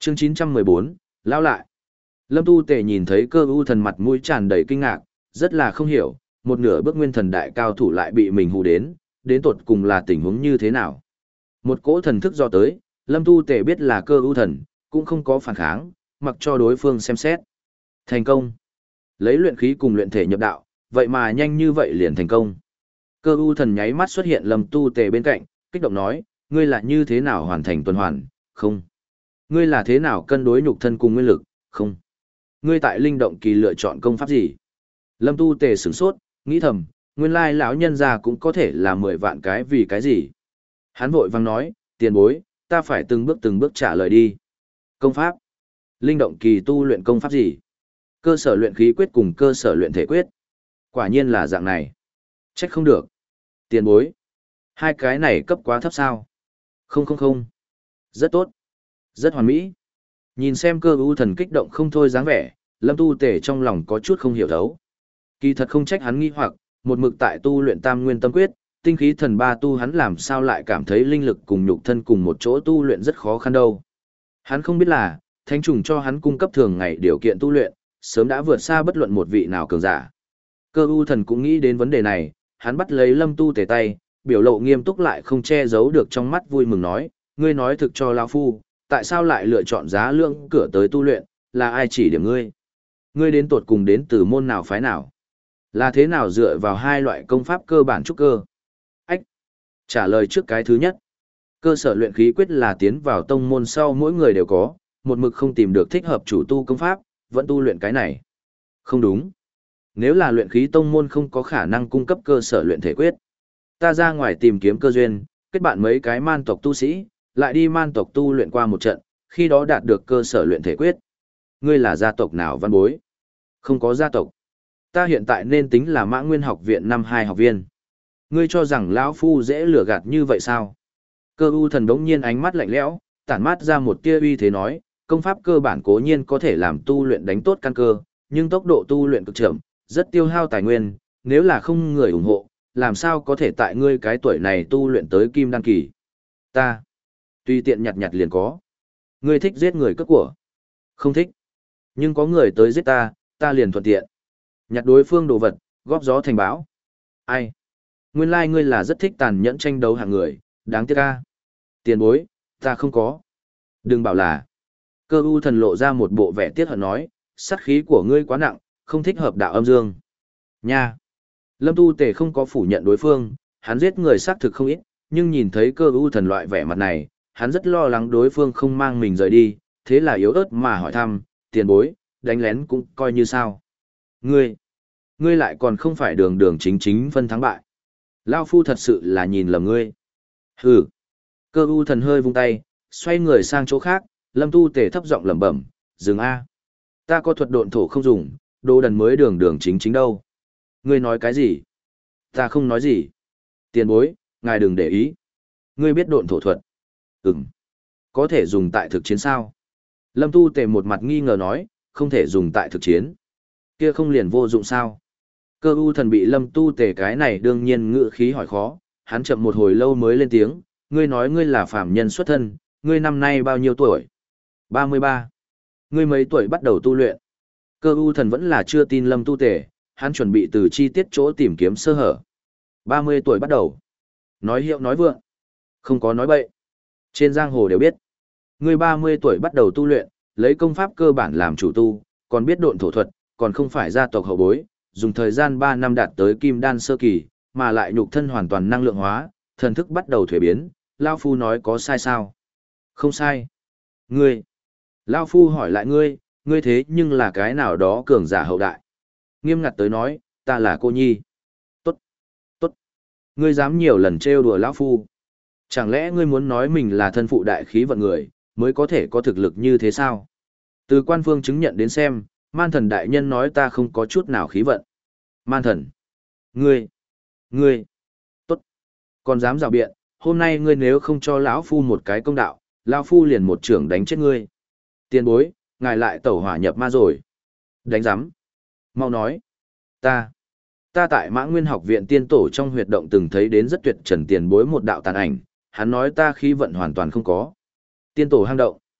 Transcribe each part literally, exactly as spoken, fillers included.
Chương chín trăm mười bốn, lão lại. Lâm Tu Tề nhìn thấy Cơ U Thần mặt mũi tràn đầy kinh ngạc, rất là không hiểu, một nửa bước nguyên thần đại cao thủ lại bị mình hù đến, đến tột cùng là tình huống như thế nào. Một cỗ thần thức do tới, Lâm Tu Tề biết là Cơ U Thần, cũng không có phản kháng, mặc cho đối phương xem xét. Thành công. Lấy luyện khí cùng luyện thể nhập đạo, vậy mà nhanh như vậy liền thành công. Cơ U Thần nháy mắt xuất hiện Lâm Tu Tề bên cạnh, kích động nói, ngươi là như thế nào hoàn thành tuần hoàn, không? Ngươi là thế nào cân đối nhục thân cùng nguyên lực, không? Ngươi tại linh động kỳ lựa chọn công pháp gì? Lâm Tu Tề sửng sốt, nghĩ thầm, nguyên lai lão nhân già cũng có thể là mười vạn cái vì cái gì? Hắn vội vang nói, tiền bối, ta phải từng bước từng bước trả lời đi. Công pháp? Linh động kỳ tu luyện công pháp gì? Cơ sở luyện khí quyết cùng cơ sở luyện thể quyết. Quả nhiên là dạng này. Trách không được. Tiền bối. Hai cái này cấp quá thấp sao? Không không không. Rất tốt. Rất hoàn mỹ. Nhìn xem Cơ U Thần kích động không thôi dáng vẻ, Lâm Tu Tề trong lòng có chút không hiểu thấu. Kỳ thật không trách hắn nghi hoặc, một mực tại tu luyện Tam Nguyên Tâm Quyết, tinh khí thần ba tu hắn làm sao lại cảm thấy linh lực cùng nhục thân cùng một chỗ tu luyện rất khó khăn đâu. Hắn không biết là, thánh trùng cho hắn cung cấp thường ngày điều kiện tu luyện, sớm đã vượt xa bất luận một vị nào cường giả. Cơ U Thần cũng nghĩ đến vấn đề này, hắn bắt lấy Lâm Tu Tề tay, biểu lộ nghiêm túc lại không che giấu được trong mắt vui mừng nói, ngươi nói thực cho lão phu, tại sao lại lựa chọn giá lượng cửa tới tu luyện, là ai chỉ điểm ngươi? Ngươi đến tột cùng đến từ môn nào phái nào? Là thế nào dựa vào hai loại công pháp cơ bản trúc cơ? Ách! Trả lời trước cái thứ nhất. Cơ sở luyện khí quyết là tiến vào tông môn sau mỗi người đều có, một mực không tìm được thích hợp chủ tu công pháp, vẫn tu luyện cái này. Không đúng. Nếu là luyện khí tông môn không có khả năng cung cấp cơ sở luyện thể quyết, ta ra ngoài tìm kiếm cơ duyên, kết bạn mấy cái man tộc tu sĩ, lại đi man tộc tu luyện qua một trận, khi đó đạt được cơ sở luyện thể quyết. Ngươi là gia tộc nào văn bối? Không có gia tộc. Ta hiện tại nên tính là Mã Nguyên học viện năm hai học viên. Ngươi cho rằng lão phu dễ lừa gạt như vậy sao? Cơ U Thần đống nhiên ánh mắt lạnh lẽo, tản mát ra một tia uy thế nói, công pháp cơ bản cố nhiên có thể làm tu luyện đánh tốt căn cơ, nhưng tốc độ tu luyện cực chậm, rất tiêu hao tài nguyên, nếu là không người ủng hộ, làm sao có thể tại ngươi cái tuổi này tu luyện tới kim đan kỳ? Ta, tùy tiện nhặt nhặt liền có. Ngươi thích giết người cướp của? Không thích. Nhưng có người tới giết ta, ta liền thuận tiện. Nhặt đối phương đồ vật, góp gió thành bão. Ai? Nguyên lai like ngươi là rất thích tàn nhẫn tranh đấu hạng người, đáng tiếc ca. Tiền bối, ta không có. Đừng bảo là. Cơ U Thần lộ ra một bộ vẻ tiếc hận nói, sát khí của ngươi quá nặng, không thích hợp đạo âm dương. Nha. Lâm Tu Tề không có phủ nhận đối phương, hắn giết người xác thực không ít, nhưng nhìn thấy Cơ U Thần loại vẻ mặt này, hắn rất lo lắng đối phương không mang mình rời đi, thế là yếu ớt mà hỏi thăm, tiền bối, đánh lén cũng coi như sao. Ngươi, ngươi lại còn không phải đường đường chính chính phân thắng bại. Lao phu thật sự là nhìn lầm ngươi. Hừ. Cơ U Thần hơi vung tay, xoay người sang chỗ khác, Lâm Tu Tề thấp giọng lẩm bẩm, dừng a. Ta có thuật độn thổ không dùng, đồ đần mới đường đường chính chính đâu. Ngươi nói cái gì? Ta không nói gì. Tiền bối, ngài đừng để ý. Ngươi biết độn thổ thuật? Ừm. Có thể dùng tại thực chiến sao? Lâm Tu Tề một mặt nghi ngờ nói, không thể dùng tại thực chiến. Kia không liền vô dụng sao? Cơ U Thần bị Lâm Tu Tề cái này đương nhiên ngữ khí hỏi khó, hắn chậm một hồi lâu mới lên tiếng, ngươi nói ngươi là phàm nhân xuất thân, ngươi năm nay bao nhiêu tuổi? ba mươi ba. Ngươi mấy tuổi bắt đầu tu luyện? Cơ U Thần vẫn là chưa tin Lâm Tu Tề, hắn chuẩn bị từ chi tiết chỗ tìm kiếm sơ hở. ba mươi tuổi bắt đầu. Nói hiệu nói vượng. Không có nói bậy. Trên giang hồ đều biết. Ngươi ba mươi tuổi bắt đầu tu luyện, lấy công pháp cơ bản làm chủ tu, còn biết độn thổ thuật, còn không phải gia tộc hậu bối, dùng thời gian ba năm đạt tới kim đan sơ kỳ, mà lại nhục thân hoàn toàn năng lượng hóa, thần thức bắt đầu thuế biến, Lao Phu nói có sai sao? Không sai. Ngươi. Lao Phu hỏi lại ngươi, ngươi thế nhưng là cái nào đó cường giả hậu đại. Nghiêm ngặt tới nói, ta là cô nhi. Tốt. Tốt. Ngươi dám nhiều lần trêu đùa Lão Phu. Chẳng lẽ ngươi muốn nói mình là thân phụ đại khí vận người, mới có thể có thực lực như thế sao? Từ quan phương chứng nhận đến xem, man thần đại nhân nói ta không có chút nào khí vận. Man thần. Ngươi. Ngươi. Tốt. Còn dám rào biện, hôm nay ngươi nếu không cho lão Phu một cái công đạo, lão Phu liền một trưởng đánh chết ngươi. Tiền bối, ngài lại tẩu hỏa nhập ma rồi. Đánh giám. Mau nói. Ta. Ta tại Mã Nguyên học viện tiên tổ trong huyệt động từng thấy đến rất tuyệt trần tiền bối một đạo tàn ảnh, hắn nói ta khí vận hoàn toàn không có. Tiên tổ hang động.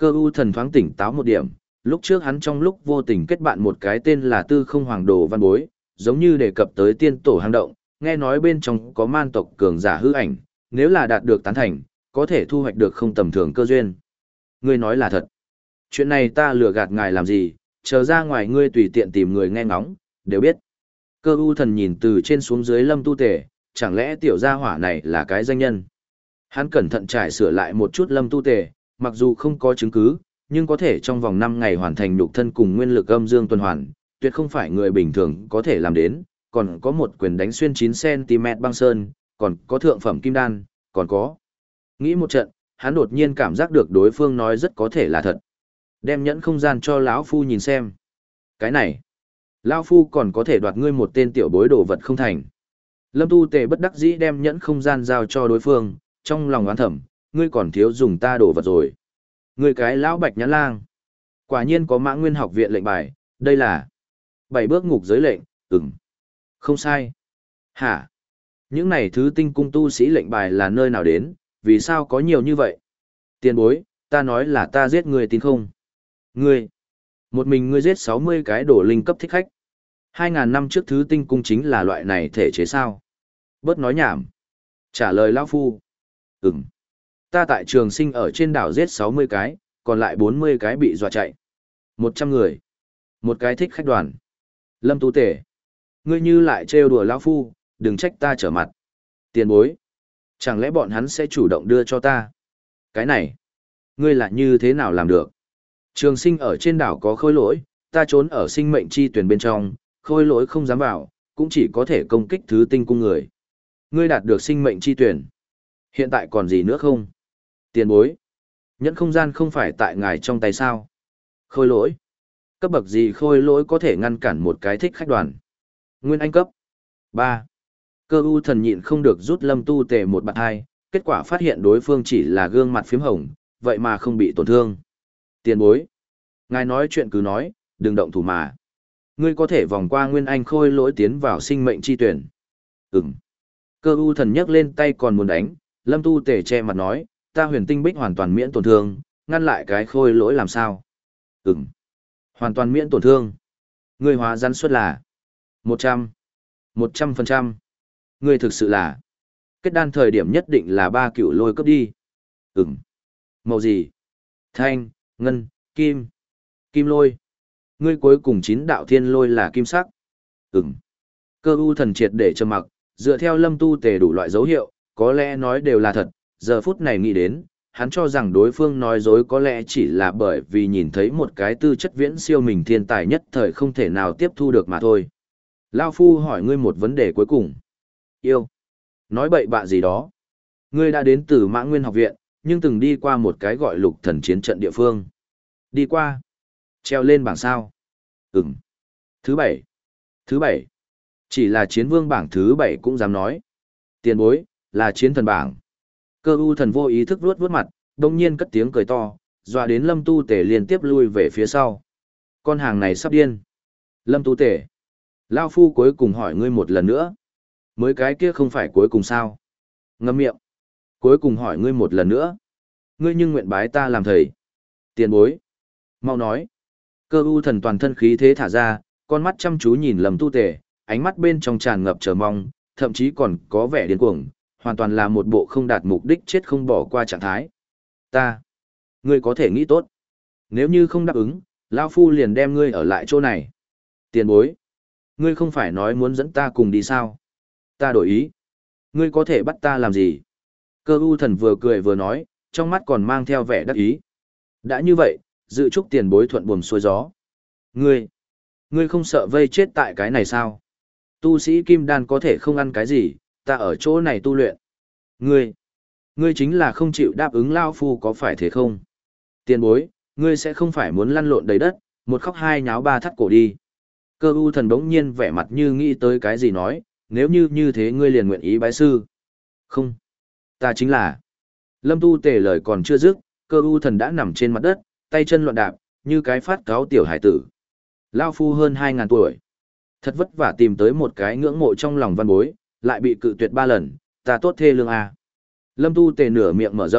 Cơ u thần thoáng tỉnh táo một điểm, lúc trước hắn trong lúc vô tình kết bạn một cái tên là Tư Không Hoàng Đồ văn bối, giống như đề cập tới tiên tổ hang động, nghe nói bên trong có man tộc cường giả hư ảnh, nếu là đạt được tán thành, có thể thu hoạch được không tầm thường cơ duyên. Ngươi nói là thật. Chuyện này ta lừa gạt ngài làm gì, chờ ra ngoài ngươi tùy tiện tìm người nghe ngóng, đều biết. Cơ u thần nhìn từ trên xuống dưới Lâm Tu Tề, chẳng lẽ tiểu gia hỏa này là cái danh nhân. Hắn cẩn thận trải sửa lại một chút Lâm Tu Tề, mặc dù không có chứng cứ, nhưng có thể trong vòng năm ngày hoàn thành nhục thân cùng nguyên lực âm dương tuần hoàn, tuyệt không phải người bình thường có thể làm đến, còn có một quyền đánh xuyên chín xăng ti mét băng sơn, còn có thượng phẩm kim đan, còn có. Nghĩ một trận, hắn đột nhiên cảm giác được đối phương nói rất có thể là thật. Đem nhẫn không gian cho lão phu nhìn xem. Cái này, lão phu còn có thể đoạt ngươi một tên tiểu bối đồ vật không thành. Lâm Tu Tề bất đắc dĩ đem nhẫn không gian giao cho đối phương, trong lòng oán thầm, ngươi còn thiếu dùng ta đồ vật rồi. Ngươi cái lão bạch nhãn lang. Quả nhiên có Mã Nguyên học viện lệnh bài, đây là bảy bước ngục giới lệnh, ừm. Không sai. Hả? Những này thứ tinh cung tu sĩ lệnh bài là nơi nào đến, vì sao có nhiều như vậy? Tiền bối, ta nói là ta giết người tin không? Ngươi, một mình ngươi giết sáu mươi cái đổ linh cấp thích khách. Hai ngàn năm trước thứ tinh cung chính là loại này thể chế sao? Bớt nói nhảm. Trả lời lão phu. Ừm. Ta tại trường sinh ở trên đảo giết sáu mươi cái, còn lại bốn mươi cái bị dọa chạy. một trăm người. Một cái thích khách đoàn. Lâm Tu Tề. Ngươi như lại trêu đùa lão phu, đừng trách ta trở mặt. Tiền bối. Chẳng lẽ bọn hắn sẽ chủ động đưa cho ta? Cái này. Ngươi là như thế nào làm được? Trường sinh ở trên đảo có khôi lỗi, ta trốn ở sinh mệnh chi tuyển bên trong, khôi lỗi không dám vào, cũng chỉ có thể công kích thứ tinh cung người. Ngươi đạt được sinh mệnh chi tuyển. Hiện tại còn gì nữa không? Tiền bối. Nhẫn không gian không phải tại ngài trong tay sao? Khôi lỗi. Cấp bậc gì khôi lỗi có thể ngăn cản một cái thích khách đoàn? Nguyên Anh cấp. ba. Cơ u thần nhịn không được rút Lâm Tu Tề một bạt hai, kết quả phát hiện đối phương chỉ là gương mặt phím hồng, vậy mà không bị tổn thương. Tiền bối. Ngài nói chuyện cứ nói, đừng động thủ mà. Ngươi có thể vòng qua Nguyên Anh khôi lỗi tiến vào sinh mệnh chi tuyển. Ừm. Cơ u thần nhấc lên tay còn muốn đánh, Lâm Tu Tề che mặt nói, ta huyền tinh bích hoàn toàn miễn tổn thương, ngăn lại cái khôi lỗi làm sao? Ừm. Hoàn toàn miễn tổn thương. Ngươi hóa rắn suất là một trăm. một trăm phần trăm. Ngươi thực sự là kết đan thời điểm nhất định là ba cựu lôi cấp đi. Ừm. Màu gì? Thanh, ngân, kim. Kim lôi. Ngươi cuối cùng chín đạo thiên lôi là kim sắc. Ừm. Cơ u thần triệt để trầm mặc, dựa theo Lâm Tu Tề đủ loại dấu hiệu, có lẽ nói đều là thật, giờ phút này nghĩ đến, hắn cho rằng đối phương nói dối có lẽ chỉ là bởi vì nhìn thấy một cái tư chất viễn siêu mình thiên tài nhất thời không thể nào tiếp thu được mà thôi. Lao Phu hỏi ngươi một vấn đề cuối cùng. Yêu. Nói bậy bạ gì đó. Ngươi đã đến từ Mã Nguyên học viện, nhưng từng đi qua một cái gọi lục thần chiến trận địa phương. Đi qua. Treo lên bảng sao. Ừm. Thứ bảy. Thứ bảy. Chỉ là chiến vương bảng thứ bảy cũng dám nói. Tiền bối, là chiến thần bảng. Cơ u thần vô ý thức vuốt vuốt mặt, đồng nhiên cất tiếng cười to, dọa đến Lâm Tu Tề liên tiếp lui về phía sau. Con hàng này sắp điên. Lâm Tu Tề. Lao Phu cuối cùng hỏi ngươi một lần nữa. Mới cái kia không phải cuối cùng sao? Ngậm miệng. Cuối cùng hỏi ngươi một lần nữa. Ngươi nhưng nguyện bái ta làm thầy. Tiền bối. Mau nói. Cơ u thần toàn thân khí thế thả ra, con mắt chăm chú nhìn Lâm Tu Tề, ánh mắt bên trong tràn ngập chờ mong, thậm chí còn có vẻ điên cuồng, hoàn toàn là một bộ không đạt mục đích chết không bỏ qua trạng thái. Ta. Ngươi có thể nghĩ tốt. Nếu như không đáp ứng, Lao Phu liền đem ngươi ở lại chỗ này. Tiền bối. Ngươi không phải nói muốn dẫn ta cùng đi sao? Ta đổi ý. Ngươi có thể bắt ta làm gì? Cơ u thần vừa cười vừa nói, trong mắt còn mang theo vẻ đắc ý. Đã như vậy, dự chúc tiền bối thuận buồm xuôi gió. Ngươi. Ngươi không sợ vây chết tại cái này sao? Tu sĩ kim đan có thể không ăn cái gì, ta ở chỗ này tu luyện. Ngươi. Ngươi chính là không chịu đáp ứng Lao Phu có phải thế không? Tiền bối, ngươi sẽ không phải muốn lăn lộn đầy đất, một khóc hai nháo ba thắt cổ đi. Cơ u thần bỗng nhiên vẻ mặt như nghĩ tới cái gì nói, nếu như như thế ngươi liền nguyện ý bái sư. Không. Ta chính là. Lâm Tu Tề lời còn chưa dứt, cơ u thần đã nằm trên mặt đất, tay chân loạn đạp, như cái phát cáo tiểu hải tử. Lao Phu hơn hai ngàn tuổi. Thật vất vả tìm tới một cái ngưỡng mộ trong lòng văn bối, lại bị cự tuyệt ba lần, ta tốt thê lương à. Lâm Tu Tề nửa miệng mở rộng,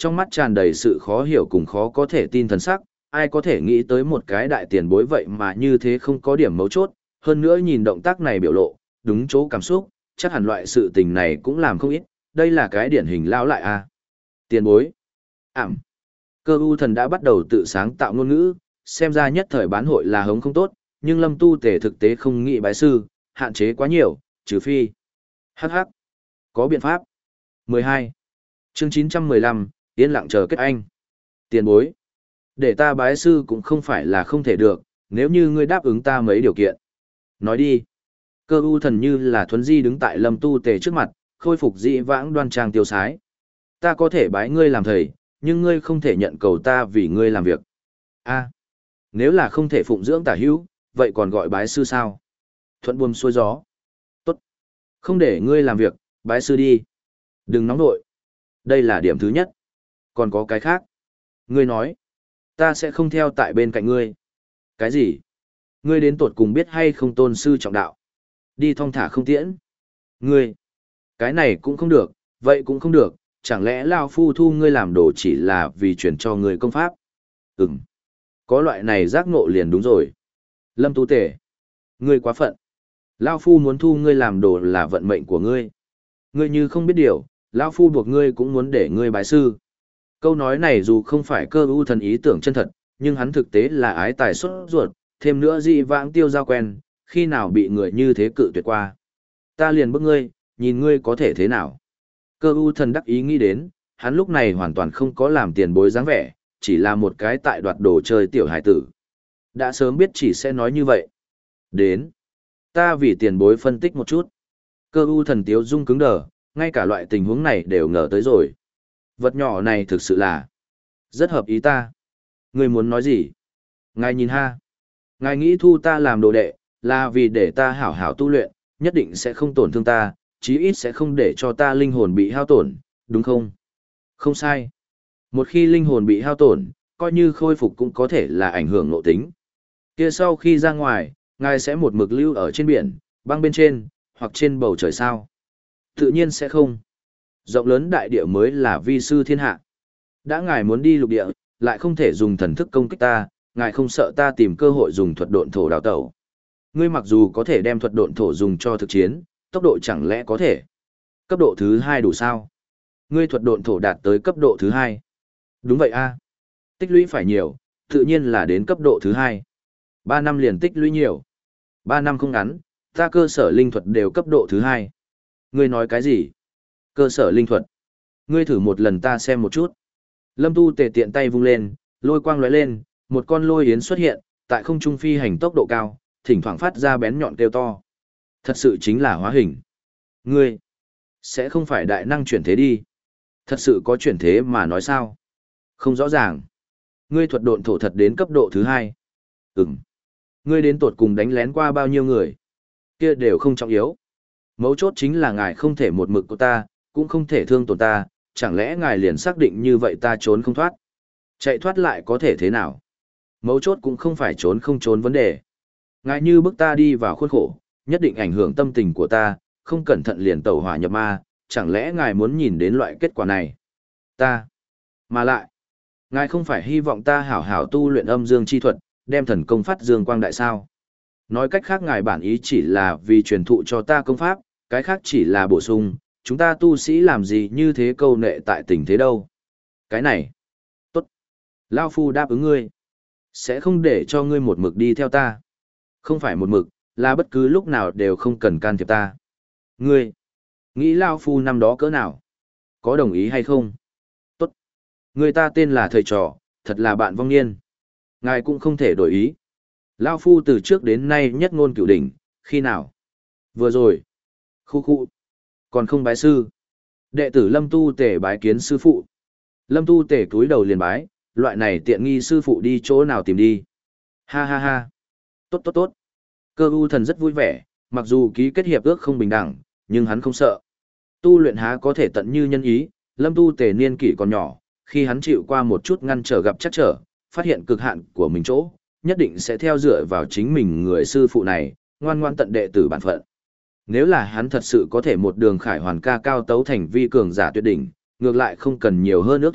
trong mắt tràn đầy sự khó hiểu cùng khó có thể tin thần sắc, ai có thể nghĩ tới một cái đại tiền bối vậy mà như thế không có điểm mấu chốt, hơn nữa nhìn động tác này biểu lộ, đúng chỗ cảm xúc, chắc hẳn loại sự tình này cũng làm không ít, đây là cái điển hình lão lại a. Tiền bối. Ảm. Cơ u thần đã bắt đầu tự sáng tạo ngôn ngữ, xem ra nhất thời bán hội là hống không tốt, nhưng Lâm Tu Tề thực tế không nghĩ bái sư, hạn chế quá nhiều, trừ phi. Hắc hắc. Có biện pháp. mười hai. Chương chín trăm mười lăm, yên lặng chờ kết anh. Tiền bối. Để ta bái sư cũng không phải là không thể được, nếu như ngươi đáp ứng ta mấy điều kiện. Nói đi. Cơ u thần như là thuấn di đứng tại Lâm Tu Tề trước mặt, khôi phục dị vãng đoan trang tiêu sái. Ta có thể bái ngươi làm thầy, nhưng ngươi không thể nhận cầu ta vì ngươi làm việc. A. Nếu là không thể phụng dưỡng tả hữu, vậy còn gọi bái sư sao? Thuận buồm xuôi gió. Tốt. Không để ngươi làm việc, bái sư đi. Đừng nóng nội. Đây là điểm thứ nhất. Còn có cái khác. Ngươi nói. Ta sẽ không theo tại bên cạnh ngươi. Cái gì? Ngươi đến tột cùng biết hay không tôn sư trọng đạo? Đi thong thả không tiễn. Ngươi. Cái này cũng không được, vậy cũng không được, chẳng lẽ Lao Phu thu ngươi làm đồ chỉ là vì chuyển cho ngươi công pháp? Ừm. Có loại này giác ngộ liền đúng rồi. Lâm Tu Tề. Ngươi quá phận. Lao Phu muốn thu ngươi làm đồ là vận mệnh của ngươi. Ngươi như không biết điều, Lao Phu buộc ngươi cũng muốn để ngươi bái sư. Câu nói này dù không phải cơ ưu thần ý tưởng chân thật, nhưng hắn thực tế là ái tài xuất ruột, thêm nữa dị vãng tiêu giao quen, khi nào bị người như thế cự tuyệt qua. Ta liền bức ngươi, nhìn ngươi có thể thế nào. Cơ ưu thần đắc ý nghĩ đến, hắn lúc này hoàn toàn không có làm tiền bối dáng vẻ, chỉ là một cái tại đoạt đồ chơi tiểu hải tử. Đã sớm biết chỉ sẽ nói như vậy. Đến. Ta vì tiền bối phân tích một chút. Cơ ưu thần tiếu dung cứng đờ, ngay cả loại tình huống này đều ngờ tới rồi. Vật nhỏ này thực sự là rất hợp ý ta. Ngươi muốn nói gì? Ngài nhìn ha. Ngài nghĩ thu ta làm đồ đệ, là vì để ta hảo hảo tu luyện, nhất định sẽ không tổn thương ta, chí ít sẽ không để cho ta linh hồn bị hao tổn, đúng không? Không sai. Một khi linh hồn bị hao tổn, coi như khôi phục cũng có thể là ảnh hưởng nội tính. Kia sau khi ra ngoài, ngài sẽ một mực lưu ở trên biển, băng bên trên, hoặc trên bầu trời sao? Tự nhiên sẽ không. Rộng lớn đại địa mới là vi sư thiên hạ. Đã ngài muốn đi lục địa, lại không thể dùng thần thức công kích ta, ngài không sợ ta tìm cơ hội dùng thuật độn thổ đào tẩu. Ngươi mặc dù có thể đem thuật độn thổ dùng cho thực chiến, tốc độ chẳng lẽ có thể? Cấp độ thứ hai đủ sao? Ngươi thuật độn thổ đạt tới cấp độ thứ hai. Đúng vậy a. Tích lũy phải nhiều, tự nhiên là đến cấp độ thứ hai. Ba năm liền tích lũy nhiều. Ba năm không ngắn, ta cơ sở linh thuật đều cấp độ thứ hai. Ngươi nói cái gì? Cơ sở linh thuật. Ngươi thử một lần ta xem một chút. Lâm Tu Tề tiện tay vung lên, lôi quang lóe lên, một con lôi yến xuất hiện, tại không trung phi hành tốc độ cao, thỉnh thoảng phát ra bén nhọn kêu to. Thật sự chính là hóa hình. Ngươi sẽ không phải đại năng chuyển thế đi. Thật sự có chuyển thế mà nói sao? Không rõ ràng. Ngươi thuật độn thổ thật đến cấp độ thứ hai. Ừm. Ngươi đến tột cùng đánh lén qua bao nhiêu người? Kia đều không trọng yếu. Mấu chốt chính là ngài không thể một mực của ta, cũng không thể thương tổn ta, chẳng lẽ ngài liền xác định như vậy ta trốn không thoát? Chạy thoát lại có thể thế nào? Mấu chốt cũng không phải trốn không trốn vấn đề. Ngài như bức ta đi vào khuôn khổ, nhất định ảnh hưởng tâm tình của ta, không cẩn thận liền tẩu hỏa nhập ma, chẳng lẽ ngài muốn nhìn đến loại kết quả này? Ta. Mà lại, ngài không phải hy vọng ta hảo hảo tu luyện âm dương chi thuật, đem thần công phát dương quang đại sao? Nói cách khác ngài bản ý chỉ là vì truyền thụ cho ta công pháp, cái khác chỉ là bổ sung, chúng ta tu sĩ làm gì như thế câu nệ tại tình thế đâu. Cái này. Tốt. Lao Phu đáp ứng ngươi. Sẽ không để cho ngươi một mực đi theo ta. Không phải một mực, là bất cứ lúc nào đều không cần can thiệp ta. Ngươi. Nghĩ Lao Phu năm đó cỡ nào? Có đồng ý hay không? Tốt. Người ta tên là thầy trò, thật là bạn vong niên. Ngài cũng không thể đổi ý. Lao Phu từ trước đến nay nhất ngôn cửu đỉnh, khi nào? Vừa rồi. Khu khu. Còn không bái sư. Đệ tử Lâm Tu Tề bái kiến sư phụ. Lâm Tu Tề cúi đầu liền bái, loại này tiện nghi sư phụ đi chỗ nào tìm đi. Ha ha ha. Tốt tốt tốt. Cơ u thần rất vui vẻ, mặc dù ký kết hiệp ước không bình đẳng, nhưng hắn không sợ. Tu luyện há có thể tận như nhân ý, Lâm Tu Tề niên kỷ còn nhỏ, khi hắn chịu qua một chút ngăn trở gặp chắc trở, phát hiện cực hạn của mình chỗ, nhất định sẽ theo dựa vào chính mình người sư phụ này, ngoan ngoan tận đệ tử bản phận. Nếu là hắn thật sự có thể một đường khải hoàn ca cao tấu thành vi cường giả tuyệt đỉnh, ngược lại không cần nhiều hơn ước thúc,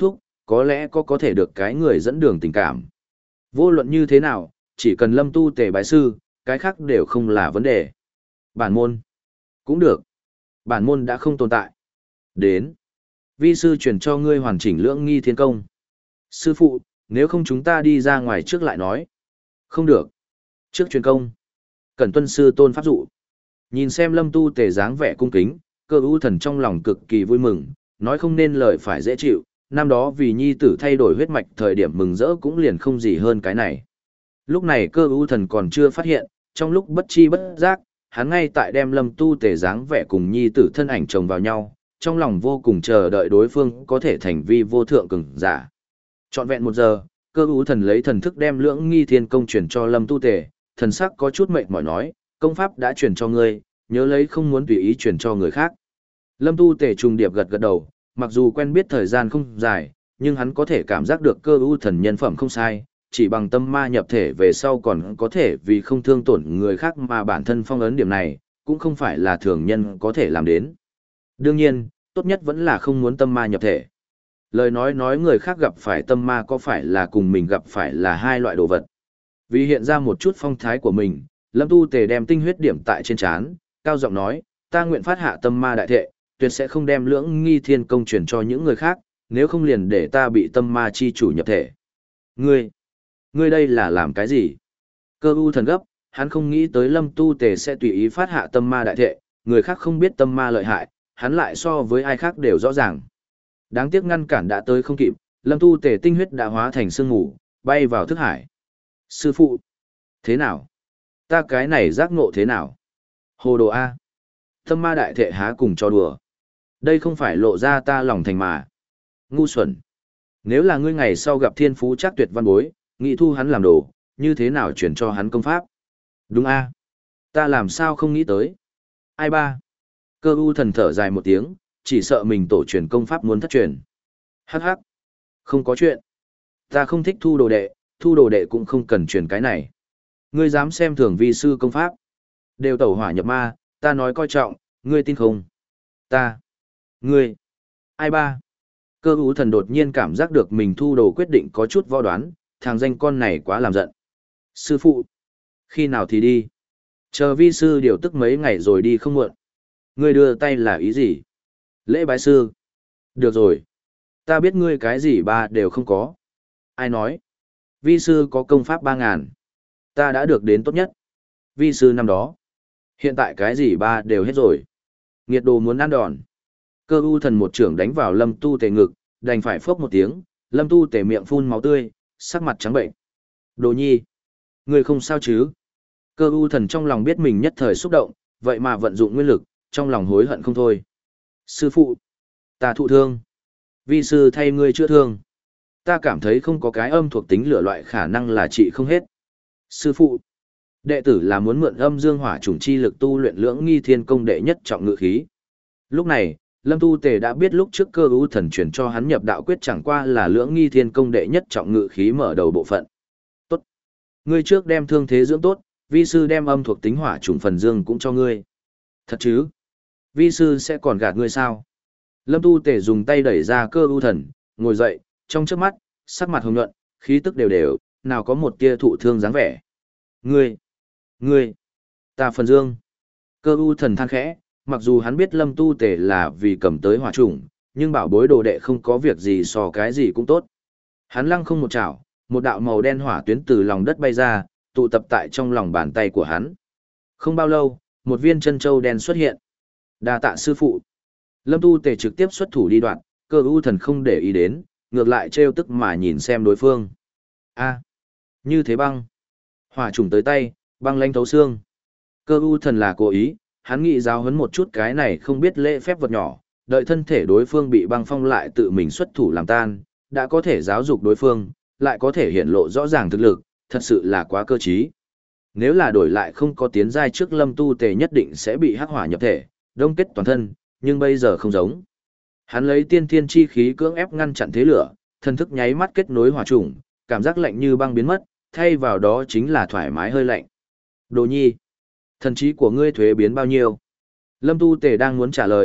có lẽ có có thể được cái người dẫn đường tình cảm. Vô luận như thế nào, chỉ cần Lâm Tu Tề bái sư, cái khác đều không là vấn đề. Bản môn. Cũng được. Bản môn đã không tồn tại. Đến. Vi sư truyền cho ngươi hoàn chỉnh lưỡng nghi thiên công. Sư phụ, nếu không chúng ta đi ra ngoài trước lại nói. Không được. Trước truyền công. Cẩn tuân sư tôn pháp dụ. Nhìn xem Lâm Tu Tề dáng vẻ cung kính, Cơ U Thần trong lòng cực kỳ vui mừng, nói không nên lời phải dễ chịu, năm đó vì nhi tử thay đổi huyết mạch thời điểm mừng rỡ cũng liền không gì hơn cái này. Lúc này Cơ U Thần còn chưa phát hiện, trong lúc bất chi bất giác, hắn ngay tại đem Lâm Tu Tề dáng vẻ cùng nhi tử thân ảnh chồng vào nhau, trong lòng vô cùng chờ đợi đối phương có thể thành vi vô thượng cường giả. Trọn vẹn một giờ, Cơ U Thần lấy thần thức đem lưỡng nghi thiên công truyền cho Lâm Tu Tề, thần sắc có chút mệt mỏi nói, công pháp đã truyền cho ngươi, nhớ lấy không muốn tùy ý truyền cho người khác. Lâm Tu Tề trùng điệp gật gật đầu, mặc dù quen biết thời gian không dài, nhưng hắn có thể cảm giác được Cơ U Thần nhân phẩm không sai, chỉ bằng tâm ma nhập thể về sau còn có thể vì không thương tổn người khác mà bản thân phong ấn điểm này, cũng không phải là thường nhân có thể làm đến. Đương nhiên, tốt nhất vẫn là không muốn tâm ma nhập thể. Lời nói nói người khác gặp phải tâm ma có phải là cùng mình gặp phải là hai loại đồ vật. Vì hiện ra một chút phong thái của mình, Lâm Tu Tề đem tinh huyết điểm tại trên trán, cao giọng nói, ta nguyện phát hạ tâm ma đại thệ, tuyệt sẽ không đem lưỡng nghi thiên công truyền cho những người khác, nếu không liền để ta bị tâm ma chi chủ nhập thể. Ngươi, ngươi đây là làm cái gì? Cơ U Thần gấp, hắn không nghĩ tới Lâm Tu Tề sẽ tùy ý phát hạ tâm ma đại thệ, người khác không biết tâm ma lợi hại, hắn lại so với ai khác đều rõ ràng. Đáng tiếc ngăn cản đã tới không kịp, Lâm Tu Tề tinh huyết đã hóa thành sương mù, bay vào thức hải. Sư phụ, thế nào? Ta cái này giác ngộ thế nào? Hồ đồ A. Tâm ma đại thệ há cùng cho đùa. Đây không phải lộ ra ta lòng thành mà. Ngu xuẩn. Nếu là ngươi ngày sau gặp thiên phú chắc tuyệt văn bối, nghị thu hắn làm đồ, như thế nào chuyển cho hắn công pháp? Đúng A. Ta làm sao không nghĩ tới? Ai ba? Cơ U Thần thở dài một tiếng, chỉ sợ mình tổ truyền công pháp muốn thất truyền. Hắc hắc. Không có chuyện. Ta không thích thu đồ đệ, thu đồ đệ cũng không cần truyền cái này. Ngươi dám xem thường vi sư công pháp. Đều tẩu hỏa nhập ma, ta nói coi trọng, ngươi tin không? Ta. Ngươi. Ai ba? Cơ U Thần đột nhiên cảm giác được mình thu đồ quyết định có chút võ đoán, thằng danh con này quá làm giận. Sư phụ. Khi nào thì đi? Chờ vi sư điều tức mấy ngày rồi đi không muộn. Ngươi đưa tay là ý gì? Lễ bái sư. Được rồi. Ta biết ngươi cái gì ba đều không có. Ai nói? Vi sư có công pháp ba ngàn. Ta đã được đến tốt nhất. Vi sư năm đó. Hiện tại cái gì ba đều hết rồi. Nghiệt đồ muốn ăn đòn. Cơ U Thần một trưởng đánh vào Lâm Tu Tề ngực, đành phải phốc một tiếng, Lâm Tu Tề miệng phun máu tươi, sắc mặt trắng bệnh. Đồ nhi. Ngươi không sao chứ? Cơ U Thần trong lòng biết mình nhất thời xúc động, vậy mà vận dụng nguyên lực, trong lòng hối hận không thôi. Sư phụ. Ta thụ thương. Vi sư thay ngươi chữa thương. Ta cảm thấy không có cái âm thuộc tính lửa loại khả năng là trị không hết. Sư phụ. Đệ tử là muốn mượn âm dương hỏa chủng chi lực tu luyện lưỡng nghi thiên công đệ nhất trọng ngự khí. Lúc này, Lâm Tu Tề đã biết lúc trước Cơ U Thần truyền cho hắn nhập đạo quyết chẳng qua là lưỡng nghi thiên công đệ nhất trọng ngự khí mở đầu bộ phận. Tốt. Ngươi trước đem thương thế dưỡng tốt, vi sư đem âm thuộc tính hỏa chủng phần dương cũng cho ngươi. Thật chứ? Vi sư sẽ còn gạt ngươi sao? Lâm Tu Tề dùng tay đẩy ra Cơ U Thần, ngồi dậy, trong chớp mắt, sắc mặt hồng nhuận, khí tức đều đều, nào có một tia thụ thương dáng vẻ. Ngươi, ngươi, ta phần dương. Cơ U Thần than khẽ, mặc dù hắn biết Lâm Tu Tề là vì cầm tới hỏa chủng, nhưng bảo bối đồ đệ không có việc gì so cái gì cũng tốt. Hắn lăng không một chảo, một đạo màu đen hỏa tuyến từ lòng đất bay ra, tụ tập tại trong lòng bàn tay của hắn. Không bao lâu, một viên chân châu đen xuất hiện. Đa tạ sư phụ. Lâm Tu Tề trực tiếp xuất thủ đi đoạn, Cơ U Thần không để ý đến, ngược lại trêu tức mà nhìn xem đối phương. A, như thế băng. Hỏa trùng tới tay, băng lanh thấu xương. Cơ U Thần là cố ý, hắn nghĩ giáo huấn một chút cái này không biết lễ phép vật nhỏ, đợi thân thể đối phương bị băng phong lại tự mình xuất thủ làm tan, đã có thể giáo dục đối phương, lại có thể hiện lộ rõ ràng thực lực, thật sự là quá cơ trí. Nếu là đổi lại không có tiến giai trước Lâm Tu Tề nhất định sẽ bị hắc hỏa nhập thể, đông kết toàn thân, nhưng bây giờ không giống. Hắn lấy tiên thiên chi khí cưỡng ép ngăn chặn thế lửa, thần thức nháy mắt kết nối hỏa trùng, cảm giác lạnh như băng biến mất, thay vào đó chính là thoải mái hơi lạnh. Đồ nhi, thần trí của ngươi thuế biến bao nhiêu? Lâm Tu Tề đang muốn trả lời,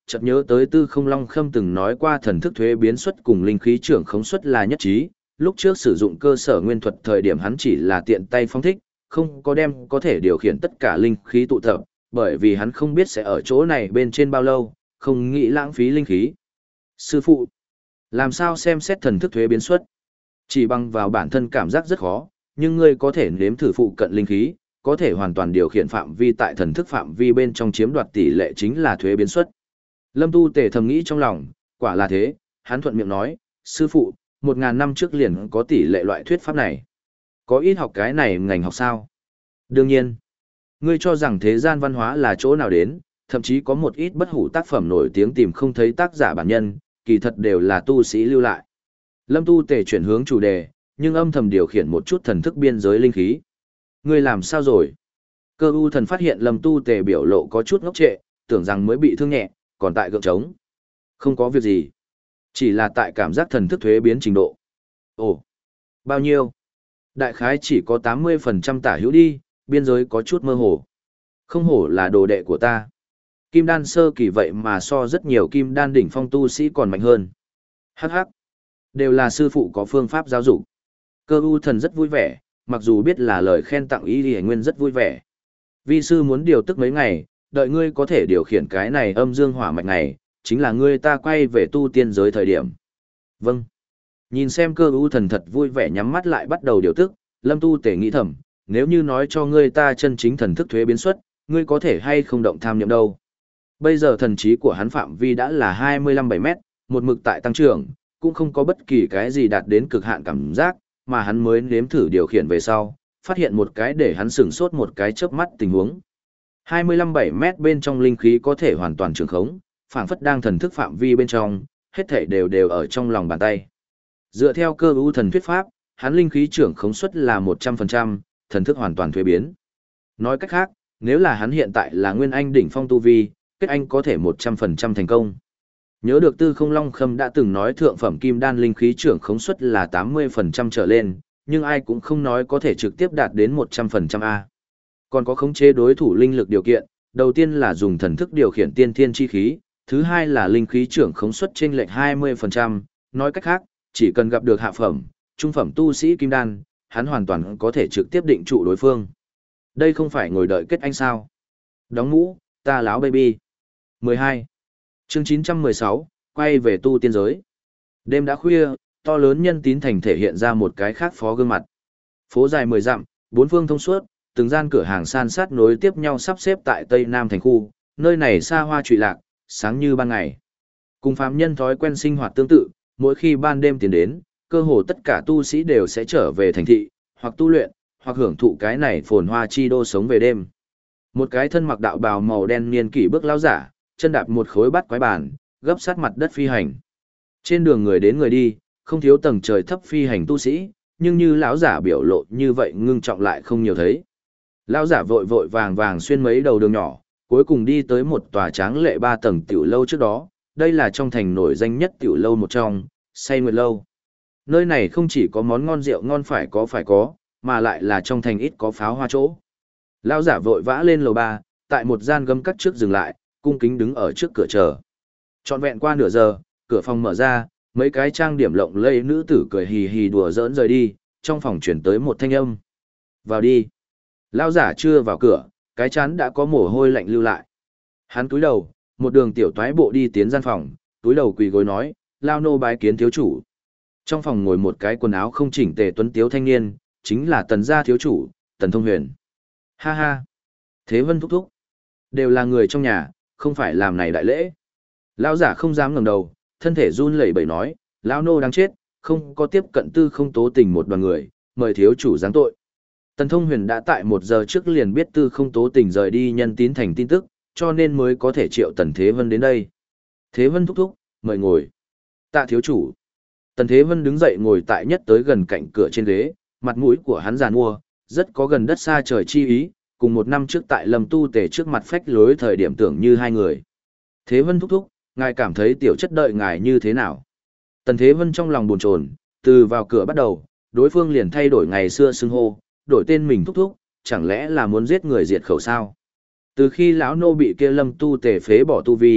chợt nhớ tới Tư Không Long Khâm từng nói qua thần thức thuế biến suất cùng linh khí trưởng khống suất là nhất trí, lúc trước sử dụng cơ sở nguyên thuật thời điểm hắn chỉ là tiện tay phóng thích, không có đem có thể điều khiển tất cả linh khí tụ tập, bởi vì hắn không biết sẽ ở chỗ này bên trên bao lâu, không nghĩ lãng phí linh khí. Sư phụ, làm sao xem xét thần thức thuế biến suất? Chỉ bằng vào bản thân cảm giác rất khó, nhưng ngươi có thể nếm thử phụ cận linh khí, có thể hoàn toàn điều khiển phạm vi tại thần thức phạm vi bên trong chiếm đoạt tỷ lệ chính là thuế biến suất. Lâm Tu Tề thầm nghĩ trong lòng, quả là thế, hắn thuận miệng nói, sư phụ, một ngàn năm trước liền có tỷ lệ loại thuyết pháp này. Có ít học cái này ngành học sao? Đương nhiên, ngươi cho rằng thế gian văn hóa là chỗ nào đến, thậm chí có một ít bất hủ tác phẩm nổi tiếng tìm không thấy tác giả bản nhân, kỳ thật đều là tu sĩ lưu lại. Lâm Tu Tề chuyển hướng chủ đề, nhưng âm thầm điều khiển một chút thần thức biên giới linh khí. Ngươi làm sao rồi? Cơ u thần phát hiện Lâm Tu Tề biểu lộ có chút ngốc trệ, tưởng rằng mới bị thương nhẹ, còn tại gượng trống. Không có việc gì. Chỉ là tại cảm giác thần thức thuế biến trình độ. Ồ, bao nhiêu? Đại khái chỉ có tám mươi phần trăm tả hữu đi, biên giới có chút mơ hồ. Không hổ là đồ đệ của ta. Kim đan sơ kỳ vậy mà so rất nhiều kim đan đỉnh phong tu sĩ còn mạnh hơn. Hắc hắc. Đều là sư phụ có phương pháp giáo dục. Cơ u thần rất vui vẻ, mặc dù biết là lời khen tặng ý thì nguyên rất vui vẻ. Vi sư muốn điều tức mấy ngày, đợi ngươi có thể điều khiển cái này âm dương hỏa mạch này, chính là ngươi ta quay về tu tiên giới thời điểm. Vâng. Nhìn xem cơ u thần thật vui vẻ nhắm mắt lại bắt đầu điều tức, Lâm Tu Tề nghĩ thầm, nếu như nói cho ngươi ta chân chính thần thức thuế biến suất, ngươi có thể hay không động tham niệm đâu. Bây giờ thần trí của hắn phạm vi đã là hai mươi lăm bảy mét, một mực tại tăng trưởng, cũng không có bất kỳ cái gì đạt đến cực hạn cảm giác, mà hắn mới nếm thử điều khiển về sau, phát hiện một cái để hắn sửng sốt một cái chớp mắt tình huống. hai mươi lăm bảy mét bên trong linh khí có thể hoàn toàn trường khống, phảng phất đang thần thức phạm vi bên trong, hết thảy đều đều ở trong lòng bàn tay. Dựa theo cơ u thần thuyết pháp, hắn linh khí trưởng khống suất là một trăm phần trăm, thần thức hoàn toàn thuế biến. Nói cách khác, nếu là hắn hiện tại là nguyên anh đỉnh phong tu vi, kết anh có thể một trăm phần trăm thành công. Nhớ được Tư Không Long Khâm đã từng nói thượng phẩm kim đan linh khí trưởng khống suất là tám mươi phần trăm trở lên, nhưng ai cũng không nói có thể trực tiếp đạt đến một trăm phần trăm a. Còn có khống chế đối thủ linh lực điều kiện, đầu tiên là dùng thần thức điều khiển tiên thiên chi khí, thứ hai là linh khí trưởng khống suất chênh lệch hai mươi phần trăm, nói cách khác, chỉ cần gặp được hạ phẩm, trung phẩm tu sĩ kim đan, hắn hoàn toàn có thể trực tiếp định trụ đối phương. Đây không phải ngồi đợi kết anh sao? Đóng mũ, ta láo baby. mười hai. Chương chín trăm mười sáu, quay về tu tiên giới. Đêm đã khuya, to lớn nhân tín thành thể hiện ra một cái khác phó gương mặt. Phố dài mười dặm, bốn phương thông suốt, từng gian cửa hàng san sát nối tiếp nhau sắp xếp tại Tây Nam thành khu, nơi này xa hoa trụy lạc, sáng như ban ngày. Cùng phàm nhân thói quen sinh hoạt tương tự, mỗi khi ban đêm tiến đến, cơ hồ tất cả tu sĩ đều sẽ trở về thành thị, hoặc tu luyện, hoặc hưởng thụ cái này phồn hoa chi đô sống về đêm. Một cái thân mặc đạo bào màu đen niên kỷ bước lão giả, chân đạp một khối bát quái bàn, gấp sát mặt đất phi hành. Trên đường người đến người đi, không thiếu tầng trời thấp phi hành tu sĩ, nhưng như lão giả biểu lộ như vậy ngưng trọng lại không nhiều thấy. Lão giả vội vội vàng vàng xuyên mấy đầu đường nhỏ, cuối cùng đi tới một tòa tráng lệ ba tầng tiểu lâu trước đó, đây là trong thành nổi danh nhất tiểu lâu một trong, Say Nguyệt lâu. Nơi này không chỉ có món ngon rượu ngon phải có phải có, mà lại là trong thành ít có pháo hoa chỗ. Lão giả vội vã lên lầu ba, tại một gian gấm cắt trước dừng lại, cung kính đứng ở trước cửa chờ. Trọn vẹn qua nửa giờ, cửa phòng mở ra, mấy cái trang điểm lộng lẫy nữ tử cười hì hì đùa giỡn rời đi, trong phòng chuyển tới một thanh âm. Vào đi. Lão giả chưa vào cửa, cái chán đã có mồ hôi lạnh lưu lại. Hắn cúi đầu, một đường tiểu toái bộ đi tiến gian phòng, túi đầu quỳ gối nói, lao nô bái kiến thiếu chủ. Trong phòng ngồi một cái quần áo không chỉnh tề tuấn tiếu thanh niên, chính là Tần gia thiếu chủ, Tần Thông Huyền. Ha ha. Thế Vân thúc thúc. Đều là người trong nhà, không phải làm này đại lễ. Lão giả không dám ngẩng đầu, thân thể run lẩy bẩy nói, lão nô đáng chết, không có tiếp cận Tư Không Tố Tình một đoàn người, mời thiếu chủ giáng tội. Tần Thông Huyền đã tại một giờ trước liền biết Tư Không Tố Tình rời đi nhân tín thành tin tức, cho nên mới có thể triệu Tần Thế Vân đến đây. Thế Vân thúc thúc, mời ngồi. Tạ thiếu chủ. Tần Thế Vân đứng dậy ngồi tại nhất tới gần cạnh cửa trên ghế, mặt mũi của hắn giàn mua, rất có gần đất xa trời chi ý, cùng một năm trước tại Lâm Tu Tề trước mặt phách lối thời điểm tưởng như hai người. Thế Vân thúc thúc, ngài cảm thấy tiểu chất đợi ngài như thế nào? Tần Thế Vân trong lòng buồn chồn, từ vào cửa bắt đầu, đối phương liền thay đổi ngày xưa xưng hô, đổi tên mình thúc thúc, chẳng lẽ là muốn giết người diệt khẩu sao? Từ khi lão nô bị kia Lâm Tu Tề phế bỏ tu vi,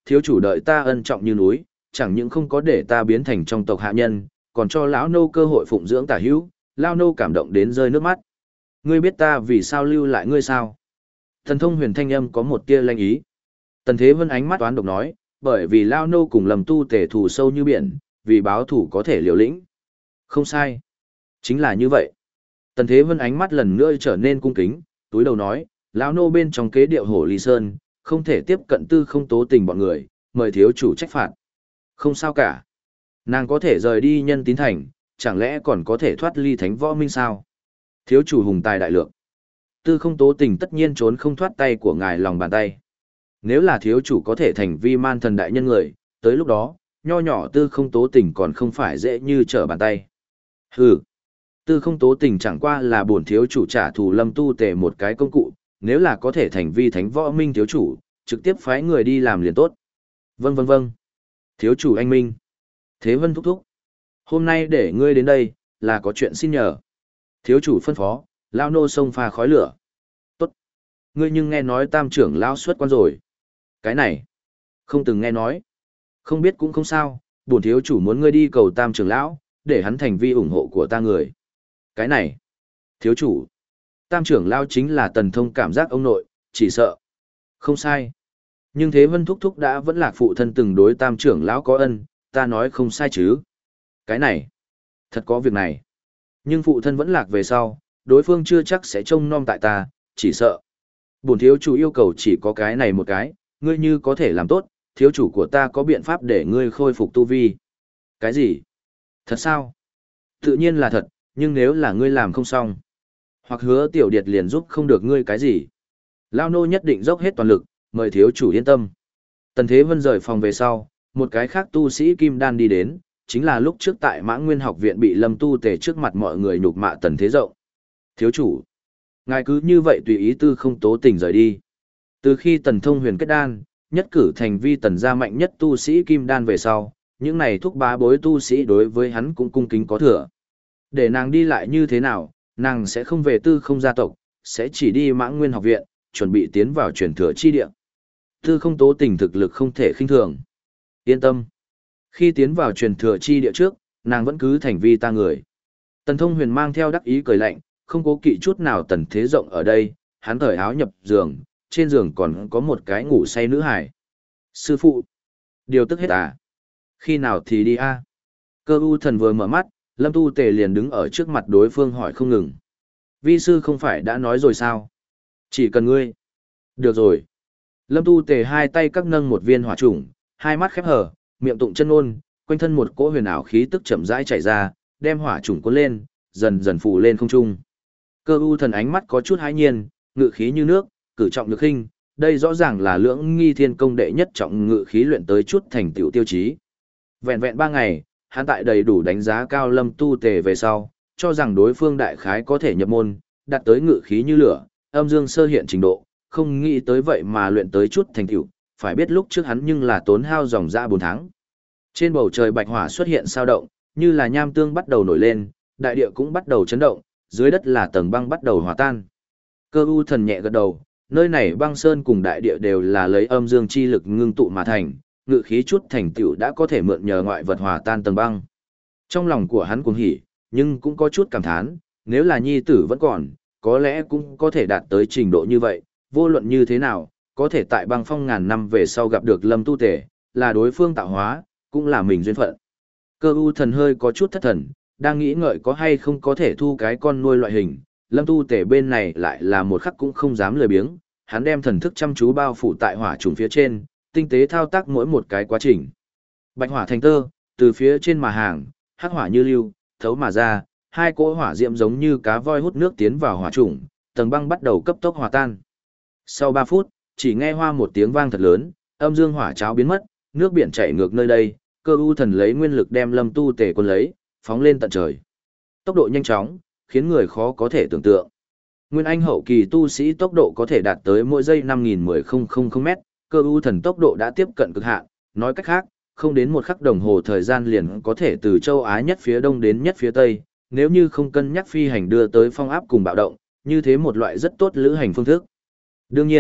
thiếu chủ đợi ta ân trọng như núi, chẳng những không có để ta biến thành trong tộc hạ nhân, còn cho lão nô cơ hội phụng dưỡng tả hữu, lão nô cảm động đến rơi nước mắt. Ngươi biết ta vì sao lưu lại ngươi sao? Thần thông huyền thanh âm có một tia lanh ý. Tần Thế Vân ánh mắt toán độc nói, bởi vì lão nô cùng Lâm Tu Tể thù sâu như biển, vì báo thủ có thể liều lĩnh. Không sai. Chính là như vậy. Tần Thế Vân ánh mắt lần nữa trở nên cung kính, túi đầu nói, lão nô bên trong kế điệu hổ ly sơn, không thể tiếp cận tư không tố tình bọn người, mời thiếu chủ trách phạt. Không sao cả. Nàng có thể rời đi nhân tín thành, chẳng lẽ còn có thể thoát ly thánh võ minh sao? Thiếu chủ hùng tài đại lượng. Tư không tố tình tất nhiên trốn không thoát tay của ngài lòng bàn tay. Nếu là thiếu chủ có thể thành vi man thần đại nhân người, tới lúc đó, nho nhỏ tư không tố tình còn không phải dễ như trở bàn tay. Hừ. Tư không tố tình chẳng qua là bổn thiếu chủ trả thù Lâm Tu Tề một cái công cụ, nếu là có thể thành vi thánh võ minh thiếu chủ, trực tiếp phái người đi làm liền tốt. Vâng vâng vâng. Thiếu chủ anh minh. Thế Vân thúc thúc. Hôm nay để ngươi đến đây, là có chuyện xin nhờ. Thiếu chủ phân phó, lao nô sông pha khói lửa. Tốt. Ngươi nhưng nghe nói tam trưởng lao xuất quan rồi. Cái này. Không từng nghe nói. Không biết cũng không sao, bổn thiếu chủ muốn ngươi đi cầu tam trưởng lão, để hắn thành vi ủng hộ của ta người. Cái này. Thiếu chủ. Tam trưởng lao chính là tần thông cảm giác ông nội, chỉ sợ. Không sai. Nhưng Thế Vân thúc thúc đã vẫn lạc phụ thân từng đối tam trưởng lão có ân, ta nói không sai chứ. Cái này. Thật có việc này. Nhưng phụ thân vẫn lạc về sau, đối phương chưa chắc sẽ trông nom tại ta, chỉ sợ. Bổn thiếu chủ yêu cầu chỉ có cái này một cái, ngươi như có thể làm tốt, thiếu chủ của ta có biện pháp để ngươi khôi phục tu vi. Cái gì? Thật sao? Tự nhiên là thật, nhưng nếu là ngươi làm không xong, hoặc hứa tiểu điệt liền giúp không được ngươi cái gì. Lao nô nhất định dốc hết toàn lực, mời thiếu chủ yên tâm. Tần Thế Vân rời phòng về sau, một cái khác tu sĩ kim đan đi đến, chính là lúc trước tại Mã Nguyên học viện bị Lâm Tu Tề trước mặt mọi người nhục mạ Tần Thế Rộng. Thiếu chủ, ngài cứ như vậy tùy ý tư không tố tình rời đi. Từ khi Tần Thông huyền kết đan, nhất cử thành vi tần gia mạnh nhất tu sĩ kim đan về sau, những này thúc bá bối tu sĩ đối với hắn cũng cung kính có thừa. Để nàng đi lại như thế nào, nàng sẽ không về tư không gia tộc, sẽ chỉ đi Mã Nguyên học viện, chuẩn bị tiến vào truyền thừa chi địa. Tư không tố tình thực lực không thể khinh thường. Yên tâm. Khi tiến vào truyền thừa chi địa trước, nàng vẫn cứ thành vi ta người. Tần Thông huyền mang theo đắc ý cười lạnh, không cố kỵ chút nào Tần Thế Rộng ở đây, hắn cởi áo nhập giường, trên giường còn có một cái ngủ say nữ hải. Sư phụ, điều tức hết à? Khi nào thì đi a? Cơ u thần vừa mở mắt, Lâm Tu Tề liền đứng ở trước mặt đối phương hỏi không ngừng. Vi sư không phải đã nói rồi sao? Chỉ cần ngươi. Được rồi. Lâm Tu Tề hai tay các nâng một viên hỏa trùng, hai mắt khép hờ, miệng tụng chân ngôn, quanh thân một cỗ huyền ảo khí tức chậm rãi chảy ra, đem hỏa trùng cuốn lên, dần dần phủ lên không trung. Cơ u thần ánh mắt có chút hãi nhiên, ngự khí như nước, cử trọng nhược khinh, đây rõ ràng là lưỡng nghi thiên công đệ nhất trọng ngự khí luyện tới chút thành tựu tiêu chí. Vẹn vẹn ba ngày, hắn tại đầy đủ đánh giá cao Lâm Tu Tề về sau, cho rằng đối phương đại khái có thể nhập môn, đạt tới ngự khí như lửa, âm dương sơ hiện trình độ, không nghĩ tới vậy mà luyện tới chút thành tựu, phải biết lúc trước hắn nhưng là tốn hao dòng ra bốn tháng. Trên bầu trời bạch hỏa xuất hiện sao động, như là nham tương bắt đầu nổi lên, đại địa cũng bắt đầu chấn động, dưới đất là tầng băng bắt đầu hòa tan. Cơ u thần nhẹ gật đầu, nơi này băng sơn cùng đại địa đều là lấy âm dương chi lực ngưng tụ mà thành, ngự khí chút thành tựu đã có thể mượn nhờ ngoại vật hòa tan tầng băng. Trong lòng của hắn cuồng hỉ, nhưng cũng có chút cảm thán, nếu là nhi tử vẫn còn, có lẽ cũng có thể đạt tới trình độ như vậy, vô luận như thế nào, có thể tại băng phong ngàn năm về sau gặp được Lâm Tu Tề, là đối phương tạo hóa, cũng là mình duyên phận. Cơ u thần hơi có chút thất thần, đang nghĩ ngợi có hay không có thể thu cái con nuôi loại hình, Lâm Tu Tề bên này lại là một khắc cũng không dám lười biếng, hắn đem thần thức chăm chú bao phủ tại hỏa trùng phía trên, tinh tế thao tác mỗi một cái quá trình. Bạch hỏa thành tơ, từ phía trên mà hàng, hắc hỏa như lưu, thấu mà ra, hai cỗ hỏa diệm giống như cá voi hút nước tiến vào hỏa trùng, tầng băng bắt đầu cấp tốc hòa tan. Sau ba phút, chỉ nghe hoa một tiếng vang thật lớn, âm dương hỏa cháo biến mất, nước biển chảy ngược nơi đây, cơ u thần lấy nguyên lực đem Lâm Tu Tề quân lấy, phóng lên tận trời. Tốc độ nhanh chóng, khiến người khó có thể tưởng tượng. Nguyên Anh hậu kỳ tu sĩ tốc độ có thể đạt tới mỗi giây năm nghìn mười nghìn mét, cơ u thần tốc độ đã tiếp cận cực hạn, nói cách khác, không đến một khắc đồng hồ thời gian liền có thể từ châu Á nhất phía đông đến nhất phía tây, nếu như không cân nhắc phi hành đưa tới phong áp cùng bạo động, như thế một loại rất tốt lữ hành phương thức. Đương nhiên,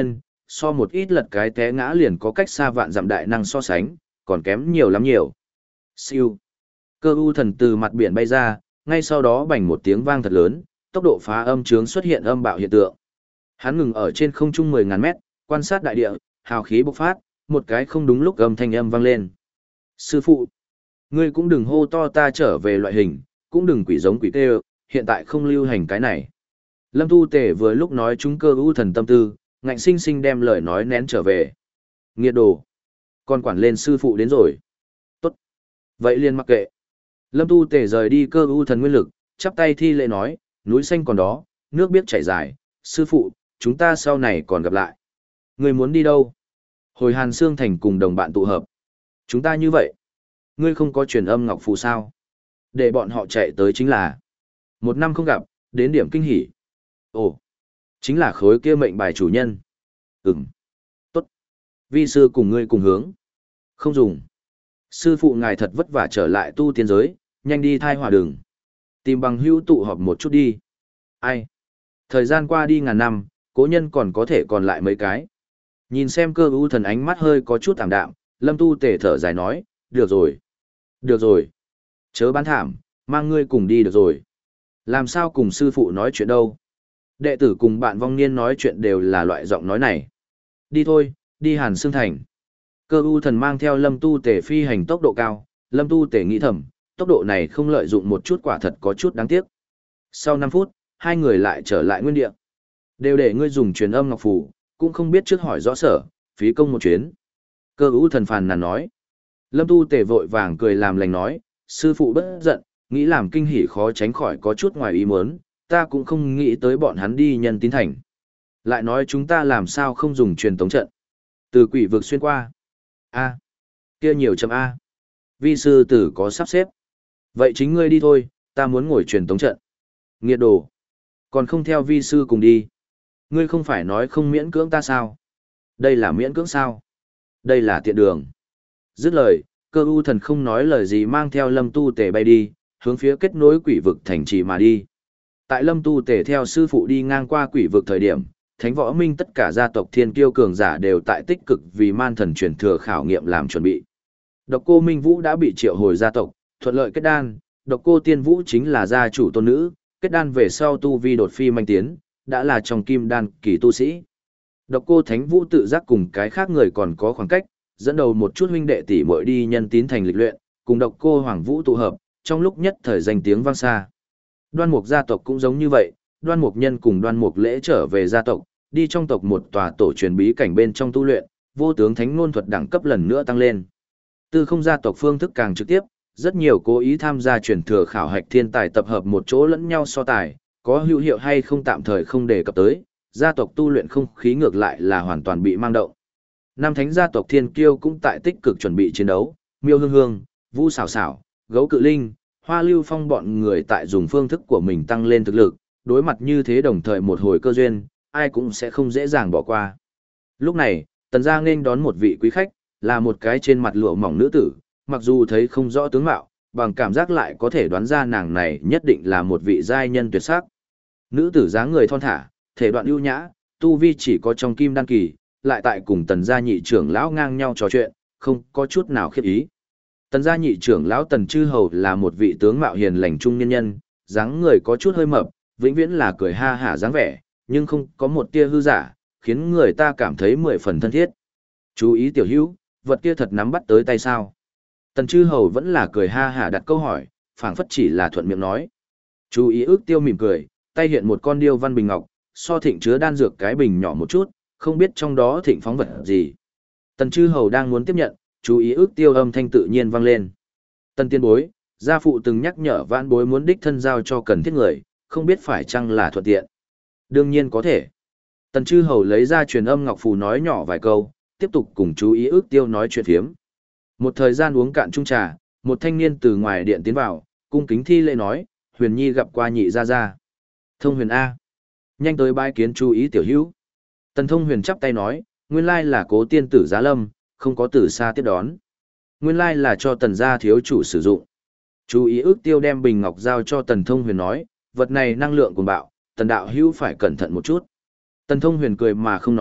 so một ít lật cái té ngã liền có cách xa vạn dặm đại năng so sánh, còn kém nhiều lắm nhiều. Siêu. Cơ u thần từ mặt biển bay ra, ngay sau đó bành một tiếng vang thật lớn, tốc độ phá âm chướng xuất hiện âm bạo hiện tượng. Hắn ngừng ở trên không trung mười ngàn mét, quan sát đại địa, hào khí bộc phát, một cái không đúng lúc âm thanh âm vang lên. Sư phụ, ngươi cũng đừng hô to ta trở về loại hình, cũng đừng quỷ giống quỷ kêu, hiện tại không lưu hành cái này. Lâm Tu Tề vừa lúc nói chúng cơ u thần tâm tư, ngạnh sinh sinh đem lời nói nén trở về. Nghiệt đồ, con quản lên sư phụ đến rồi. Tốt. Vậy liền mặc kệ. Lâm Tu Tề rời đi cơ u thần nguyên lực, chắp tay thi lễ nói, núi xanh còn đó, nước biết chảy dài, sư phụ, chúng ta sau này còn gặp lại. Ngươi muốn đi đâu? Hồi Hàn Sương Thành cùng đồng bạn tụ hợp. Chúng ta như vậy. Ngươi không có truyền âm ngọc phù sao? Để bọn họ chạy tới chính là. Một năm không gặp, đến điểm kinh hỉ. Ồ, chính là khối kia mệnh bài chủ nhân. Ừm. Tốt. Vi sư cùng ngươi cùng hướng. Không dùng. Sư phụ ngài thật vất vả trở lại tu tiên giới, nhanh đi thai hỏa đường. Tìm bằng hữu tụ họp một chút đi. Ai? Thời gian qua đi ngàn năm, cố nhân còn có thể còn lại mấy cái. Nhìn xem cơ ưu thần ánh mắt hơi có chút tạm đạm, Lâm Tu Tề thở dài nói, được rồi. Được rồi. Chớ bán thảm, mang ngươi cùng đi được rồi. Làm sao cùng sư phụ nói chuyện đâu? Đệ tử cùng bạn vong niên nói chuyện đều là loại giọng nói này. Đi thôi, đi Hàn Sương Thành. Cơ u thần mang theo Lâm Tu Tề phi hành tốc độ cao, Lâm Tu Tề nghĩ thầm, tốc độ này không lợi dụng một chút quả thật có chút đáng tiếc. Sau năm phút, hai người lại trở lại nguyên địa. Đều để ngươi dùng truyền âm ngọc phù, cũng không biết trước hỏi rõ sở, phí công một chuyến. Cơ u thần phàn nàn nói. Lâm Tu Tề vội vàng cười làm lành nói, sư phụ bất giận, nghĩ làm kinh hỉ khó tránh khỏi có chút ngoài ý muốn, ta cũng không nghĩ tới bọn hắn đi nhân tín thành. Lại nói chúng ta làm sao không dùng truyền tống trận. Từ quỷ vực xuyên qua. A. Kia nhiều chấm A. Vi sư tử có sắp xếp. Vậy chính ngươi đi thôi, ta muốn ngồi truyền tống trận. Nghiệt đồ. Còn không theo vi sư cùng đi. Ngươi không phải nói không miễn cưỡng ta sao? Đây là miễn cưỡng sao? Đây là tiện đường. Dứt lời, cơ u thần không nói lời gì mang theo Lâm Tu Tề bay đi, hướng phía kết nối quỷ vực thành trì mà đi. Tại Lâm Tu Tề theo sư phụ đi ngang qua quỷ vực thời điểm, Thánh Võ Minh tất cả gia tộc thiên kiêu cường giả đều tại tích cực vì man thần truyền thừa khảo nghiệm làm chuẩn bị. Độc Cô Minh Vũ đã bị triệu hồi gia tộc, thuận lợi kết đan, Độc Cô Tiên Vũ chính là gia chủ tôn nữ, kết đan về sau tu vi đột phi manh tiến, đã là trong kim đan kỳ tu sĩ. Độc Cô Thánh Vũ tự giác cùng cái khác người còn có khoảng cách, dẫn đầu một chút huynh đệ tỷ muội đi nhân tín thành lịch luyện, cùng Độc Cô Hoàng Vũ tụ hợp, trong lúc nhất thời danh tiếng vang xa. Đoan Mục gia tộc cũng giống như vậy, Đoan Mục Nhân cùng Đoan Mục Lễ trở về gia tộc, đi trong tộc một tòa tổ truyền bí cảnh bên trong tu luyện, vô tướng thánh ngôn thuật đẳng cấp lần nữa tăng lên. Tư Không gia tộc phương thức càng trực tiếp, rất nhiều cố ý tham gia truyền thừa khảo hạch thiên tài tập hợp một chỗ lẫn nhau so tài, có hữu hiệu hay không tạm thời không đề cập tới, gia tộc tu luyện không khí ngược lại là hoàn toàn bị mang động. Nam Thánh gia tộc Thiên Kiêu cũng tại tích cực chuẩn bị chiến đấu, Miêu Hương Hương, Vũ Xảo Xảo, Gấu Cự Linh, Hoa Lưu Phong bọn người tại dùng phương thức của mình tăng lên thực lực, đối mặt như thế đồng thời một hồi cơ duyên, ai cũng sẽ không dễ dàng bỏ qua. Lúc này, Tần gia nên đón một vị quý khách, là một cái trên mặt lụa mỏng nữ tử, mặc dù thấy không rõ tướng mạo, bằng cảm giác lại có thể đoán ra nàng này nhất định là một vị giai nhân tuyệt sắc. Nữ tử dáng người thon thả, thể đoạn ưu nhã, tu vi chỉ có trong kim đan kỳ, lại tại cùng Tần gia nhị trưởng lão ngang nhau trò chuyện, không có chút nào khiếp ý. Tần gia nhị trưởng lão Tần Chư Hầu là một vị tướng mạo hiền lành trung niên nhân, dáng người có chút hơi mập, vĩnh viễn là cười ha hả dáng vẻ, nhưng không có một tia hư giả, khiến người ta cảm thấy mười phần thân thiết. Chú ý tiểu hữu, vật kia thật nắm bắt tới tay sao? Tần Chư Hầu vẫn là cười ha hả đặt câu hỏi, phảng phất chỉ là thuận miệng nói. Chú ý ước tiêu mỉm cười, tay hiện một con điêu văn bình ngọc, so thịnh chứa đan dược cái bình nhỏ một chút, không biết trong đó thịnh phóng vật gì. Tần Chư Hầu đang muốn tiếp nhận, chú ý ước tiêu âm thanh tự nhiên vang lên. Tần tiên bối, gia phụ từng nhắc nhở vãn bối muốn đích thân giao cho cần thiết người, không biết phải chăng là thuận tiện. Đương nhiên có thể. Tần Chư Hầu lấy ra truyền âm ngọc phù nói nhỏ vài câu, tiếp tục cùng chú ý ước tiêu nói chuyện phiếm. Một thời gian uống cạn chung trà, một thanh niên từ ngoài điện tiến vào, cung kính thi lễ nói, Huyền Nhi gặp qua nhị gia gia. Thông Huyền A. Nhanh tới bái kiến chú ý tiểu hữu. Tần Thông Huyền chắp tay nói, nguyên lai là cố tiên tử Giá Lâm, không có từ xa tiếp đón. Nguyên lai là cho Tần gia thiếu chủ sử dụng. Chú ý ước tiêu đem bình ngọc giao cho Tần Thông Huyền nói, vật này năng lượng cuồng bạo, Tần đạo hữu phải cẩn thận một chút. Tần Thông Huyền cười mà không nói,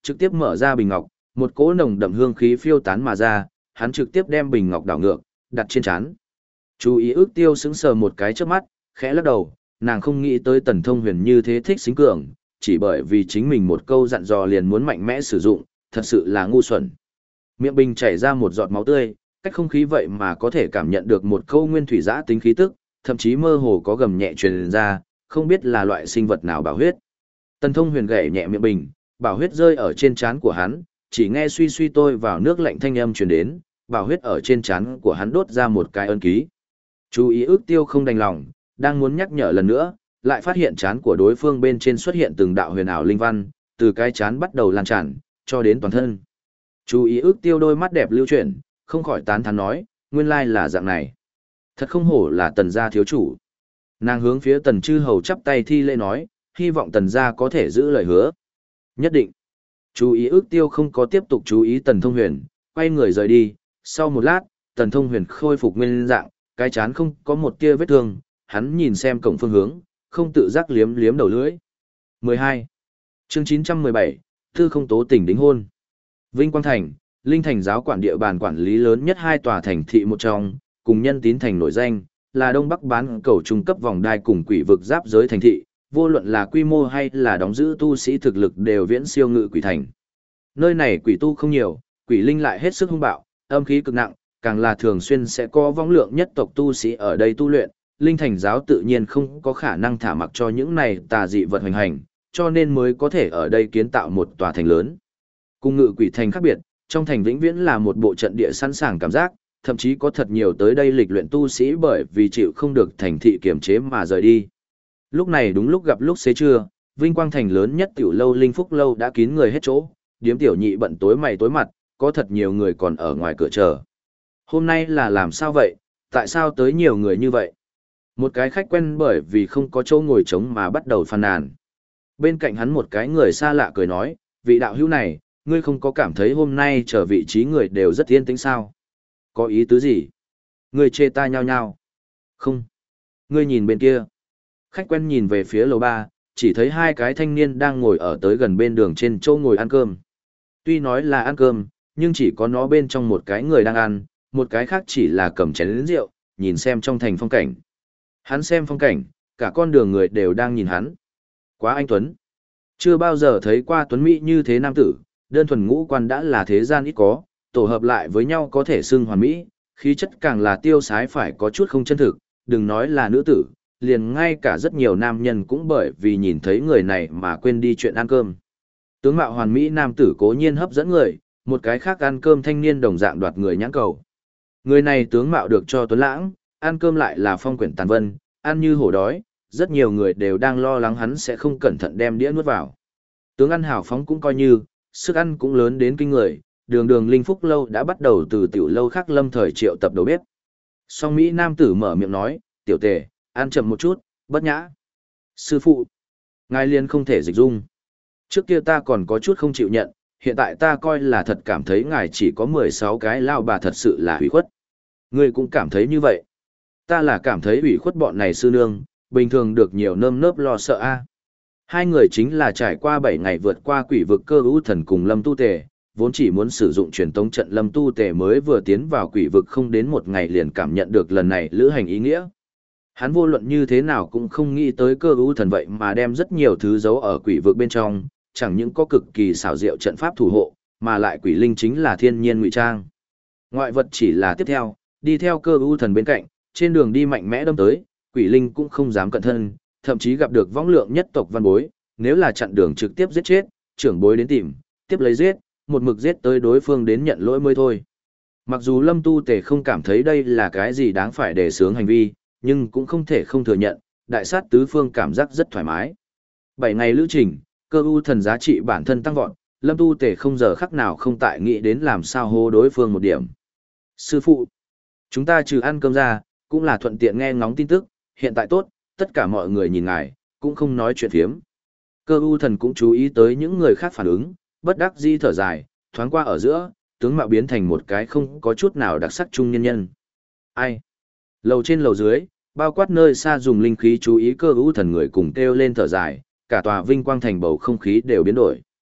trực tiếp mở ra bình ngọc, một cỗ nồng đậm hương khí phiêu tán mà ra, hắn trực tiếp đem bình ngọc đảo ngược, đặt trên chán. Chú ý ước tiêu sững sờ một cái trước mắt, khẽ lắc đầu, nàng không nghĩ tới Tần Thông Huyền như thế thích xính cường, chỉ bởi vì chính mình một câu dặn dò liền muốn mạnh mẽ sử dụng, thật sự là ngu xuẩn. Miệng bình chảy ra một giọt máu tươi, cách không khí vậy mà có thể cảm nhận được một câu nguyên thủy giã tính khí tức, thậm chí mơ hồ có gầm nhẹ truyền ra, không biết là loại sinh vật nào bảo huyết. Tần Thông Huyền gảy nhẹ miệng bình, bảo huyết rơi ở trên trán của hắn, chỉ nghe suy suy tôi vào nước lạnh thanh âm truyền đến, bảo huyết ở trên trán của hắn đốt ra một cái ân ký. Chú ý ước tiêu không đành lòng, đang muốn nhắc nhở lần nữa, lại phát hiện trán của đối phương bên trên xuất hiện từng đạo huyền ảo linh văn, từ cái trán bắt đầu lan tràn, cho đến toàn thân. Chú ý ước tiêu đôi mắt đẹp lưu chuyển, không khỏi tán thán nói, nguyên lai là dạng này. Thật không hổ là Tần gia thiếu chủ. Nàng hướng phía Tần Chư Hầu chắp tay thi lễ nói, hy vọng Tần gia có thể giữ lời hứa. Nhất định. Chú ý ước tiêu không có tiếp tục chú ý Tần Thông Huyền, quay người rời đi. Sau một lát, Tần Thông Huyền khôi phục nguyên dạng, cái chán không có một tia vết thương, hắn nhìn xem cổng phương hướng, không tự giác liếm liếm đầu lưỡi. mười hai. Chương chín trăm mười bảy, Thư không tố tình đính hôn. Vinh Quang Thành, Linh Thành giáo quản địa bàn quản lý lớn nhất hai tòa thành thị một trong, cùng Nhân Tín Thành nổi danh, là Đông Bắc bán cầu trung cấp vòng đai cùng quỷ vực giáp giới thành thị, vô luận là quy mô hay là đóng giữ tu sĩ thực lực đều viễn siêu Ngự Quỷ Thành. Nơi này quỷ tu không nhiều, quỷ linh lại hết sức hung bạo, âm khí cực nặng, càng là thường xuyên sẽ có vong lượng nhất tộc tu sĩ ở đây tu luyện, Linh Thành giáo tự nhiên không có khả năng thả mặc cho những này tà dị vật hoành hành, cho nên mới có thể ở đây kiến tạo một tòa thành lớn. Cùng Ngự Quỷ Thành khác biệt, trong thành vĩnh viễn là một bộ trận địa sẵn sàng cảm giác, thậm chí có thật nhiều tới đây lịch luyện tu sĩ bởi vì chịu không được thành thị kiềm chế mà rời đi. Lúc này đúng lúc gặp lúc xế trưa, Vinh Quang Thành lớn nhất tiểu lâu Linh Phúc lâu đã kín người hết chỗ, điếm tiểu nhị bận tối mày tối mặt, có thật nhiều người còn ở ngoài cửa chờ. Hôm nay là làm sao vậy, tại sao tới nhiều người như vậy? Một cái khách quen bởi vì không có chỗ ngồi trống mà bắt đầu phàn nàn. Bên cạnh hắn một cái người xa lạ cười nói, vị đạo hữu này, ngươi không có cảm thấy hôm nay chờ vị trí người đều rất yên tĩnh sao? Có ý tứ gì? Ngươi chê ta nhao nhao. Không. Ngươi nhìn bên kia. Khách quen nhìn về phía lầu ba, chỉ thấy hai cái thanh niên đang ngồi ở tới gần bên đường trên chỗ ngồi ăn cơm. Tuy nói là ăn cơm, nhưng chỉ có nó bên trong một cái người đang ăn, một cái khác chỉ là cầm chén lớn rượu, nhìn xem trong thành phong cảnh. Hắn xem phong cảnh, cả con đường người đều đang nhìn hắn. Quá anh Tuấn. Chưa bao giờ thấy qua Tuấn Mỹ như thế nam tử, đơn thuần ngũ quan đã là thế gian ít có, tổ hợp lại với nhau có thể xưng hoàn mỹ, khí chất càng là tiêu sái phải có chút không chân thực, đừng nói là nữ tử, liền ngay cả rất nhiều nam nhân cũng bởi vì nhìn thấy người này mà quên đi chuyện ăn cơm. Tướng mạo hoàn mỹ nam tử cố nhiên hấp dẫn người, một cái khác ăn cơm thanh niên đồng dạng đoạt người nhãn cầu. Người này tướng mạo được cho tuấn lãng, ăn cơm lại là phong quyển tàn vân, ăn như hổ đói, rất nhiều người đều đang lo lắng hắn sẽ không cẩn thận đem đĩa nuốt vào. Tướng ăn hào phóng cũng coi như, sức ăn cũng lớn đến kinh người, đường đường Linh Phúc lâu đã bắt đầu từ tiểu lâu khác lâm thời triệu tập đầu bếp. Song Mỹ nam tử mở miệng nói, tiểu tề, ăn chậm một chút, bất nhã. Sư phụ, ngài liên không thể dịch dung. Trước kia ta còn có chút không chịu nhận, hiện tại ta coi là thật cảm thấy ngài chỉ có mười sáu cái lao bà thật sự là hủy khuất. Ngươi cũng cảm thấy như vậy. Ta là cảm thấy hủy khuất bọn này sư nương, bình thường được nhiều nơm nớp lo sợ a. Hai người chính là trải qua bảy ngày vượt qua quỷ vực cơ ưu thần cùng Lâm Tu Tề, vốn chỉ muốn sử dụng truyền tống trận Lâm Tu Tề mới vừa tiến vào quỷ vực không đến một ngày liền cảm nhận được lần này lữ hành ý nghĩa. Hắn vô luận như thế nào cũng không nghĩ tới cơ ưu thần vậy mà đem rất nhiều thứ giấu ở quỷ vực bên trong, chẳng những có cực kỳ xảo diệu trận pháp thủ hộ, mà lại quỷ linh chính là thiên nhiên ngụy trang. Ngoại vật chỉ là tiếp theo, đi theo cơ ưu thần bên cạnh, trên đường đi mạnh mẽ đâm tới, quỷ linh cũng không dám cận thân, thậm chí gặp được võng lượng nhất tộc văn bối, nếu là chặn đường trực tiếp giết chết, trưởng bối đến tìm, tiếp lấy giết, một mực giết tới đối phương đến nhận lỗi mới thôi. Mặc dù Lâm Tu Tề không cảm thấy đây là cái gì đáng phải đề xướng hành vi, nhưng cũng không thể không thừa nhận, đại sát tứ phương cảm giác rất thoải mái. Bảy ngày lữ trình, cơ ưu thần giá trị bản thân tăng vọt, Lâm Tu Tề không giờ khắc nào không tại nghĩ đến làm sao hô đối phương một điểm. Sư phụ, chúng ta trừ ăn cơm ra, cũng là thuận tiện nghe ngóng tin tức, hiện tại tốt, tất cả mọi người nhìn ngài, cũng không nói chuyện phiếm. Cơ ưu thần cũng chú ý tới những người khác phản ứng, bất đắc dĩ thở dài, thoáng qua ở giữa, tướng mạo biến thành một cái không có chút nào đặc sắc trung nhân nhân. Ai? Lầu trên lầu dưới, bao quát nơi xa dùng linh khí chú ý cơ ưu thần người cùng kêu lên thở dài, cả tòa Vinh Quang Thành bầu không khí đều biến đổi.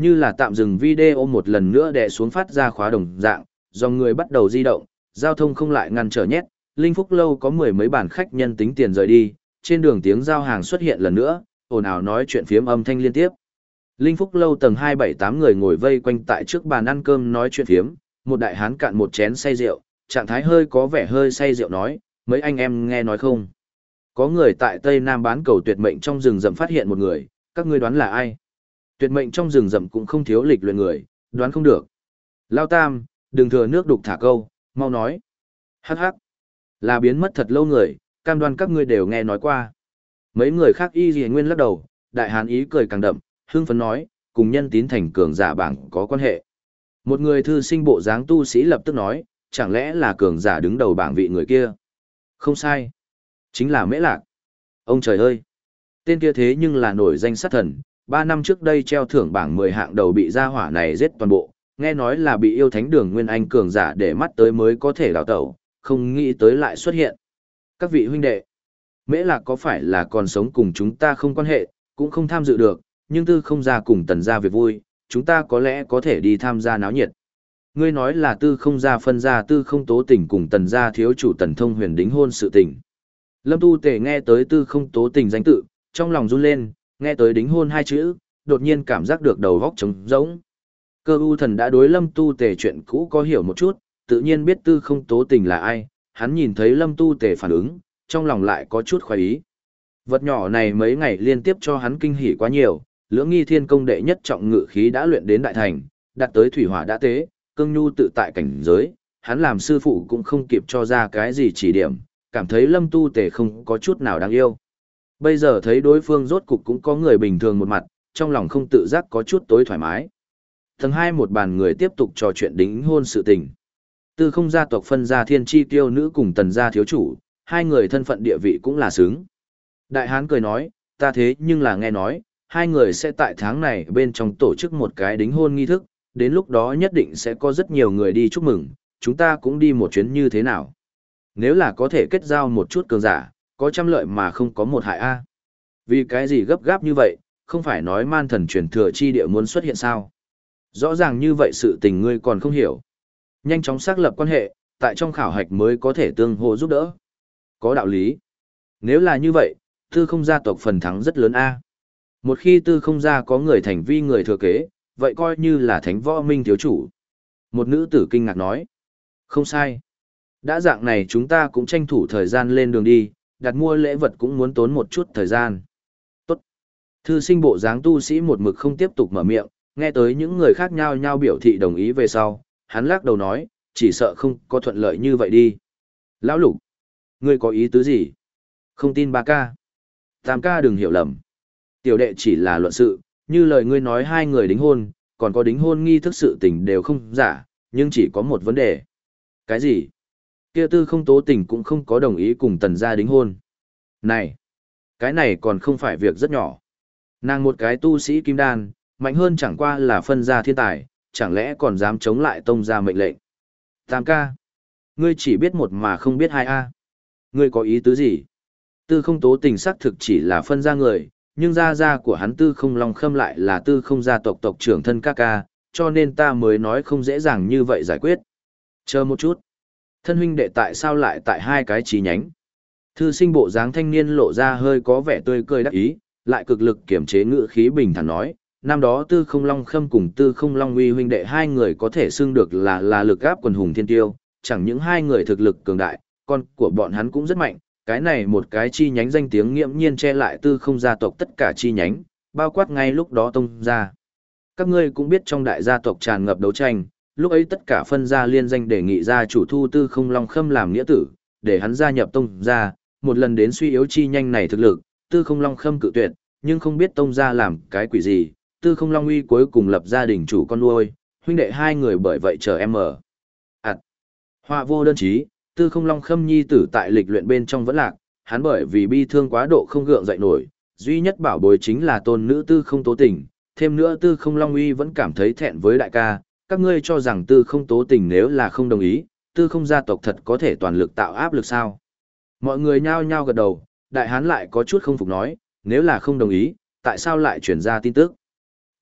Như là tạm dừng video một lần nữa đè xuống phát ra khóa đồng dạng, dòng người bắt đầu di động, giao thông không lại ngăn trở nhét, Linh Phúc Lâu có mười mấy bàn khách nhân tính tiền rời đi, trên đường tiếng giao hàng xuất hiện lần nữa, ồn ào nói chuyện phiếm âm thanh liên tiếp. Linh Phúc Lâu tầng hai bảy tám người ngồi vây quanh tại trước bàn ăn cơm nói chuyện phiếm, một đại hán cạn một chén say rượu, trạng thái hơi có vẻ hơi say rượu nói, mấy anh em nghe nói không? Có người tại Tây Nam bán cầu tuyệt mệnh trong rừng rậm phát hiện một người, các ngươi đoán là ai? Tuyệt mệnh trong rừng rậm cũng không thiếu lịch luyện người, đoán không được. Lao Tam, đừng thừa nước đục thả câu, mau nói. Hắc hắc, là biến mất thật lâu người, cam đoan các ngươi đều nghe nói qua. Mấy người khác y gì nguyên lắc đầu, đại hán ý cười càng đậm, hưng phấn nói, cùng nhân tín thành cường giả bảng có quan hệ. Một người thư sinh bộ dáng tu sĩ lập tức nói, chẳng lẽ là cường giả đứng đầu bảng vị người kia? Không sai. Chính là Mễ Lạc. Ông trời ơi! Tên kia thế nhưng là nổi danh sát thần, ba năm trước đây treo thưởng bảng mười hạng đầu bị gia hỏa này giết toàn bộ, nghe nói là bị yêu thánh đường Nguyên Anh cường giả để mắt tới mới có thể đào tẩu, không nghĩ tới lại xuất hiện. Các vị huynh đệ, Mễ Lạc có phải là còn sống cùng chúng ta không quan hệ, cũng không tham dự được, nhưng tư không ra cùng tần ra việc vui, chúng ta có lẽ có thể đi tham gia náo nhiệt. Ngươi nói là tư không ra phân ra tư không tố tình cùng tần ra thiếu chủ tần thông huyền đính hôn sự tình. Lâm Tu Tề nghe tới tư không tố tình danh tự, trong lòng run lên, nghe tới đính hôn hai chữ, đột nhiên cảm giác được đầu góc trống rỗng. Cơ u thần đã đối Lâm Tu Tề chuyện cũ có hiểu một chút, tự nhiên biết tư không tố tình là ai, hắn nhìn thấy Lâm Tu Tề phản ứng, trong lòng lại có chút khoái ý. Vật nhỏ này mấy ngày liên tiếp cho hắn kinh hỉ quá nhiều, lưỡng nghi thiên công đệ nhất trọng ngự khí đã luyện đến đại thành, đạt tới thủy hỏa đã tế, cương nhu tự tại cảnh giới, hắn làm sư phụ cũng không kịp cho ra cái gì chỉ điểm, cảm thấy Lâm Tu Tề không có chút nào đáng yêu. Bây giờ thấy đối phương rốt cục cũng có người bình thường một mặt, trong lòng không tự giác có chút tối thoải mái. Tầng hai một bàn người tiếp tục trò chuyện đính hôn sự tình. Tư không gia tộc phân ra thiên chi tiêu nữ cùng tần gia thiếu chủ, hai người thân phận địa vị cũng là xứng. Đại hán cười nói, ta thế nhưng là nghe nói, hai người sẽ tại tháng này bên trong tổ chức một cái đính hôn nghi thức, đến lúc đó nhất định sẽ có rất nhiều người đi chúc mừng, chúng ta cũng đi một chuyến như thế nào. Nếu là có thể kết giao một chút cường giả, có trăm lợi mà không có một hại a. Vì cái gì gấp gáp như vậy, không phải nói man thần truyền thừa chi địa muốn xuất hiện sao? Rõ ràng như vậy sự tình ngươi còn không hiểu. Nhanh chóng xác lập quan hệ, tại trong khảo hạch mới có thể tương hỗ giúp đỡ. Có đạo lý. Nếu là như vậy, tư không gia tộc phần thắng rất lớn a. Một khi tư không gia có người thành vi người thừa kế, vậy coi như là thánh võ minh thiếu chủ. Một nữ tử kinh ngạc nói. Không sai. Đã dạng này chúng ta cũng tranh thủ thời gian lên đường đi, đặt mua lễ vật cũng muốn tốn một chút thời gian. Tốt. Thư sinh bộ dáng tu sĩ một mực không tiếp tục mở miệng, nghe tới những người khác nhau nhau biểu thị đồng ý về sau, hắn lắc đầu nói, chỉ sợ không có thuận lợi như vậy đi. Lão Lục, ngươi có ý tứ gì? Không tin ba ca. Tam ca đừng hiểu lầm. Tiểu đệ chỉ là luận sự, như lời ngươi nói hai người đính hôn, còn có đính hôn nghi thức sự tình đều không giả, nhưng chỉ có một vấn đề. Cái gì? Kia tư không tố tình cũng không có đồng ý cùng tần gia đính hôn. Này, cái này còn không phải việc rất nhỏ. Nàng một cái tu sĩ kim đan, mạnh hơn chẳng qua là phân gia thiên tài, chẳng lẽ còn dám chống lại tông gia mệnh lệnh. Tam ca, ngươi chỉ biết một mà không biết hai a. Ngươi có ý tứ gì? Tư không tố tình xác thực chỉ là phân gia người, nhưng gia gia của hắn tư không long khâm lại là tư không gia tộc tộc trưởng thân ca ca, cho nên ta mới nói không dễ dàng như vậy giải quyết. Chờ một chút. Thân huynh đệ tại sao lại tại hai cái chi nhánh? Thư sinh bộ dáng thanh niên lộ ra hơi có vẻ tươi cười đắc ý, lại cực lực kiểm chế ngữ khí bình thản nói, năm đó tư không long khâm cùng tư không long uy huynh đệ hai người có thể xưng được là là lực áp quần hùng thiên tiêu, chẳng những hai người thực lực cường đại, con của bọn hắn cũng rất mạnh, cái này một cái chi nhánh danh tiếng nghiễm nhiên che lại tư không gia tộc tất cả chi nhánh, bao quát ngay lúc đó tông gia. Các ngươi cũng biết trong đại gia tộc tràn ngập đấu tranh, lúc ấy tất cả phân gia liên danh đề nghị gia chủ thu tư không long khâm làm nghĩa tử, để hắn gia nhập tông gia, một lần đến suy yếu chi nhanh này thực lực, tư không long khâm cự tuyệt, nhưng không biết tông gia làm cái quỷ gì, tư không long uy cuối cùng lập gia đình chủ con nuôi, huynh đệ hai người bởi vậy chờ em ở. Ảt! Họa vô đơn chí, tư không long khâm nhi tử tại lịch luyện bên trong vẫn lạc, hắn bởi vì bi thương quá độ không gượng dậy nổi, duy nhất bảo bối chính là tôn nữ tư không tố tình, thêm nữa tư không long uy vẫn cảm thấy thẹn với đại ca, các ngươi cho rằng tư không tố tình nếu là không đồng ý, tư không gia tộc thật có thể toàn lực tạo áp lực sao? Mọi người nhao nhao gật đầu, đại hán lại có chút không phục nói, nếu là không đồng ý, tại sao lại chuyển ra tin tức?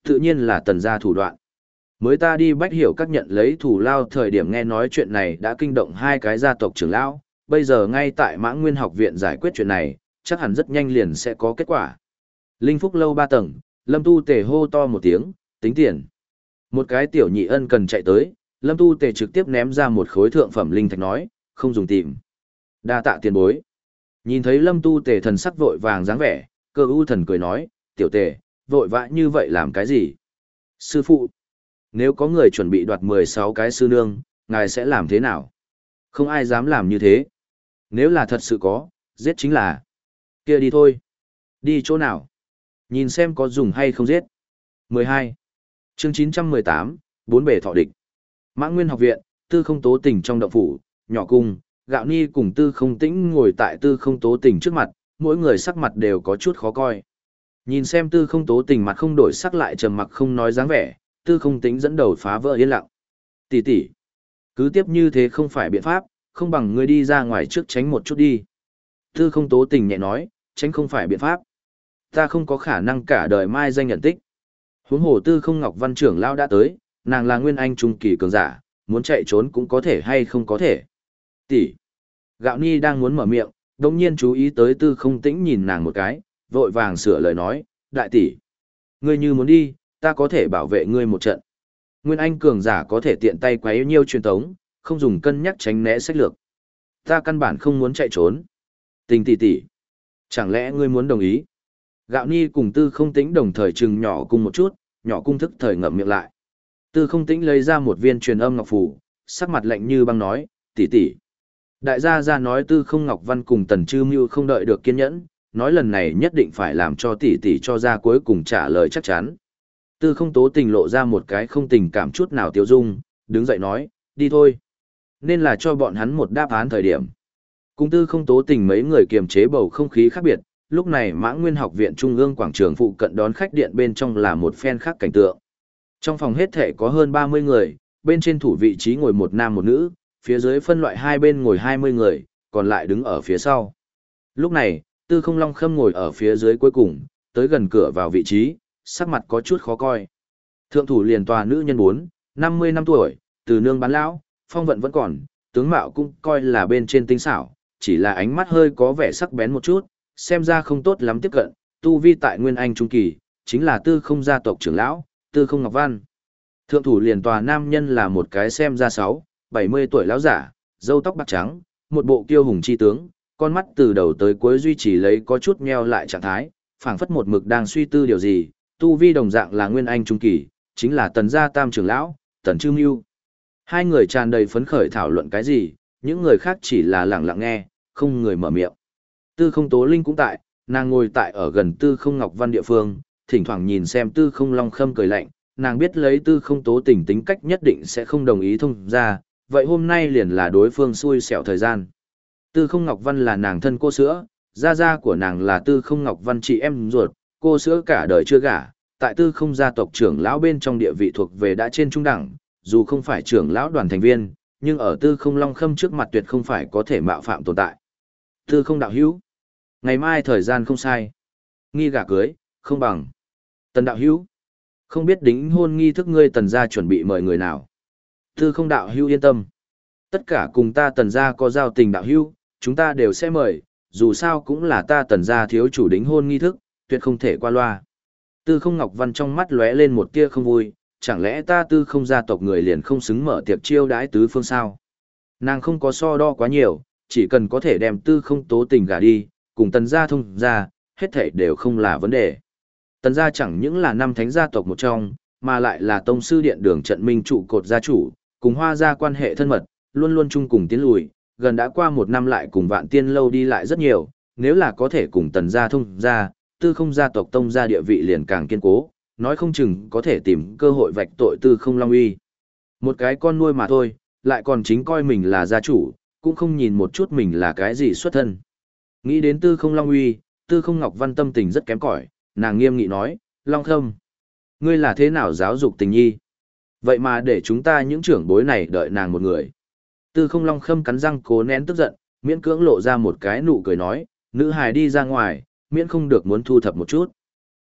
Tự nhiên là tần gia thủ đoạn. Mới ta đi bách hiểu các nhận lấy thủ lao thời điểm nghe nói chuyện này đã kinh động hai cái gia tộc trưởng lão, bây giờ ngay tại Mãng Nguyên học viện giải quyết chuyện này, chắc hẳn rất nhanh liền sẽ có kết quả. Linh Phúc lâu ba tầng, Lâm Tu Tề hô to một tiếng, tính tiền. Một cái tiểu nhị ân cần chạy tới, Lâm Tu Tề trực tiếp ném ra một khối thượng phẩm linh thạch nói, không dùng tìm. Đa tạ tiền bối. Nhìn thấy Lâm Tu Tề thần sắc vội vàng dáng vẻ, Cơ U thần cười nói, tiểu Tề, vội vã như vậy làm cái gì? Sư phụ, nếu có người chuẩn bị đoạt mười sáu cái sư nương, ngài sẽ làm thế nào? Không ai dám làm như thế. Nếu là thật sự có, giết chính là. Kia đi thôi. Đi chỗ nào? Nhìn xem có dùng hay không giết. mười hai. Chương chín trăm mười tám, bốn bể thọ địch. Mãng Nguyên học viện, Tư Không Tố Tình trong động phủ, nhỏ cung, Gạo Ni cùng Tư Không Tĩnh ngồi tại Tư Không Tố Tình trước mặt, mỗi người sắc mặt đều có chút khó coi. Nhìn xem Tư Không Tố Tình mặt không đổi sắc lại trầm mặc không nói dáng vẻ, Tư Không Tĩnh dẫn đầu phá vỡ yên lặng. Tỷ tỷ, cứ tiếp như thế không phải biện pháp, không bằng ngươi đi ra ngoài trước tránh một chút đi. Tư Không Tố Tình nhẹ nói, tránh không phải biện pháp. Ta không có khả năng cả đời mai danh nhận tích. Huống hồ Tư Không Ngọc Văn trưởng lão đã tới, nàng là nguyên anh trung kỳ cường giả, muốn chạy trốn cũng có thể hay không có thể. Tỷ. Gạo Ni đang muốn mở miệng, đồng nhiên chú ý tới Tư Không Tĩnh nhìn nàng một cái, vội vàng sửa lời nói, đại tỷ. Ngươi như muốn đi, ta có thể bảo vệ ngươi một trận. Nguyên anh cường giả có thể tiện tay quấy nhiêu truyền tống, không dùng cân nhắc tránh né sách lược. Ta căn bản không muốn chạy trốn. Tình tỷ tỷ. Chẳng lẽ ngươi muốn đồng ý? Gạo Ni cùng Tư Không Tĩnh đồng thời trừng nhỏ cung một chút, nhỏ cung thức thời ngậm miệng lại. Tư Không Tĩnh lấy ra một viên truyền âm ngọc phù, sắc mặt lạnh như băng nói, tỷ tỷ. Đại gia gia nói Tư Không Ngọc Văn cùng Tần Trư Mưu không đợi được kiên nhẫn, nói lần này nhất định phải làm cho tỷ tỷ cho ra cuối cùng trả lời chắc chắn. Tư Không Tố Tình lộ ra một cái không tình cảm chút nào tiêu dung, đứng dậy nói, đi thôi. Nên là cho bọn hắn một đáp án thời điểm. Cùng Tư Không Tố Tình mấy người kiềm chế bầu không khí khác biệt, lúc này Mãng Nguyên học viện Trung ương quảng trường phụ cận đón khách điện bên trong là một phen khác cảnh tượng. Trong phòng hết thể có hơn ba mươi người, bên trên thủ vị trí ngồi một nam một nữ, phía dưới phân loại hai bên ngồi hai mươi người, còn lại đứng ở phía sau. Lúc này, Tư Không Long Khâm ngồi ở phía dưới cuối cùng, tới gần cửa vào vị trí, sắc mặt có chút khó coi. Thượng thủ liền tòa nữ nhân bốn, năm mươi năm tuổi, từ nương bán lão, phong vận vẫn còn, tướng mạo cũng coi là bên trên tinh xảo, chỉ là ánh mắt hơi có vẻ sắc bén một chút, xem ra không tốt lắm tiếp cận, tu vi tại Nguyên Anh Trung Kỳ, chính là Tư Không gia tộc trưởng lão, Tư Không Ngọc Văn. Thượng thủ liền tòa nam nhân là một cái xem ra sáu, bảy mươi tuổi lão giả, râu tóc bạc trắng, một bộ kiêu hùng chi tướng, con mắt từ đầu tới cuối duy trì lấy có chút nheo lại trạng thái, phảng phất một mực đang suy tư điều gì, tu vi đồng dạng là Nguyên Anh Trung Kỳ, chính là Tần gia tam trưởng lão, Tần Trư Mưu. Hai người tràn đầy phấn khởi thảo luận cái gì, những người khác chỉ là lặng lặng nghe, không người mở miệng. Tư Không Tố Linh cũng tại, nàng ngồi tại ở gần Tư Không Ngọc Văn địa phương, thỉnh thoảng nhìn xem Tư Không Long Khâm cười lạnh, nàng biết lấy Tư Không Tố Tình tính cách nhất định sẽ không đồng ý thông ra, vậy hôm nay liền là đối phương xui xẻo thời gian. Tư Không Ngọc Văn là nàng thân cô sữa, gia gia của nàng là Tư Không Ngọc Văn chị em ruột, cô sữa cả đời chưa gả, tại Tư Không gia tộc trưởng lão bên trong địa vị thuộc về đã trên trung đẳng, dù không phải trưởng lão đoàn thành viên, nhưng ở Tư Không Long Khâm trước mặt tuyệt không phải có thể mạo phạm tồn tại. Tư Không đạo hữu, ngày mai thời gian không sai, nghi gả cưới, không bằng. Tần đạo hữu, không biết đính hôn nghi thức ngươi Tần gia chuẩn bị mời người nào. Tư Không đạo hữu yên tâm, tất cả cùng ta Tần gia có giao tình đạo hữu, chúng ta đều sẽ mời, dù sao cũng là ta Tần gia thiếu chủ đính hôn nghi thức, tuyệt không thể qua loa. Tư Không Ngọc Văn trong mắt lóe lên một tia không vui, chẳng lẽ ta Tư Không gia tộc người liền không xứng mở tiệc chiêu đãi tứ phương sao? Nàng không có so đo quá nhiều, chỉ cần có thể đem Tư Không Tố Tình gả đi, cùng Tần gia thông gia, hết thảy đều không là vấn đề. Tần gia chẳng những là năm thánh gia tộc một trong, mà lại là tông sư điện đường trận minh trụ cột gia chủ, cùng Hoa gia quan hệ thân mật, luôn luôn chung cùng tiến lùi, gần đã qua một năm lại cùng Vạn Tiên lâu đi lại rất nhiều, nếu là có thể cùng Tần gia thông gia, Tư Không gia tộc tông gia địa vị liền càng kiên cố, nói không chừng có thể tìm cơ hội vạch tội Tư Không Long Uy. Một cái con nuôi mà thôi, lại còn chính coi mình là gia chủ, cũng không nhìn một chút mình là cái gì xuất thân. Nghĩ đến Tư Không Long Uy, Tư Không Ngọc Văn tâm tình rất kém cỏi, nàng nghiêm nghị nói, Long Khâm, ngươi là thế nào giáo dục tình nhi? Vậy mà để chúng ta những trưởng bối này đợi nàng một người. Tư Không Long Khâm cắn răng cố nén tức giận, miễn cưỡng lộ ra một cái nụ cười nói, nữ hài đi ra ngoài, miễn không được muốn thu thập một chút.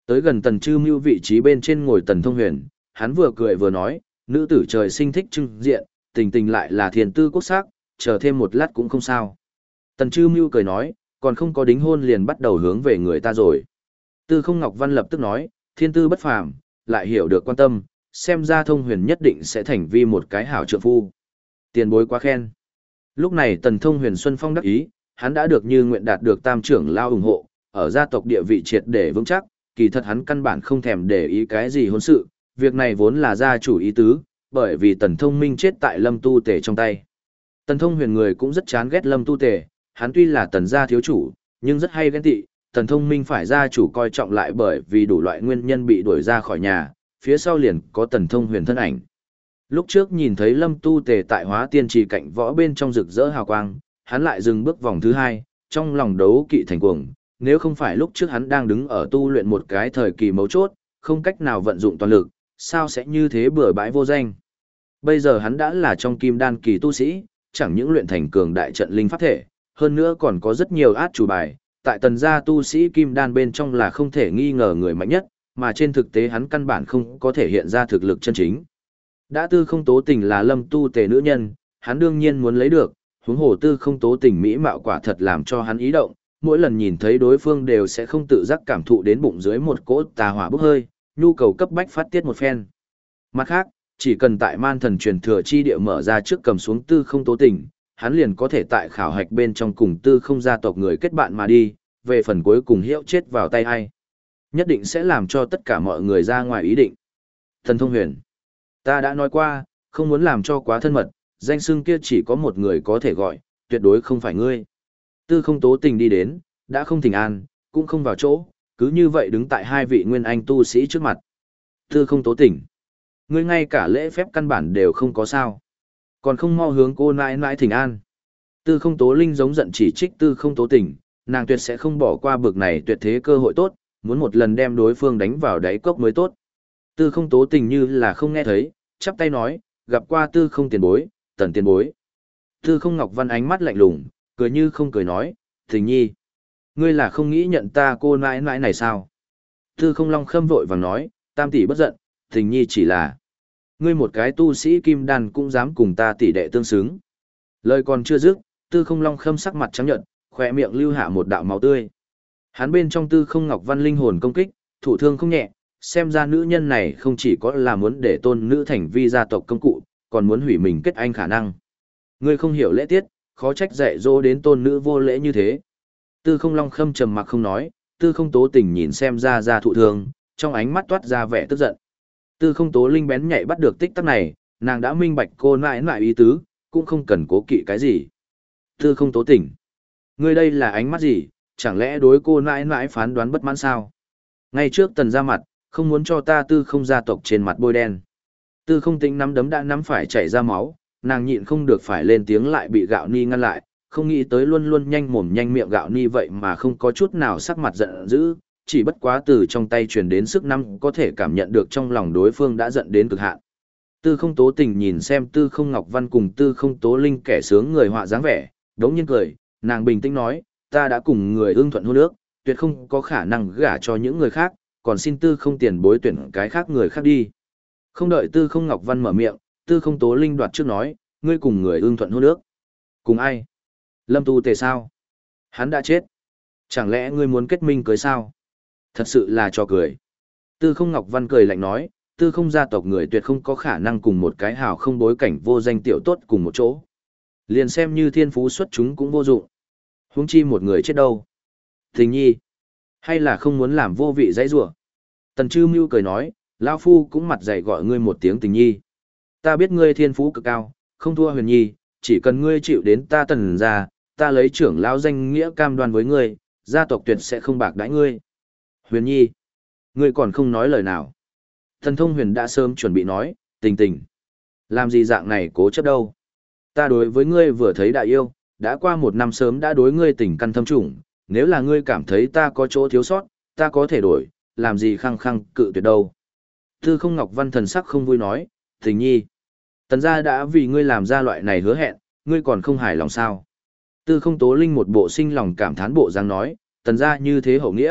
Tới gần Tần Trư Mưu vị trí bên trên ngồi Tần Thông Huyền, hắn vừa cười vừa nói, nữ tử trời sinh thích trưng diện, tình tình lại là thiền tư quốc sắc, chờ thêm một lát cũng không sao. Tần Trư Mưu cười nói, còn không có đính hôn liền bắt đầu hướng về người ta rồi. Tư Không Ngọc Văn lập tức nói, thiên tư bất phàm, lại hiểu được quan tâm, xem ra Thông Huyền nhất định sẽ thành vi một cái hảo trượng phu. Tiền bối quá khen. Lúc này Tần Thông Huyền Xuân Phong đắc ý, hắn đã được như nguyện đạt được tam trưởng lao ủng hộ, ở gia tộc địa vị triệt để vững chắc, kỳ thật hắn căn bản không thèm để ý cái gì hôn sự, việc này vốn là gia chủ ý tứ, bởi vì Tần Thông Minh chết tại Lâm Tu Tề trong tay. Tần Thông Huyền người cũng rất chán ghét Lâm Tu Tề, hắn tuy là Tần gia thiếu chủ, nhưng rất hay ghen tị, Tần Thông Minh phải gia chủ coi trọng lại bởi vì đủ loại nguyên nhân bị đuổi ra khỏi nhà, phía sau liền có Tần Thông Huyền thân ảnh. Lúc trước nhìn thấy Lâm Tu Tề tại Hóa Tiên Trì cạnh võ bên trong rực rỡ hào quang, hắn lại dừng bước vòng thứ hai, trong lòng đấu kỵ thành cuồng, nếu không phải lúc trước hắn đang đứng ở tu luyện một cái thời kỳ mấu chốt, không cách nào vận dụng toàn lực, sao sẽ như thế bừa bãi vô danh. Bây giờ hắn đã là trong kim đan kỳ tu sĩ, chẳng những luyện thành cường đại trận linh pháp thể, hơn nữa còn có rất nhiều át chủ bài, tại Tần gia tu sĩ kim đan bên trong là không thể nghi ngờ người mạnh nhất, mà trên thực tế hắn căn bản không có thể hiện ra thực lực chân chính. Đã Tư Không Tố Tình là Lâm Tu Tề nữ nhân, hắn đương nhiên muốn lấy được, huống hồ Tư Không Tố Tình mỹ mạo quả thật làm cho hắn ý động, mỗi lần nhìn thấy đối phương đều sẽ không tự giác cảm thụ đến bụng dưới một cỗ tà hỏa bốc hơi, nhu cầu cấp bách phát tiết một phen. Mặt khác, chỉ cần tại Man Thần truyền thừa chi địa mở ra trước cầm xuống Tư Không Tố Tình, hắn liền có thể tại khảo hạch bên trong cùng Tư Không gia tộc người kết bạn mà đi, về phần cuối cùng hiệu chết vào tay ai, nhất định sẽ làm cho tất cả mọi người ra ngoài ý định. Thần Thông Huyền, ta đã nói qua, không muốn làm cho quá thân mật, danh xưng kia chỉ có một người có thể gọi, tuyệt đối không phải ngươi. Tư Không Tố Tình đi đến, đã không thỉnh an, cũng không vào chỗ, cứ như vậy đứng tại hai vị nguyên anh tu sĩ trước mặt. Tư Không Tố Tình, ngươi ngay cả lễ phép căn bản đều không có sao, còn không mau hướng cô nãi nãi thỉnh an. Tư Không Tố Linh giống giận chỉ trích Tư Không Tố Tình, nàng tuyệt sẽ không bỏ qua bực này tuyệt thế cơ hội tốt, muốn một lần đem đối phương đánh vào đáy cốc mới tốt. Tư Không Tố Tình như là không nghe thấy, chắp tay nói, gặp qua Tư Không tiền bối, Tần tiền bối. Tư Không Ngọc Văn ánh mắt lạnh lùng, cười như không cười nói, Tình nhi, ngươi là không nghĩ nhận ta cô nãi nãi này sao? Tư Không Long Khâm vội vàng nói, tam tỷ bất giận, Tình nhi chỉ là, ngươi một cái tu sĩ kim đan cũng dám cùng ta tỷ đệ tương xứng. Lời còn chưa dứt, Tư Không Long Khâm sắc mặt trắng nhợt, khỏe miệng lưu hạ một đạo máu tươi. Hắn bên trong Tư Không Ngọc Văn linh hồn công kích, thụ thương không nhẹ, xem ra nữ nhân này không chỉ có là muốn để tôn nữ thành vi gia tộc công cụ, còn muốn hủy mình kết anh khả năng. Ngươi không hiểu lễ tiết, khó trách dạy dỗ đến tôn nữ vô lễ như thế. Tư Không Long Khâm trầm mặc không nói, Tư Không Tố Tình nhìn xem ra ra thụ thương, trong ánh mắt toát ra vẻ tức giận. Tư Không Tố Linh bén nhạy bắt được tích tắc này, nàng đã minh bạch cô nãi nãi ý tứ, cũng không cần cố kỵ cái gì. Tư Không Tố Tình, ngươi đây là ánh mắt gì, chẳng lẽ đối cô nãi nãi phán đoán bất mãn sao? Ngay trước Tần ra mặt, không muốn cho ta Tư Không gia tộc trên mặt bôi đen. Tư Không Tĩnh nắm đấm đã nắm phải chảy ra máu, nàng nhịn không được phải lên tiếng lại bị Gạo Ni ngăn lại, không nghĩ tới luôn luôn nhanh mồm nhanh miệng Gạo Ni vậy mà không có chút nào sắc mặt giận dữ, chỉ bất quá từ trong tay truyền đến sức năm có thể cảm nhận được trong lòng đối phương đã giận đến cực hạn. Tư Không Tố Tình nhìn xem Tư Không Ngọc Văn cùng Tư Không Tố Linh kẻ sướng người họa dáng vẻ, đống nhiên cười, nàng bình tĩnh nói, ta đã cùng người ưng thuận hôn ước, tuyệt không có khả năng gả cho những người khác, còn xin Tư Không tiền bối tuyển cái khác người khác đi. Không đợi Tư Không Ngọc Văn mở miệng, Tư Không Tố Linh đoạt trước nói, ngươi cùng người ưng thuận hôn ước. Cùng ai? Lâm Tu Tề sao? Hắn đã chết. Chẳng lẽ ngươi muốn kết minh cưới sao? Thật sự là trò cười. Tư Không Ngọc Văn cười lạnh nói, Tư Không gia tộc người tuyệt không có khả năng cùng một cái hào không bối cảnh vô danh tiểu tốt cùng một chỗ. Liền xem như thiên phú xuất chúng cũng vô dụng. Huống chi một người chết đâu. Tình nhi, hay là không muốn làm vô vị dãy rủa? Tần Trư Mưu cười nói, lão phu cũng mặt dày gọi ngươi một tiếng Tình nhi. Ta biết ngươi thiên phú cực cao, không thua Huyền nhi, chỉ cần ngươi chịu đến ta Tần gia, ta lấy trưởng lão danh nghĩa cam đoan với ngươi, gia tộc tuyệt sẽ không bạc đãi ngươi. Huyền nhi, ngươi còn không nói lời nào. Thần Thông Huyền đã sớm chuẩn bị nói, Tình Tình, làm gì dạng này cố chấp đâu. Ta đối với ngươi vừa thấy đại yêu, đã qua một năm sớm đã đối ngươi tình căn thâm trùng, nếu là ngươi cảm thấy ta có chỗ thiếu sót, ta có thể đổi, làm gì khăng khăng cự tuyệt đâu. Tư Không Ngọc Văn thần sắc không vui nói, Tình nhi, Tần gia đã vì ngươi làm ra loại này hứa hẹn, ngươi còn không hài lòng sao? Tư Không Tố Linh một bộ sinh lòng cảm thán bộ dáng nói, Tần gia như thế hậu nghĩa,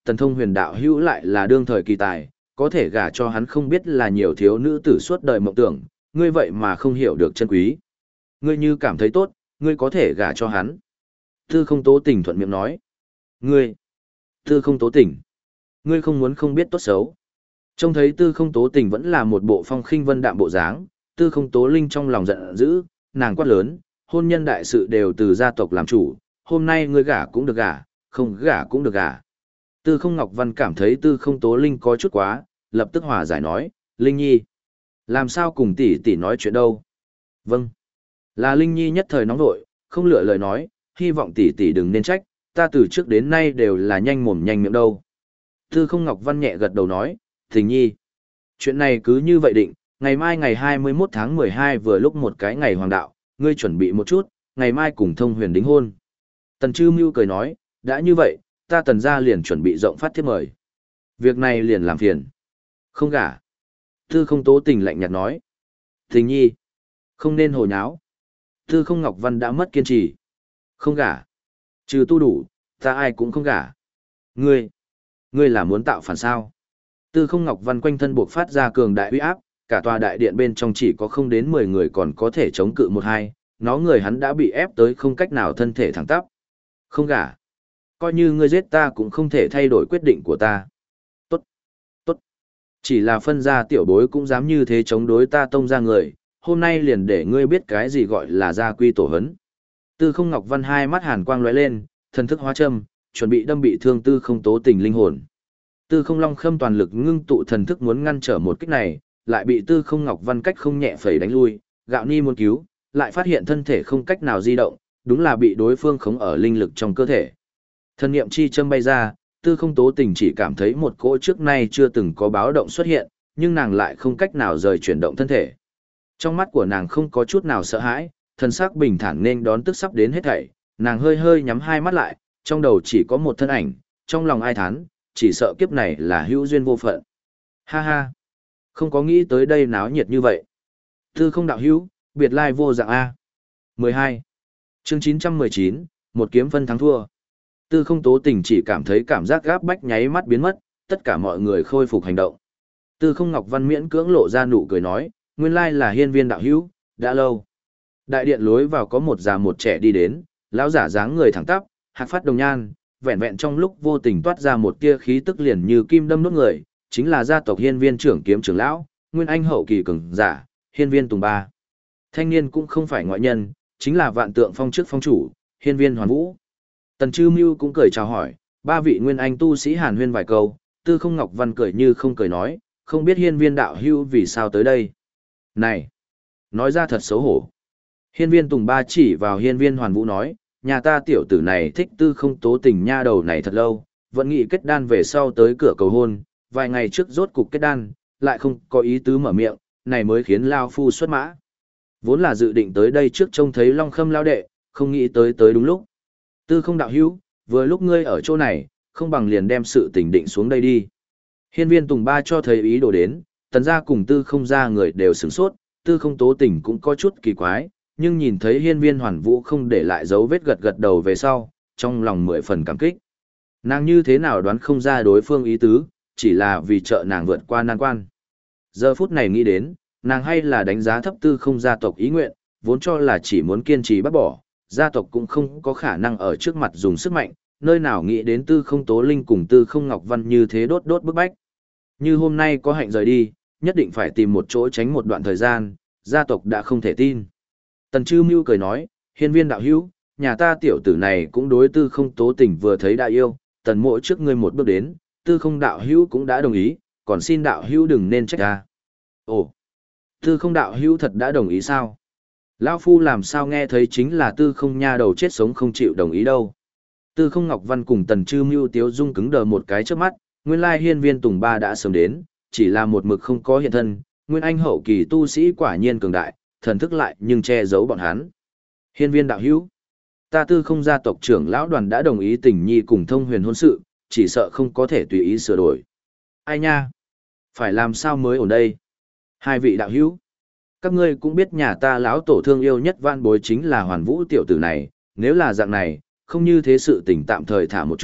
tần thông huyền đạo hữu lại là đương thời kỳ tài, có thể gả cho hắn không biết là nhiều thiếu nữ tử suốt đời mộng tưởng, ngươi vậy mà không hiểu được chân quý. Ngươi như cảm thấy tốt, ngươi có thể gả cho hắn. Tư không tố tình thuận miệng nói. Ngươi, tư không tố tình, ngươi không muốn không biết tốt xấu. Trông thấy tư không tố tình vẫn là một bộ phong khinh vân đạm bộ dáng, tư không tố linh trong lòng giận dữ, nàng quát lớn, hôn nhân đại sự đều từ gia tộc làm chủ, hôm nay ngươi gả cũng được gả, không gả cũng được gả. Tư không Ngọc Văn cảm thấy tư không tố linh có chút quá, lập tức hòa giải nói, Linh Nhi, làm sao cùng tỷ tỷ nói chuyện đâu? Vâng, là Linh Nhi nhất thời nóng vội, không lựa lời nói, hy vọng tỷ tỷ đừng nên trách, ta từ trước đến nay đều là nhanh mồm nhanh miệng đâu. Tư không Ngọc Văn nhẹ gật đầu nói, Tình Nhi, chuyện này cứ như vậy định, ngày mai ngày hai mươi mốt tháng mười hai vừa lúc một cái ngày hoàng đạo, ngươi chuẩn bị một chút, ngày mai cùng thông huyền đính hôn. Tần Trư Mưu cười nói, đã như vậy, ta tần gia liền chuẩn bị rộng phát thiếp mời. Việc này liền làm phiền. Không gả. Tư không tố tình lạnh nhạt nói. Tình Nhi, không nên hồ nháo. Tư không Ngọc Văn đã mất kiên trì. Không gả. Trừ tu đủ, ta ai cũng không gả. Ngươi, ngươi là muốn tạo phản sao? Tư không Ngọc Văn quanh thân buộc phát ra cường đại uy áp, cả tòa đại điện bên trong chỉ có không đến mười người còn có thể chống cự một hai, nó người hắn đã bị ép tới không cách nào thân thể thẳng tắp. Không gả. Coi như ngươi giết ta cũng không thể thay đổi quyết định của ta. Tốt, tốt. Chỉ là phân gia tiểu bối cũng dám như thế chống đối ta tông ra người, hôm nay liền để ngươi biết cái gì gọi là gia quy tổ hấn. Tư không Ngọc Văn hai mắt hàn quang lóe lên, thần thức hóa châm, chuẩn bị đâm bị thương tư không tố tình linh hồn. Tư không Long Khâm toàn lực ngưng tụ thần thức muốn ngăn trở một kích này, lại bị tư không Ngọc Văn cách không nhẹ phẩy đánh lui, gạo ni muốn cứu, lại phát hiện thân thể không cách nào di động, đúng là bị đối phương khống ở linh lực trong cơ thể. Thần niệm chi châm bay ra, tư không tố tình chỉ cảm thấy một cỗ trước nay chưa từng có báo động xuất hiện, nhưng nàng lại không cách nào rời chuyển động thân thể. Trong mắt của nàng không có chút nào sợ hãi, thần sắc bình thản nên đón tức sắp đến hết thảy, nàng hơi hơi nhắm hai mắt lại, trong đầu chỉ có một thân ảnh, trong lòng ai thán, chỉ sợ kiếp này là hữu duyên vô phận. Ha ha, không có nghĩ tới đây náo nhiệt như vậy. Tư không đạo hữu, biệt lai vô dạng A. mười hai. Chương chín trăm mười chín, một kiếm phân thắng thua. Tư không tố tình chỉ cảm thấy cảm giác gáp bách nháy mắt biến mất, tất cả mọi người khôi phục hành động. Tư không Ngọc Văn miễn cưỡng lộ ra nụ cười nói, nguyên lai là hiên viên đạo hữu, đã lâu. Đại điện lối vào có một già một trẻ đi đến, lão giả dáng người thẳng tắp, hạc phát đồng nhan, vẹn vẹn trong lúc vô tình toát ra một tia khí tức liền như kim đâm đốt người, chính là gia tộc hiên viên trưởng kiếm trưởng lão, nguyên anh hậu kỳ cường giả, hiên viên Tùng Ba. Thanh niên cũng không phải ngoại nhân, chính là vạn tượng phong trước phong chủ, hiên viên Hoàn Vũ. Tần Trư Mưu cũng cười chào hỏi, ba vị nguyên anh tu sĩ hàn huyên vài câu, Tư không Ngọc Văn cười như không cười nói, không biết hiên viên đạo hưu vì sao tới đây. Này, nói ra thật xấu hổ. Hiên viên Tùng Ba chỉ vào hiên viên Hoàn Vũ nói, nhà ta tiểu tử này thích tư không tố tình nha đầu này thật lâu, vẫn nghĩ kết đan về sau tới cửa cầu hôn, vài ngày trước rốt cục kết đan, lại không có ý tứ mở miệng, này mới khiến Lao Phu xuất mã. Vốn là dự định tới đây trước trông thấy Long Khâm Lao đệ, không nghĩ tới tới đúng lúc. Tư không đạo hữu, vừa lúc ngươi ở chỗ này, không bằng liền đem sự tình định xuống đây đi. Hiên viên Tùng Ba cho thấy ý đồ đến, tần gia cùng tư không gia người đều sửng sốt, tư không tố tình cũng có chút kỳ quái, nhưng nhìn thấy hiên viên Hoàn Vũ không để lại dấu vết gật gật đầu về sau, trong lòng mười phần cảm kích. Nàng như thế nào đoán không ra đối phương ý tứ, chỉ là vì trợ nàng vượt qua nan quan. Giờ phút này nghĩ đến, nàng hay là đánh giá thấp tư không gia tộc ý nguyện, vốn cho là chỉ muốn kiên trì bắt bỏ, gia tộc cũng không có khả năng ở trước mặt dùng sức mạnh, nơi nào nghĩ đến tư không tố linh cùng tư không Ngọc Văn như thế đốt đốt bức bách. Như hôm nay có hạnh rời đi, nhất định phải tìm một chỗ tránh một đoạn thời gian, gia tộc đã không thể tin. Tần Trư Mưu cười nói, hiên viên đạo hữu, nhà ta tiểu tử này cũng đối tư không tố tình vừa thấy đã yêu, tần mộ trước ngươi một bước đến, tư không đạo hữu cũng đã đồng ý, còn xin đạo hữu đừng nên trách ta. Ồ, tư không đạo hữu thật đã đồng ý sao? Lão Phu làm sao nghe thấy chính là tư không nha đầu chết sống không chịu đồng ý đâu. Tư không Ngọc Văn cùng Tần Trư Mưu tiếu dung cứng đờ một cái trước mắt, nguyên lai hiên viên Tùng Ba đã sớm đến, chỉ là một mực không có hiện thân, nguyên anh hậu kỳ tu sĩ quả nhiên cường đại, thần thức lại nhưng che giấu bọn hắn. Hiên viên đạo hữu, ta tư không gia tộc trưởng lão đoàn đã đồng ý tình nhi cùng thông huyền hôn sự, chỉ sợ không có thể tùy ý sửa đổi. Ai nha? Phải làm sao mới ổn đây? Hai vị đạo hữu, các ngươi cũng biết nhà ta lão tổ thương yêu nhất van bối chính là Hoàn Vũ tiểu tử này, nếu là dạng này, không như thế sự tình tạm thời thả một chút,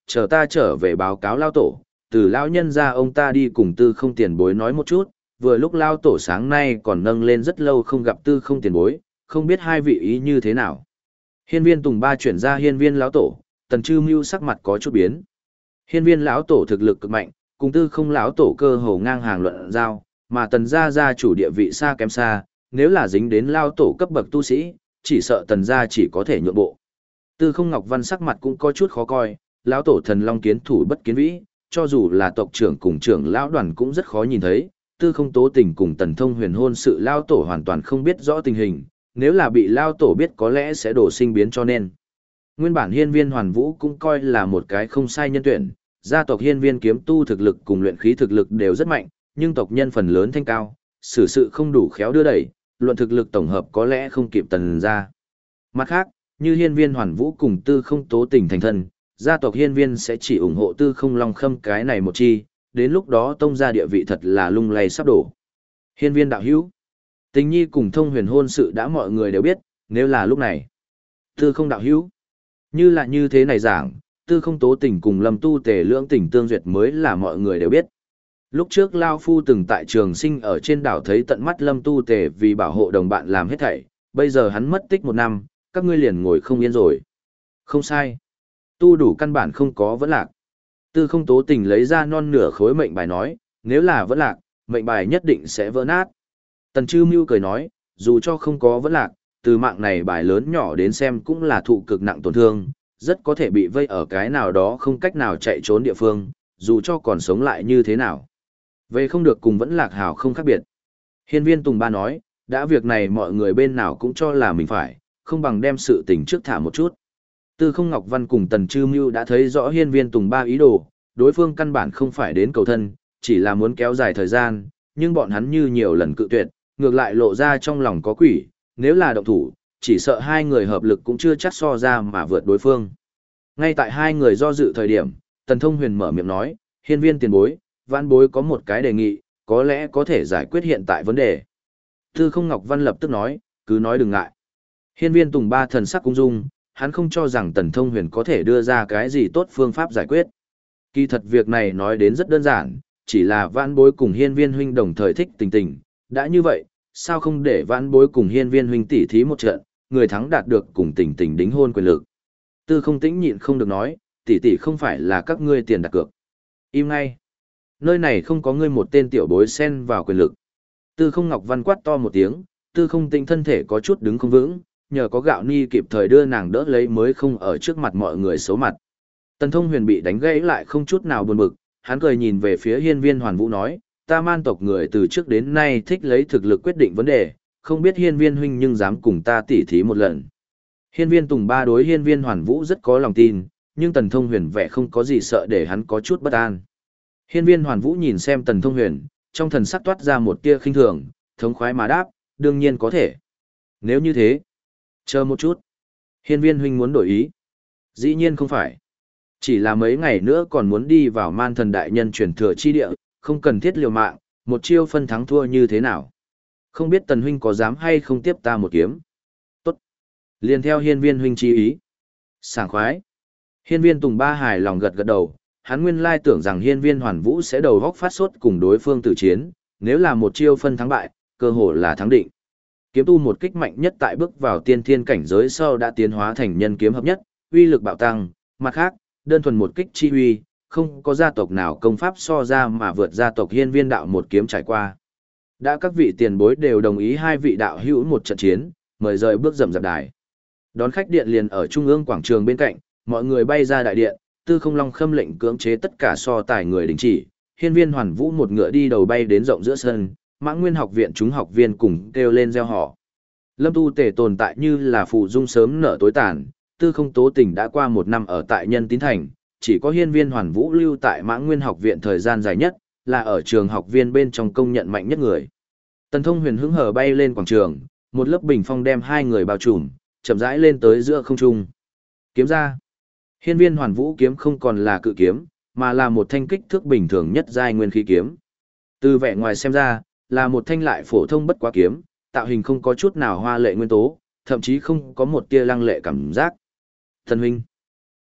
chờ ta trở về báo cáo lao tổ, từ lão nhân ra ông ta đi cùng tư không tiền bối nói một chút, vừa lúc lao tổ sáng nay còn nâng lên rất lâu không gặp tư không tiền bối, không biết hai vị ý như thế nào. Hiên viên Tùng Ba chuyển ra hiên viên lão tổ, Tần Chư Mưu sắc mặt có chút biến. Hiên viên lão tổ thực lực cực mạnh, cùng tư không lão tổ cơ hồ ngang hàng luận giao, mà Tần gia gia chủ địa vị xa kém xa, nếu là dính đến lao tổ cấp bậc tu sĩ, chỉ sợ Tần gia chỉ có thể nhượng bộ. Tư không Ngọc Văn sắc mặt cũng có chút khó coi, lão tổ thần long kiến thủ bất kiến vĩ, cho dù là tộc trưởng cùng trưởng lão đoàn cũng rất khó nhìn thấy, tư không tố tình cùng Tần Thông Huyền hôn sự lao tổ hoàn toàn không biết rõ tình hình, nếu là bị lao tổ biết có lẽ sẽ đổ sinh biến cho nên. Nguyên bản hiên viên hoàn vũ cũng coi là một cái không sai nhân tuyển, gia tộc hiên viên kiếm tu thực lực cùng luyện khí thực lực đều rất mạnh, nhưng tộc nhân phần lớn thanh cao, xử sự không đủ khéo đưa đẩy, luận thực lực tổng hợp có lẽ không kịp Tần gia. Mặt khác, như hiên viên hoàn vũ cùng tư không tố tình thành thân, gia tộc hiên viên sẽ chỉ ủng hộ tư không long khâm cái này một chi, đến lúc đó tông gia địa vị thật là lung lay sắp đổ. Hiên viên đạo hữu, tình nhi cùng thông huyền hôn sự đã mọi người đều biết, nếu là lúc này. Tư không đạo hữu, như là như thế này giảng, tư không tố tình cùng lâm tu tề lưỡng tình tương duyệt mới là mọi người đều biết. Lúc trước Lao Phu từng tại trường sinh ở trên đảo thấy tận mắt lâm tu tề vì bảo hộ đồng bạn làm hết thảy, bây giờ hắn mất tích một năm, các ngươi liền ngồi không yên rồi. Không sai. Tu đủ căn bản không có vẫn lạc. Tư không tố tình lấy ra non nửa khối mệnh bài nói, nếu là vẫn lạc, mệnh bài nhất định sẽ vỡ nát. Tần Chư Mưu cười nói, dù cho không có vẫn lạc, từ mạng này bài lớn nhỏ đến xem cũng là thụ cực nặng tổn thương, rất có thể bị vây ở cái nào đó không cách nào chạy trốn địa phương, dù cho còn sống lại như thế nào. Về không được cùng vẫn lạc hào không khác biệt. Hiên viên Tùng Ba nói, đã việc này mọi người bên nào cũng cho là mình phải, không bằng đem sự tình trước thả một chút. Tư không Ngọc Văn cùng Tần Chư Mưu đã thấy rõ hiên viên Tùng Ba ý đồ, đối phương căn bản không phải đến cầu thân, chỉ là muốn kéo dài thời gian, nhưng bọn hắn như nhiều lần cự tuyệt, ngược lại lộ ra trong lòng có quỷ, nếu là động thủ, chỉ sợ hai người hợp lực cũng chưa chắc so ra mà vượt đối phương. Ngay tại hai người do dự thời điểm, Tần Thông Huyền mở miệng nói, hiên viên tiền bối, vãn bối có một cái đề nghị, có lẽ có thể giải quyết hiện tại vấn đề. Tư không Ngọc Văn lập tức nói, cứ nói đừng ngại. Hiên viên Tùng Ba thần sắc cung dung, hắn không cho rằng Tần Thông Huyền có thể đưa ra cái gì tốt phương pháp giải quyết. Kỳ thật việc này nói đến rất đơn giản, chỉ là vãn bối cùng hiên viên huynh đồng thời thích tình tình, đã như vậy, sao không để vãn bối cùng hiên viên huynh tỉ thí một trận, người thắng đạt được cùng tình tình đính hôn quyền lực. Tư không tĩnh nhịn không được nói, tỷ tỷ không phải là các ngươi tiền đặt cược. Im ngay. Nơi này không có ngươi một tên tiểu bối xen vào quyền lực. Tư không Ngọc Văn quát to một tiếng, tư không tĩnh thân thể có chút đứng không vững, nhờ có gạo ni kịp thời đưa nàng đỡ lấy mới không ở trước mặt mọi người xấu mặt. Tần Thông Huyền bị đánh gãy lại không chút nào buồn bực, hắn cười nhìn về phía hiên viên Hoàn Vũ nói, ta man tộc người từ trước đến nay thích lấy thực lực quyết định vấn đề, không biết hiên viên huynh nhưng dám cùng ta tỉ thí một lần. Hiên viên Tùng Ba đối hiên viên Hoàn Vũ rất có lòng tin, nhưng Tần Thông Huyền vẻ không có gì sợ để hắn có chút bất an. Hiên viên Hoàn Vũ nhìn xem Tần Thông Huyền, trong thần sắc toát ra một tia khinh thường, thống khoái mà đáp, đương nhiên có thể. Nếu như thế, chờ một chút. Hiên viên huynh muốn đổi ý. Dĩ nhiên không phải. Chỉ là mấy ngày nữa còn muốn đi vào man thần đại nhân truyền thừa chi địa, không cần thiết liều mạng, một chiêu phân thắng thua như thế nào. Không biết Tần huynh có dám hay không tiếp ta một kiếm. Tốt. Liền theo hiên viên huynh chi ý. Sảng khoái. Hiên viên Tùng Ba hài lòng gật gật đầu, hắn nguyên lai tưởng rằng hiên viên Hoàn Vũ sẽ đầu góc phát sốt cùng đối phương tử chiến, nếu là một chiêu phân thắng bại, cơ hội là thắng định. Kiếm tu một kích mạnh nhất tại bước vào tiên thiên cảnh giới sau đã tiến hóa thành nhân kiếm hợp nhất, uy lực bạo tăng, mặt khác, đơn thuần một kích chi uy, không có gia tộc nào công pháp so ra mà vượt gia tộc hiên viên đạo một kiếm trải qua. Đã các vị tiền bối đều đồng ý hai vị đạo hữu một trận chiến, mời rời bước rậm rạp đài. Đón khách điện liền ở trung ương quảng trường bên cạnh, mọi người bay ra đại điện, Tư Không Long khâm lệnh cưỡng chế tất cả so tài người đình chỉ, hiên viên Hoàn Vũ một ngựa đi đầu bay đến rộng giữa sân, Mã Nguyên học viện chúng học viên cùng kêu lên reo hò. Lâm Tu Tề tồn tại như là phù dung sớm nở tối tàn, Tư Không Tố Tình đã qua một năm ở tại Nhân Tín Thành, chỉ có hiên viên Hoàn Vũ lưu tại Mã Nguyên học viện thời gian dài nhất, là ở trường học viên bên trong công nhận mạnh nhất người. Tần Thông Huyền hứng hở bay lên quảng trường, một lớp bình phong đem hai người bao trùm, chậm rãi lên tới giữa không trung. Kiếm ra. Hiên viên Hoàn Vũ kiếm không còn là cự kiếm, mà là một thanh kích thước bình thường nhất giai nguyên khí kiếm. Từ vẻ ngoài xem ra, là một thanh lại phổ thông bất quá kiếm, tạo hình không có chút nào hoa lệ nguyên tố, thậm chí không có một tia lăng lệ cảm giác. Thần huynh.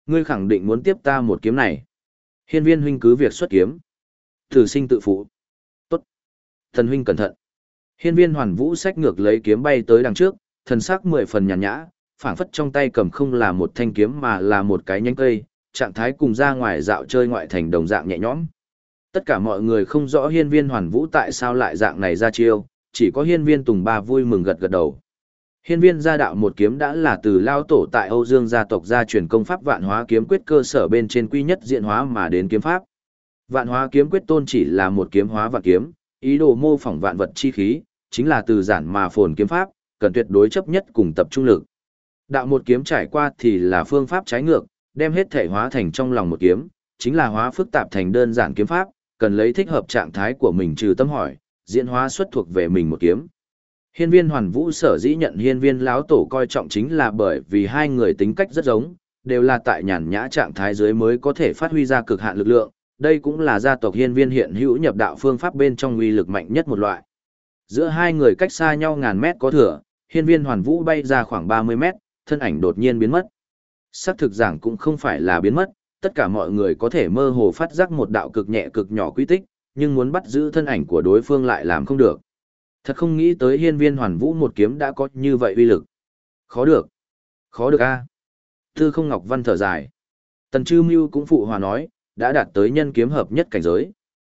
Ngươi khẳng định muốn tiếp ta một kiếm này. Hiên viên huynh cứ việc xuất kiếm. Tử sinh tự phụ. Tốt. Thần huynh cẩn thận. Hiên viên hoàn vũ xách ngược lấy kiếm bay tới đằng trước, thần sắc mười phần nhàn nhã, phảng phất trong tay cầm không là một thanh kiếm mà là một cái nhánh cây, trạng thái cùng ra ngoài dạo chơi ngoại thành đồng dạng nhẹ nhõm. Tất cả mọi người không rõ hiên viên hoàn vũ tại sao lại dạng này ra chiêu, chỉ có hiên viên Tùng Ba vui mừng gật gật đầu. Hiên viên gia đạo một kiếm đã là từ lao tổ tại Âu Dương gia tộc gia truyền công pháp vạn hóa kiếm quyết cơ sở bên trên quy nhất diện hóa mà đến kiếm pháp. Vạn hóa kiếm quyết tôn chỉ là một kiếm hóa vạn kiếm, ý đồ mô phỏng vạn vật chi khí, chính là từ giản mà phồn kiếm pháp, cần tuyệt đối chấp nhất cùng tập trung lực. Đạo một kiếm trải qua thì là phương pháp trái ngược, đem hết thể hóa thành trong lòng một kiếm, chính là hóa phức tạp thành đơn giản kiếm pháp, cần lấy thích hợp trạng thái của mình trừ tâm hỏi, diễn hóa xuất thuộc về mình một kiếm. Hiên viên hoàn vũ sở dĩ nhận hiên viên lão tổ coi trọng chính là bởi vì hai người tính cách rất giống, đều là tại nhàn nhã trạng thái dưới mới có thể phát huy ra cực hạn lực lượng, đây cũng là gia tộc hiên viên hiện hữu nhập đạo phương pháp bên trong uy lực mạnh nhất một loại. Giữa hai người cách xa nhau ngàn mét có thừa, hiên viên hoàn vũ bay ra khoảng ba mươi mét, thân ảnh đột nhiên biến mất. Sắc thực giảng cũng không phải là biến mất, tất cả mọi người có thể mơ hồ phát giác một đạo cực nhẹ cực nhỏ quy tích, nhưng muốn bắt giữ thân ảnh của đối phương lại làm không được. Thật không nghĩ tới hiên viên hoàn vũ một kiếm đã có như vậy uy lực. Khó được. Khó được a. Tư không Ngọc Văn thở dài. Tần Trư Mưu cũng phụ hòa nói, đã đạt tới nhân kiếm hợp nhất cảnh giới.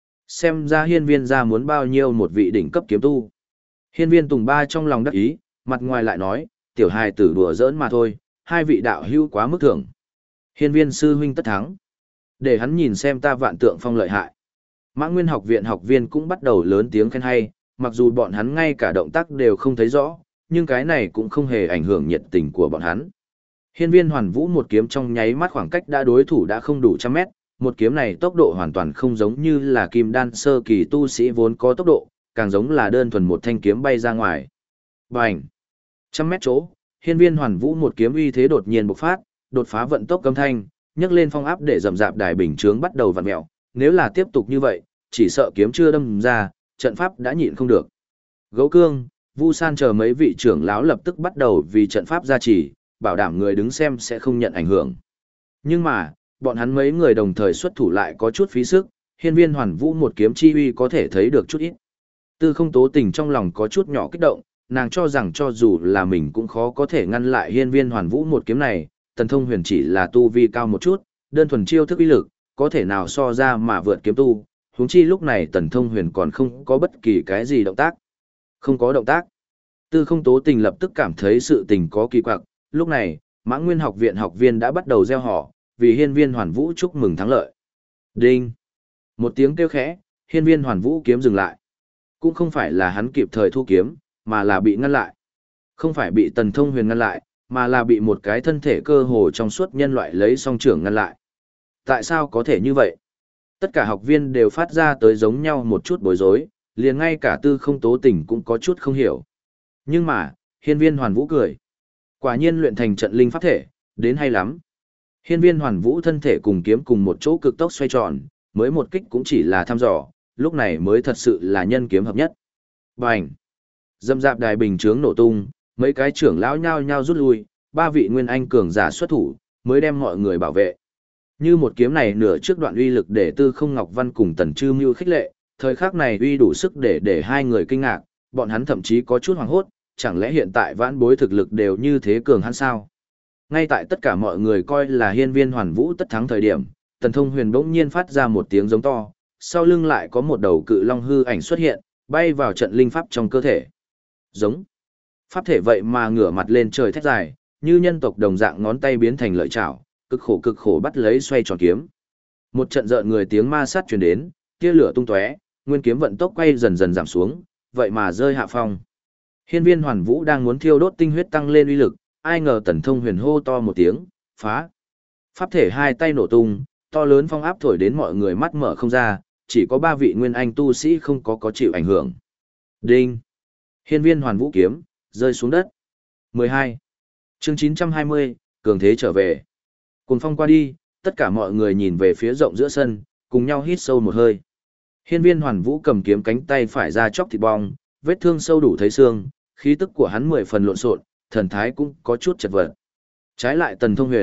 Xem ra hiên viên ra muốn bao nhiêu một vị đỉnh cấp kiếm tu. Hiên viên Tùng Ba trong lòng đắc ý, mặt ngoài lại nói, tiểu hài tử đùa giỡn mà thôi, hai vị đạo hữu quá mức thưởng. Hiên viên sư huynh tất thắng. Để hắn nhìn xem ta vạn tượng phong lợi hại. Mã Nguyên học viện học viên cũng bắt đầu lớn tiếng khen hay, mặc dù bọn hắn ngay cả động tác đều không thấy rõ, nhưng cái này cũng không hề ảnh hưởng nhiệt tình của bọn hắn. Hiên viên hoàn vũ một kiếm trong nháy mắt khoảng cách đã đối thủ đã không đủ trăm mét, một kiếm này tốc độ hoàn toàn không giống như là kim đan sơ kỳ tu sĩ vốn có tốc độ, càng giống là đơn thuần một thanh kiếm bay ra ngoài. Bành! Trăm mét chỗ, hiên viên hoàn vũ một kiếm uy thế đột nhiên bộc phát, đột phá vận tốc âm thanh, nhấc lên phong áp để rầm rạp đài bình chướng bắt đầu vặn mèo, nếu là tiếp tục như vậy, chỉ sợ kiếm chưa đâm ra, trận pháp đã nhịn không được. Gấu Cương, Vu San chờ mấy vị trưởng lão lập tức bắt đầu vì trận pháp gia trì, bảo đảm người đứng xem sẽ không nhận ảnh hưởng. Nhưng mà, bọn hắn mấy người đồng thời xuất thủ lại có chút phí sức, hiên viên hoàn vũ một kiếm chi uy có thể thấy được chút ít. Tư không tố tình trong lòng có chút nhỏ kích động, nàng cho rằng cho dù là mình cũng khó có thể ngăn lại hiên viên hoàn vũ một kiếm này, tần thông huyền chỉ là tu vi cao một chút, đơn thuần chiêu thức uy lực, có thể nào so ra mà vượt kiếm tu, huống chi lúc này tần thông huyền còn không có bất kỳ cái gì động tác. Không có động tác. Tư không tố tình lập tức cảm thấy sự tình có kỳ quặc, lúc này, Mã Nguyên học viện học viên đã bắt đầu reo hò, vì hiên viên hoàn vũ chúc mừng thắng lợi. Đinh! Một tiếng kêu khẽ, hiên viên hoàn vũ kiếm dừng lại. Cũng không phải là hắn kịp thời thu kiếm, mà là bị ngăn lại. Không phải bị tần thông huyền ngăn lại, mà là bị một cái thân thể cơ hồ trong suốt nhân loại lấy song trưởng ngăn lại. Tại sao có thể như vậy? Tất cả học viên đều phát ra tới giống nhau một chút bối rối, liền ngay cả tư không tố tình cũng có chút không hiểu. Nhưng mà, hiên viên hoàn vũ cười. Quả nhiên luyện thành trận linh pháp thể, đến hay lắm. Hiên viên hoàn vũ thân thể cùng kiếm cùng một chỗ cực tốc xoay tròn, mới một kích cũng chỉ là thăm dò, lúc này mới thật sự là nhân kiếm hợp nhất. Bành! Dâm dạp đài bình chướng nổ tung, mấy cái trưởng lão nhao nhao rút lui, ba vị nguyên anh cường giả xuất thủ, mới đem mọi người bảo vệ. Như một kiếm này nửa trước đoạn uy lực để Tư Không Ngọc Văn cùng Tần Trư Mưu khích lệ, thời khắc này uy đủ sức để để hai người kinh ngạc, bọn hắn thậm chí có chút hoảng hốt, chẳng lẽ hiện tại vãn bối thực lực đều như thế cường hắn sao? Ngay tại tất cả mọi người coi là hiên viên hoàn vũ tất thắng thời điểm, Tần Thông Huyền bỗng nhiên phát ra một tiếng giống to, sau lưng lại có một đầu cự long hư ảnh xuất hiện, bay vào trận linh pháp trong cơ thể. Giống. Pháp thể vậy mà ngửa mặt lên trời thét dài, như nhân tộc đồng dạng ngón tay biến thành lợi chảo, cực khổ cực khổ bắt lấy xoay tròn kiếm. Một trận rợn người tiếng ma sát truyền đến, tia lửa tung tóe, nguyên kiếm vận tốc quay dần dần giảm xuống, vậy mà rơi hạ phong. Hiên viên hoàn vũ đang muốn thiêu đốt tinh huyết tăng lên uy lực, ai ngờ Tần Thông Huyền hô to một tiếng, phá. Pháp thể hai tay nổ tung, to lớn phong áp thổi đến mọi người mắt mở không ra, chỉ có ba vị nguyên anh tu sĩ không có có chịu ảnh hưởng. Đinh. Hiên viên hoàn vũ kiếm, rơi xuống đất. mười hai. Chương chín trăm hai mươi, cường thế trở về. Cùng phong qua đi, tất cả mọi người nhìn về phía rộng giữa sân, cùng nhau hít sâu một hơi. Hiên viên hoàn vũ cầm kiếm cánh tay phải ra chóc thịt bong, vết thương sâu đủ thấy xương, khí tức của hắn mười phần lộn xộn, thần thái cũng có chút chật vật. Trái lại Tần Thông Huyền,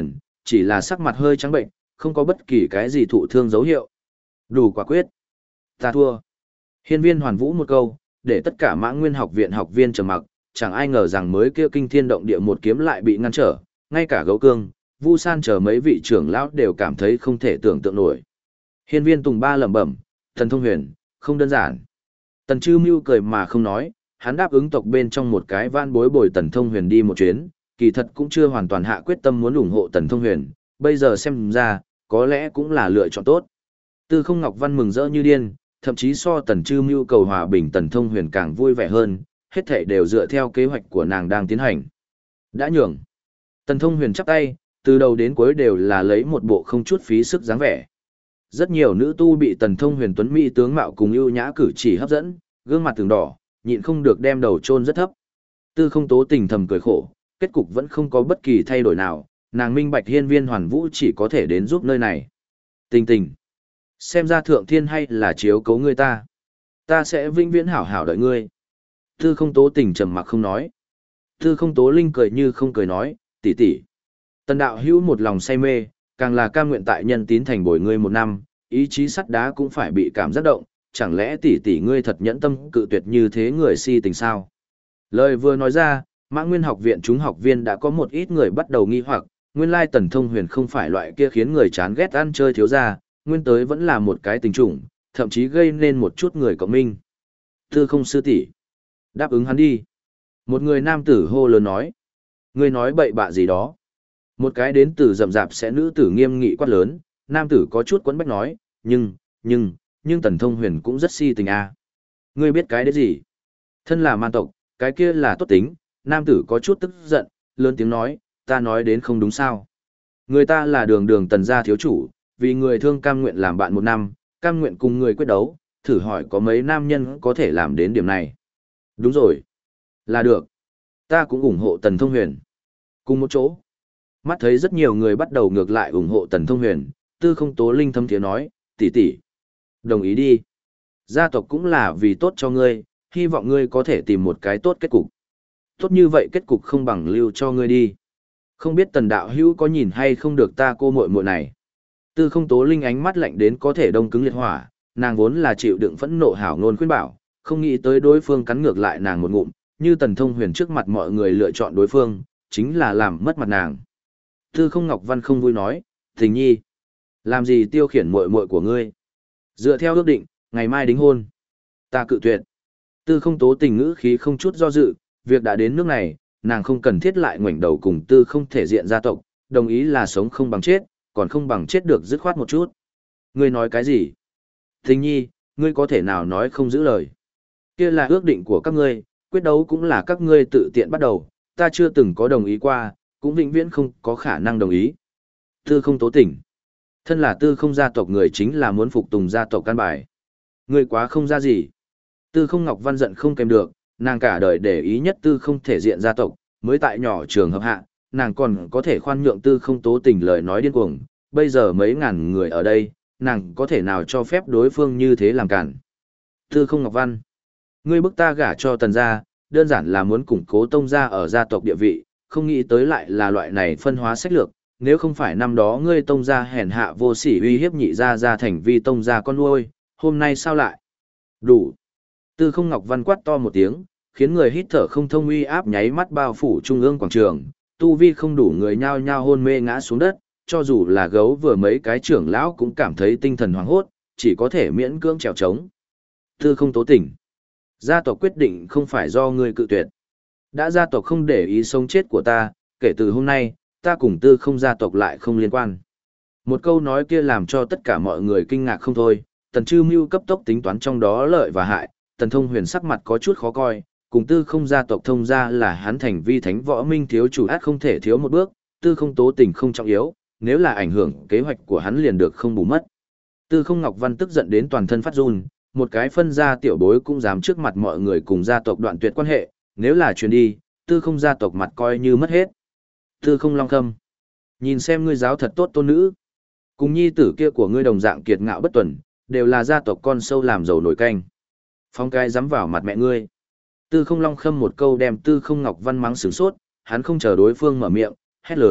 chỉ là sắc mặt hơi trắng bệnh, không có bất kỳ cái gì thụ thương dấu hiệu. Đủ quả quyết. Ta thua. Hiên Viên Hoàn Vũ một câu, để tất cả Mã Nguyên học viện học viên trầm mặc, chẳng ai ngờ rằng mới kia kinh thiên động địa một kiếm lại bị ngăn trở, ngay cả Gấu Cương, Vu San chờ mấy vị trưởng lão đều cảm thấy không thể tưởng tượng nổi. Hiên Viên Tùng Ba lẩm bẩm, Thần Thông Huyền, không đơn giản. Tần Chư Mưu cười mà không nói, hắn đáp ứng tộc bên trong một cái van bối bồi Tần Thông Huyền đi một chuyến, kỳ thật cũng chưa hoàn toàn hạ quyết tâm muốn ủng hộ Tần Thông Huyền, bây giờ xem ra, có lẽ cũng là lựa chọn tốt. Tư Không Ngọc Văn mừng rỡ như điên, thậm chí so Tần Chư Mưu cầu hòa bình Tần Thông Huyền càng vui vẻ hơn, hết thảy đều dựa theo kế hoạch của nàng đang tiến hành. Đã nhường. Tần Thông Huyền chắp tay, từ đầu đến cuối đều là lấy một bộ không chút phí sức dáng vẻ. Rất nhiều nữ tu bị Tần Thông Huyền tuấn mỹ tướng mạo cùng ưu nhã cử chỉ hấp dẫn, gương mặt từng đỏ, nhịn không được đem đầu chôn rất thấp. Tư Không Tố Tình thầm cười khổ, kết cục vẫn không có bất kỳ thay đổi nào, nàng minh bạch Hiên Viên Hoàn Vũ chỉ có thể đến giúp nơi này. Tình Tình, xem ra thượng thiên hay là chiếu cố ngươi ta. Ta sẽ vĩnh viễn hảo hảo đợi ngươi. Tư Không Tố Tình trầm mặc không nói. Tư Không Tố Linh cười như không cười nói, tỷ tỷ. Tần đạo hữu một lòng say mê, càng là cam nguyện tại nhân tín thành bồi ngươi một năm, ý chí sắt đá cũng phải bị cảm giác động, chẳng lẽ tỷ tỷ ngươi thật nhẫn tâm cự tuyệt như thế người si tình sao? Lời vừa nói ra, Mã Nguyên học viện chúng học viên đã có một ít người bắt đầu nghi hoặc, nguyên lai Tần Thông Huyền không phải loại kia khiến người chán ghét ăn chơi thiếu gia, nguyên tới vẫn là một cái tình chủng, thậm chí gây nên một chút người cộng minh. Tư Không sư tỷ, đáp ứng hắn đi. Một người nam tử hô lớn nói. Ngươi nói bậy bạ gì đó. Một cái đến từ rậm rạp sẽ nữ tử nghiêm nghị quát lớn, nam tử có chút quấn bách nói, nhưng, nhưng, nhưng Tần Thông Huyền cũng rất si tình à. Ngươi biết cái đấy gì? Thân là man tộc, cái kia là tốt tính, nam tử có chút tức giận, lớn tiếng nói, ta nói đến không đúng sao. Người ta là đường đường Tần gia thiếu chủ, vì người thương cam nguyện làm bạn một năm, cam nguyện cùng người quyết đấu, thử hỏi có mấy nam nhân có thể làm đến điểm này. Đúng rồi. Là được. Ta cũng ủng hộ Tần Thông Huyền. Cùng một chỗ. Mắt thấy rất nhiều người bắt đầu ngược lại ủng hộ Tần Thông Huyền, Tư Không Tố Linh thâm tiếng nói, tỷ tỷ, đồng ý đi. Gia tộc cũng là vì tốt cho ngươi, hy vọng ngươi có thể tìm một cái tốt kết cục. Tốt như vậy kết cục không bằng lưu cho ngươi đi. Không biết Tần đạo hữu có nhìn hay không được ta cô muội muội này. Tư Không Tố Linh ánh mắt lạnh đến có thể đông cứng liệt hỏa, nàng vốn là chịu đựng phẫn nộ hảo ngôn khuyên bảo, không nghĩ tới đối phương cắn ngược lại nàng một ngụm, như Tần Thông Huyền trước mặt mọi người lựa chọn đối phương, chính là làm mất mặt nàng. Tư Không Ngọc Văn không vui nói, Tình Nhi, làm gì tiêu khiển muội muội của ngươi? Dựa theo ước định, ngày mai đính hôn. Ta cự tuyệt. Tư Không Tố Tình ngữ khí không chút do dự, việc đã đến nước này, nàng không cần thiết lại ngoảnh đầu cùng Tư Không thể diện gia tộc, đồng ý là sống không bằng chết, còn không bằng chết được dứt khoát một chút. Ngươi nói cái gì? Tình Nhi, ngươi có thể nào nói không giữ lời? Kia là ước định của các ngươi, quyết đấu cũng là các ngươi tự tiện bắt đầu, ta chưa từng có đồng ý qua, cũng vĩnh viễn không có khả năng đồng ý. Tư Không Tố Tình, thân là Tư Không gia tộc người chính là muốn phục tùng gia tộc căn bài. Ngươi quá không ra gì. Tư Không Ngọc Văn giận không kèm được, nàng cả đời để ý nhất Tư Không thể diện gia tộc, mới tại nhỏ trường hợp hạ, nàng còn có thể khoan nhượng Tư Không Tố Tình lời nói điên cuồng, bây giờ mấy ngàn người ở đây, nàng có thể nào cho phép đối phương như thế làm cản. Tư Không Ngọc Văn, ngươi bức ta gả cho Tần gia, đơn giản là muốn củng cố tông gia ở gia tộc địa vị, không nghĩ tới lại là loại này phân hóa sách lược, nếu không phải năm đó ngươi tông gia hèn hạ vô sỉ uy hiếp nhị gia gia thành vi tông gia con nuôi, hôm nay sao lại? Đủ. Tư Không Ngọc Văn quát to một tiếng, khiến người hít thở không thông uy áp nháy mắt bao phủ trung ương quảng trường, tu vi không đủ người nhao nhao hôn mê ngã xuống đất, cho dù là gấu vừa mấy cái trưởng lão cũng cảm thấy tinh thần hoảng hốt, chỉ có thể miễn cưỡng trèo trống. Tư Không Tố Tình, gia tộc quyết định không phải do ngươi cự tuyệt. Đã gia tộc không để ý sống chết của ta, kể từ hôm nay, ta cùng Tư Không gia tộc lại không liên quan. Một câu nói kia làm cho tất cả mọi người kinh ngạc không thôi, Tần Chư Mưu cấp tốc tính toán trong đó lợi và hại, Tần Thông Huyền sắc mặt có chút khó coi, cùng Tư Không gia tộc thông gia là hắn thành vi thánh võ minh thiếu chủ át không thể thiếu một bước, Tư Không Tố Tình không trọng yếu, nếu là ảnh hưởng kế hoạch của hắn liền được không bù mất. Tư Không Ngọc Văn tức giận đến toàn thân phát run, một cái phân gia tiểu bối cũng dám trước mặt mọi người cùng gia tộc đoạn tuyệt quan hệ, nếu là truyền đi, Tư Không gia tộc mặt coi như mất hết. Tư Không Long Khâm, nhìn xem ngươi giáo thật tốt tôn nữ, cùng nhi tử kia của ngươi đồng dạng kiệt ngạo bất tuần, đều là gia tộc con sâu làm dầu nổi canh. Phong cái dám vào mặt mẹ ngươi. Tư Không Long Khâm một câu đem Tư Không Ngọc Văn mắng sửng sốt, hắn không chờ đối phương mở miệng, hét lớn,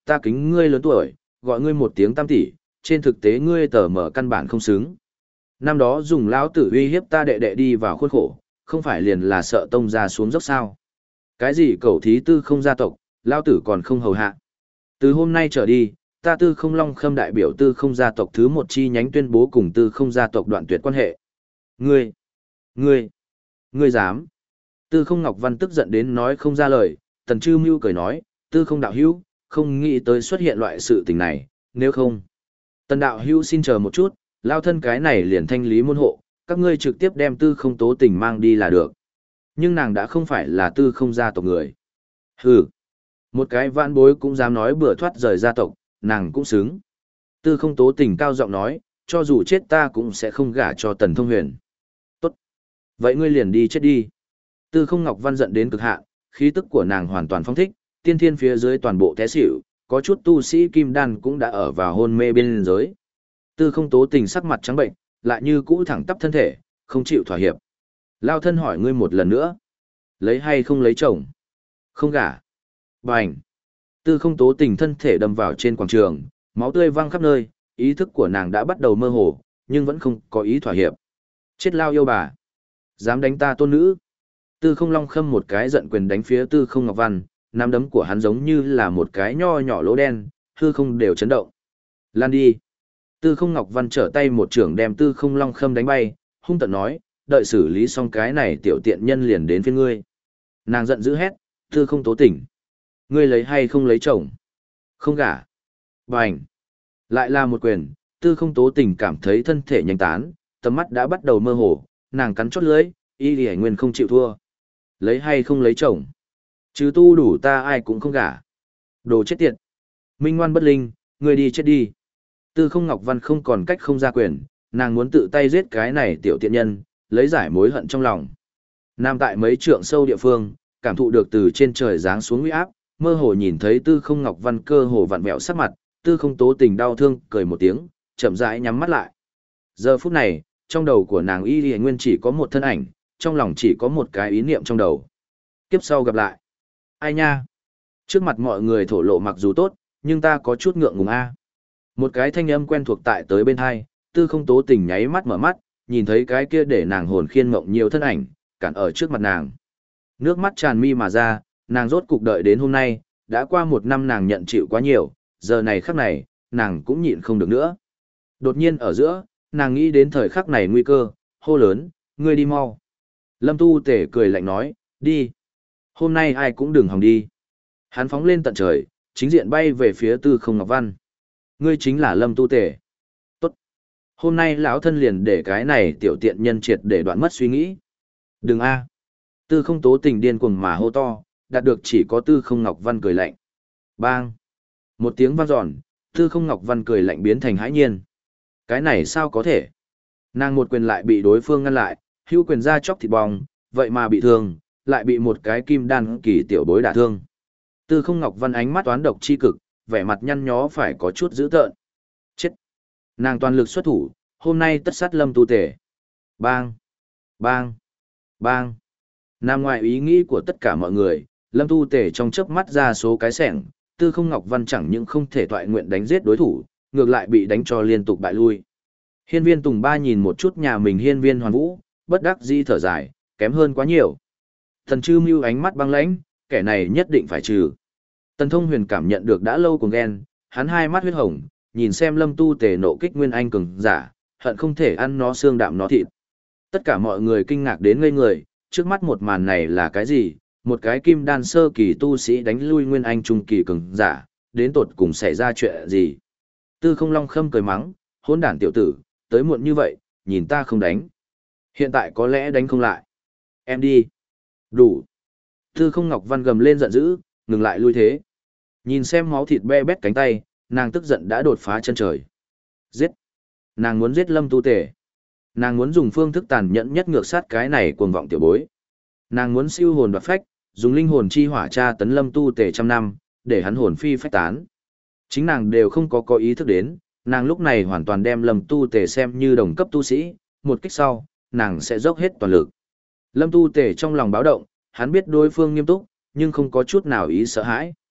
ta kính ngươi lớn tuổi, gọi ngươi một tiếng tam tỷ, trên thực tế ngươi tờ mở căn bản không xứng. Năm đó dùng lão tử uy hiếp ta đệ đệ đi vào khuôn khổ, không phải liền là sợ tông ra xuống dốc sao. Cái gì cầu thí tư không gia tộc, lão tử còn không hầu hạ. Từ hôm nay trở đi, ta tư không long khâm đại biểu tư không gia tộc thứ một chi nhánh tuyên bố cùng tư không gia tộc đoạn tuyệt quan hệ. Ngươi, ngươi, ngươi dám. Tư không Ngọc Văn tức giận đến nói không ra lời, Tần Trư Mưu cười nói, tư không đạo hữu, không nghĩ tới xuất hiện loại sự tình này, nếu không. Tần đạo hữu xin chờ một chút, lao thân cái này liền thanh lý môn hộ, các ngươi trực tiếp đem tư không tố tình mang đi là được. Nhưng nàng đã không phải là tư không gia tộc người. Hừ, một cái vãn bối cũng dám nói bừa thoát rời gia tộc, nàng cũng xứng. Tư không tố tình cao giọng nói, cho dù chết ta cũng sẽ không gả cho Tần Thông Huyền. Tốt. Vậy ngươi liền đi chết đi. Tư không Ngọc Văn giận đến cực hạn, khí tức của nàng hoàn toàn phong thích, tiên thiên phía dưới toàn bộ té xỉu, có chút tu sĩ kim đan cũng đã ở vào hôn mê bên giới. Tư không tố tình sắc mặt trắng bệnh, lại như cũ thẳng tắp thân thể, không chịu thỏa hiệp. Lao thân hỏi ngươi một lần nữa. Lấy hay không lấy chồng? Không gả. Bành. Tư không tố tình thân thể đâm vào trên quảng trường, máu tươi văng khắp nơi, ý thức của nàng đã bắt đầu mơ hồ, nhưng vẫn không có ý thỏa hiệp. Chết lao yêu bà. Dám đánh ta tôn nữ. Tư không long khâm một cái giận quyền đánh phía tư không ngọc văn, nắm đấm của hắn giống như là một cái nho nhỏ lỗ đen, hư không đều chấn động. Lan đi. Tư không ngọc văn trở tay một trưởng đem tư không long khâm đánh bay, hung tợn nói, đợi xử lý xong cái này tiểu tiện nhân liền đến phía ngươi. Nàng giận dữ hét, tư không tố tỉnh. Ngươi lấy hay không lấy chồng? Không gả. Bành. Lại là một quyền, tư không tố tình cảm thấy thân thể nhanh tán, tầm mắt đã bắt đầu mơ hồ, nàng cắn chót lưỡi, y lì nguyên không chịu thua. Lấy hay không lấy chồng? Chứ tu đủ ta ai cũng không gả. Đồ chết tiệt. Minh ngoan bất linh, ngươi đi chết đi. Tư không Ngọc Văn không còn cách không ra quyền, nàng muốn tự tay giết cái này tiểu tiện nhân, lấy giải mối hận trong lòng. Nam tại mấy trượng sâu địa phương, cảm thụ được từ trên trời giáng xuống uy áp, mơ hồ nhìn thấy Tư không Ngọc Văn cơ hồ vặn vẹo sắc mặt, Tư không tố tình đau thương, cười một tiếng, chậm rãi nhắm mắt lại. Giờ phút này, trong đầu của nàng y lì nguyên chỉ có một thân ảnh, trong lòng chỉ có một cái ý niệm trong đầu. Kiếp sau gặp lại. Ai nha? Trước mặt mọi người thổ lộ mặc dù tốt, nhưng ta có chút ngượng ngùng a. Một cái thanh âm quen thuộc tại tới bên hai, tư không tố tình nháy mắt mở mắt, nhìn thấy cái kia để nàng hồn khiên mộng nhiều thân ảnh, cản ở trước mặt nàng. Nước mắt tràn mi mà ra, nàng rốt cục đợi đến hôm nay, đã qua một năm nàng nhận chịu quá nhiều, giờ này khắc này, nàng cũng nhịn không được nữa. Đột nhiên ở giữa, nàng nghĩ đến thời khắc này nguy cơ, hô lớn, ngươi đi mau. Lâm Tu Tể cười lạnh nói, đi. Hôm nay ai cũng đừng hòng đi. Hắn phóng lên tận trời, chính diện bay về phía Tư không Ngọc Văn. Ngươi chính là Lâm Tu Tể. Tốt. Hôm nay lão thân liền để cái này tiểu tiện nhân triệt để đoạn mất suy nghĩ. Đừng a. Tư không tố tình điên cuồng mà hô to, đạt được chỉ có Tư không Ngọc Văn cười lạnh. Bang. Một tiếng vang dọn, Tư không Ngọc Văn cười lạnh biến thành hãi nhiên. Cái này sao có thể? Nàng một quyền lại bị đối phương ngăn lại, hữu quyền ra chóc thịt bong, vậy mà bị thương, lại bị một cái kim đan kỳ tiểu bối đả thương. Tư không Ngọc Văn ánh mắt toán độc chi cực, vẻ mặt nhăn nhó phải có chút dữ tợn. Chết! Nàng toàn lực xuất thủ, hôm nay tất sát Lâm Tu Tể. Bang! Bang! Bang! Nam ngoài ý nghĩ của tất cả mọi người, Lâm Tu Tể trong chớp mắt ra số cái sẻng, Tư không Ngọc Văn chẳng những không thể toại nguyện đánh giết đối thủ, ngược lại bị đánh cho liên tục bại lui. Hiên viên Tùng Ba nhìn một chút nhà mình hiên viên Hoàn Vũ, bất đắc dĩ thở dài, kém hơn quá nhiều. Thần Chư Mưu ánh mắt băng lãnh, kẻ này nhất định phải trừ. Tần Thông Huyền cảm nhận được đã lâu cuồng ghen, hắn hai mắt huyết hồng, nhìn xem Lâm Tu Tể nộ kích nguyên anh cường giả, hận không thể ăn nó xương đạm nó thịt. Tất cả mọi người kinh ngạc đến ngây người, trước mắt một màn này là cái gì? Một cái kim đan sơ kỳ tu sĩ đánh lui nguyên anh trung kỳ cường giả, đến tột cùng xảy ra chuyện gì? Tư Không Long Khâm cười mắng, hỗn đản tiểu tử, tới muộn như vậy, nhìn ta không đánh. Hiện tại có lẽ đánh không lại. Em đi. Đủ. Tư Không Ngọc Văn gầm lên giận dữ, ngừng lại lui thế. Nhìn xem máu thịt be bét cánh tay, nàng tức giận đã đột phá chân trời. Giết. Nàng muốn giết Lâm Tu Tể. Nàng muốn dùng phương thức tàn nhẫn nhất ngược sát cái này cuồng vọng tiểu bối. Nàng muốn siêu hồn đoạt phách, dùng linh hồn chi hỏa tra tấn Lâm Tu Tể trăm năm, để hắn hồn phi phách tán. Chính nàng đều không có có ý thức đến, nàng lúc này hoàn toàn đem Lâm Tu Tể xem như đồng cấp tu sĩ, một kích sau, nàng sẽ dốc hết toàn lực. Lâm Tu Tể trong lòng báo động, hắn biết đối phương nghiêm túc, nhưng không có chút nào ý sợ hãi.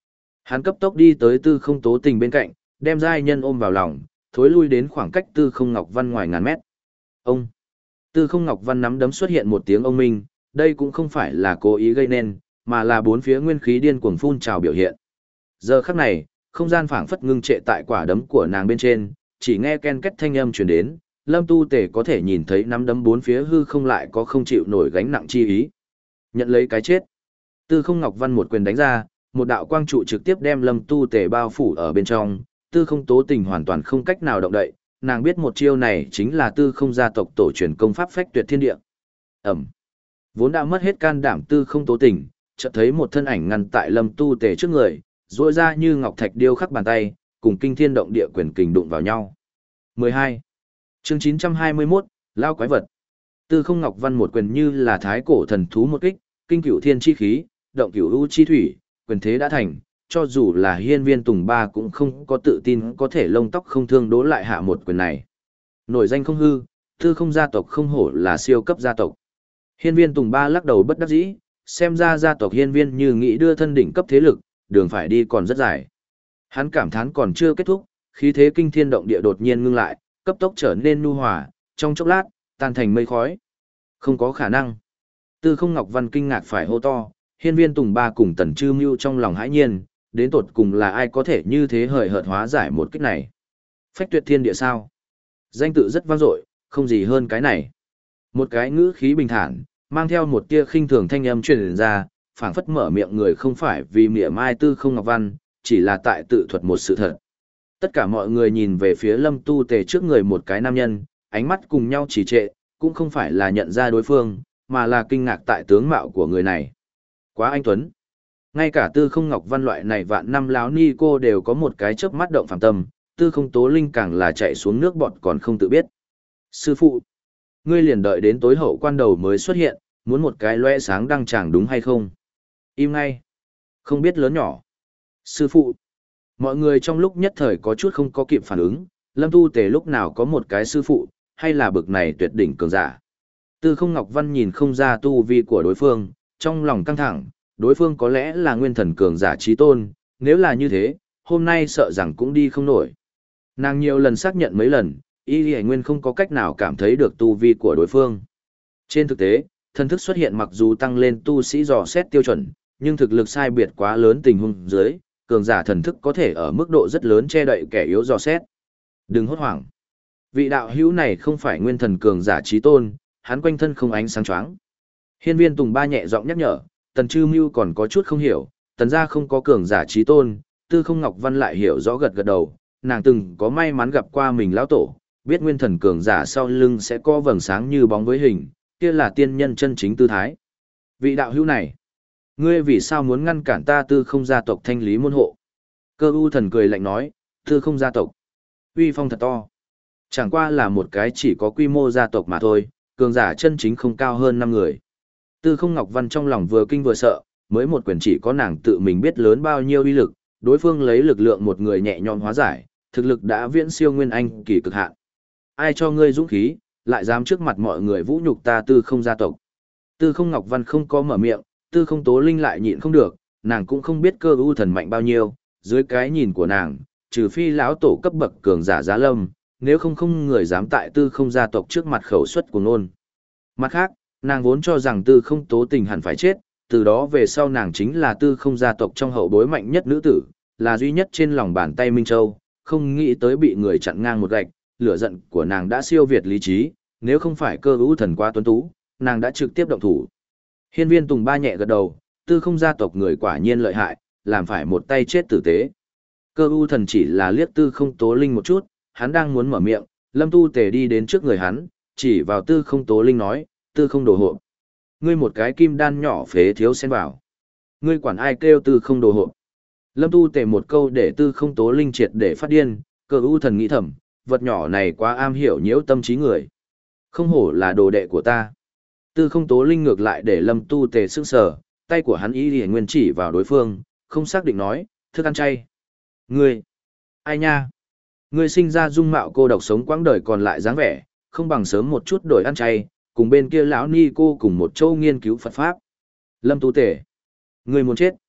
Hắn cấp tốc đi tới Tư Không Tố Tình bên cạnh, đem giai nhân ôm vào lòng, thối lui đến khoảng cách Tư Không Ngọc Văn ngoài ngàn mét. Ông! Tư Không Ngọc Văn nắm đấm xuất hiện một tiếng ông minh, đây cũng không phải là cố ý gây nên, mà là bốn phía nguyên khí điên cuồng phun trào biểu hiện. Giờ khắc này, không gian phảng phất ngưng trệ tại quả đấm của nàng bên trên, chỉ nghe ken két thanh âm truyền đến, Lâm Tu Tề có thể nhìn thấy nắm đấm bốn phía hư không lại có không chịu nổi gánh nặng chi ý. Nhận lấy cái chết. Tư Không Ngọc Văn một quyền đánh ra, một đạo quang trụ trực tiếp đem Lâm Tu Tề bao phủ ở bên trong, Tư Không Tố Tình hoàn toàn không cách nào động đậy, nàng biết một chiêu này chính là Tư Không gia tộc tổ truyền công pháp phách tuyệt thiên địa. Ẩm. Vốn đã mất hết can đảm Tư Không Tố Tình, chợt thấy một thân ảnh ngăn tại Lâm Tu Tề trước người, duỗi ra như ngọc thạch điêu khắc bàn tay, cùng kinh thiên động địa quyền kình đụng vào nhau. mười hai. Chương chín trăm hai mươi mốt, Lao quái vật. Tư Không Ngọc Văn một quyền như là thái cổ thần thú một kích, kinh cửu thiên chi khí, động cửu u chi thủy, quyền thế đã thành, cho dù là hiên viên Tùng Ba cũng không có tự tin có thể lông tóc không thương đố lại hạ một quyền này. Nổi danh không hư, Tư Không gia tộc không hổ là siêu cấp gia tộc. Hiên viên Tùng Ba lắc đầu bất đắc dĩ, xem ra gia tộc hiên viên như nghĩ đưa thân đỉnh cấp thế lực, đường phải đi còn rất dài. Hắn cảm thán còn chưa kết thúc, khí thế kinh thiên động địa đột nhiên ngưng lại, cấp tốc trở nên nhu hòa, trong chốc lát, tan thành mây khói. Không có khả năng. Tư Không Ngọc Văn kinh ngạc phải hô to, hiên viên Tùng Ba cùng Tần Trư Mưu trong lòng hãi nhiên, đến tột cùng là ai có thể như thế hời hợt hóa giải một kích này. Phách tuyệt thiên địa sao? Danh tự rất vang dội, không gì hơn cái này. Một cái ngữ khí bình thản, mang theo một tia khinh thường thanh âm truyền ra, phảng phất mở miệng người không phải vì mỉa mai Tư Không Ngọc Văn, chỉ là tại tự thuật một sự thật. Tất cả mọi người nhìn về phía Lâm Tu Tề trước người một cái nam nhân, ánh mắt cùng nhau trì trệ, cũng không phải là nhận ra đối phương, mà là kinh ngạc tại tướng mạo của người này. Quá anh tuấn. Ngay cả Tư Không Ngọc Văn loại này vạn năm láo ni cô đều có một cái chớp mắt động phàm tâm, Tư Không Tố Linh càng là chạy xuống nước bọt còn không tự biết. Sư phụ, ngươi liền đợi đến tối hậu quan đầu mới xuất hiện, muốn một cái loe sáng đăng tràng đúng hay không? Im ngay. Không biết lớn nhỏ. Sư phụ. Mọi người trong lúc nhất thời có chút không có kịp phản ứng, Lâm Tu Tề lúc nào có một cái sư phụ, hay là bực này tuyệt đỉnh cường giả. Tư Không Ngọc Văn nhìn không ra tu vi của đối phương, trong lòng căng thẳng, đối phương có lẽ là nguyên thần cường giả trí tôn, nếu là như thế, hôm nay sợ rằng cũng đi không nổi. Nàng nhiều lần xác nhận mấy lần, y y nguyên không có cách nào cảm thấy được tu vi của đối phương. Trên thực tế, thần thức xuất hiện mặc dù tăng lên tu sĩ dò xét tiêu chuẩn, nhưng thực lực sai biệt quá lớn tình huống dưới, cường giả thần thức có thể ở mức độ rất lớn che đậy kẻ yếu dò xét. Đừng hốt hoảng. Vị đạo hữu này không phải nguyên thần cường giả trí tôn, hắn quanh thân không ánh sáng choáng. Hiên viên Tùng Ba nhẹ giọng nhắc nhở, Tần Trư Mưu còn có chút không hiểu, tần gia không có cường giả trí tôn, Tư Không Ngọc Văn lại hiểu rõ gật gật đầu, nàng từng có may mắn gặp qua mình lão tổ, biết nguyên thần cường giả sau lưng sẽ có vầng sáng như bóng với hình, kia là tiên nhân chân chính tư thái. Vị đạo hữu này, ngươi vì sao muốn ngăn cản ta Tư Không gia tộc thanh lý môn hộ? Cơ u thần cười lạnh nói, Tư Không gia tộc, uy phong thật to. Chẳng qua là một cái chỉ có quy mô gia tộc mà thôi, cường giả chân chính không cao hơn năm người. Tư Không Ngọc Văn trong lòng vừa kinh vừa sợ, mới một quyền chỉ có nàng tự mình biết lớn bao nhiêu uy lực, đối phương lấy lực lượng một người nhẹ nhõm hóa giải, thực lực đã viễn siêu nguyên anh kỳ cực hạn. Ai cho ngươi dũng khí, lại dám trước mặt mọi người vũ nhục ta Tư Không gia tộc? Tư Không Ngọc Văn không có mở miệng, Tư Không Tố Linh lại nhịn không được, nàng cũng không biết cơ u thần mạnh bao nhiêu, dưới cái nhìn của nàng, trừ phi lão tổ cấp bậc cường giả giá lâm, nếu không không người dám tại Tư Không gia tộc trước mặt khẩu xuất của nôn. Mặt khác, nàng vốn cho rằng Tư Không Tố Tình hẳn phải chết, từ đó về sau nàng chính là Tư Không gia tộc trong hậu bối mạnh nhất nữ tử, là duy nhất trên lòng bàn tay Minh Châu, không nghĩ tới bị người chặn ngang một gạch, lửa giận của nàng đã siêu việt lý trí, nếu không phải cơ u thần quá tuấn tú, nàng đã trực tiếp động thủ. Hiên viên Tùng Ba nhẹ gật đầu, Tư Không gia tộc người quả nhiên lợi hại, làm phải một tay chết tử tế. Cơ u thần chỉ là liếc Tư Không Tố Linh một chút, hắn đang muốn mở miệng, Lâm Tu Tề đi đến trước người hắn, chỉ vào Tư Không Tố Linh nói, Tư Không đồ hộ. Ngươi một cái kim đan nhỏ phế thiếu xen vào. Ngươi quản ai kêu Tư Không đồ hộ. Lâm Tu Tề một câu để Tư Không Tố Linh triệt để phát điên, cơ u thần nghĩ thầm, vật nhỏ này quá am hiểu nhiễu tâm trí người. Không hổ là đồ đệ của ta. Tư Không Tố Linh ngược lại để Lâm Tu Tề sững sờ, tay của hắn ý liền nguyên chỉ vào đối phương, không xác định nói, thức ăn chay. Ngươi, ai nha? Ngươi sinh ra dung mạo cô độc sống quãng đời còn lại dáng vẻ, không bằng sớm một chút đổi ăn chay, cùng bên kia lão ni cô cùng một châu nghiên cứu Phật pháp. Lâm Tu Tề, ngươi muốn chết.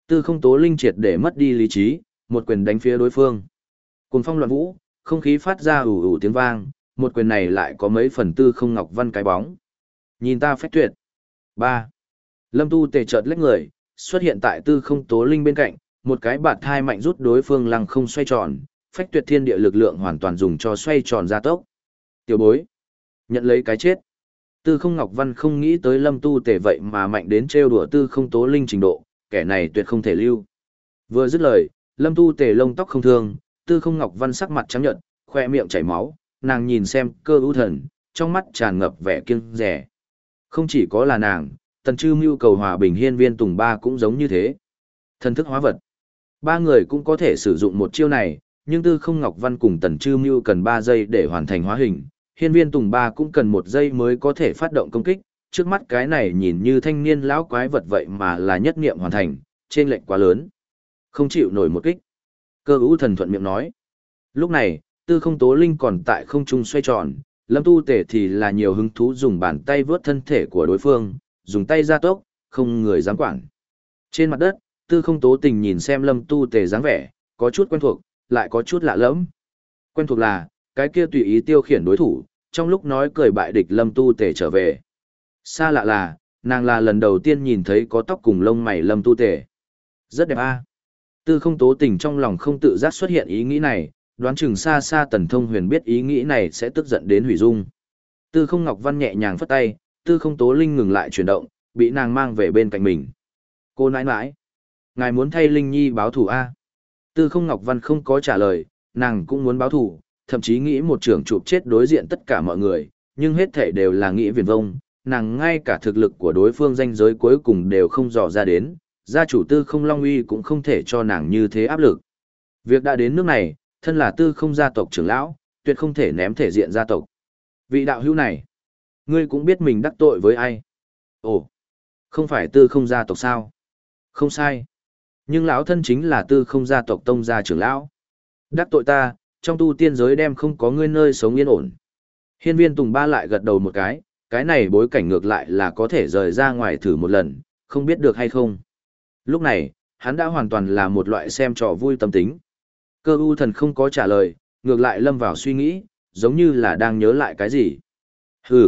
Tư không tố linh triệt để mất đi lý trí, một quyền đánh phía đối phương. Cuồng phong loạn vũ, không khí phát ra ủ ủ tiếng vang, một quyền này lại có mấy phần Tư không ngọc văn cái bóng. Nhìn ta phách tuyệt. Ba. Lâm Tu Tề chợt lách người, xuất hiện tại Tư không tố linh bên cạnh, một cái bạt thai mạnh rút đối phương lăng không xoay tròn, phách tuyệt thiên địa lực lượng hoàn toàn dùng cho xoay tròn gia tốc. Tiểu bối. Nhận lấy cái chết. Tư không ngọc văn không nghĩ tới Lâm Tu Tề vậy mà mạnh đến trêu đùa Tư không tố linh trình độ, kẻ này tuyệt không thể lưu. Vừa dứt lời, Lâm Tu Tề lông tóc không thương, Tư không ngọc văn sắc mặt trắng nhợt, khoe miệng chảy máu, nàng nhìn xem Cơ ưu thần, trong mắt tràn ngập vẻ kiêng dè. Không chỉ có là nàng, Tần Trư Mưu cầu hòa bình hiên viên Tùng Ba cũng giống như thế. Thần thức hóa vật. Ba người cũng có thể sử dụng một chiêu này, nhưng Tư không ngọc văn cùng Tần Trư Mưu cần ba giây để hoàn thành hóa hình, hiên viên Tùng Ba cũng cần một giây mới có thể phát động công kích. Trước mắt cái này nhìn như thanh niên lão quái vật vậy mà là nhất niệm hoàn thành, trên lệnh quá lớn. Không chịu nổi một kích. Cơ ưu thần thuận miệng nói. Lúc này, Tư không tố linh còn tại không trung xoay tròn, Lâm Tu Tề thì là nhiều hứng thú dùng bàn tay vớt thân thể của đối phương, dùng tay gia tốc, không người dám quản. Trên mặt đất, Tư không tố tình nhìn xem Lâm Tu Tề dáng vẻ, có chút quen thuộc, lại có chút lạ lẫm. Quen thuộc là, cái kia tùy ý tiêu khiển đối thủ, trong lúc nói cười bại địch Lâm Tu Tề trở về. Xa lạ là, nàng là lần đầu tiên nhìn thấy có tóc cùng lông mày Lâm Tu Tề. Rất đẹp a. Tư không tố tình trong lòng không tự giác xuất hiện ý nghĩ này, đoán chừng xa xa Tần Thông Huyền biết ý nghĩ này sẽ tức giận đến hủy dung. Tư không ngọc văn nhẹ nhàng phất tay, Tư không tố linh ngừng lại chuyển động, bị nàng mang về bên cạnh mình. Cô nãi nãi, ngài muốn thay Linh Nhi báo thù a? Tư không ngọc văn không có trả lời, nàng cũng muốn báo thù, thậm chí nghĩ một trưởng chụp chết đối diện tất cả mọi người, nhưng hết thể đều là nghĩ viển vông, nàng ngay cả thực lực của đối phương danh giới cuối cùng đều không dò ra đến, gia chủ Tư không Long Uy cũng không thể cho nàng như thế áp lực. Việc đã đến nước này, thân là Tư không gia tộc trưởng lão, tuyệt không thể ném thể diện gia tộc. Vị đạo hữu này, ngươi cũng biết mình đắc tội với ai? Ồ, không phải Tư không gia tộc sao? Không sai. Nhưng lão thân chính là Tư không gia tộc tông gia trưởng lão. Đắc tội ta, trong tu tiên giới đem không có ngươi nơi sống yên ổn. Hiên viên Tùng Ba lại gật đầu một cái, cái này bối cảnh ngược lại là có thể rời ra ngoài thử một lần, không biết được hay không. Lúc này, hắn đã hoàn toàn là một loại xem trò vui tâm tính. Cơ ưu thần không có trả lời, ngược lại lâm vào suy nghĩ, giống như là đang nhớ lại cái gì. Hừ,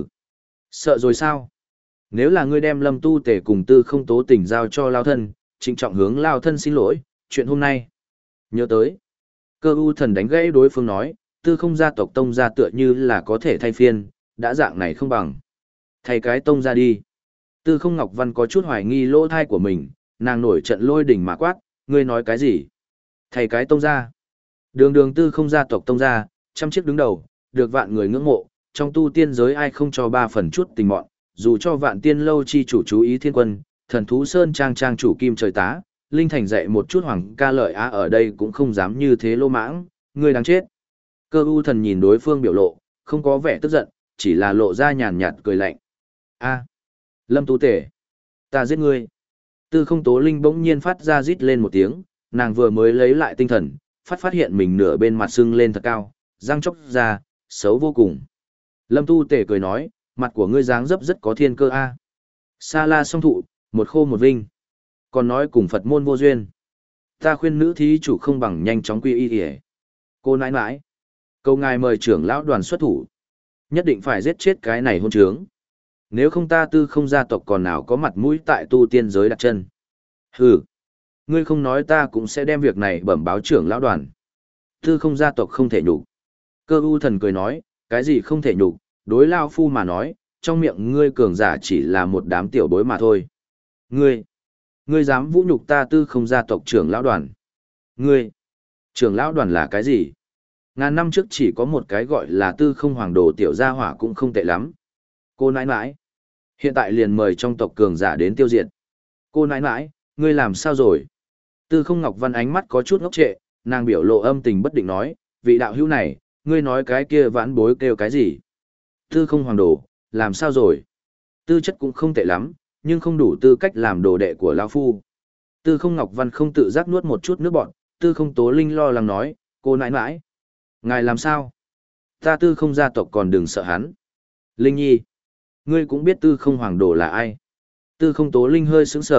sợ rồi sao? Nếu là ngươi đem Lâm Tu Tề cùng Tư không tố tình giao cho lao thân, trịnh trọng hướng lao thân xin lỗi, chuyện hôm nay. Nhớ tới. Cơ ưu thần đánh gãy đối phương nói, Tư không gia tộc tông gia tựa như là có thể thay phiên, đã dạng này không bằng. Thay cái tông gia đi. Tư không Ngọc Văn có chút hoài nghi lỗ thai của mình, nàng nổi trận lôi đỉnh mà quát, ngươi nói cái gì? Thay cái tông gia. Đường đường Tư không gia tộc tông gia, trăm chiếc đứng đầu, được vạn người ngưỡng mộ, trong tu tiên giới ai không cho ba phần chút tình mọn, dù cho vạn tiên lâu chi chủ chú ý thiên quân, thần thú sơn trang trang chủ kim trời tá, linh thành dạy một chút hoàng ca lợi á ở đây cũng không dám như thế lô mãng, ngươi đáng chết. Cơ u thần nhìn đối phương biểu lộ, không có vẻ tức giận, chỉ là lộ ra nhàn nhạt cười lạnh. A, Lâm Tú Tể, ta giết ngươi. Tư không tố linh bỗng nhiên phát ra rít lên một tiếng, nàng vừa mới lấy lại tinh thần, phát phát hiện mình nửa bên mặt sưng lên thật cao, răng chóc ra, xấu vô cùng. Lâm Tu Tể cười nói, mặt của ngươi dáng dấp rất có thiên cơ a. Sa la song thụ, một khô một vinh. Còn nói cùng Phật môn vô duyên. Ta khuyên nữ thí chủ không bằng nhanh chóng quy y kìa. Cô nãi nãi. Câu ngài mời trưởng lão đoàn xuất thủ. Nhất định phải giết chết cái này hôn trướng. Nếu không ta tư không gia tộc còn nào có mặt mũi tại tu tiên giới đặt chân. Hừ. Ngươi không nói ta cũng sẽ đem việc này bẩm báo trưởng lão đoàn. Tư không gia tộc không thể nhục. Cơ u thần cười nói, cái gì không thể nhục, đối lao phu mà nói, trong miệng ngươi cường giả chỉ là một đám tiểu bối mà thôi. Ngươi, ngươi dám vũ nhục ta tư không gia tộc trưởng lão đoàn. Ngươi, trưởng lão đoàn là cái gì? Ngàn năm trước chỉ có một cái gọi là tư không hoàng đồ tiểu gia hỏa cũng không tệ lắm. Cô nãi nãi, hiện tại liền mời trong tộc cường giả đến tiêu diệt. Cô nãi nãi, ngươi làm sao rồi? Tư không Ngọc Văn ánh mắt có chút ngốc trệ, nàng biểu lộ âm tình bất định nói, vị đạo hữu này, ngươi nói cái kia vãn bối kêu cái gì? Tư không hoàng đồ, làm sao rồi? Tư chất cũng không tệ lắm, nhưng không đủ tư cách làm đồ đệ của lão phu. Tư không Ngọc Văn không tự giác nuốt một chút nước bọt, tư không tố linh lo lắng nói, cô nãi nãi. Ngài làm sao? Ta tư không gia tộc còn đừng sợ hắn. Linh nhi, ngươi cũng biết tư không hoàng đồ là ai. Tư không tố linh hơi sững sờ,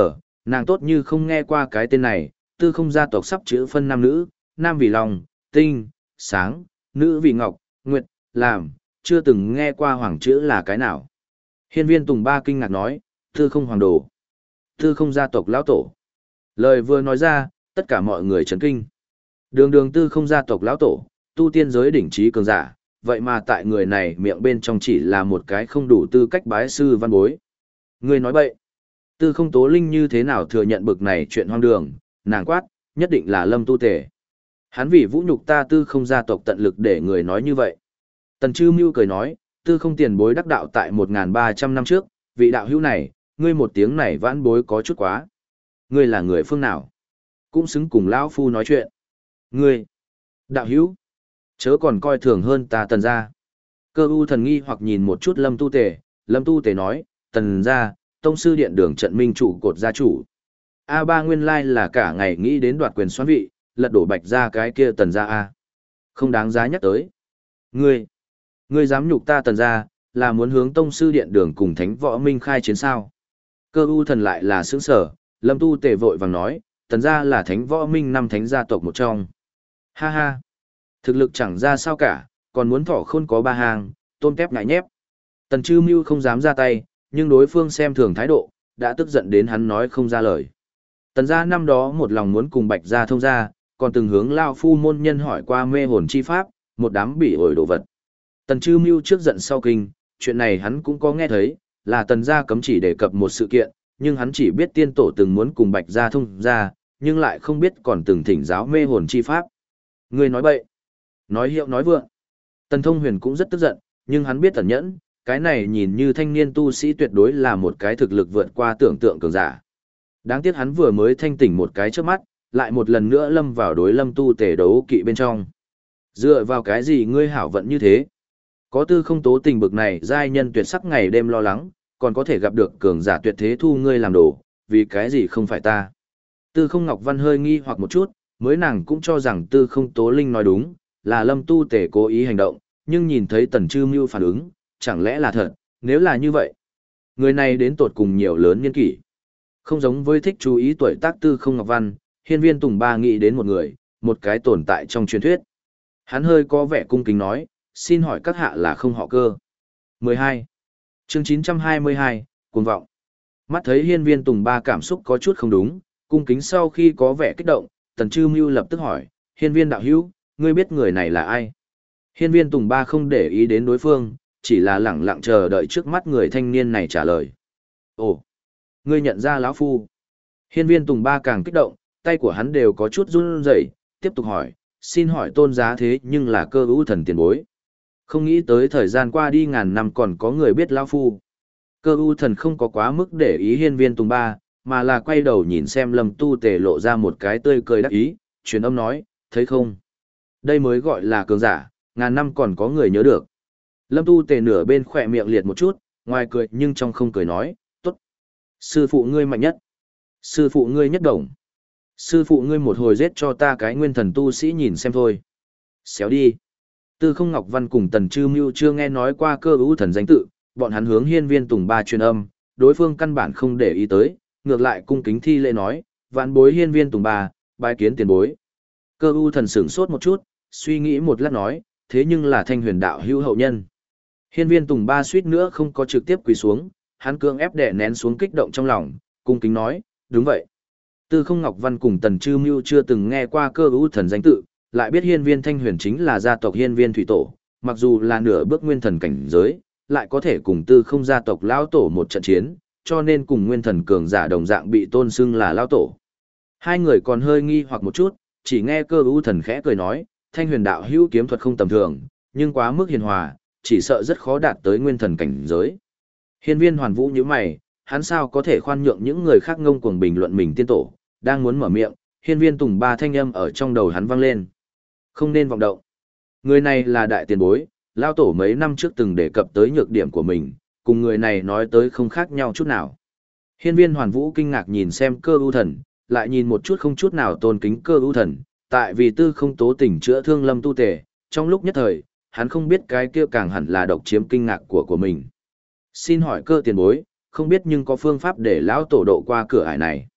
Nàng tốt như không nghe qua cái tên này, tư không gia tộc sắp chữ phân nam nữ, nam vì lòng, tinh, sáng, nữ vì ngọc, nguyệt, làm, chưa từng nghe qua hoàng chữ là cái nào. Hiên viên Tùng Ba kinh ngạc nói, tư không hoàng đồ, tư không gia tộc lão tổ. Lời vừa nói ra, tất cả mọi người chấn kinh. Đường đường tư không gia tộc lão tổ, tu tiên giới đỉnh trí cường giả, vậy mà tại người này miệng bên trong chỉ là một cái không đủ tư cách bái sư văn bối. Người nói bậy. Tư không tố linh như thế nào thừa nhận bực này chuyện hoang đường, nàng quát, nhất định là Lâm Tu Tề. Hắn vì vũ nhục ta tư không gia tộc tận lực để người nói như vậy. Tần Chư Mưu cười nói, tư không tiền bối đắc đạo tại một nghìn ba trăm năm trước, vị đạo hữu này, ngươi một tiếng này vãn bối có chút quá. Ngươi là người phương nào? Cũng xứng cùng lão phu nói chuyện. Ngươi, đạo hữu, chớ còn coi thường hơn ta tần gia. Cơ u thần nghi hoặc nhìn một chút Lâm Tu Tề, Lâm Tu Tề nói, tần gia, tông sư điện đường trận minh chủ cột gia chủ. A ba nguyên lai là cả ngày nghĩ đến đoạt quyền xoán vị, lật đổ bạch ra cái kia tần gia A. Không đáng giá nhắc tới. Ngươi, ngươi dám nhục ta tần gia, là muốn hướng tông sư điện đường cùng thánh võ minh khai chiến sao. Cơ u thần lại là sướng sở, Lâm Tu Tề vội vàng nói, tần gia là thánh võ minh năm thánh gia tộc một trong. Ha ha, thực lực chẳng ra sao cả, còn muốn thỏ khôn có ba hàng, tôm tép ngại nhép. Tần Chư Mưu không dám ra tay, nhưng đối phương xem thường thái độ, đã tức giận đến hắn nói không ra lời. Tần gia năm đó một lòng muốn cùng bạch gia thông gia, còn từng hướng lao phu môn nhân hỏi qua mê hồn chi pháp, một đám bị ổi đồ vật. Tần Chư Mưu trước giận sau kinh, chuyện này hắn cũng có nghe thấy, là tần gia cấm chỉ đề cập một sự kiện, nhưng hắn chỉ biết tiên tổ từng muốn cùng bạch gia thông gia, nhưng lại không biết còn từng thỉnh giáo mê hồn chi pháp. Người nói bậy, nói hiệu nói vượng. Tần Thông Huyền cũng rất tức giận, nhưng hắn biết tẩn nhẫn, cái này nhìn như thanh niên tu sĩ tuyệt đối là một cái thực lực vượt qua tưởng tượng cường giả. Đáng tiếc hắn vừa mới thanh tỉnh một cái trước mắt, lại một lần nữa lâm vào đối Lâm Tu Tề đấu kỵ bên trong. Dựa vào cái gì ngươi hảo vận như thế? Có tư không tố tình bực này giai nhân tuyệt sắc ngày đêm lo lắng, còn có thể gặp được cường giả tuyệt thế thu ngươi làm đồ, vì cái gì không phải ta? Tư không Ngọc Văn hơi nghi hoặc một chút, mới nàng cũng cho rằng tư không tố linh nói đúng, là Lâm Tu Tề cố ý hành động, nhưng nhìn thấy Tần Chư Mưu phản ứng, chẳng lẽ là thật, nếu là như vậy. Người này đến tột cùng nhiều lớn niên kỷ. Không giống với thích chú ý tuổi tác tư không Ngọc Văn, hiên viên Tùng Ba nghĩ đến một người, một cái tồn tại trong truyền thuyết. Hắn hơi có vẻ cung kính nói, xin hỏi các hạ là không họ Cơ. mười hai. Chương chín trăm hai mươi hai, cuồng vọng. Mắt thấy hiên viên Tùng Ba cảm xúc có chút không đúng, cung kính sau khi có vẻ kích động, Tần Chư Mưu lập tức hỏi, hiên viên đạo hữu, ngươi biết người này là ai? Hiên viên Tùng Ba không để ý đến đối phương, chỉ là lẳng lặng chờ đợi trước mắt người thanh niên này trả lời. Ồ, ngươi nhận ra lão phu. Hiên viên Tùng Ba càng kích động, tay của hắn đều có chút run rẩy, tiếp tục hỏi, xin hỏi tôn giá thế nhưng là Cơ ưu thần tiền bối. Không nghĩ tới thời gian qua đi ngàn năm còn có người biết lão phu. Cơ ưu thần không có quá mức để ý hiên viên Tùng Ba, mà là quay đầu nhìn xem Lâm Tu Tề lộ ra một cái tươi cười đắc ý, truyền âm nói, thấy không? Đây mới gọi là cường giả, ngàn năm còn có người nhớ được. Lâm Tu Tề nửa bên khỏe miệng liệt một chút, ngoài cười nhưng trong không cười nói, tốt. Sư phụ ngươi mạnh nhất. Sư phụ ngươi nhất đồng. Sư phụ ngươi một hồi giết cho ta cái nguyên thần tu sĩ nhìn xem thôi. Xéo đi. Tư không Ngọc Văn cùng Tần Chư Mưu chưa nghe nói qua Cơ ưu thần danh tự, bọn hắn hướng hiên viên Tùng Ba truyền âm, đối phương căn bản không để ý tới, ngược lại cung kính thi lễ nói, vạn bối hiên viên Tùng Ba, bái kiến tiền bối. Cơ ưu thần sửng sốt một chút, suy nghĩ một lát nói, thế nhưng là thanh huyền đạo hữu hậu nhân. Hiên viên Tùng Ba suýt nữa không có trực tiếp quỳ xuống, hắn cưỡng ép đè nén xuống kích động trong lòng, cung kính nói, đúng vậy. Tư không Ngọc Văn cùng Tần Chư Mưu chưa từng nghe qua Cơ ưu thần danh tự, lại biết hiên viên thanh huyền chính là gia tộc hiên viên thủy tổ, mặc dù là nửa bước nguyên thần cảnh giới, lại có thể cùng tư không gia tộc lão tổ một trận chiến, cho nên cùng nguyên thần cường giả đồng dạng bị tôn xưng là lão tổ. Hai người còn hơi nghi hoặc một chút, chỉ nghe Cơ ưu thần khẽ cười nói, thanh huyền đạo hữu kiếm thuật không tầm thường, nhưng quá mức hiền hòa, chỉ sợ rất khó đạt tới nguyên thần cảnh giới. Hiên viên hoàn vũ như mày, hắn sao có thể khoan nhượng những người khác ngông cuồng bình luận mình tiên tổ, đang muốn mở miệng, hiên viên Tùng Ba thanh âm ở trong đầu hắn vang lên. Không nên vọng động. Người này là đại tiền bối, lao tổ mấy năm trước từng đề cập tới nhược điểm của mình, cùng người này nói tới không khác nhau chút nào. Hiên viên hoàn vũ kinh ngạc nhìn xem Cơ ưu thần, lại nhìn một chút không chút nào tôn kính Cơ ưu thần, tại vì tư không tố tình chữa thương Lâm Tu Tề, trong lúc nhất thời, hắn không biết cái kia càng hẳn là độc chiếm kinh ngạc của của mình. Xin hỏi Cơ tiền bối, không biết nhưng có phương pháp để lão tổ độ qua cửa ải này.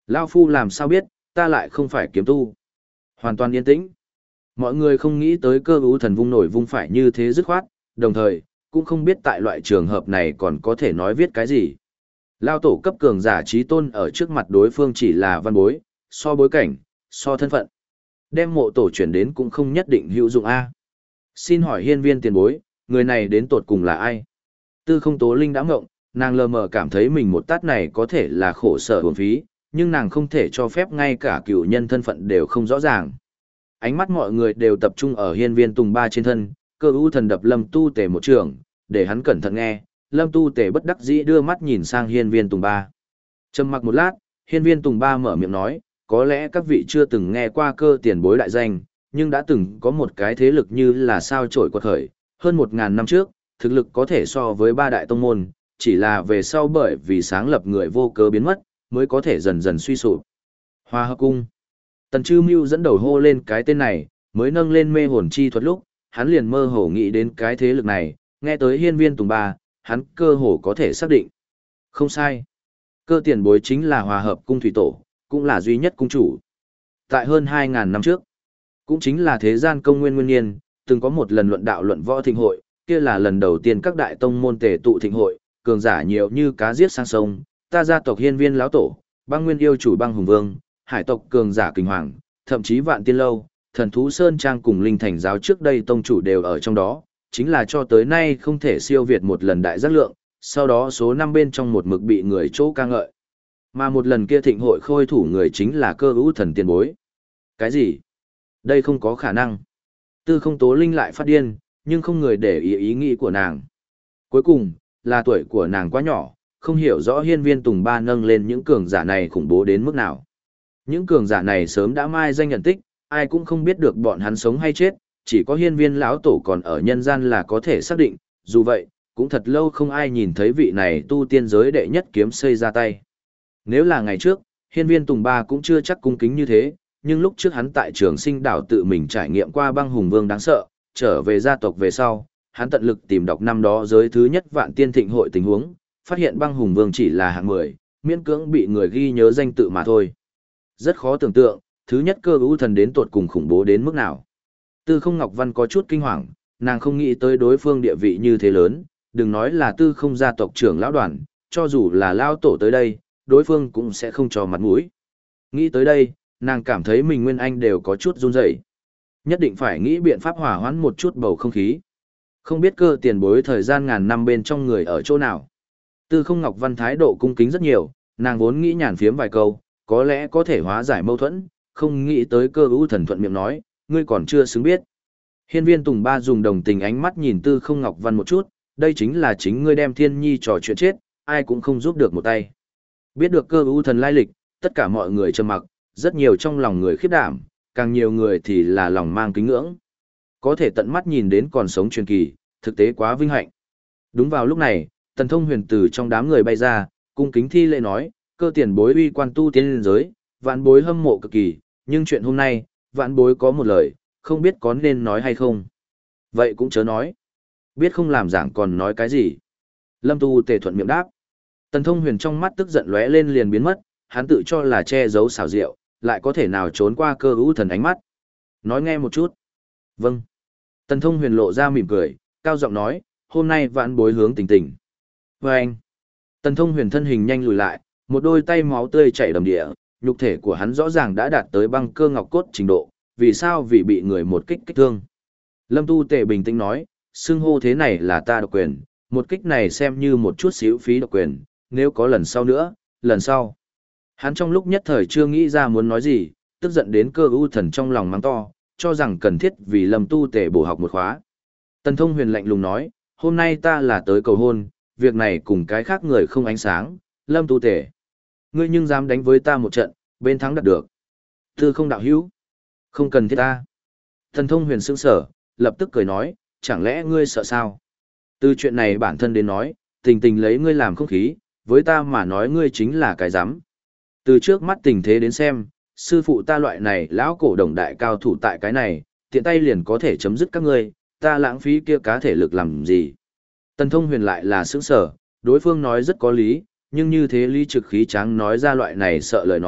Lao phu làm sao biết, ta lại không phải kiếm tu. Hoàn toàn yên tĩnh. Mọi người không nghĩ tới cơ ưu thần vung nổi vung phải như thế dứt khoát, đồng thời, cũng không biết tại loại trường hợp này còn có thể nói viết cái gì. Lao tổ cấp cường giả trí tôn ở trước mặt đối phương chỉ là văn bối, so bối cảnh, so thân phận. Đem mộ tổ chuyển đến cũng không nhất định hữu dụng A. Xin hỏi hiên viên tiền bối, người này đến tột cùng là ai? Tư không tố linh đã ngộng, nàng lờ mờ cảm thấy mình một tát này có thể là khổ sở hồn phí, nhưng nàng không thể cho phép ngay cả cựu nhân thân phận đều không rõ ràng. Ánh mắt mọi người đều tập trung ở hiên viên tùng ba trên thân, cơ ưu thần đập lâm tu tề một trường, để hắn cẩn thận nghe, lâm tu tề bất đắc dĩ đưa mắt nhìn sang hiên viên tùng ba. Trầm mặc một lát, hiên viên tùng ba mở miệng nói, có lẽ các vị chưa từng nghe qua cơ tiền bối đại danh, nhưng đã từng có một cái thế lực như là sao trổi quật khởi, hơn một ngàn năm trước, thực lực có thể so với ba đại tông môn, chỉ là về sau bởi vì sáng lập người vô cớ biến mất, mới có thể dần dần suy sụp. Hoa Hợp Cung. Tần Chư Mưu dẫn đầu hô lên cái tên này, mới nâng lên mê hồn chi thuật lúc, hắn liền mơ hồ nghĩ đến cái thế lực này, nghe tới hiên viên tùng ba, hắn cơ hồ có thể xác định. Không sai. Cơ tiền bối chính là Hòa Hợp Cung thủy tổ, cũng là duy nhất cung chủ. Tại hơn hai ngàn năm trước, cũng chính là thế gian công nguyên nguyên niên, từng có một lần luận đạo luận võ thịnh hội, kia là lần đầu tiên các đại tông môn tề tụ thịnh hội, cường giả nhiều như cá giết sang sông, ta gia tộc hiên viên lão tổ, băng nguyên yêu chủ băng hùng vương, hải tộc cường giả kinh hoàng, thậm chí vạn tiên lâu, thần thú sơn trang cùng linh thành giáo trước đây tông chủ đều ở trong đó, chính là cho tới nay không thể siêu việt một lần đại giác lượng, sau đó số năm bên trong một mực bị người chỗ ca ngợi. Mà một lần kia thịnh hội khôi thủ người chính là cơ ưu thần tiền bối. Cái gì? Đây không có khả năng. Tư không tố linh lại phát điên, nhưng không người để ý ý nghĩ của nàng. Cuối cùng, là tuổi của nàng quá nhỏ, không hiểu rõ hiên viên tùng ba nâng lên những cường giả này khủng bố đến mức nào. Những cường giả này sớm đã mai danh nhận tích, ai cũng không biết được bọn hắn sống hay chết, chỉ có hiên viên lão tổ còn ở nhân gian là có thể xác định, dù vậy, cũng thật lâu không ai nhìn thấy vị này tu tiên giới đệ nhất kiếm xây ra tay. Nếu là ngày trước, hiên viên tùng ba cũng chưa chắc cung kính như thế, nhưng lúc trước hắn tại trường sinh đảo tự mình trải nghiệm qua băng hùng vương đáng sợ, trở về gia tộc về sau, hắn tận lực tìm đọc năm đó giới thứ nhất vạn tiên thịnh hội tình huống, phát hiện băng hùng vương chỉ là hạng mười, miễn cưỡng bị người ghi nhớ danh tự mà thôi. Rất khó tưởng tượng, thứ nhất cơ ưu thần đến tột cùng khủng bố đến mức nào. Tư không Ngọc Văn có chút kinh hoàng, nàng không nghĩ tới đối phương địa vị như thế lớn, đừng nói là tư không gia tộc trưởng lão đoàn, cho dù là lao tổ tới đây, đối phương cũng sẽ không cho mặt mũi. Nghĩ tới đây, nàng cảm thấy mình nguyên anh đều có chút run rẩy. Nhất định phải nghĩ biện pháp hòa hoãn một chút bầu không khí. Không biết cơ tiền bối thời gian ngàn năm bên trong người ở chỗ nào. Tư không Ngọc Văn thái độ cung kính rất nhiều, nàng vốn nghĩ nhàn phiếm vài câu, có lẽ có thể hóa giải mâu thuẫn, không nghĩ tới cơ ưu thần thuận miệng nói, ngươi còn chưa xứng biết. Hiên viên Tùng Ba dùng đồng tình ánh mắt nhìn Tư không Ngọc Văn một chút, đây chính là chính ngươi đem Thiên Nhi trò chuyện chết, ai cũng không giúp được một tay. Biết được cơ ưu thần lai lịch, tất cả mọi người trầm mặc, rất nhiều trong lòng người khiếp đảm, càng nhiều người thì là lòng mang kính ngưỡng. Có thể tận mắt nhìn đến còn sống truyền kỳ, thực tế quá vinh hạnh. Đúng vào lúc này, Tần Thông Huyền từ trong đám người bay ra, cung kính thi lễ nói, cơ tiền bối uy quan tu tiên giới, vạn bối hâm mộ cực kỳ, nhưng chuyện hôm nay, vạn bối có một lời, không biết có nên nói hay không. Vậy cũng chớ nói. Biết không làm giảng còn nói cái gì. Lâm Tu Tề thuận miệng đáp. Tần Thông Huyền trong mắt tức giận lóe lên liền biến mất, hắn tự cho là che giấu xảo diệu, lại có thể nào trốn qua cơ ưu thần ánh mắt. Nói nghe một chút. Vâng. Tần Thông Huyền lộ ra mỉm cười, cao giọng nói, hôm nay vạn bối hướng tình tình. Và anh. Tần Thông Huyền thân hình nhanh lùi lại, một đôi tay máu tươi chảy đầm địa, nhục thể của hắn rõ ràng đã đạt tới băng cơ ngọc cốt trình độ, vì sao vì bị người một kích kích thương. Lâm Tu Tề bình tĩnh nói, xưng hô thế này là ta độc quyền, một kích này xem như một chút xíu phí độc quyền, nếu có lần sau nữa, lần sau. Hắn trong lúc nhất thời chưa nghĩ ra muốn nói gì, tức giận đến cơ ưu thần trong lòng mắng to, cho rằng cần thiết vì Lâm Tu Tề bổ học một khóa. Tần Thông Huyền lạnh lùng nói, hôm nay ta là tới cầu hôn, việc này cùng cái khác người không ánh sáng, Lâm Tu Tề. Ngươi nhưng dám đánh với ta một trận, bên thắng đạt được. Tư không đạo hữu. Không cần thiết ta. Tần Thông Huyền sững sở, lập tức cười nói, chẳng lẽ ngươi sợ sao? Từ chuyện này bản thân đến nói, tình tình lấy ngươi làm không khí, với ta mà nói ngươi chính là cái dám. Từ trước mắt tình thế đến xem, sư phụ ta loại này lão cổ đồng đại cao thủ tại cái này, tiện tay liền có thể chấm dứt các ngươi, ta lãng phí kia cá thể lực làm gì. Tần Thông Huyền lại là sững sở, đối phương nói rất có lý, nhưng như thế lý trực khí tráng nói ra loại này sợ lời nói,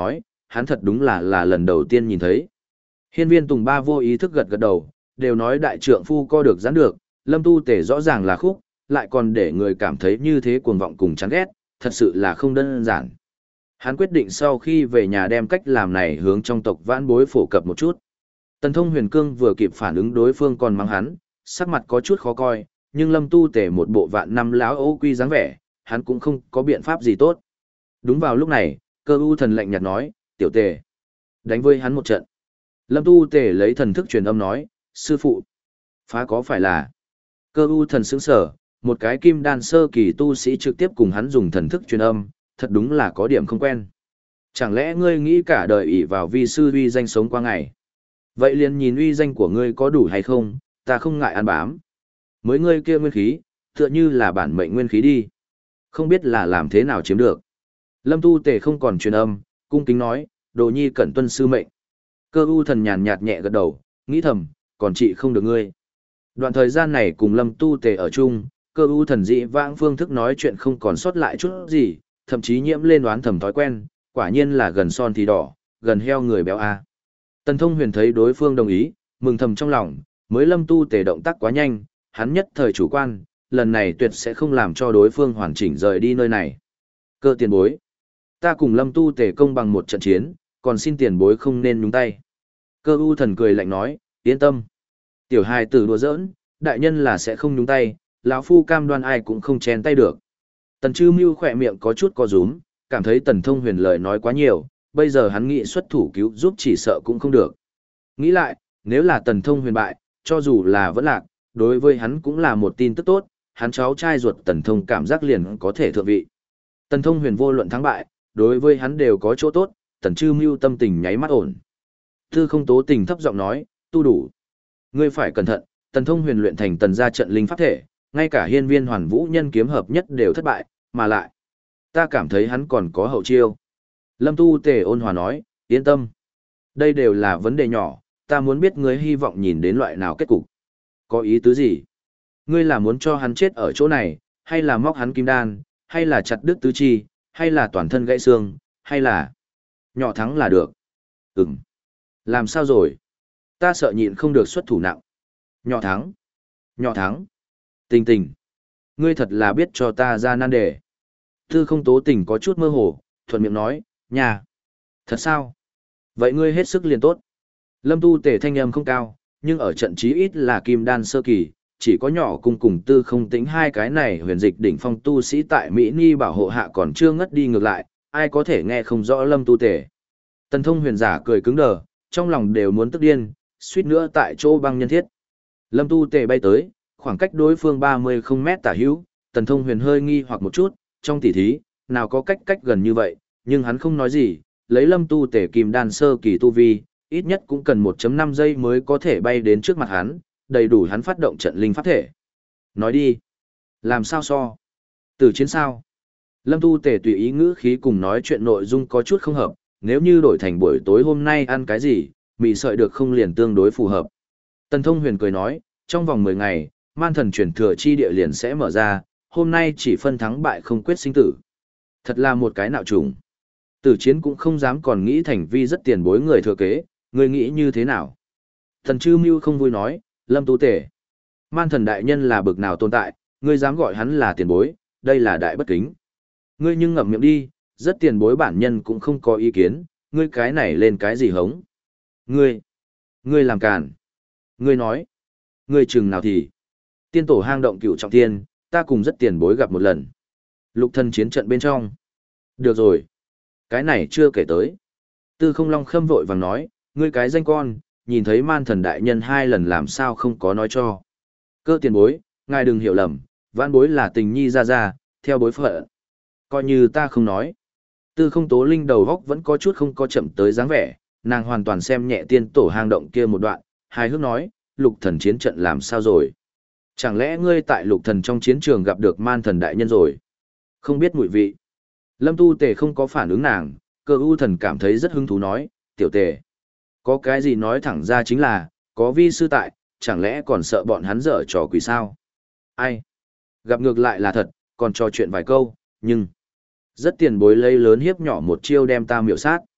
hắn thật đúng là là lần đầu tiên nhìn thấy. Hiên viên Tùng Ba vô ý thức gật gật đầu, đều nói đại trượng phu co được giãn được, Lâm Tu Tể rõ ràng là khúc, lại còn để người cảm thấy như thế cuồng vọng cùng chán ghét, thật sự là không đơn giản. Hắn quyết định sau khi về nhà đem cách làm này hướng trong tộc vãn bối phổ cập một chút. Tần Thông Huyền Cương vừa kịp phản ứng đối phương còn mắng hắn, sắc mặt có chút khó coi, nhưng Lâm Tu Tể một bộ vạn năm lão ô quy dáng vẻ, hắn cũng không có biện pháp gì tốt. Đúng vào lúc này, Cơ U Thần lạnh nhạt nói, "Tiểu Tề, đánh với hắn một trận." Lâm Tu Tề lấy thần thức truyền âm nói, "Sư phụ, phá có phải là?" Cơ U Thần sững sờ, một cái kim đan sơ kỳ tu sĩ trực tiếp cùng hắn dùng thần thức truyền âm, thật đúng là có điểm không quen. Chẳng lẽ ngươi nghĩ cả đời ỷ vào vi sư uy danh sống qua ngày? Vậy liền nhìn uy danh của ngươi có đủ hay không, ta không ngại ăn bám. Mới ngươi kia nguyên khí, tựa như là bản mệnh nguyên khí đi. Không biết là làm thế nào chiếm được. Lâm Tu Tề không còn truyền âm, cung kính nói, đồ nhi cẩn tuân sư mệnh. Cơ U Thần nhàn nhạt nhẹ gật đầu, nghĩ thầm, còn chị không được ngươi. Đoạn thời gian này cùng Lâm Tu Tề ở chung, Cơ U Thần dị vãng phương thức nói chuyện không còn sót lại chút gì, thậm chí nhiễm lên đoán thầm thói quen, quả nhiên là gần son thì đỏ, gần heo người béo a. Tần Thông Huyền thấy đối phương đồng ý, mừng thầm trong lòng, mới Lâm Tu Tề động tác quá nhanh, hắn nhất thời chủ quan, lần này tuyệt sẽ không làm cho đối phương hoàn chỉnh rời đi nơi này. Cơ tiền bối, ta cùng Lâm Tu Tề công bằng một trận chiến, còn xin tiền bối không nên nhúng tay. Cơ U Thần cười lạnh nói, yên tâm. Tiểu hài tử đùa giỡn, đại nhân là sẽ không nhúng tay, lão phu cam đoan ai cũng không chen tay được. Tần Trư Mưu khỏe miệng có chút co rúm, cảm thấy Tần Thông Huyền lời nói quá nhiều, bây giờ hắn nghĩ xuất thủ cứu giúp chỉ sợ cũng không được. Nghĩ lại, nếu là Tần Thông Huyền bại, cho dù là vẫn lạc, đối với hắn cũng là một tin tức tốt, hắn cháu trai ruột Tần Thông cảm giác liền có thể thượng vị. Tần Thông Huyền vô luận thắng bại, đối với hắn đều có chỗ tốt, Tần Trư Mưu tâm tình nháy mắt ổn. Tư Không Tố Tình thấp giọng nói, tu đủ. Ngươi phải cẩn thận, Tần Thông Huyền luyện thành tần gia trận linh pháp thể, ngay cả hiên viên hoàn vũ nhân kiếm hợp nhất đều thất bại, mà lại. Ta cảm thấy hắn còn có hậu chiêu. Lâm Tu Tề ôn hòa nói, yên tâm. Đây đều là vấn đề nhỏ, ta muốn biết ngươi hy vọng nhìn đến loại nào kết cục. Có ý tứ gì? Ngươi là muốn cho hắn chết ở chỗ này, hay là móc hắn kim đan, hay là chặt đứt tứ chi, hay là toàn thân gãy xương, hay là... Nhỏ thắng là được. Ừm. Làm sao rồi? Ta sợ nhịn không được xuất thủ nặng. Nhỏ thắng. Nhỏ thắng. Tình tình. Ngươi thật là biết cho ta ra nan đề. Tư Không Tố Tình có chút mơ hồ, thuận miệng nói, nhà. Thật sao? Vậy ngươi hết sức liền tốt. Lâm Tu Tề thanh âm không cao, nhưng ở trận chí ít là kim đan sơ kỳ, chỉ có nhỏ cùng cùng Tư Không Tĩnh hai cái này huyền dịch đỉnh phong tu sĩ tại Mỹ Ni bảo hộ hạ còn chưa ngất đi ngược lại, ai có thể nghe không rõ Lâm Tu Tề. Tần Thông Huyền giả cười cứng đờ, trong lòng đều muốn tức điên, suýt nữa tại chỗ băng nhân thiết. Lâm Tu Tề bay tới, khoảng cách đối phương ba mươi không mét tả hữu, Tần Thông Huyền hơi nghi hoặc một chút, trong tỉ thí, nào có cách cách gần như vậy, nhưng hắn không nói gì, lấy Lâm Tu Tề kim đan sơ kỳ tu vi, ít nhất cũng cần một phẩy năm giây mới có thể bay đến trước mặt hắn, đầy đủ hắn phát động trận linh pháp thể. Nói đi, làm sao so? Tử chiến sao? Lâm Tu Tề tùy ý ngữ khí cùng nói chuyện nội dung có chút không hợp, nếu như đổi thành buổi tối hôm nay ăn cái gì, mì sợi được không liền tương đối phù hợp. Tần Thông Huyền cười nói, trong vòng mười ngày, man thần truyền thừa chi địa liền sẽ mở ra, hôm nay chỉ phân thắng bại không quyết sinh tử. Thật là một cái nạo trùng. Tử chiến cũng không dám còn nghĩ thành vi rất tiền bối người thừa kế, người nghĩ như thế nào? Thần Chư Mưu không vui nói, Lâm Tu Tề. Man thần đại nhân là bực nào tồn tại, ngươi dám gọi hắn là tiền bối, đây là đại bất kính. Ngươi nhưng ngậm miệng đi, rất tiền bối bản nhân cũng không có ý kiến, ngươi cái này lên cái gì hống? Ngươi, ngươi làm càn. Ngươi nói, ngươi chừng nào thì. Tiên tổ hang động cửu trọng thiên, ta cùng rất tiền bối gặp một lần. Lục thần chiến trận bên trong. Được rồi. Cái này chưa kể tới. Tư Không Long khâm vội vàng nói, ngươi cái danh con, nhìn thấy man thần đại nhân hai lần làm sao không có nói cho. Cơ tiền bối, ngài đừng hiểu lầm, vãn bối là tình nhi ra ra, theo bối phận. Coi như ta không nói. Tư Không Tố Linh đầu góc vẫn có chút không có chậm tới dáng vẻ, nàng hoàn toàn xem nhẹ tiên tổ hang động kia một đoạn, hài hước nói, lục thần chiến trận làm sao rồi? Chẳng lẽ ngươi tại lục thần trong chiến trường gặp được man thần đại nhân rồi? Không biết mùi vị. Lâm Tu Tề không có phản ứng nàng, Cơ U Thần cảm thấy rất hứng thú nói, tiểu Tề. Có cái gì nói thẳng ra chính là, có vi sư tại, chẳng lẽ còn sợ bọn hắn dở trò quỷ sao? Ai? Gặp ngược lại là thật, còn trò chuyện vài câu, nhưng... Rất tiền bối lấy lớn hiếp nhỏ một chiêu đem ta miểu sát.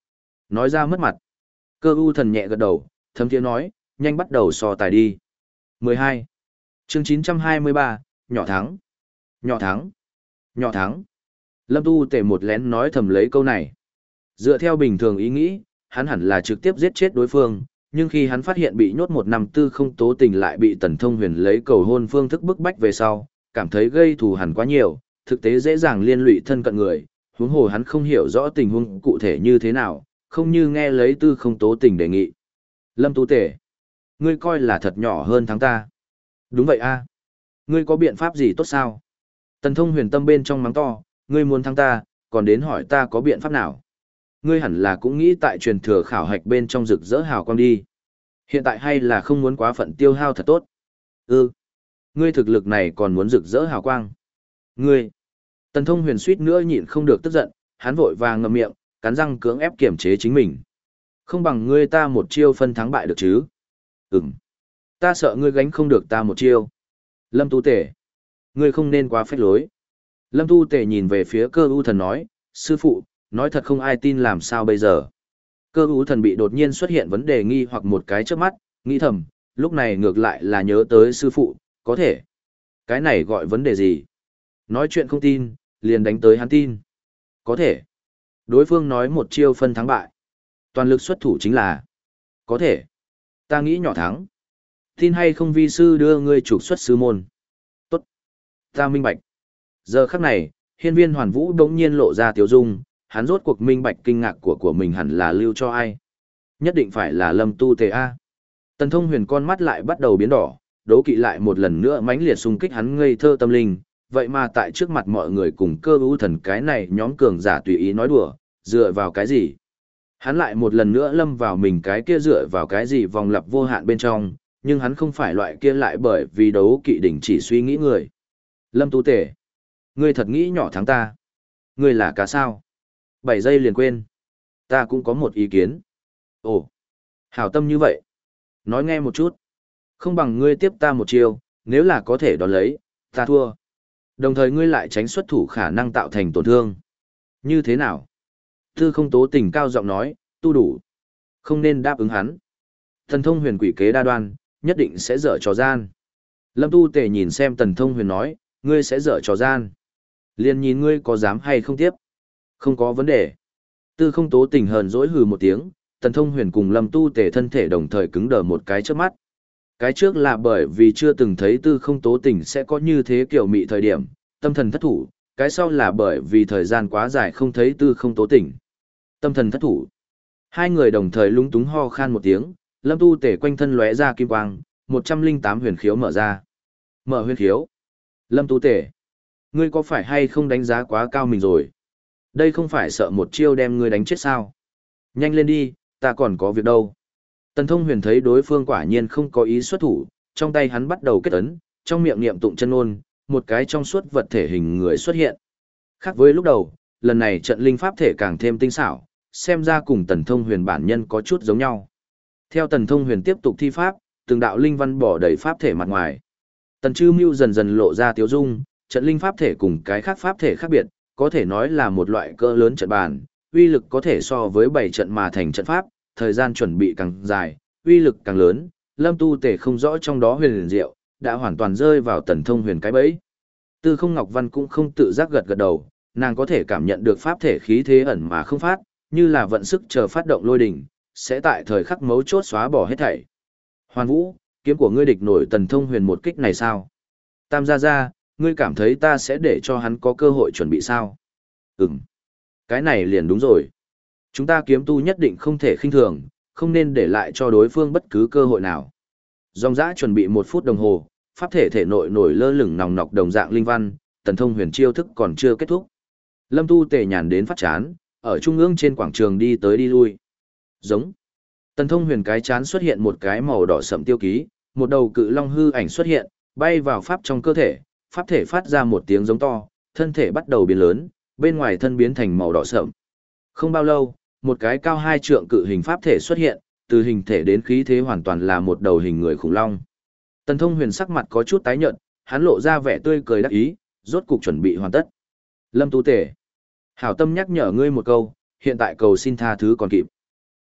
Nói ra mất mặt. Cơ u thần nhẹ gật đầu, thấm thiế nói, nhanh bắt đầu so tài đi. mười hai. Chương chín trăm hai mươi ba, nhỏ thắng. Nhỏ thắng. Nhỏ thắng. Lâm Tu Tề một lén nói thầm lấy câu này. Dựa theo bình thường ý nghĩ, hắn hẳn là trực tiếp giết chết đối phương, nhưng khi hắn phát hiện bị nhốt một năm tư không tố tình lại bị Tần Thông Huyền lấy cầu hôn phương thức bức bách về sau, cảm thấy gây thù hằn quá nhiều, thực tế dễ dàng liên lụy thân cận người, huống hồ hắn không hiểu rõ tình huống cụ thể như thế nào, không như nghe lấy tư không tố tình đề nghị. Lâm Tu Tề, ngươi coi là thật nhỏ hơn thắng ta. Đúng vậy a. Ngươi có biện pháp gì tốt sao? Tần Thông Huyền tâm bên trong mắng to, ngươi muốn thắng ta, còn đến hỏi ta có biện pháp nào? Ngươi hẳn là cũng nghĩ tại truyền thừa khảo hạch bên trong rực rỡ hào quang đi. Hiện tại hay là không muốn quá phận tiêu hao thật tốt? Ừ. Ngươi thực lực này còn muốn rực rỡ hào quang. Ngươi. Tần Thông Huyền suýt nữa nhịn không được tức giận, hắn vội vàng ngậm miệng, cắn răng cưỡng ép kiềm chế chính mình. Không bằng ngươi ta một chiêu phân thắng bại được chứ? Ừm. Ta sợ ngươi gánh không được ta một chiêu. Lâm Tu Tề. Ngươi không nên quá phách lối. Lâm Tu Tề nhìn về phía Cơ U Thần nói, sư phụ, nói thật không ai tin làm sao bây giờ. Cơ U Thần bị đột nhiên xuất hiện vấn đề nghi hoặc một cái trước mắt, nghĩ thầm, lúc này ngược lại là nhớ tới sư phụ, có thể. Cái này gọi vấn đề gì? Nói chuyện không tin, liền đánh tới hắn tin. Có thể. Đối phương nói một chiêu phân thắng bại. Toàn lực xuất thủ chính là. Có thể. Ta nghĩ nhỏ thắng. Tin hay không vi sư đưa ngươi trục xuất sư môn. Tốt. Ta minh bạch. Giờ khắc này, hiên viên hoàn vũ đống nhiên lộ ra tiếu dung, hắn rốt cuộc minh bạch kinh ngạc của của mình hẳn là lưu cho ai. Nhất định phải là Lâm Tu Tề A. Tần Thông Huyền con mắt lại bắt đầu biến đỏ, đố kỵ lại một lần nữa mãnh liệt xung kích hắn ngây thơ tâm linh, vậy mà tại trước mặt mọi người cùng Cơ U Thần cái này nhóm cường giả tùy ý nói đùa, dựa vào cái gì? Hắn lại một lần nữa lâm vào mình cái kia dựa vào cái gì vòng lặp vô hạn bên trong, nhưng hắn không phải loại kia lại bởi vì đấu kỵ đỉnh chỉ suy nghĩ người. Lâm Tu Tề, ngươi thật nghĩ nhỏ thắng ta. Ngươi là cá sao? Bảy giây liền quên. Ta cũng có một ý kiến. Ồ, hảo tâm như vậy. Nói nghe một chút. Không bằng ngươi tiếp ta một chiêu, nếu là có thể đón lấy, ta thua. Đồng thời ngươi lại tránh xuất thủ khả năng tạo thành tổn thương. Như thế nào? Tư không tố tình cao giọng nói, tu đủ. Không nên đáp ứng hắn. Thần Thông Huyền quỷ kế đa đoan, nhất định sẽ dở trò gian. Lâm Tu Tề nhìn xem Tần Thông Huyền nói, ngươi sẽ dở trò gian. Liền nhìn ngươi có dám hay không tiếp. Không có vấn đề. Tư không tố tình hờn dỗi hừ một tiếng, Tần Thông Huyền cùng Lâm Tu Tề thân thể đồng thời cứng đờ một cái trước mắt. Cái trước là bởi vì chưa từng thấy tư không tố tình sẽ có như thế kiểu mị thời điểm, tâm thần thất thủ, cái sau là bởi vì thời gian quá dài không thấy tư không tố tình. Tâm thần thất thủ. Hai người đồng thời lúng túng ho khan một tiếng, Lâm Tu Tề quanh thân lóe ra kim quang, một trăm linh tám huyền khiếu mở ra. Mở huyền khiếu. Lâm Tu Tề, ngươi có phải hay không đánh giá quá cao mình rồi? Đây không phải sợ một chiêu đem ngươi đánh chết sao? Nhanh lên đi, ta còn có việc đâu. Tần Thông Huyền thấy đối phương quả nhiên không có ý xuất thủ, trong tay hắn bắt đầu kết ấn, trong miệng niệm tụng chân ngôn, một cái trong suốt vật thể hình người xuất hiện. Khác với lúc đầu, lần này trận linh pháp thể càng thêm tinh xảo, xem ra cùng Tần Thông Huyền bản nhân có chút giống nhau. Theo Tần Thông Huyền tiếp tục thi pháp, từng đạo linh văn bỏ đầy pháp thể mặt ngoài. Tần Trư Mưu dần dần lộ ra tiếu dung, trận linh pháp thể cùng cái khác pháp thể khác biệt, có thể nói là một loại cỡ lớn trận bàn, uy lực có thể so với bảy trận mà thành trận pháp, thời gian chuẩn bị càng dài, uy lực càng lớn, Lâm Tu Tề không rõ trong đó huyền liền diệu, đã hoàn toàn rơi vào Tần Thông Huyền cái bẫy. Tư Không Ngọc Văn cũng không tự giác gật gật đầu, nàng có thể cảm nhận được pháp thể khí thế ẩn mà không phát, như là vận sức chờ phát động lôi đỉnh, sẽ tại thời khắc mấu chốt xóa bỏ hết thảy. Hoàn Vũ, kiếm của ngươi địch nổi Tần Thông Huyền một kích này sao? Tam gia gia, ngươi cảm thấy ta sẽ để cho hắn có cơ hội chuẩn bị sao? Ừm, cái này liền đúng rồi. Chúng ta kiếm tu nhất định không thể khinh thường, không nên để lại cho đối phương bất cứ cơ hội nào. Dòng dã chuẩn bị một phút đồng hồ, pháp thể thể nội nổi lơ lửng nòng nọc đồng dạng linh văn, Tần Thông Huyền chiêu thức còn chưa kết thúc. Lâm Tu Tề nhàn đến phát chán, ở trung ương trên quảng trường đi tới đi lui. Giống. Tần Thông Huyền cái chán xuất hiện một cái màu đỏ sẫm tiêu ký, một đầu cự long hư ảnh xuất hiện, bay vào pháp trong cơ thể, pháp thể phát ra một tiếng giống to, thân thể bắt đầu biến lớn, bên ngoài thân biến thành màu đỏ sẫm. Không bao lâu, một cái cao hai trượng cự hình pháp thể xuất hiện, từ hình thể đến khí thế hoàn toàn là một đầu hình người khủng long. Tần Thông Huyền sắc mặt có chút tái nhợt, hắn lộ ra vẻ tươi cười đắc ý, rốt cục chuẩn bị hoàn tất. Lâm Tu Tề, hảo tâm nhắc nhở ngươi một câu, hiện tại cầu xin tha thứ còn kịp.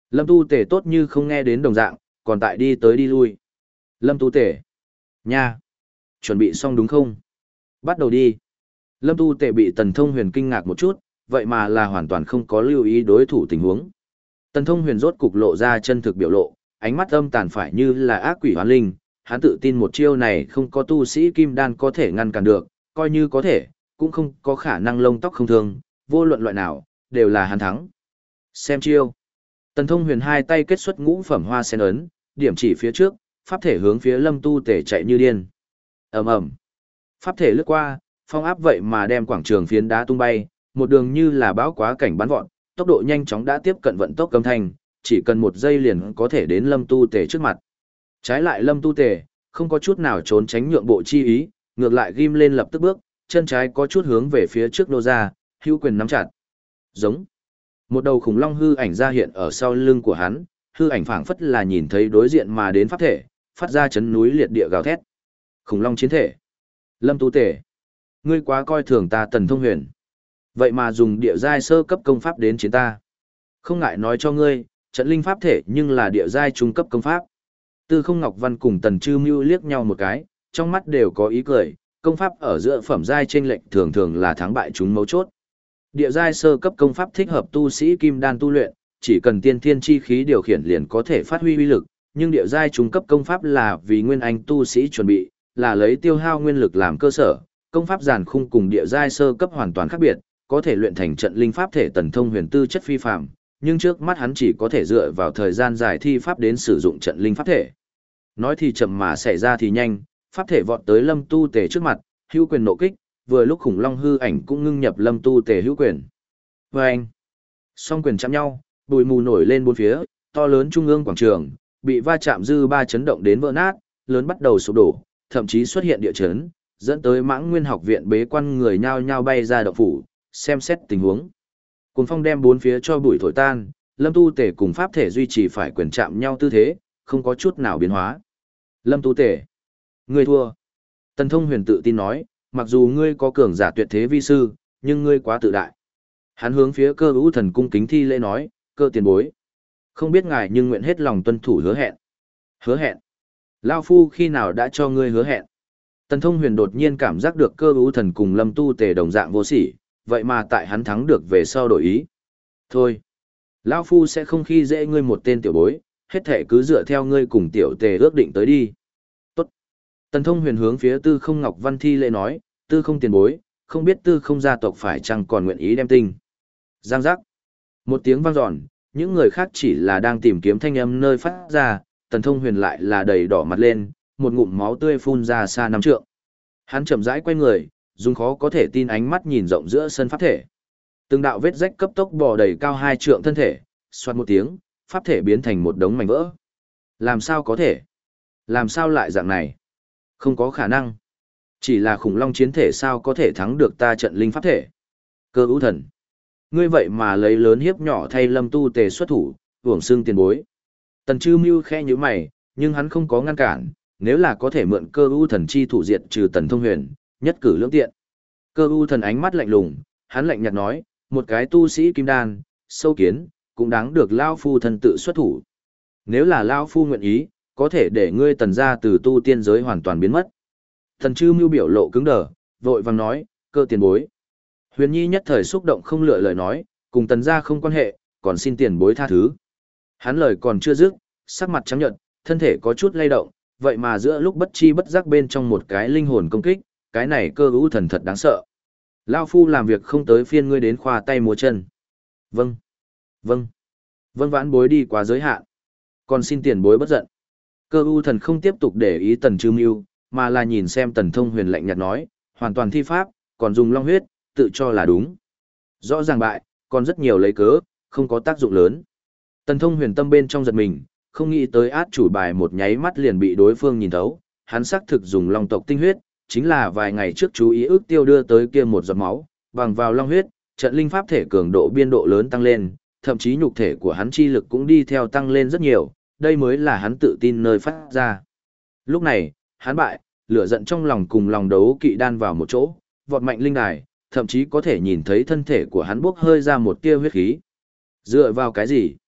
Lâm Tu Tề tốt như không nghe đến đồng dạng, còn tại đi tới đi lui. Lâm Tu Tề. Nha. Chuẩn bị xong đúng không? Bắt đầu đi. Lâm Tu Tề bị Tần Thông Huyền kinh ngạc một chút, vậy mà là hoàn toàn không có lưu ý đối thủ tình huống. Tần Thông Huyền rốt cục lộ ra chân thực biểu lộ, ánh mắt âm tàn phải như là ác quỷ hoán linh, hắn tự tin một chiêu này không có tu sĩ kim đan có thể ngăn cản được, coi như có thể, cũng không có khả năng lông tóc không thương, vô luận loại nào, đều là hắn thắng. Xem chiêu. Tần Thông Huyền hai tay kết xuất ngũ phẩm hoa sen ấn, điểm chỉ phía trước, pháp thể hướng phía Lâm Tu Tề chạy như điên. Ầm ầm. Pháp thể lướt qua, phong áp vậy mà đem quảng trường phiến đá tung bay, một đường như là bão quá cảnh bắn vọt, tốc độ nhanh chóng đã tiếp cận vận tốc âm thanh, chỉ cần một giây liền có thể đến Lâm Tu Tề trước mặt. Trái lại Lâm Tu Tề, không có chút nào trốn tránh nhượng bộ chi ý, ngược lại ghim lên lập tức bước, chân trái có chút hướng về phía trước nô ra, hữu quyền nắm chặt. Giống. Một đầu khủng long hư ảnh ra hiện ở sau lưng của hắn, hư ảnh phảng phất là nhìn thấy đối diện mà đến pháp thể, phát ra chấn núi liệt địa gào thét. Khủng long chiến thể. Lâm Tu Tề, ngươi quá coi thường ta Tần Thông Huyền. Vậy mà dùng địa giai sơ cấp công pháp đến chiến ta. Không ngại nói cho ngươi, trận linh pháp thể nhưng là địa giai trung cấp công pháp. Tư Không Ngọc Văn cùng Tần Trư Mưu liếc nhau một cái, trong mắt đều có ý cười, công pháp ở giữa phẩm giai chênh lệch thường thường là thắng bại chúng mấu chốt. Địa giai sơ cấp công pháp thích hợp tu sĩ kim đan tu luyện, chỉ cần tiên thiên chi khí điều khiển liền có thể phát huy uy lực, nhưng địa giai trung cấp công pháp là vì nguyên anh tu sĩ chuẩn bị, là lấy tiêu hao nguyên lực làm cơ sở, công pháp giàn khung cùng địa giai sơ cấp hoàn toàn khác biệt, có thể luyện thành trận linh pháp thể Tần Thông Huyền tư chất phi phàm, nhưng trước mắt hắn chỉ có thể dựa vào thời gian dài thi pháp đến sử dụng trận linh pháp thể. Nói thì chậm mà xảy ra thì nhanh, pháp thể vọt tới Lâm Tu Tề trước mặt, hữu quyền nộ kích, vừa lúc khủng long hư ảnh cũng ngưng nhập Lâm Tu Tề hữu quyền. Và anh, song quyền chạm nhau, bụi mù nổi lên bốn phía, to lớn trung ương quảng trường, bị va chạm dư ba chấn động đến vỡ nát, lớn bắt đầu sụp đổ, thậm chí xuất hiện địa chấn, dẫn tới Mãng Nguyên học viện bế quan người nhao nhao bay ra động phủ, xem xét tình huống. Cuồng phong đem bốn phía cho bụi thổi tan, Lâm Tu Tề cùng pháp thể duy trì phải quyền chạm nhau tư thế, không có chút nào biến hóa. Lâm Tu Tề, ngươi thua. Tần Thông Huyền tự tin nói, mặc dù ngươi có cường giả tuyệt thế vi sư, nhưng ngươi quá tự đại. Hắn hướng phía Cơ Vũ Thần cung kính thi lễ nói, Cơ tiền bối, không biết ngài nhưng nguyện hết lòng tuân thủ hứa hẹn. Hứa hẹn? Lao Phu khi nào đã cho ngươi hứa hẹn? Tần Thông Huyền đột nhiên cảm giác được Cơ Vũ Thần cùng Lâm Tu Tề đồng dạng vô sỉ, vậy mà tại hắn thắng được về sau đổi ý. Thôi, Lao Phu sẽ không khi dễ ngươi một tên tiểu bối, hết thể cứ dựa theo ngươi cùng tiểu Tề ước định tới đi. Tốt. Tần Thông Huyền hướng phía Tư Không Ngọc Văn thi lễ nói, Tư Không tiền bối, không biết Tư Không gia tộc phải chăng còn nguyện ý đem tinh. Giang giác. Một tiếng vang dọn, những người khác chỉ là đang tìm kiếm thanh âm nơi phát ra, Tần Thông Huyền lại là đầy đỏ mặt lên, một ngụm máu tươi phun ra xa năm trượng. Hắn chậm rãi quay người, dùng khó có thể tin ánh mắt nhìn rộng giữa sân pháp thể. Từng đạo vết rách cấp tốc bò đầy cao hai trượng thân thể, xoát một tiếng, pháp thể biến thành một đống mảnh vỡ. Làm sao có thể? Làm sao lại dạng này? Không có khả năng. Chỉ là khủng long chiến thể sao có thể thắng được ta trận linh pháp thể? Cơ Vũ Thần, ngươi vậy mà lấy lớn hiếp nhỏ thay Lâm Tu Tề xuất thủ, hưởng xương tiền bối. Tần Trư Mưu khe nhíu mày, nhưng hắn không có ngăn cản, nếu là có thể mượn Cơ Vũ Thần chi thủ diệt trừ Tần Thông Huyền, nhất cử lưỡng tiện. Cơ Vũ Thần ánh mắt lạnh lùng, hắn lạnh nhạt nói, một cái tu sĩ kim đan, sâu kiến, cũng đáng được Lao Phu thần tự xuất thủ. Nếu là Lao Phu nguyện ý, có thể để ngươi Tần gia từ tu tiên giới hoàn toàn biến mất. Tần Trư Mưu biểu lộ cứng đờ, vội vàng nói, Cơ tiền bối. Huyền Nhi nhất thời xúc động không lựa lời nói, cùng Tần gia không quan hệ, còn xin tiền bối tha thứ. Hắn lời còn chưa dứt, sắc mặt trắng nhợt, thân thể có chút lay động, vậy mà giữa lúc bất chi bất giác bên trong một cái linh hồn công kích, cái này Cơ Vũ Thần thật đáng sợ. Lao Phu làm việc không tới phiên ngươi đến khoa tay múa chân. Vâng, vâng, vâng vãn bối đi quá giới hạn. Còn xin tiền bối bất giận. Cơ Vũ Thần không tiếp tục để ý Tần Trư Mưu, mà là nhìn xem Tần Thông Huyền lạnh nhạt nói, hoàn toàn thi pháp, còn dùng long huyết, tự cho là đúng. Rõ ràng bại, còn rất nhiều lấy cớ, không có tác dụng lớn. Tần Thông Huyền tâm bên trong giật mình, không nghĩ tới át chủ bài một nháy mắt liền bị đối phương nhìn thấu, hắn xác thực dùng long tộc tinh huyết, chính là vài ngày trước chú ý ước tiêu đưa tới kia một giọt máu, bằng vào long huyết, trận linh pháp thể cường độ biên độ lớn tăng lên, thậm chí nhục thể của hắn chi lực cũng đi theo tăng lên rất nhiều, đây mới là hắn tự tin nơi phát ra. Lúc này, hắn bại, lửa giận trong lòng cùng lòng đấu kỵ đan vào một chỗ, vọt mạnh linh đài, thậm chí có thể nhìn thấy thân thể của hắn bốc hơi ra một tia huyết khí. Dựa vào cái gì?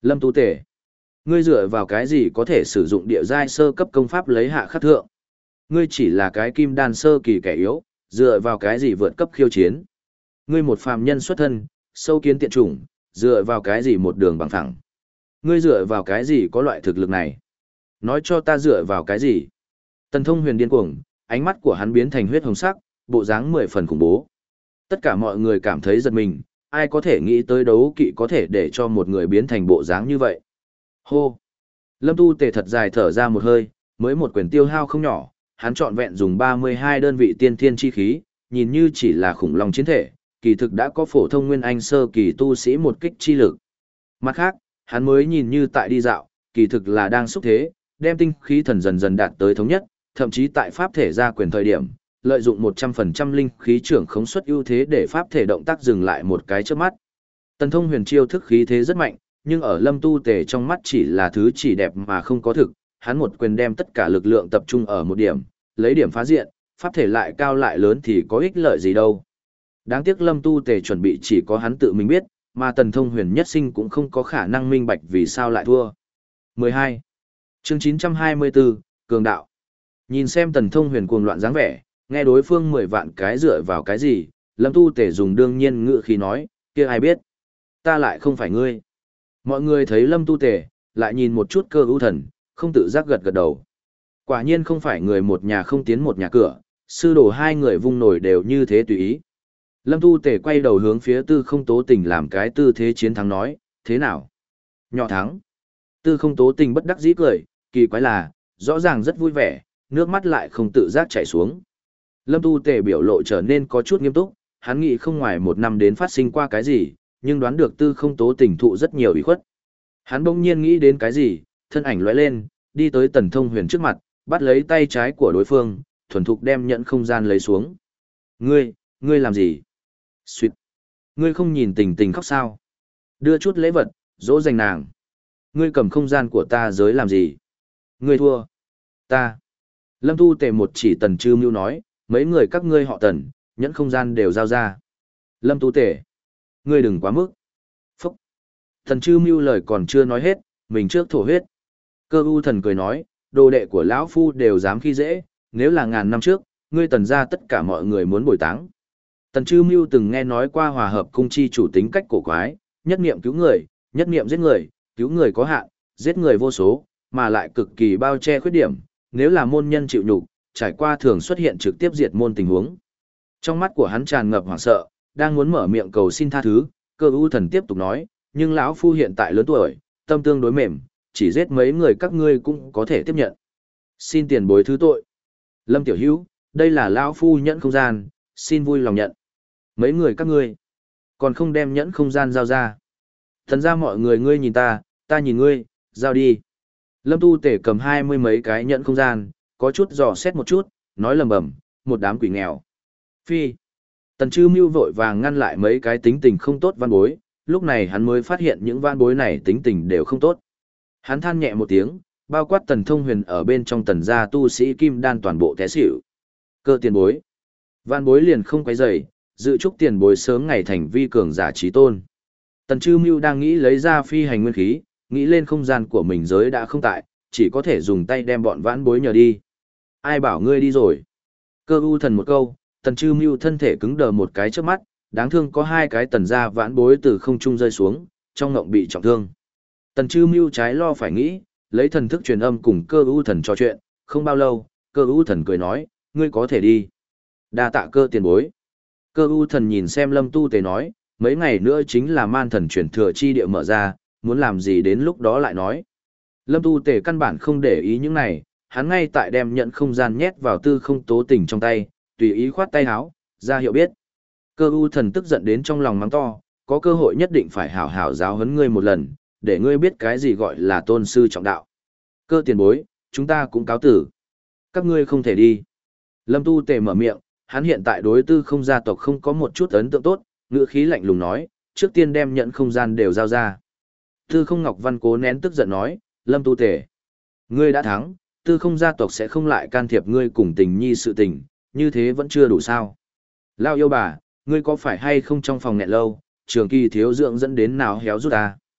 Lâm Tu Tể, ngươi dựa vào cái gì có thể sử dụng địa giai sơ cấp công pháp lấy hạ khắc thượng? Ngươi chỉ là cái kim đan sơ kỳ kẻ yếu, dựa vào cái gì vượt cấp khiêu chiến? Ngươi một phàm nhân xuất thân, sâu kiến tiện chủng, dựa vào cái gì một đường bằng thẳng? Ngươi dựa vào cái gì có loại thực lực này? Nói cho ta dựa vào cái gì? Tần Thông Huyền điên cuồng, ánh mắt của hắn biến thành huyết hồng sắc, bộ dáng mười phần khủng bố. Tất cả mọi người cảm thấy giật mình, ai có thể nghĩ tới đấu kỵ có thể để cho một người biến thành bộ dáng như vậy. Hô! Lâm Tu Tề thật dài thở ra một hơi, mới một quyền tiêu hao không nhỏ, hắn trọn vẹn dùng ba mươi hai đơn vị tiên thiên chi khí, nhìn như chỉ là khủng long chiến thể, kỳ thực đã có phổ thông nguyên anh sơ kỳ tu sĩ một kích chi lực. Mặt khác, hắn mới nhìn như tại đi dạo, kỳ thực là đang xúc thế, đem tinh khí thần dần dần đạt tới thống nhất, thậm chí tại pháp thể ra quyền thời điểm, lợi dụng một trăm phần trăm linh khí trưởng khống suất ưu thế để pháp thể động tác dừng lại một cái chớp mắt. Tần Thông Huyền chiêu thức khí thế rất mạnh, nhưng ở Lâm Tu Tề trong mắt chỉ là thứ chỉ đẹp mà không có thực, hắn một quyền đem tất cả lực lượng tập trung ở một điểm, lấy điểm phá diện, pháp thể lại cao lại lớn thì có ích lợi gì đâu. Đáng tiếc Lâm Tu Tề chuẩn bị chỉ có hắn tự mình biết, mà Tần Thông Huyền nhất sinh cũng không có khả năng minh bạch vì sao lại thua. mười hai. Chương chín trăm hai mươi bốn, Cường Đạo. Nhìn xem Tần Thông Huyền cuồng loạn dáng vẻ, nghe đối phương mười vạn cái dựa vào cái gì, Lâm Tu Tề dùng đương nhiên ngữ khí nói, kia ai biết. Ta lại không phải ngươi. Mọi người thấy Lâm Tu Tề, lại nhìn một chút Cơ ưu thần, không tự giác gật gật đầu. Quả nhiên không phải người một nhà không tiến một nhà cửa, sư đồ hai người vung nổi đều như thế tùy ý. Lâm Tu Tề quay đầu hướng phía Tư Không Tố Tình làm cái tư thế chiến thắng nói, thế nào? Nhỏ thắng. Tư Không Tố Tình bất đắc dĩ cười, kỳ quái là, rõ ràng rất vui vẻ, nước mắt lại không tự giác chảy xuống. Lâm Tu Tề biểu lộ trở nên có chút nghiêm túc, hắn nghĩ không ngoài một năm đến phát sinh qua cái gì, nhưng đoán được Tư Không Tố Tình thụ rất nhiều ủy khuất. Hắn bỗng nhiên nghĩ đến cái gì, thân ảnh lóe lên, đi tới Tần Thông Huyền trước mặt, bắt lấy tay trái của đối phương, thuần thục đem nhẫn không gian lấy xuống. Ngươi, ngươi làm gì? Xuyệt. Ngươi không nhìn Tình Tình khóc sao? Đưa chút lễ vật, dỗ dành nàng. Ngươi cầm không gian của ta giới làm gì? Ngươi thua. Ta. Lâm Tu Tề một chỉ Tần Trư Mưu nói, mấy người các ngươi họ Tần, nhẫn không gian đều giao ra. Lâm Tu Tề. Ngươi đừng quá mức. Phúc. Tần Trư Mưu lời còn chưa nói hết, mình trước thổ huyết. Cơ u thần cười nói, đồ đệ của lão phu đều dám khi dễ, nếu là ngàn năm trước, ngươi Tần ra tất cả mọi người muốn bồi táng. Tần Trư Mưu từng nghe nói qua hòa hợp cung chi chủ tính cách cổ quái, nhất niệm cứu người, nhất niệm giết người, cứu người có hạn, giết người vô số, mà lại cực kỳ bao che khuyết điểm, nếu là môn nhân chịu nhục, trải qua thường xuất hiện trực tiếp diệt môn tình huống. Trong mắt của hắn tràn ngập hoảng sợ, đang muốn mở miệng cầu xin tha thứ, Cơ u thần tiếp tục nói, nhưng lão phu hiện tại lớn tuổi, tâm tương đối mềm, chỉ giết mấy người các ngươi cũng có thể tiếp nhận. Xin tiền bối thứ tội. Lâm Tiểu Hữu, đây là lão phu nhẫn không gian, xin vui lòng nhận. Mấy người các ngươi, còn không đem nhẫn không gian giao ra. Thần ra mọi người ngươi nhìn ta, ta nhìn ngươi, giao đi. Lâm Tu Tể cầm hai mươi mấy cái nhẫn không gian, có chút dò xét một chút, nói lầm bầm, một đám quỷ nghèo. Phi. Tần Trư Mưu vội vàng ngăn lại mấy cái tính tình không tốt văn bối, lúc này hắn mới phát hiện những văn bối này tính tình đều không tốt. Hắn than nhẹ một tiếng, bao quát Tần Thông Huyền ở bên trong Tần gia tu sĩ kim đan toàn bộ té xỉu. Cơ tiền bối. Văn bối liền không quấy rầy, dự chúc tiền bối sớm ngày thành vi cường giả trí tôn. Tần Trư Mưu đang nghĩ lấy ra phi hành nguyên khí, nghĩ lên không gian của mình giới đã không tại, chỉ có thể dùng tay đem bọn vãn bối nhờ đi. Ai bảo ngươi đi rồi? Cơ u thần một câu, Tần Trư Mưu thân thể cứng đờ một cái trước mắt, đáng thương có hai cái tần gia vãn bối từ không trung rơi xuống, trong ngộng bị trọng thương. Tần Trư Mưu trái lo phải nghĩ, lấy thần thức truyền âm cùng Cơ u thần trò chuyện, không bao lâu, Cơ u thần cười nói, ngươi có thể đi. Đa tạ Cơ tiền bối. Cơ u thần nhìn xem Lâm Tu Tề nói, mấy ngày nữa chính là man thần chuyển thừa chi địa mở ra, muốn làm gì đến lúc đó lại nói. Lâm Tu Tề căn bản không để ý những này, hắn ngay tại đem nhận không gian nhét vào Tư Không Tố Tình trong tay, tùy ý khoát tay áo, ra hiệu biết. Cơ u thần tức giận đến trong lòng mắng to, có cơ hội nhất định phải hảo hảo giáo huấn ngươi một lần, để ngươi biết cái gì gọi là tôn sư trọng đạo. Cơ tiền bối, chúng ta cũng cáo tử. Các ngươi không thể đi. Lâm Tu Tề mở miệng, hắn hiện tại đối Tư Không gia tộc không có một chút ấn tượng tốt, ngữ khí lạnh lùng nói, trước tiên đem nhận không gian đều giao ra. Tư Không Ngọc Văn cố nén tức giận nói, Lâm Tu Tề, ngươi đã thắng, Tư Không gia tộc sẽ không lại can thiệp ngươi cùng Tình Nhi sự tình, như thế vẫn chưa đủ sao. Lao yêu bà, ngươi có phải hay không trong phòng nghẹn lâu, trường kỳ thiếu dưỡng dẫn đến nào héo rút à?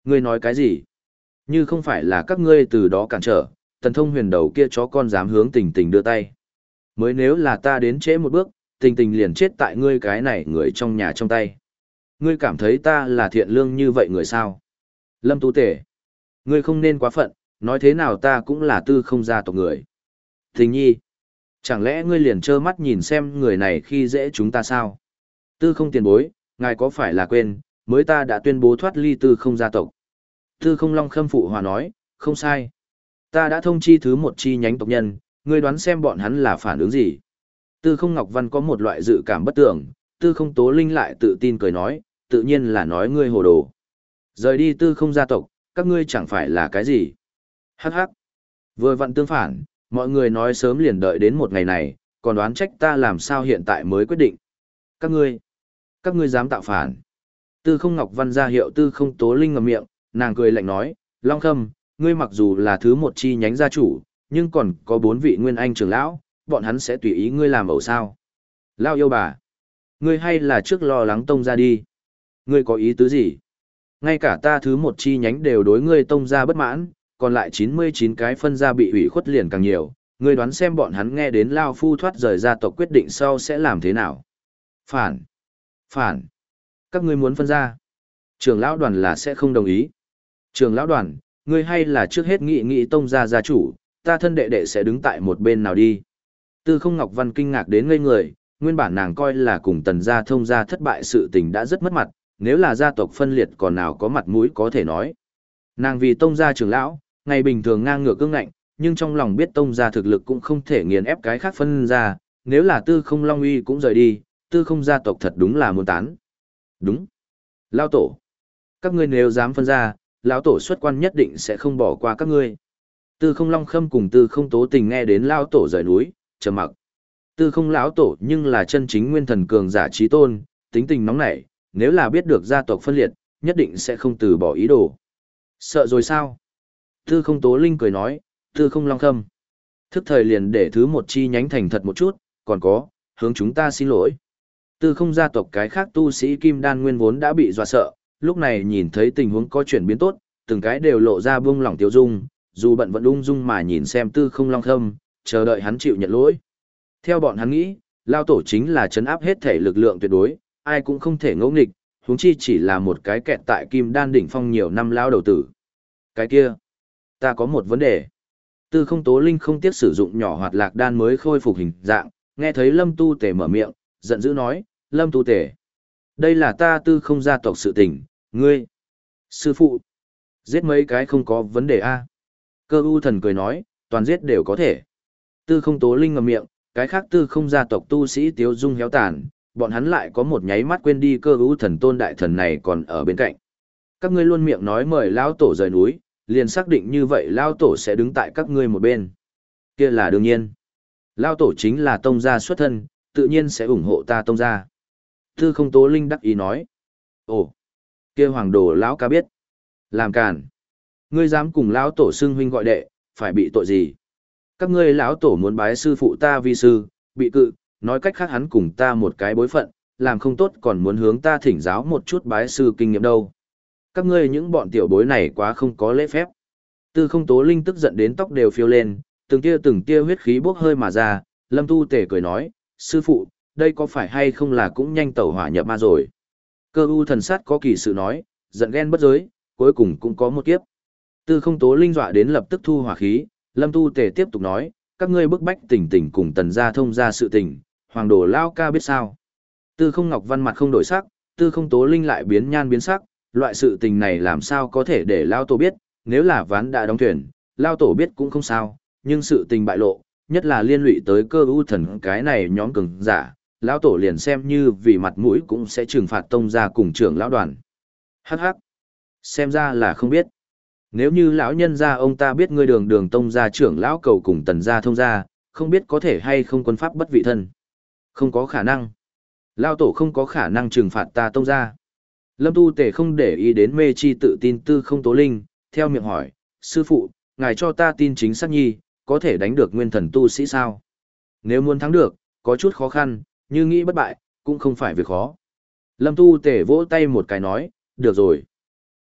Ngươi nói cái gì? Như không phải là các ngươi từ đó cản trở, tần thông huyền đầu kia chó con dám hướng tình tình đưa tay. Mới nếu là ta đến trễ một bước, tình tình liền chết tại ngươi cái này người trong nhà trong tay. Ngươi cảm thấy ta là thiện lương như vậy người sao? Lâm Tu Tể, ngươi không nên quá phận, nói thế nào ta cũng là tư không gia tộc người. Tình nhi, chẳng lẽ ngươi liền trơ mắt nhìn xem người này khi dễ chúng ta sao? Tư không tiền bối, ngài có phải là quên, mới ta đã tuyên bố thoát ly tư không gia tộc. Tư không long khâm phụ hòa nói, không sai. Ta đã thông chi thứ một chi nhánh tộc nhân, ngươi đoán xem bọn hắn là phản ứng gì. Tư không Ngọc Văn có một loại dự cảm bất tưởng, tư không Tố Linh lại tự tin cười nói, tự nhiên là nói ngươi hồ đồ. Rời đi tư không gia tộc, các ngươi chẳng phải là cái gì. Hắc hắc. Vừa vặn tương phản, mọi người nói sớm liền đợi đến một ngày này, còn đoán trách ta làm sao hiện tại mới quyết định. Các ngươi, các ngươi dám tạo phản. Tư không Ngọc Văn ra hiệu tư không Tố Linh ngậm miệng, nàng cười lạnh nói, Long Khâm, ngươi mặc dù là thứ một chi nhánh gia chủ, nhưng còn có bốn vị nguyên anh trưởng lão, bọn hắn sẽ tùy ý ngươi làm ẩu sao. Lao yêu bà, ngươi hay là trước lo lắng tông ra đi. Ngươi có ý tứ gì? Ngay cả ta thứ một chi nhánh đều đối ngươi tông ra bất mãn, còn lại chín mươi chín cái phân gia bị hủy khuất liền càng nhiều, ngươi đoán xem bọn hắn nghe đến Lao Phu thoát rời gia tộc quyết định sau sẽ làm thế nào? Phản! Phản! Các ngươi muốn phân ra. Trưởng lão đoàn là sẽ không đồng ý. Trưởng lão đoàn, ngươi hay là trước hết nghị nghị tông gia gia chủ, ta thân đệ đệ sẽ đứng tại một bên nào đi. Tư không Ngọc Văn kinh ngạc đến ngây người, nguyên bản nàng coi là cùng tần gia thông gia thất bại sự tình đã rất mất mặt, nếu là gia tộc phân liệt còn nào có mặt mũi có thể nói. Nàng vì tông gia trưởng lão, ngày bình thường ngang ngược cương ngạnh, nhưng trong lòng biết tông gia thực lực cũng không thể nghiền ép cái khác phân ra, nếu là tư không long uy cũng rời đi, tư không gia tộc thật đúng là muốn tán. Đúng. Lao tổ. Các ngươi nếu dám phân ra, lão tổ xuất quan nhất định sẽ không bỏ qua các ngươi. Tư không long khâm cùng tư không tố tình nghe đến lao tổ rời núi, trầm mặc. Tư không lão tổ nhưng là chân chính nguyên thần cường giả trí tôn, tính tình nóng nảy, nếu là biết được gia tộc phân liệt, nhất định sẽ không từ bỏ ý đồ. Sợ rồi sao? Tư không tố linh cười nói, tư không long khâm. Thức thời liền để thứ một chi nhánh thành thật một chút, còn có, hướng chúng ta xin lỗi. Tư không gia tộc cái khác tu sĩ kim đan nguyên vốn đã bị dọa sợ, lúc này nhìn thấy tình huống có chuyển biến tốt, từng cái đều lộ ra buông lỏng tiêu dung, dù bận vẫn ung dung mà nhìn xem tư không long khâm, chờ đợi hắn chịu nhận lỗi. Theo bọn hắn nghĩ, lao tổ chính là chấn áp hết thể lực lượng tuyệt đối, ai cũng không thể ngẫu nghịch, huống chi chỉ là một cái kẹt tại kim đan đỉnh phong nhiều năm lao đầu tử. Cái kia, ta có một vấn đề. Tư không tố linh không tiếc sử dụng nhỏ hoạt lạc đan mới khôi phục hình dạng, nghe thấy lâm tu tể mở miệng, giận dữ nói, lâm tu tể. Đây là ta tư không gia tộc sự tình, ngươi. Sư phụ, giết mấy cái không có vấn đề a. Cơ u thần cười nói, toàn giết đều có thể. Tư không tố linh ngậm miệng, cái khác tư không gia tộc tu sĩ tiếu dung héo tàn, bọn hắn lại có một nháy mắt quên đi cơ u thần tôn đại thần này còn ở bên cạnh. Các ngươi luôn miệng nói mời lão tổ rời núi, liền xác định như vậy lão tổ sẽ đứng tại các ngươi một bên. Kia là đương nhiên. Lão tổ chính là tông gia xuất thân, tự nhiên sẽ ủng hộ ta tông gia. Tư không tố linh đắc ý nói. Ồ, kia hoàng đồ lão ca biết. Làm càn. Ngươi dám cùng lão tổ xưng huynh gọi đệ, phải bị tội gì? Các ngươi lão tổ muốn bái sư phụ ta vi sư, bị cự, nói cách khác hắn cùng ta một cái bối phận, làm không tốt còn muốn hướng ta thỉnh giáo một chút bái sư kinh nghiệm đâu. Các ngươi những bọn tiểu bối này quá không có lễ phép. Tư không tố linh tức giận đến tóc đều phiêu lên, từng tia từng tia huyết khí bốc hơi mà ra, lâm tu tể cười nói, sư phụ, đây có phải hay không là cũng nhanh tẩu hỏa nhập ma rồi. Cơ u thần sát có kỳ sự nói, giận ghen bất giới, cuối cùng cũng có một kiếp. Tư không tố linh dọa đến lập tức thu hỏa khí, lâm tu tể tiếp tục nói, các ngươi bức bách tỉnh tỉnh cùng tần gia thông ra sự tình, hoàng đồ lao ca biết sao. Tư không ngọc văn mặt không đổi sắc, tư không tố linh lại biến nhan biến sắc, loại sự tình này làm sao có thể để lao tổ biết, nếu là ván đã đóng thuyền, lao tổ biết cũng không sao, nhưng sự tình bại lộ, nhất là liên lụy tới cơ ưu thần cái này nhóm cường giả, lão tổ liền xem như vì mặt mũi cũng sẽ trừng phạt tông gia cùng trưởng lão đoàn. Hắc hắc, xem ra là không biết. Nếu như lão nhân gia ông ta biết ngươi đường đường tông gia trưởng lão cầu cùng tần gia thông gia, không biết có thể hay không quân pháp bất vị thân. Không có khả năng. Lão tổ không có khả năng trừng phạt ta tông gia. Lâm Tu Tể không để ý đến mê chi tự tin tư không tố linh, theo miệng hỏi, sư phụ, ngài cho ta tin chính xác nhi, có thể đánh được nguyên thần tu sĩ sao? Nếu muốn thắng được, có chút khó khăn, như nghĩ bất bại, cũng không phải việc khó. Lâm Tu Tể vỗ tay một cái nói, được rồi.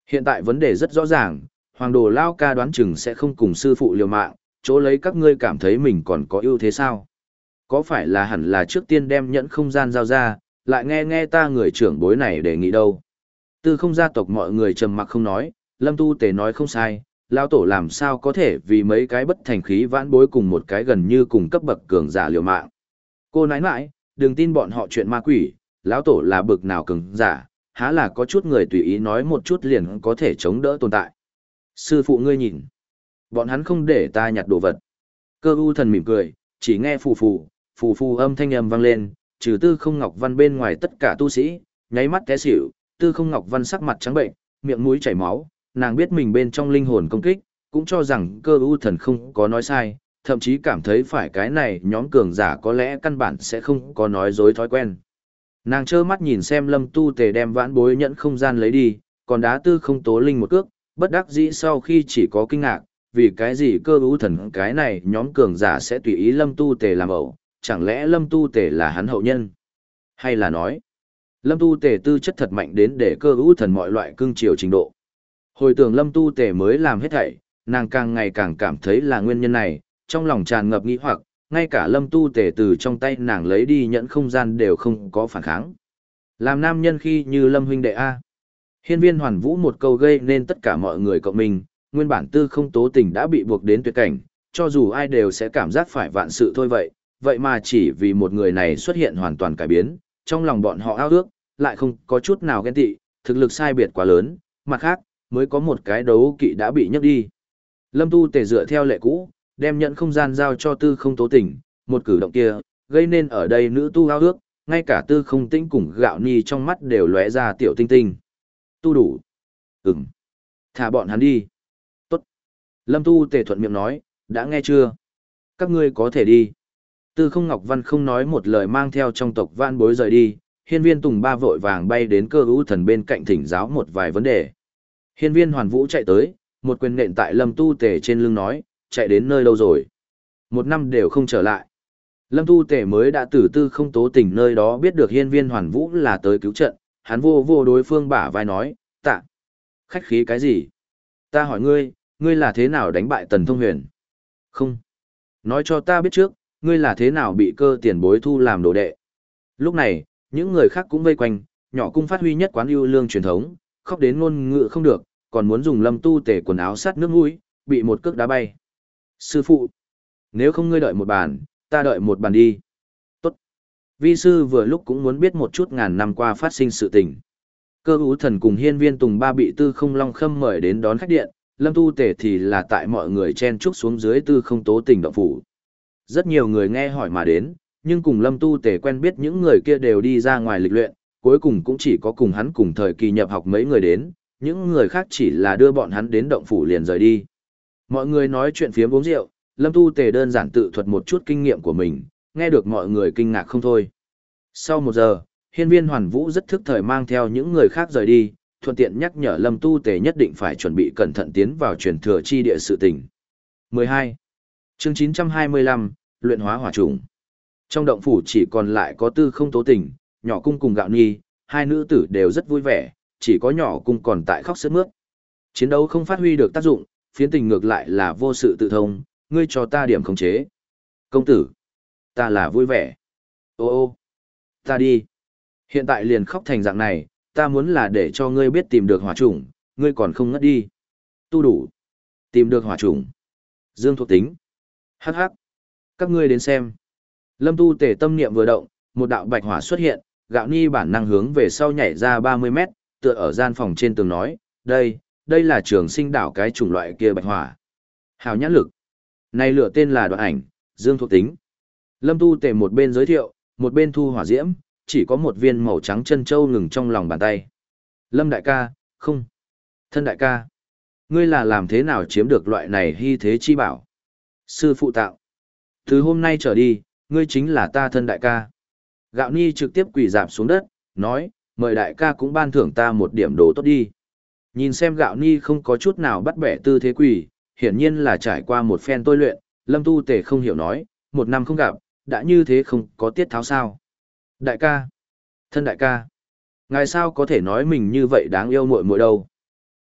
Hiện tại vấn đề rất rõ ràng, Hoàng Đồ Lao ca đoán chừng sẽ không cùng sư phụ liều mạng, chỗ lấy các ngươi cảm thấy mình còn có ưu thế sao? Có phải là hẳn là trước tiên đem nhẫn không gian giao ra, lại nghe nghe ta người trưởng bối này đề nghị đâu? Tư không gia tộc mọi người trầm mặc không nói, Lâm Tu Tề nói không sai, lão tổ làm sao có thể vì mấy cái bất thành khí vãn bối cùng một cái gần như cùng cấp bậc cường giả liều mạng. Cô nãi nãi, đừng tin bọn họ chuyện ma quỷ, lão tổ là bậc nào cường giả, há là có chút người tùy ý nói một chút liền có thể chống đỡ tồn tại. Sư phụ ngươi nhìn, bọn hắn không để ta nhặt đồ vật. Cơ u thần mỉm cười, chỉ nghe phù phù, phù phù âm thanh âm vang lên, trừ Tư Không Ngọc Văn bên ngoài tất cả tu sĩ, nháy mắt té xỉu, Tư Không Ngọc Văn sắc mặt trắng bệnh, miệng mũi chảy máu, nàng biết mình bên trong linh hồn công kích, cũng cho rằng cơ u thần không có nói sai, thậm chí cảm thấy phải cái này nhóm cường giả có lẽ căn bản sẽ không có nói dối thói quen. Nàng trơ mắt nhìn xem Lâm Tu Tề đem vãn bối nhẫn không gian lấy đi, còn đá Tư Không Tố Linh một cước, bất đắc dĩ sau khi chỉ có kinh ngạc, vì cái gì cơ u thần cái này nhóm cường giả sẽ tùy ý Lâm Tu Tề làm ẩu, chẳng lẽ Lâm Tu Tề là hắn hậu nhân? Hay là nói, Lâm Tu Tề tư chất thật mạnh đến để cơ u thần mọi loại cưng chiều trình độ. Hồi tưởng Lâm Tu Tề mới làm hết thảy, nàng càng ngày càng cảm thấy là nguyên nhân này, trong lòng tràn ngập nghi hoặc, ngay cả Lâm Tu Tề từ trong tay nàng lấy đi nhẫn không gian đều không có phản kháng. Làm nam nhân khi như Lâm huynh đệ A. Hiên Viên Hoàn Vũ một câu gây nên tất cả mọi người cộng mình, nguyên bản Tư Không Tố Tình đã bị buộc đến tuyệt cảnh, cho dù ai đều sẽ cảm giác phải vạn sự thôi vậy, vậy mà chỉ vì một người này xuất hiện hoàn toàn cải biến, trong lòng bọn họ ao ước, lại không có chút nào ghen tị, thực lực sai biệt quá lớn, mặt khác, mới có một cái đấu kỵ đã bị nhấc đi. Lâm Tu Tề dựa theo lệ cũ, đem nhận không gian giao cho Tư Không Tố Tình, một cử động kia, gây nên ở đây nữ tu ao ước, ngay cả Tư Không Tĩnh cùng Gạo Ni trong mắt đều lóe ra tiểu tinh tinh. Tu đủ. Ừm. Thả bọn hắn đi. Tốt. Lâm Tu Tề thuận miệng nói, đã nghe chưa? Các ngươi có thể đi. Tư Không Ngọc Văn không nói một lời mang theo trong tộc vãn bối rời đi, Hiên Viên Tùng Ba vội vàng bay đến Cơ U Thần bên cạnh thỉnh giáo một vài vấn đề. Hiên Viên Hoàn Vũ chạy tới, một quyền nện tại Lâm Tu Tề trên lưng nói, chạy đến nơi đâu rồi? Một năm đều không trở lại. Lâm Tu Tề mới đã từ Tư Không Tố Tình nơi đó biết được Hiên Viên Hoàn Vũ là tới cứu trận, hắn vô vô đối phương bả vai nói, tạ. Khách khí cái gì? Ta hỏi ngươi, ngươi là thế nào đánh bại Tần Thông Huyền? Không. Nói cho ta biết trước, ngươi là thế nào bị Cơ tiền bối thu làm đồ đệ? Lúc này, những người khác cũng vây quanh, nhỏ cung phát huy nhất quán ưu lương truyền thống, khóc đến ngôn ngữ không được, còn muốn dùng Lâm Tu Tề quần áo sát nước mũi, bị một cước đá bay. Sư phụ, nếu không ngươi đợi một bàn, ta đợi một bàn đi. Tốt. Vi sư vừa lúc cũng muốn biết một chút ngàn năm qua phát sinh sự tình. Cơ U Thần cùng Hiên Viên Tùng Ba bị Tư Không Long Khâm mời đến đón khách điện, Lâm Tu Tề thì là tại mọi người chen chúc xuống dưới Tư Không Tố Tình động phủ. Rất nhiều người nghe hỏi mà đến, nhưng cùng Lâm Tu Tề quen biết những người kia đều đi ra ngoài lịch luyện, cuối cùng cũng chỉ có cùng hắn cùng thời kỳ nhập học mấy người đến, những người khác chỉ là đưa bọn hắn đến động phủ liền rời đi. Mọi người nói chuyện phiếm uống rượu, Lâm Tu Tề đơn giản tự thuật một chút kinh nghiệm của mình, nghe được mọi người kinh ngạc không thôi. Sau một giờ, Hiên Viên Hoàn Vũ rất thức thời mang theo những người khác rời đi, thuận tiện nhắc nhở Lâm Tu Tề nhất định phải chuẩn bị cẩn thận tiến vào truyền thừa chi địa sự tình. mười hai. Chương chín trăm hai mươi lăm, luyện hóa hỏa trùng. Trong động phủ chỉ còn lại có Tư Không Tố Tình, Nhỏ Cung cùng Gạo Nhi, hai nữ tử đều rất vui vẻ, chỉ có Nhỏ Cung còn tại khóc sướt mướt. Chiến đấu không phát huy được tác dụng, phiến tình ngược lại là vô sự tự thông, ngươi cho ta điểm khống chế. Công tử, ta là vui vẻ. Ô ô, ta đi. Hiện tại liền khóc thành dạng này, ta muốn là để cho ngươi biết tìm được hỏa trùng, ngươi còn không ngất đi. Tu đủ. Tìm được hỏa trùng. Dương thuộc tính. Hắc hắc. Các ngươi đến xem. Lâm Tu Tề tâm niệm vừa động, một đạo bạch hỏa xuất hiện, Gạo Ni bản năng hướng về sau nhảy ra ba mươi mét, tựa ở gian phòng trên tường nói, đây, đây là trường sinh đảo cái chủng loại kia bạch hỏa. Hào nhãn lực. Này lửa tên là đoạn ảnh, dương thuộc tính. Lâm Tu Tề một bên giới thiệu, một bên thu hỏa diễm, chỉ có một viên màu trắng chân châu ngừng trong lòng bàn tay. Lâm đại ca, không. Thân đại ca. Ngươi là làm thế nào chiếm được loại này hy thế chi bảo? Sư phụ tạo. Từ hôm nay trở đi, ngươi chính là ta thân đại ca. Gạo Ni trực tiếp quỳ dạp xuống đất, nói, mời đại ca cũng ban thưởng ta một điểm đồ tốt đi. Nhìn xem Gạo Ni không có chút nào bắt bẻ tư thế quỳ, hiển nhiên là trải qua một phen tôi luyện, Lâm Tu Tề không hiểu nói, một năm không gặp, đã như thế không có tiết tháo sao. Đại ca, thân đại ca, ngài sao có thể nói mình như vậy đáng yêu muội muội đâu.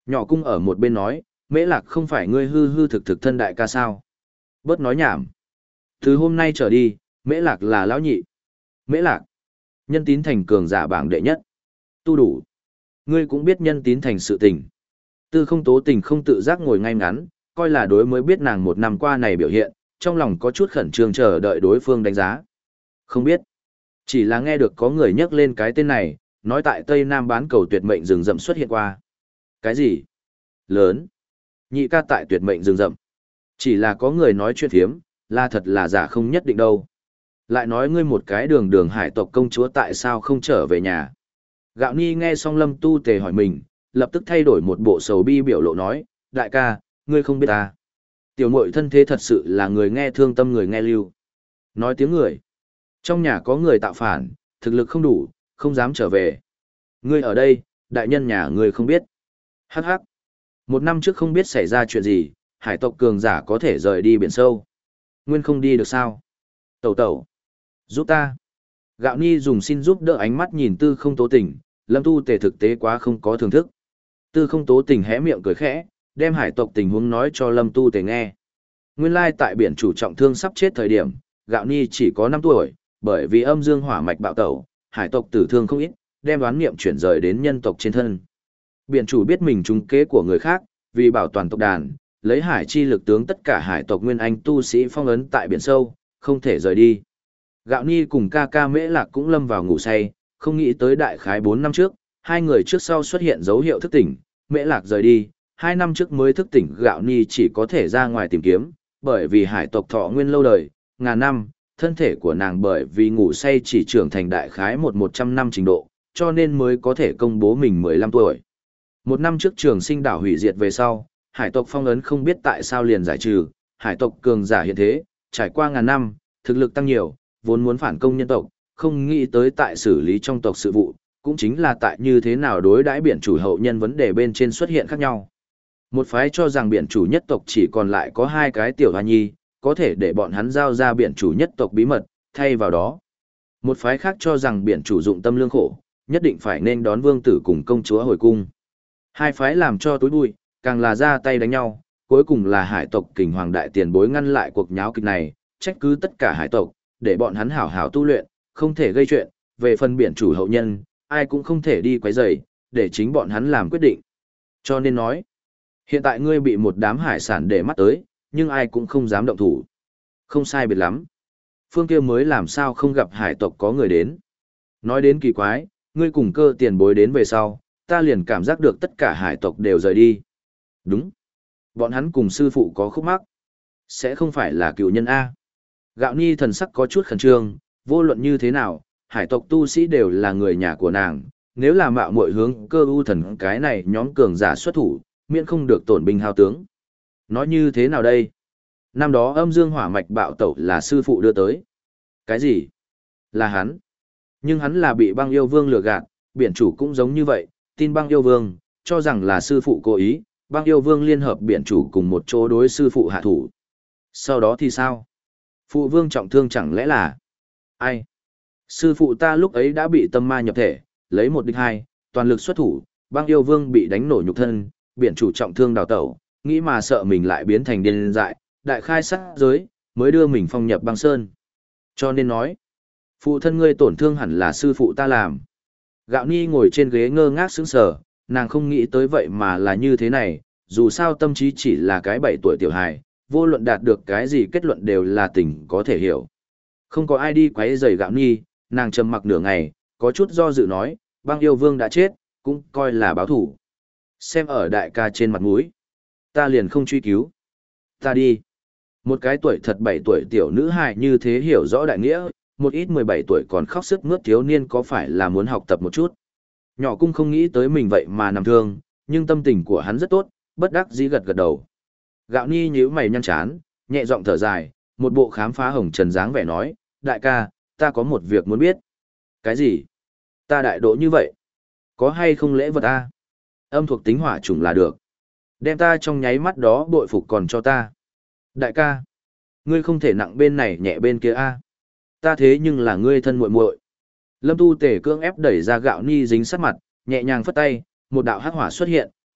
Nhỏ cung ở một bên nói, Mễ Lạc không phải ngươi hư hư thực thực thân đại ca sao? Bớt nói nhảm. Từ hôm nay trở đi, Mễ Lạc là lão nhị. Mễ Lạc, nhân tín thành cường giả bảng đệ nhất. Tu đủ. Ngươi cũng biết nhân tín thành sự tình. Tư không tố tình không tự giác ngồi ngay ngắn, coi là đối mới biết nàng một năm qua này biểu hiện, trong lòng có chút khẩn trương chờ đợi đối phương đánh giá. Không biết. Chỉ là nghe được có người nhắc lên cái tên này, nói tại Tây Nam bán cầu tuyệt mệnh rừng rậm xuất hiện qua. Cái gì? Lớn. Nhị ca tại tuyệt mệnh rừng rậm. Chỉ là có người nói chuyện thiếm, là thật là giả không nhất định đâu. Lại nói ngươi một cái đường đường hải tộc công chúa tại sao không trở về nhà. Gạo Ni nghe xong Lâm Tu Tề hỏi mình, lập tức thay đổi một bộ sầu bi biểu lộ nói, đại ca, ngươi không biết ta. Tiểu muội thân thế thật sự là người nghe thương tâm người nghe lưu. Nói tiếng người. Trong nhà có người tạo phản, thực lực không đủ, không dám trở về. Ngươi ở đây, đại nhân nhà ngươi không biết. Hắc hắc. Một năm trước không biết xảy ra chuyện gì, hải tộc cường giả có thể rời đi biển sâu. Nguyên không đi được sao? Tẩu tẩu. Giúp ta. Gạo Ni dùng xin giúp đỡ ánh mắt nhìn Tư không tố tình, Lâm Tu Tề thực tế quá không có thưởng thức. Tư không tố tình hé miệng cười khẽ, đem hải tộc tình huống nói cho Lâm Tu Tề nghe. Nguyên lai tại biển chủ trọng thương sắp chết thời điểm, Gạo Ni chỉ có năm tuổi, bởi vì âm dương hỏa mạch bạo tẩu, hải tộc tử thương không ít, đem đoán niệm chuyển rời đến nhân tộc trên thân. Biển chủ biết mình trúng kế của người khác, vì bảo toàn tộc đàn, lấy hải chi lực tướng tất cả hải tộc nguyên anh tu sĩ phong ấn tại biển sâu, không thể rời đi. Gạo Ni cùng ca ca Mễ Lạc cũng lâm vào ngủ say, không nghĩ tới đại khái bốn năm trước, hai người trước sau xuất hiện dấu hiệu thức tỉnh, Mễ Lạc rời đi, hai năm trước mới thức tỉnh Gạo Ni chỉ có thể ra ngoài tìm kiếm, bởi vì hải tộc thọ nguyên lâu đời, ngàn năm, thân thể của nàng bởi vì ngủ say chỉ trưởng thành đại khái một một trăm năm trình độ, cho nên mới có thể công bố mình mười lăm tuổi. Một năm trước trường sinh đảo hủy diệt về sau, hải tộc phong ấn không biết tại sao liền giải trừ, hải tộc cường giả hiện thế, trải qua ngàn năm, thực lực tăng nhiều, vốn muốn phản công nhân tộc, không nghĩ tới tại xử lý trong tộc sự vụ, cũng chính là tại như thế nào đối đãi biển chủ hậu nhân vấn đề bên trên xuất hiện khác nhau. Một phái cho rằng biển chủ nhất tộc chỉ còn lại có hai cái tiểu hoa nhi, có thể để bọn hắn giao ra biển chủ nhất tộc bí mật, thay vào đó. Một phái khác cho rằng biển chủ dụng tâm lương khổ, nhất định phải nên đón vương tử cùng công chúa hồi cung. Hai phái làm cho tối bụi, càng là ra tay đánh nhau, cuối cùng là hải tộc kình hoàng đại tiền bối ngăn lại cuộc nháo kịch này, trách cứ tất cả hải tộc, để bọn hắn hảo hảo tu luyện, không thể gây chuyện, về phần biển chủ hậu nhân, ai cũng không thể đi quấy rầy, để chính bọn hắn làm quyết định. Cho nên nói, hiện tại ngươi bị một đám hải sản để mắt tới, nhưng ai cũng không dám động thủ. Không sai biệt lắm. Phương kia mới làm sao không gặp hải tộc có người đến. Nói đến kỳ quái, ngươi cùng cơ tiền bối đến về sau, ta liền cảm giác được tất cả hải tộc đều rời đi. Đúng. Bọn hắn cùng sư phụ có khúc mắc. Sẽ không phải là cựu nhân A. Gạo Ni thần sắc có chút khẩn trương, vô luận như thế nào, hải tộc tu sĩ đều là người nhà của nàng. Nếu là mạo muội hướng cơ u thần cái này nhóm cường giả xuất thủ, miễn không được tổn binh hao tướng. Nói như thế nào đây? Năm đó âm dương hỏa mạch bạo tẩu là sư phụ đưa tới. Cái gì? Là hắn. Nhưng hắn là bị băng yêu vương lừa gạt, biển chủ cũng giống như vậy, tin băng yêu vương, cho rằng là sư phụ cố ý, băng yêu vương liên hợp biển chủ cùng một chỗ đối sư phụ hạ thủ. Sau đó thì sao? Phụ vương trọng thương chẳng lẽ là... Ai? Sư phụ ta lúc ấy đã bị tâm ma nhập thể, lấy một địch hai, toàn lực xuất thủ, băng yêu vương bị đánh nổ nhục thân, biển chủ trọng thương đào tẩu, nghĩ mà sợ mình lại biến thành điên dại, đại khai sát giới, mới đưa mình phong nhập băng sơn. Cho nên nói, phụ thân ngươi tổn thương hẳn là sư phụ ta làm. Gạo Ni ngồi trên ghế ngơ ngác sững sờ, nàng không nghĩ tới vậy mà là như thế này, dù sao tâm trí chỉ là cái bảy tuổi tiểu hài, vô luận đạt được cái gì kết luận đều là tình có thể hiểu. Không có ai đi quấy rầy Gạo Ni, nàng trầm mặc nửa ngày, có chút do dự nói, băng yêu vương đã chết, cũng coi là báo thủ. Xem ở đại ca trên mặt mũi, ta liền không truy cứu. Ta đi. Một cái tuổi thật bảy tuổi tiểu nữ hài như thế hiểu rõ đại nghĩa, một ít mười bảy tuổi còn khóc sức mướt thiếu niên có phải là muốn học tập một chút. Nhỏ cung không nghĩ tới mình vậy mà nằm thương, nhưng tâm tình của hắn rất tốt, bất đắc dĩ gật gật đầu. Gạo Ni nhíu mày nhăn chán, nhẹ giọng thở dài, một bộ khám phá hồng trần dáng vẻ nói, đại ca, ta có một việc muốn biết. Cái gì? Ta đại độ như vậy? Có hay không lễ vật a? Âm thuộc tính hỏa chủng là được. Đem ta trong nháy mắt đó bội phục còn cho ta. Đại ca, ngươi không thể nặng bên này nhẹ bên kia a. Ta thế nhưng là ngươi thân muội muội. Lâm Tu Tể cưỡng ép đẩy ra Gạo Ni dính sát mặt, nhẹ nhàng phất tay, một đạo hắc hỏa xuất hiện,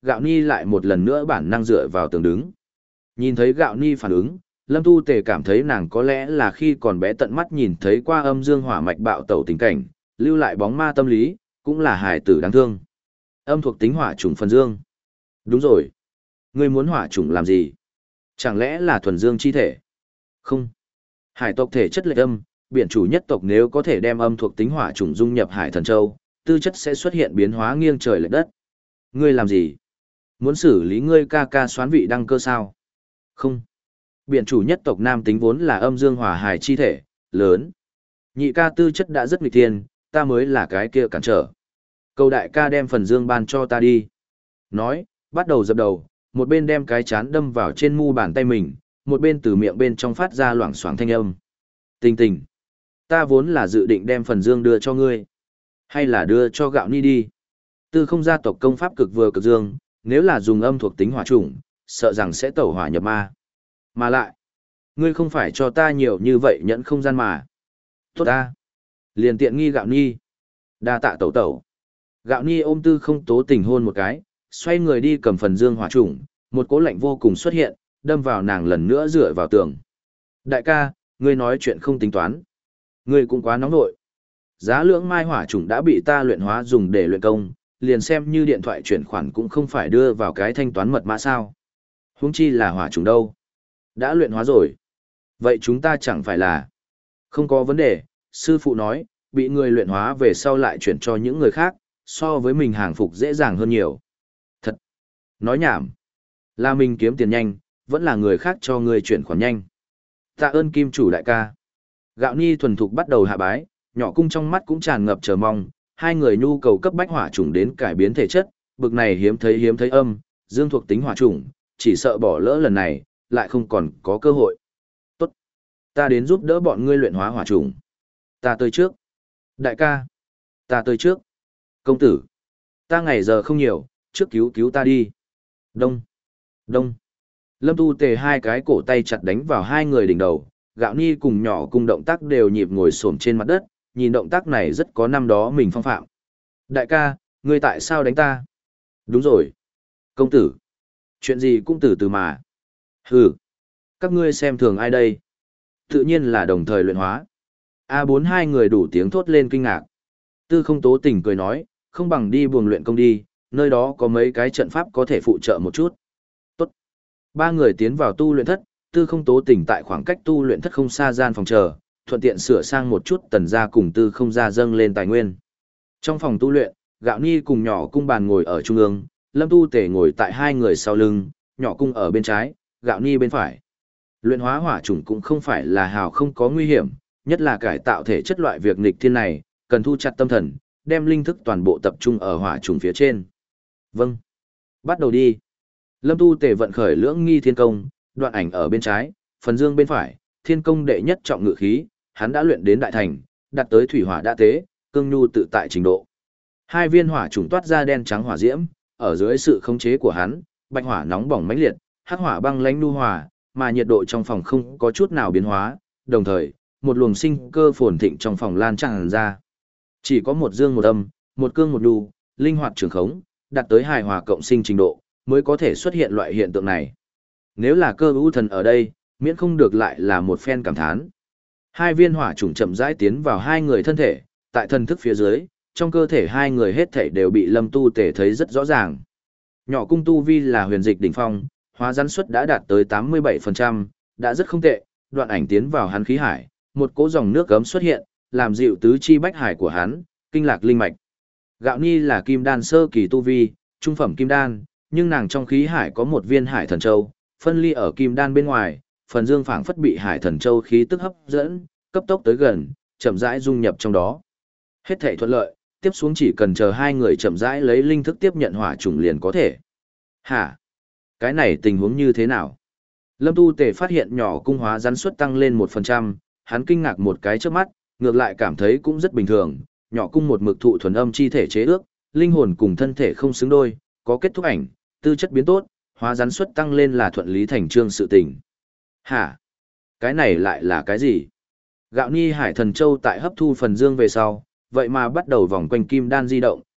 Gạo Ni lại một lần nữa bản năng dựa vào tường đứng. Nhìn thấy Gạo Ni phản ứng, Lâm Tu Tề cảm thấy nàng có lẽ là khi còn bé tận mắt nhìn thấy qua âm dương hỏa mạch bạo tẩu tình cảnh, lưu lại bóng ma tâm lý, cũng là hài tử đáng thương. Âm thuộc tính hỏa chủng phần dương. Đúng rồi. Ngươi muốn hỏa chủng làm gì? Chẳng lẽ là thuần dương chi thể? Không. Hải tộc thể chất lệch âm, biển chủ nhất tộc nếu có thể đem âm thuộc tính hỏa chủng dung nhập Hải Thần Châu, tư chất sẽ xuất hiện biến hóa nghiêng trời lệch đất. Ngươi làm gì? Muốn xử lý ngươi ca ca xoán vị đăng cơ sao? Không. Biển chủ nhất tộc nam tính vốn là âm dương hỏa hài chi thể, lớn. Nhị ca tư chất đã rất nghịch thiên, ta mới là cái kia cản trở. Cầu đại ca đem phần dương ban cho ta đi. Nói, bắt đầu dập đầu, một bên đem cái chán đâm vào trên mu bàn tay mình, một bên từ miệng bên trong phát ra loảng xoảng thanh âm. Tình tình, ta vốn là dự định đem phần dương đưa cho ngươi. Hay là đưa cho Gạo Ni đi. Tư không gia tộc công pháp cực vừa cực dương, nếu là dùng âm thuộc tính hỏa chủng, sợ rằng sẽ tẩu hỏa nhập ma. Mà lại, ngươi không phải cho ta nhiều như vậy nhẫn không gian mà. Tốt ta. Liền tiện nghi Gạo Ni. Đa tạ tẩu tẩu. Gạo Ni ôm Tư không tố tình hôn một cái, xoay người đi cầm phần dương hỏa chủng, một cỗ lạnh vô cùng xuất hiện, đâm vào nàng lần nữa dựa vào tường. Đại ca, ngươi nói chuyện không tính toán. Ngươi cũng quá nóng nội. Giá lưỡng mai hỏa chủng đã bị ta luyện hóa dùng để luyện công, liền xem như điện thoại chuyển khoản cũng không phải đưa vào cái thanh toán mật mã sao. Huống chi là hỏa chủng đâu. Đã luyện hóa rồi. Vậy chúng ta chẳng phải là... Không có vấn đề, sư phụ nói, bị người luyện hóa về sau lại chuyển cho những người khác, so với mình hàng phục dễ dàng hơn nhiều. Thật! Nói nhảm! Là mình kiếm tiền nhanh, vẫn là người khác cho người chuyển khoản nhanh. Tạ ơn kim chủ đại ca. Gạo Ni thuần thục bắt đầu hạ bái, nhỏ cung trong mắt cũng tràn ngập chờ mong, hai người nhu cầu cấp bách hỏa chủng đến cải biến thể chất, bực này hiếm thấy hiếm thấy âm, dương thuộc tính hỏa chủng, chỉ sợ bỏ lỡ lần này, lại không còn có cơ hội. Tốt, ta đến giúp đỡ bọn ngươi luyện hóa hỏa chủng. Ta tới trước. Đại ca, ta tới trước. Công tử, ta ngày giờ không nhiều, trước cứu cứu ta đi. Đông, đông. Lâm Tu Tề hai cái cổ tay chặt đánh vào hai người đỉnh đầu, Gạo Ni cùng nhỏ cùng động tác đều nhịp ngồi xổm trên mặt đất, nhìn động tác này rất có năm đó mình phong phạm. Đại ca, ngươi tại sao đánh ta? Đúng rồi. Công tử. Chuyện gì cũng từ từ mà. Hừ. Các ngươi xem thường ai đây? Tự nhiên là đồng thời luyện hóa. a bốn hai người đủ tiếng thốt lên kinh ngạc. Tư không tố tỉnh cười nói, không bằng đi buồng luyện công đi, nơi đó có mấy cái trận pháp có thể phụ trợ một chút. Tốt. Ba người tiến vào tu luyện thất, tư không tố tỉnh tại khoảng cách tu luyện thất không xa gian phòng chờ, thuận tiện sửa sang một chút tần gia cùng tư không gia dâng lên tài nguyên. Trong phòng tu luyện, Gạo Ni cùng nhỏ cung bàn ngồi ở trung ương, Lâm Tu Tể ngồi tại hai người sau lưng, nhỏ cung ở bên trái, Gạo Ni bên phải. Luyện hóa hỏa chủng cũng không phải là hào không có nguy hiểm, nhất là cải tạo thể chất loại việc nghịch thiên này, cần thu chặt tâm thần, đem linh thức toàn bộ tập trung ở hỏa chủng phía trên. Vâng. Bắt đầu đi. Lâm Tu Tể vận khởi lưỡng nghi thiên công, đoạn ảnh ở bên trái, phần dương bên phải, thiên công đệ nhất trọng ngự khí, hắn đã luyện đến đại thành, đạt tới thủy hỏa đa tế, cương nhu tự tại trình độ. Hai viên hỏa trùng toát ra đen trắng hỏa diễm, ở dưới sự khống chế của hắn, bạch hỏa nóng bỏng mãnh liệt, hắc hỏa băng lãnh nhu hòa, mà nhiệt độ trong phòng không có chút nào biến hóa, đồng thời, một luồng sinh cơ phồn thịnh trong phòng lan tràn ra. Chỉ có một dương một âm, một cương một nhu, linh hoạt trường khống, đạt tới hài hòa cộng sinh trình độ, mới có thể xuất hiện loại hiện tượng này. Nếu là cơ ưu thần ở đây, miễn không được lại là một phen cảm thán. Hai viên hỏa trùng chậm rãi tiến vào hai người thân thể, tại thân thức phía dưới, trong cơ thể hai người hết thể đều bị Lâm Tu Tể thấy rất rõ ràng. Nhỏ cung tu vi là huyền dịch đỉnh phong, hóa rắn suất đã đạt tới tám mươi bảy phần trăm, đã rất không tệ, đoạn ảnh tiến vào hắn khí hải, một cỗ dòng nước gấm xuất hiện, làm dịu tứ chi bách hải của hắn, kinh lạc linh mạch. Gạo Ni là kim đan sơ kỳ tu vi, trung phẩm kim đan, nhưng nàng trong khí hải có một viên hải thần châu, phân ly ở kim đan bên ngoài, phần dương phảng phất bị hải thần châu khí tức hấp dẫn, cấp tốc tới gần, chậm rãi dung nhập trong đó. Hết thảy thuận lợi, tiếp xuống chỉ cần chờ hai người chậm rãi lấy linh thức tiếp nhận hỏa trùng liền có thể. Hả? Cái này tình huống như thế nào? Lâm Tu Tể phát hiện nhỏ cung hóa rắn suất tăng lên một phần trăm, hắn kinh ngạc một cái trước mắt, ngược lại cảm thấy cũng rất bình thường, nhỏ cung một mực thụ thuần âm chi thể chế ước, linh hồn cùng thân thể không xứng đôi, có kết thúc ảnh, tư chất biến tốt, hóa rắn suất tăng lên là thuận lý thành trương sự tình. Hả? Cái này lại là cái gì? Gạo Ni hải thần châu tại hấp thu phần dương về sau, vậy mà bắt đầu vòng quanh kim đan di động,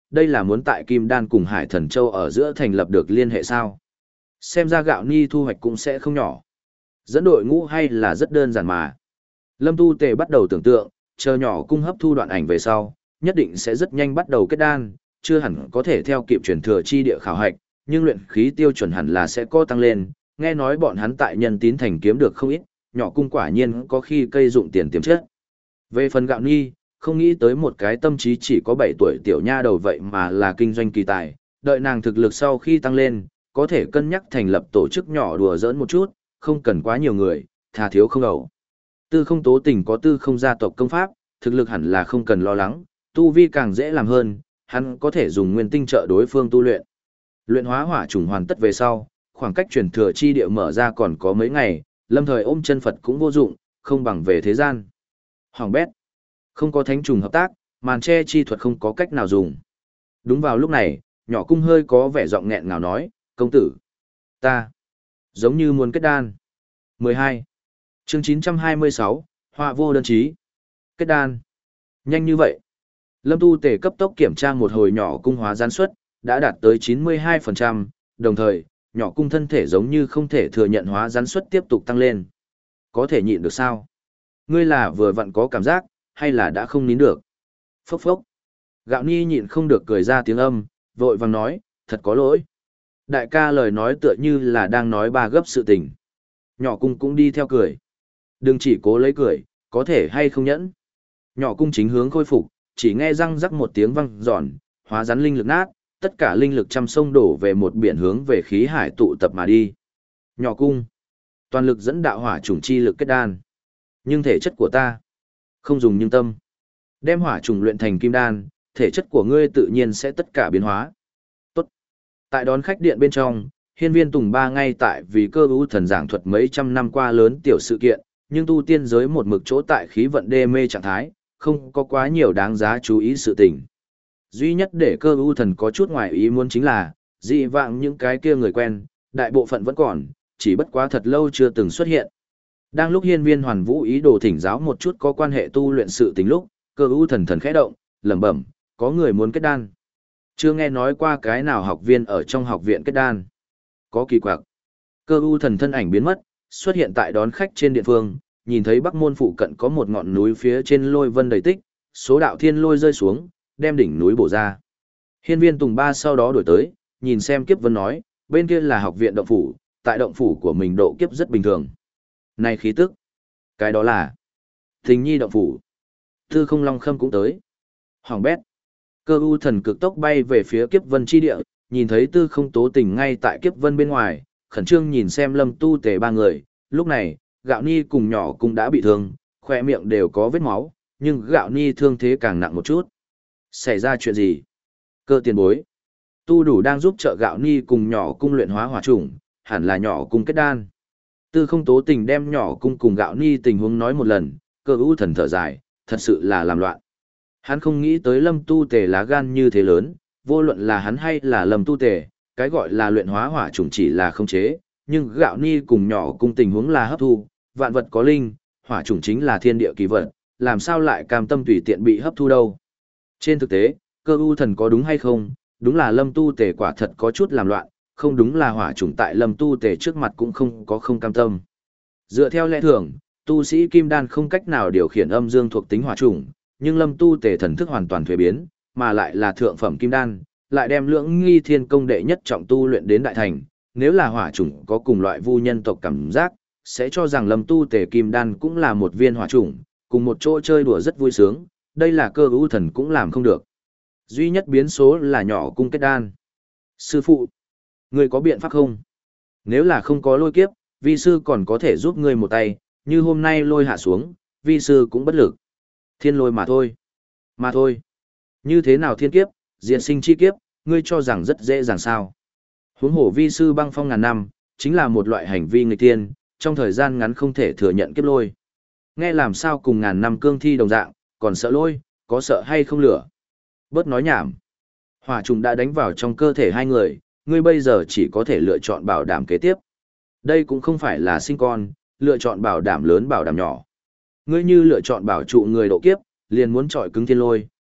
đây là muốn tại Kim Đan cùng Hải Thần Châu ở giữa thành lập được liên hệ sao? Xem ra Gạo Ni thu hoạch cũng sẽ không nhỏ. Dẫn đội ngũ hay là rất đơn giản mà. Lâm Tu Tề bắt đầu tưởng tượng, chờ nhỏ cung hấp thu đoạn ảnh về sau, nhất định sẽ rất nhanh bắt đầu kết đan, chưa hẳn có thể theo kịp truyền thừa chi địa khảo hạch, nhưng luyện khí tiêu chuẩn hẳn là sẽ có tăng lên, nghe nói bọn hắn tại Nhân Tín thành kiếm được không ít, nhỏ cung quả nhiên có khi cây dụng tiền tiềm chất. Về phần Gạo Ni, không nghĩ tới một cái tâm trí chỉ có bảy tuổi tiểu nha đầu vậy mà là kinh doanh kỳ tài, đợi nàng thực lực sau khi tăng lên, có thể cân nhắc thành lập tổ chức nhỏ đùa giỡn một chút, không cần quá nhiều người, thà thiếu không ẩu. Tư Không Tố Tình có Tư Không gia tộc công pháp, thực lực hẳn là không cần lo lắng, tu vi càng dễ làm hơn, hắn có thể dùng nguyên tinh trợ đối phương tu luyện. Luyện hóa hỏa trùng hoàn tất về sau, khoảng cách truyền thừa chi địa mở ra còn có mấy ngày, lâm thời ôm chân Phật cũng vô dụng, không bằng về thế gian. Hoàng bét. Không có thánh trùng hợp tác, màn che chi thuật không có cách nào dùng. Đúng vào lúc này, nhỏ cung hơi có vẻ giọng nghẹn ngào nói, công tử. Ta. Giống như muốn kết đan. mười hai. Chương chín trăm hai mươi sáu, Họa vô đơn chí. Kết đan. Nhanh như vậy. Lâm Tu Tề cấp tốc kiểm tra một hồi nhỏ cung hóa gián suất, đã đạt tới chín mươi hai phần trăm, đồng thời, nhỏ cung thân thể giống như không thể thừa nhận hóa gián suất tiếp tục tăng lên. Có thể nhịn được sao? Ngươi là vừa vặn có cảm giác, hay là đã không nín được? Phốc phốc. Gạo Ni nhịn không được cười ra tiếng âm, vội vàng nói, thật có lỗi. Đại ca lời nói tựa như là đang nói ba gấp sự tình. Nhỏ cung cũng đi theo cười. Đừng chỉ cố lấy cười, có thể hay không nhẫn. Nhỏ cung chính hướng khôi phục, chỉ nghe răng rắc một tiếng vang giòn, hóa rắn linh lực nát, tất cả linh lực trăm sông đổ về một biển hướng về khí hải tụ tập mà đi. Nhỏ cung, toàn lực dẫn đạo hỏa trùng chi lực kết đan. Nhưng thể chất của ta, không dùng nhưng tâm. Đem hỏa trùng luyện thành kim đan, thể chất của ngươi tự nhiên sẽ tất cả biến hóa. Tốt. Tại đón khách điện bên trong, Hiên Viên Tùng Ba ngay tại vì cơ ưu thần giảng thuật mấy trăm năm qua lớn tiểu sự kiện, nhưng tu tiên giới một mực chỗ tại khí vận đê mê trạng thái, không có quá nhiều đáng giá chú ý sự tình. Duy nhất để cơ ưu thần có chút ngoài ý muốn chính là, dị vãng những cái kia người quen, đại bộ phận vẫn còn, chỉ bất quá thật lâu chưa từng xuất hiện. Đang lúc Hiên Viên Hoàn Vũ ý đồ thỉnh giáo một chút có quan hệ tu luyện sự tình lúc, cơ ưu thần thần khẽ động, lẩm bẩm, có người muốn kết đan. Chưa nghe nói qua cái nào học viên ở trong học viện kết đan. Có kỳ quặc. Cơ ưu thần thân ảnh biến mất, xuất hiện tại đón khách trên điện phương, nhìn thấy Bắc Môn phụ cận có một ngọn núi phía trên lôi vân đầy tích, số đạo thiên lôi rơi xuống, đem đỉnh núi bổ ra. Hiên Viên Tùng Ba sau đó đổi tới, nhìn xem kiếp vân nói, bên kia là học viện động phủ, tại động phủ của mình độ kiếp rất bình thường. Này khí tức, cái đó là Thình Nhi động phủ. Tư Không Long Khâm cũng tới. Hoàng bét. Cơ u thần cực tốc bay về phía kiếp vân chi địa, nhìn thấy Tư Không Tố Tình ngay tại kiếp vân bên ngoài, khẩn trương nhìn xem Lâm Tu Tề ba người, lúc này, Gạo Ni cùng nhỏ cũng đã bị thương, khỏe miệng đều có vết máu, nhưng Gạo Ni thương thế càng nặng một chút. Xảy ra chuyện gì? Cơ tiền bối. Tu đủ đang giúp trợ Gạo Ni cùng nhỏ cung luyện hóa hỏa chủng, hẳn là nhỏ cung kết đan. Tư Không Tố Tình đem nhỏ cung cùng Gạo Ni tình huống nói một lần, cơ u thần thở dài, thật sự là làm loạn. Hắn không nghĩ tới Lâm Tu Tề lá gan như thế lớn, vô luận là hắn hay là Lâm Tu Tề, cái gọi là luyện hóa hỏa chủng chỉ là khống chế, nhưng Gạo Ni cùng nhỏ cung tình huống là hấp thu, vạn vật có linh, hỏa chủng chính là thiên địa kỳ vật, làm sao lại cam tâm tùy tiện bị hấp thu đâu. Trên thực tế, cơ u thần có đúng hay không, đúng là Lâm Tu Tề quả thật có chút làm loạn, không đúng là hỏa chủng tại Lâm Tu Tề trước mặt cũng không có không cam tâm. Dựa theo lẽ thường, tu sĩ kim đan không cách nào điều khiển âm dương thuộc tính hỏa chủng, nhưng Lâm Tu Tề thần thức hoàn toàn thuế biến, mà lại là thượng phẩm kim đan, lại đem lưỡng nghi thiên công đệ nhất trọng tu luyện đến đại thành, nếu là hỏa chủng có cùng loại vu nhân tộc cảm giác, sẽ cho rằng Lâm Tu Tề kim đan cũng là một viên hỏa chủng, cùng một chỗ chơi đùa rất vui sướng, đây là cơ ưu thần cũng làm không được. Duy nhất biến số là nhỏ cung kết đan. Sư phụ, ngươi có biện pháp không? Nếu là không có lôi kiếp, vi sư còn có thể giúp ngươi một tay, như hôm nay lôi hạ xuống, vi sư cũng bất lực. Thiên lôi mà thôi. Mà thôi. Như thế nào thiên kiếp, diệt sinh chi kiếp, ngươi cho rằng rất dễ dàng sao? Huống hồ vi sư băng phong ngàn năm, chính là một loại hành vi nghịch thiên, trong thời gian ngắn không thể thừa nhận kiếp lôi. Nghe làm sao cùng ngàn năm cương thi đồng dạng, còn sợ lôi, có sợ hay không lửa? Bớt nói nhảm. Hỏa trùng đã đánh vào trong cơ thể hai người, ngươi bây giờ chỉ có thể lựa chọn bảo đảm kế tiếp. Đây cũng không phải là sinh con, lựa chọn bảo đảm lớn bảo đảm nhỏ. Ngươi như lựa chọn bảo trụ người độ kiếp, liền muốn trọi cứng thiên lôi,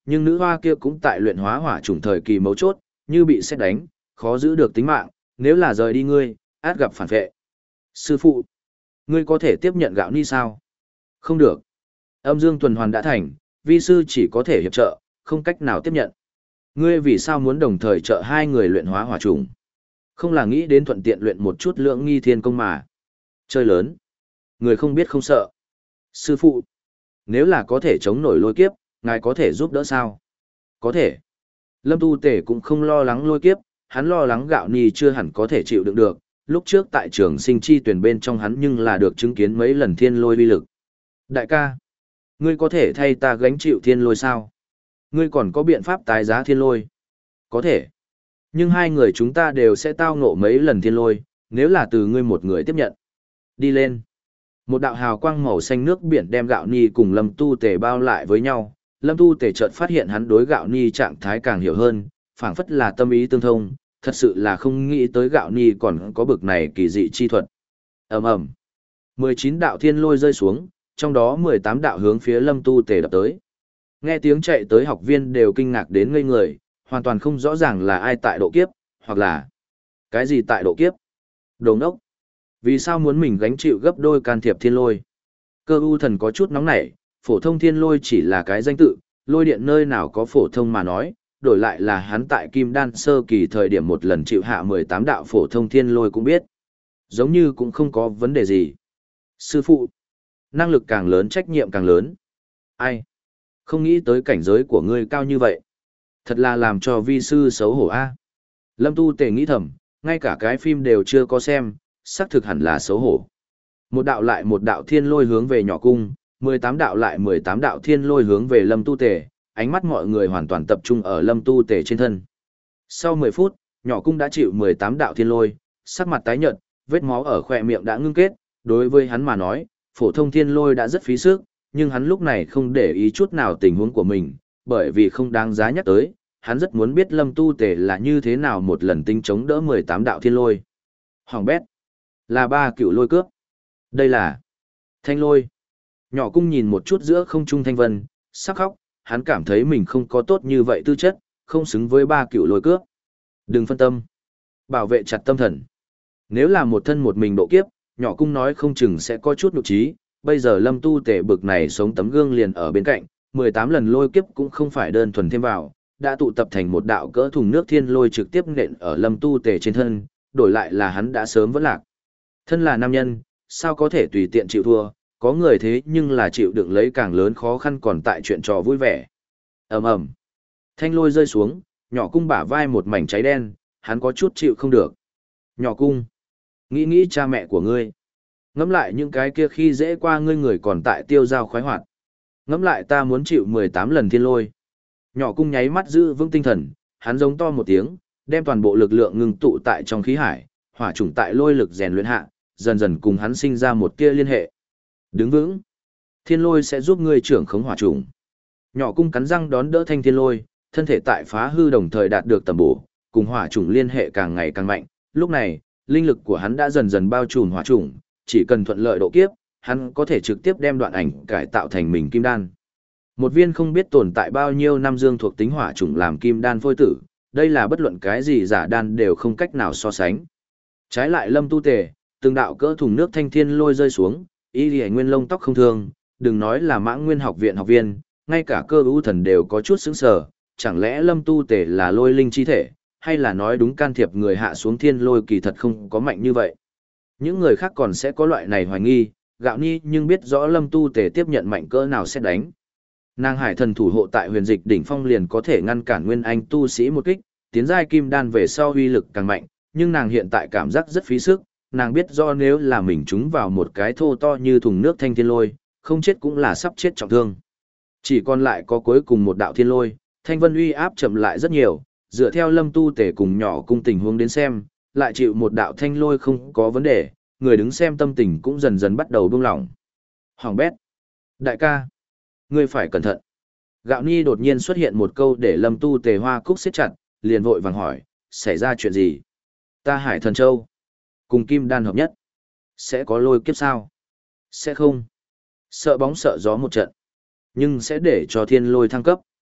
nhưng nữ hoa kia cũng tại luyện hóa hỏa trùng thời kỳ mấu chốt, như bị sét đánh, khó giữ được tính mạng, nếu là rời đi ngươi, át gặp phản vệ. Sư phụ, ngươi có thể tiếp nhận gạo ni sao? Không được. Âm dương tuần hoàn đã thành, vi sư chỉ có thể hiệp trợ, không cách nào tiếp nhận. Ngươi vì sao muốn đồng thời trợ hai người luyện hóa hỏa trùng? Không là nghĩ đến thuận tiện luyện một chút lưỡng nghi thiên công mà. Chơi lớn. Người không biết không sợ. Sư phụ, nếu là có thể chống nổi lôi kiếp, ngài có thể giúp đỡ sao? Có thể. Lâm Tu Tề cũng không lo lắng lôi kiếp, hắn lo lắng gạo ni chưa hẳn có thể chịu đựng được. Lúc trước tại trường sinh chi tuyển bên trong hắn nhưng là được chứng kiến mấy lần thiên lôi uy lực. Đại ca, ngươi có thể thay ta gánh chịu thiên lôi sao? Ngươi còn có biện pháp tái giá thiên lôi? Có thể. Nhưng hai người chúng ta đều sẽ tao ngộ mấy lần thiên lôi, nếu là từ ngươi một người tiếp nhận. Đi lên. Một đạo hào quang màu xanh nước biển đem gạo ni cùng Lâm Tu Tề bao lại với nhau. Lâm Tu Tề chợt phát hiện hắn đối gạo ni trạng thái càng hiểu hơn, phảng phất là tâm ý tương thông, thật sự là không nghĩ tới gạo ni còn có bực này kỳ dị chi thuật. Ầm ầm. mười chín đạo thiên lôi rơi xuống, trong đó mười tám đạo hướng phía Lâm Tu Tề đập tới. Nghe tiếng chạy tới học viên đều kinh ngạc đến ngây người, hoàn toàn không rõ ràng là ai tại độ kiếp, hoặc là cái gì tại độ kiếp. Đồ ngốc. Vì sao muốn mình gánh chịu gấp đôi can thiệp thiên lôi? Cơ u thần có chút nóng nảy, phổ thông thiên lôi chỉ là cái danh tự, lôi điện nơi nào có phổ thông mà nói, đổi lại là hắn tại kim đan sơ kỳ thời điểm một lần chịu hạ mười tám đạo phổ thông thiên lôi cũng biết. Giống như cũng không có vấn đề gì. Sư phụ, năng lực càng lớn trách nhiệm càng lớn. Ai? Không nghĩ tới cảnh giới của ngươi cao như vậy. Thật là làm cho vi sư xấu hổ a. Lâm Tu Tề nghĩ thầm, ngay cả cái phim đều chưa có xem, xác thực hẳn là xấu hổ. Một đạo lại một đạo thiên lôi hướng về nhỏ cung, mười tám đạo lại mười tám đạo thiên lôi hướng về Lâm Tu Tề, ánh mắt mọi người hoàn toàn tập trung ở Lâm Tu Tề trên thân. Sau mười phút, nhỏ cung đã chịu mười tám đạo thiên lôi, sắc mặt tái nhợt, vết máu ở khóe miệng đã ngưng kết, đối với hắn mà nói, phổ thông thiên lôi đã rất phí sức, nhưng hắn lúc này không để ý chút nào tình huống của mình, bởi vì không đáng giá nhắc tới, hắn rất muốn biết Lâm Tu Tề là như thế nào một lần tinh chống đỡ mười tám đạo thiên lôi. Hoàng bét, là ba cựu lôi cướp. Đây là thanh lôi. Nhỏ cung nhìn một chút giữa không trung thanh vân, sắc khóc, hắn cảm thấy mình không có tốt như vậy tư chất, không xứng với ba cựu lôi cướp. Đừng phân tâm. Bảo vệ chặt tâm thần. Nếu là một thân một mình độ kiếp, nhỏ cung nói không chừng sẽ có chút nụ trí, bây giờ Lâm Tu Tề bực này sống tấm gương liền ở bên cạnh, mười tám lần lôi kiếp cũng không phải đơn thuần thêm vào, đã tụ tập thành một đạo cỡ thùng nước thiên lôi trực tiếp nện ở Lâm Tu Tề trên thân, đổi lại là hắn đã sớm vẫn lạc. Thân là nam nhân, sao có thể tùy tiện chịu thua, có người thế nhưng là chịu đựng lấy càng lớn khó khăn còn tại chuyện trò vui vẻ. Ầm ầm. Thanh lôi rơi xuống, nhỏ cung bả vai một mảnh cháy đen, hắn có chút chịu không được. Nhỏ cung, nghĩ nghĩ cha mẹ của ngươi. Ngẫm lại những cái kia khi dễ qua ngươi người còn tại tiêu giao khoái hoạt. Ngẫm lại ta muốn chịu mười tám lần thiên lôi. Nhỏ cung nháy mắt giữ vững tinh thần, hắn giống to một tiếng, đem toàn bộ lực lượng ngưng tụ tại trong khí hải, hỏa chủng tại lôi lực rèn luyện hạ, dần dần cùng hắn sinh ra một tia liên hệ. Đứng vững, thiên lôi sẽ giúp ngươi trưởng khống hỏa chủng. Nhỏ cung cắn răng đón đỡ thanh thiên lôi, thân thể tại phá hư đồng thời đạt được tầm bổ, cùng hỏa chủng liên hệ càng ngày càng mạnh. Lúc này, linh lực của hắn đã dần dần bao trùm hỏa chủng, chỉ cần thuận lợi độ kiếp, hắn có thể trực tiếp đem đoạn ảnh cải tạo thành mình kim đan. Một viên không biết tồn tại bao nhiêu năm dương thuộc tính hỏa chủng làm kim đan phôi tử, đây là bất luận cái gì giả đan đều không cách nào so sánh. Trái lại Lâm Tu Tề, từng đạo cỡ thùng nước thanh thiên lôi rơi xuống, y liễu nguyên lông tóc không thương, đừng nói là Mãng Nguyên học viện học viên, ngay cả Cơ U Thần đều có chút sững sờ, chẳng lẽ Lâm Tu Tề là lôi linh chi thể, hay là nói đúng can thiệp người hạ xuống thiên lôi kỳ thật không có mạnh như vậy. Những người khác còn sẽ có loại này hoài nghi, Gạo Ni nhưng biết rõ Lâm Tu Tề tiếp nhận mạnh cỡ nào sẽ đánh. Nàng Hải Thần thủ hộ tại Huyền Dịch đỉnh phong liền có thể ngăn cản Nguyên Anh tu sĩ một kích, tiến giai kim đan về sau uy lực càng mạnh, nhưng nàng hiện tại cảm giác rất phí sức, nàng biết do nếu là mình trúng vào một cái thô to như thùng nước thanh thiên lôi, không chết cũng là sắp chết trọng thương. Chỉ còn lại có cuối cùng một đạo thiên lôi, thanh vân uy áp chậm lại rất nhiều, dựa theo Lâm Tu Tề cùng nhỏ cung tình huống đến xem, lại chịu một đạo thanh lôi không có vấn đề, người đứng xem tâm tình cũng dần dần bắt đầu buông lỏng. Hoàng bét. Đại ca. Ngươi phải cẩn thận. Gạo Ni đột nhiên xuất hiện một câu để Lâm Tu Tề hoa cúc siết chặt, liền vội vàng hỏi, xảy ra chuyện gì? Ta Hải Thần Châu. Cùng kim đan hợp nhất. Sẽ có lôi kiếp sao? Sẽ không. Sợ bóng sợ gió một trận. Nhưng sẽ để cho thiên lôi thăng cấp.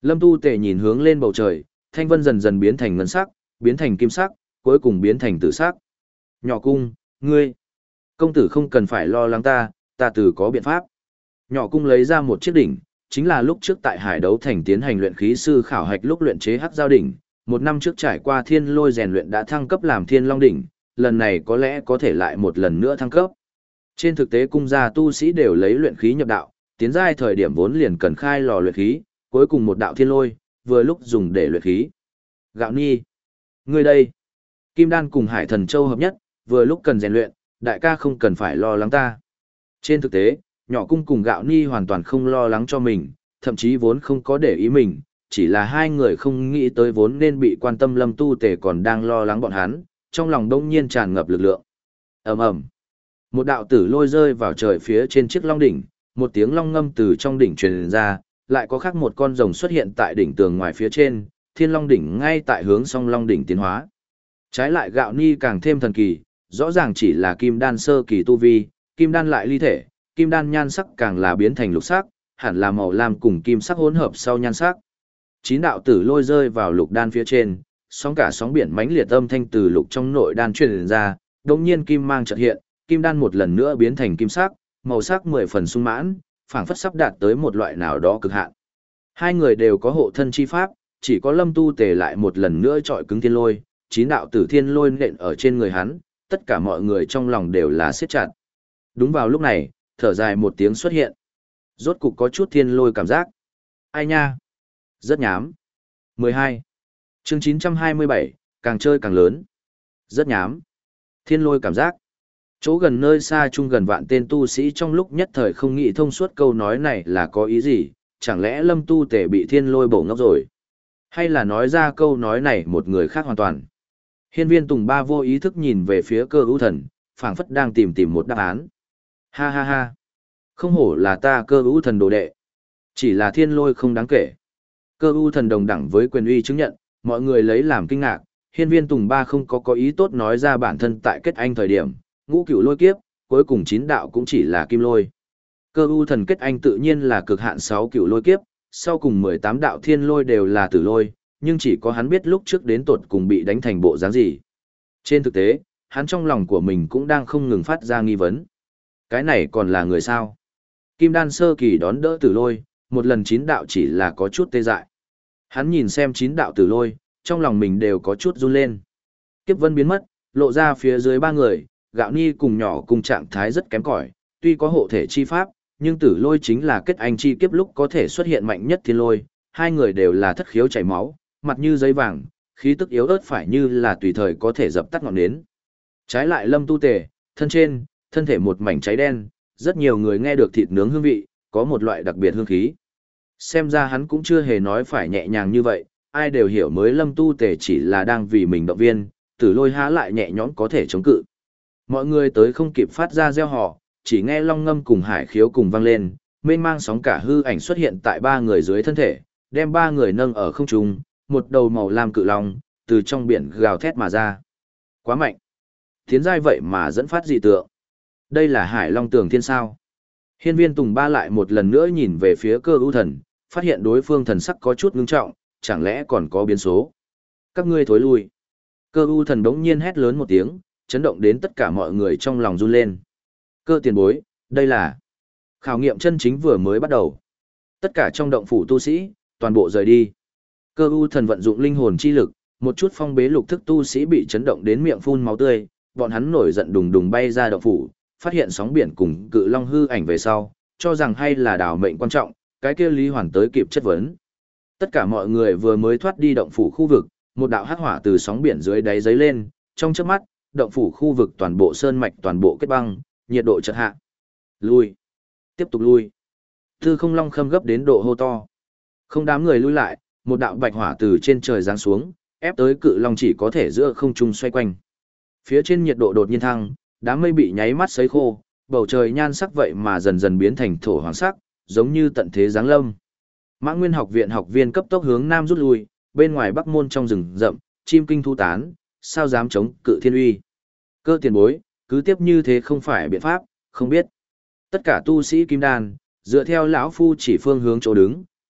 Lâm Tu Tề nhìn hướng lên bầu trời, thanh vân dần dần biến thành ngân sắc, biến thành kim sắc, cuối cùng biến thành tử sắc. Nhỏ cung, ngươi, công tử không cần phải lo lắng ta, ta từ có biện pháp. Nhỏ cung lấy ra một chiếc đỉnh, chính là lúc trước tại Hải Đấu Thành tiến hành luyện khí sư khảo hạch lúc luyện chế hắc giao đỉnh, một năm trước trải qua thiên lôi rèn luyện đã thăng cấp làm thiên long đỉnh, lần này có lẽ có thể lại một lần nữa thăng cấp. Trên thực tế cung gia tu sĩ đều lấy luyện khí nhập đạo, tiến giai thời điểm vốn liền cần khai lò luyện khí, cuối cùng một đạo thiên lôi, vừa lúc dùng để luyện khí. Gạo Ni, ngươi đây, Kim Đan cùng Hải Thần Châu hợp nhất, vừa lúc cần rèn luyện, đại ca không cần phải lo lắng ta. Trên thực tế, nhỏ cung cùng Gạo Ni hoàn toàn không lo lắng cho mình, thậm chí vốn không có để ý mình, chỉ là hai người không nghĩ tới vốn nên bị quan tâm Lâm Tu Tề còn đang lo lắng bọn hắn, trong lòng đông nhiên tràn ngập lực lượng. Ầm ầm, một đạo tử lôi rơi vào trời phía trên chiếc long đỉnh, một tiếng long ngâm từ trong đỉnh truyền ra, lại có khác một con rồng xuất hiện tại đỉnh tường ngoài phía trên, thiên long đỉnh ngay tại hướng song long đỉnh tiến hóa. Trái lại Gạo Ni càng thêm thần kỳ, rõ ràng chỉ là kim đan sơ kỳ tu vi, kim đan lại ly thể, kim đan nhan sắc càng là biến thành lục sắc, hẳn là màu lam cùng kim sắc hỗn hợp sau nhan sắc. Chín đạo tử lôi rơi vào lục đan phía trên, sóng cả sóng biển mãnh liệt âm thanh từ lục trong nội đan truyền ra, đột nhiên kim mang chợt hiện, kim đan một lần nữa biến thành kim sắc, màu sắc mười phần sung mãn, phảng phất sắp đạt tới một loại nào đó cực hạn. Hai người đều có hộ thân chi pháp, chỉ có Lâm Tu Tề lại một lần nữa trọi cứng thiên lôi, chín đạo tử thiên lôi nện ở trên người hắn, tất cả mọi người trong lòng đều là siết chặt. Đúng vào lúc này, thở dài một tiếng xuất hiện. Rốt cục có chút thiên lôi cảm giác. Ai nha? Rất nhám. mười hai. Chương chín trăm hai mươi bảy, càng chơi càng lớn. Rất nhám. Thiên lôi cảm giác. Chỗ gần nơi xa chung gần vạn tên tu sĩ trong lúc nhất thời không nghĩ thông suốt câu nói này là có ý gì, chẳng lẽ Lâm Tu Tề bị thiên lôi bổ ngốc rồi? Hay là nói ra câu nói này một người khác hoàn toàn? Hiên Viên Tùng Ba vô ý thức nhìn về phía Cơ Ưu Thần, phảng phất đang tìm tìm một đáp án. Ha ha ha. Không hổ là ta Cơ Ưu Thần đồ đệ. Chỉ là thiên lôi không đáng kể. Cơ Ưu Thần đồng đẳng với quyền uy chứng nhận, mọi người lấy làm kinh ngạc. Hiên Viên Tùng Ba không có có ý tốt nói ra bản thân tại kết anh thời điểm, ngũ cửu lôi kiếp, cuối cùng chín đạo cũng chỉ là kim lôi. Cơ Ưu Thần kết anh tự nhiên là cực hạn sáu cửu lôi kiếp, sau cùng mười tám đạo thiên lôi đều là tử lôi, nhưng chỉ có hắn biết lúc trước đến tột cùng bị đánh thành bộ dáng gì. Trên thực tế, hắn trong lòng của mình cũng đang không ngừng phát ra nghi vấn. Cái này còn là người sao? Kim đan sơ kỳ đón đỡ tử lôi, một lần chín đạo chỉ là có chút tê dại. Hắn nhìn xem chín đạo tử lôi, trong lòng mình đều có chút run lên. Kiếp vân biến mất, lộ ra phía dưới ba người, Gạo Ni cùng nhỏ cùng trạng thái rất kém cỏi, tuy có hộ thể chi pháp, nhưng tử lôi chính là kết anh chi kiếp lúc có thể xuất hiện mạnh nhất thiên lôi, hai người đều là thất khiếu chảy máu, mặt như giấy vàng, khí tức yếu ớt phải như là tùy thời có thể dập tắt ngọn nến. Trái lại Lâm Tu Tề, thân trên, thân thể một mảnh cháy đen, rất nhiều người nghe được thịt nướng hương vị, có một loại đặc biệt hương khí. Xem ra hắn cũng chưa hề nói phải nhẹ nhàng như vậy, ai đều hiểu mới Lâm Tu Tề chỉ là đang vì mình động viên, tử lôi há lại nhẹ nhõm có thể chống cự. Mọi người tới không kịp phát ra reo hò, chỉ nghe long ngâm cùng hải khiếu cùng vang lên, mênh mang sóng cả hư ảnh xuất hiện tại ba người dưới thân thể, đem ba người nâng ở không trung, một đầu màu lam cự long từ trong biển gào thét mà ra. Quá mạnh. Tiến giai vậy mà dẫn phát dị tượng. Đây là Hải Long Tường Thiên sao? Hiên Viên Tùng Ba lại một lần nữa nhìn về phía Cơ Ưu Thần, phát hiện đối phương thần sắc có chút ngưng trọng, chẳng lẽ còn có biến số? Các ngươi thối lui. Cơ U Thần đống nhiên hét lớn một tiếng, chấn động đến tất cả mọi người trong lòng run lên. Cơ tiền bối, đây là khảo nghiệm chân chính vừa mới bắt đầu. Tất cả trong động phủ tu sĩ, toàn bộ rời đi. Cơ U Thần vận dụng linh hồn chi lực, một chút phong bế lục thức tu sĩ bị chấn động đến miệng phun máu tươi, bọn hắn nổi giận đùng đùng bay ra động phủ, phát hiện sóng biển cùng cự long hư ảnh về sau, cho rằng hay là đảo mệnh quan trọng, cái kia Lý Hoàn tới kịp chất vấn. Tất cả mọi người vừa mới thoát đi động phủ khu vực, một đạo hắc hỏa từ sóng biển dưới đáy giấy lên, trong chớp mắt, động phủ khu vực toàn bộ sơn mạch toàn bộ kết băng, nhiệt độ chợt hạ. Lui, tiếp tục lui. Tư Không Long khâm gấp đến độ hô to. Không đám người lui lại, một đạo bạch hỏa từ trên trời giáng xuống, ép tới cự long chỉ có thể giữa không trung xoay quanh. Phía trên nhiệt độ đột nhiên thăng, đám mây bị nháy mắt sấy khô, bầu trời nhan sắc vậy mà dần dần biến thành thổ hoàng sắc, giống như tận thế giáng lâm. Mã Nguyên học viện học viên cấp tốc hướng nam rút lui, bên ngoài Bắc Môn trong rừng rậm, chim kinh thu tán, sao dám chống cự thiên uy. Cơ tiền bối, cứ tiếp như thế không phải biện pháp, không biết. Tất cả tu sĩ kim đan, dựa theo lão phu chỉ phương hướng chỗ đứng,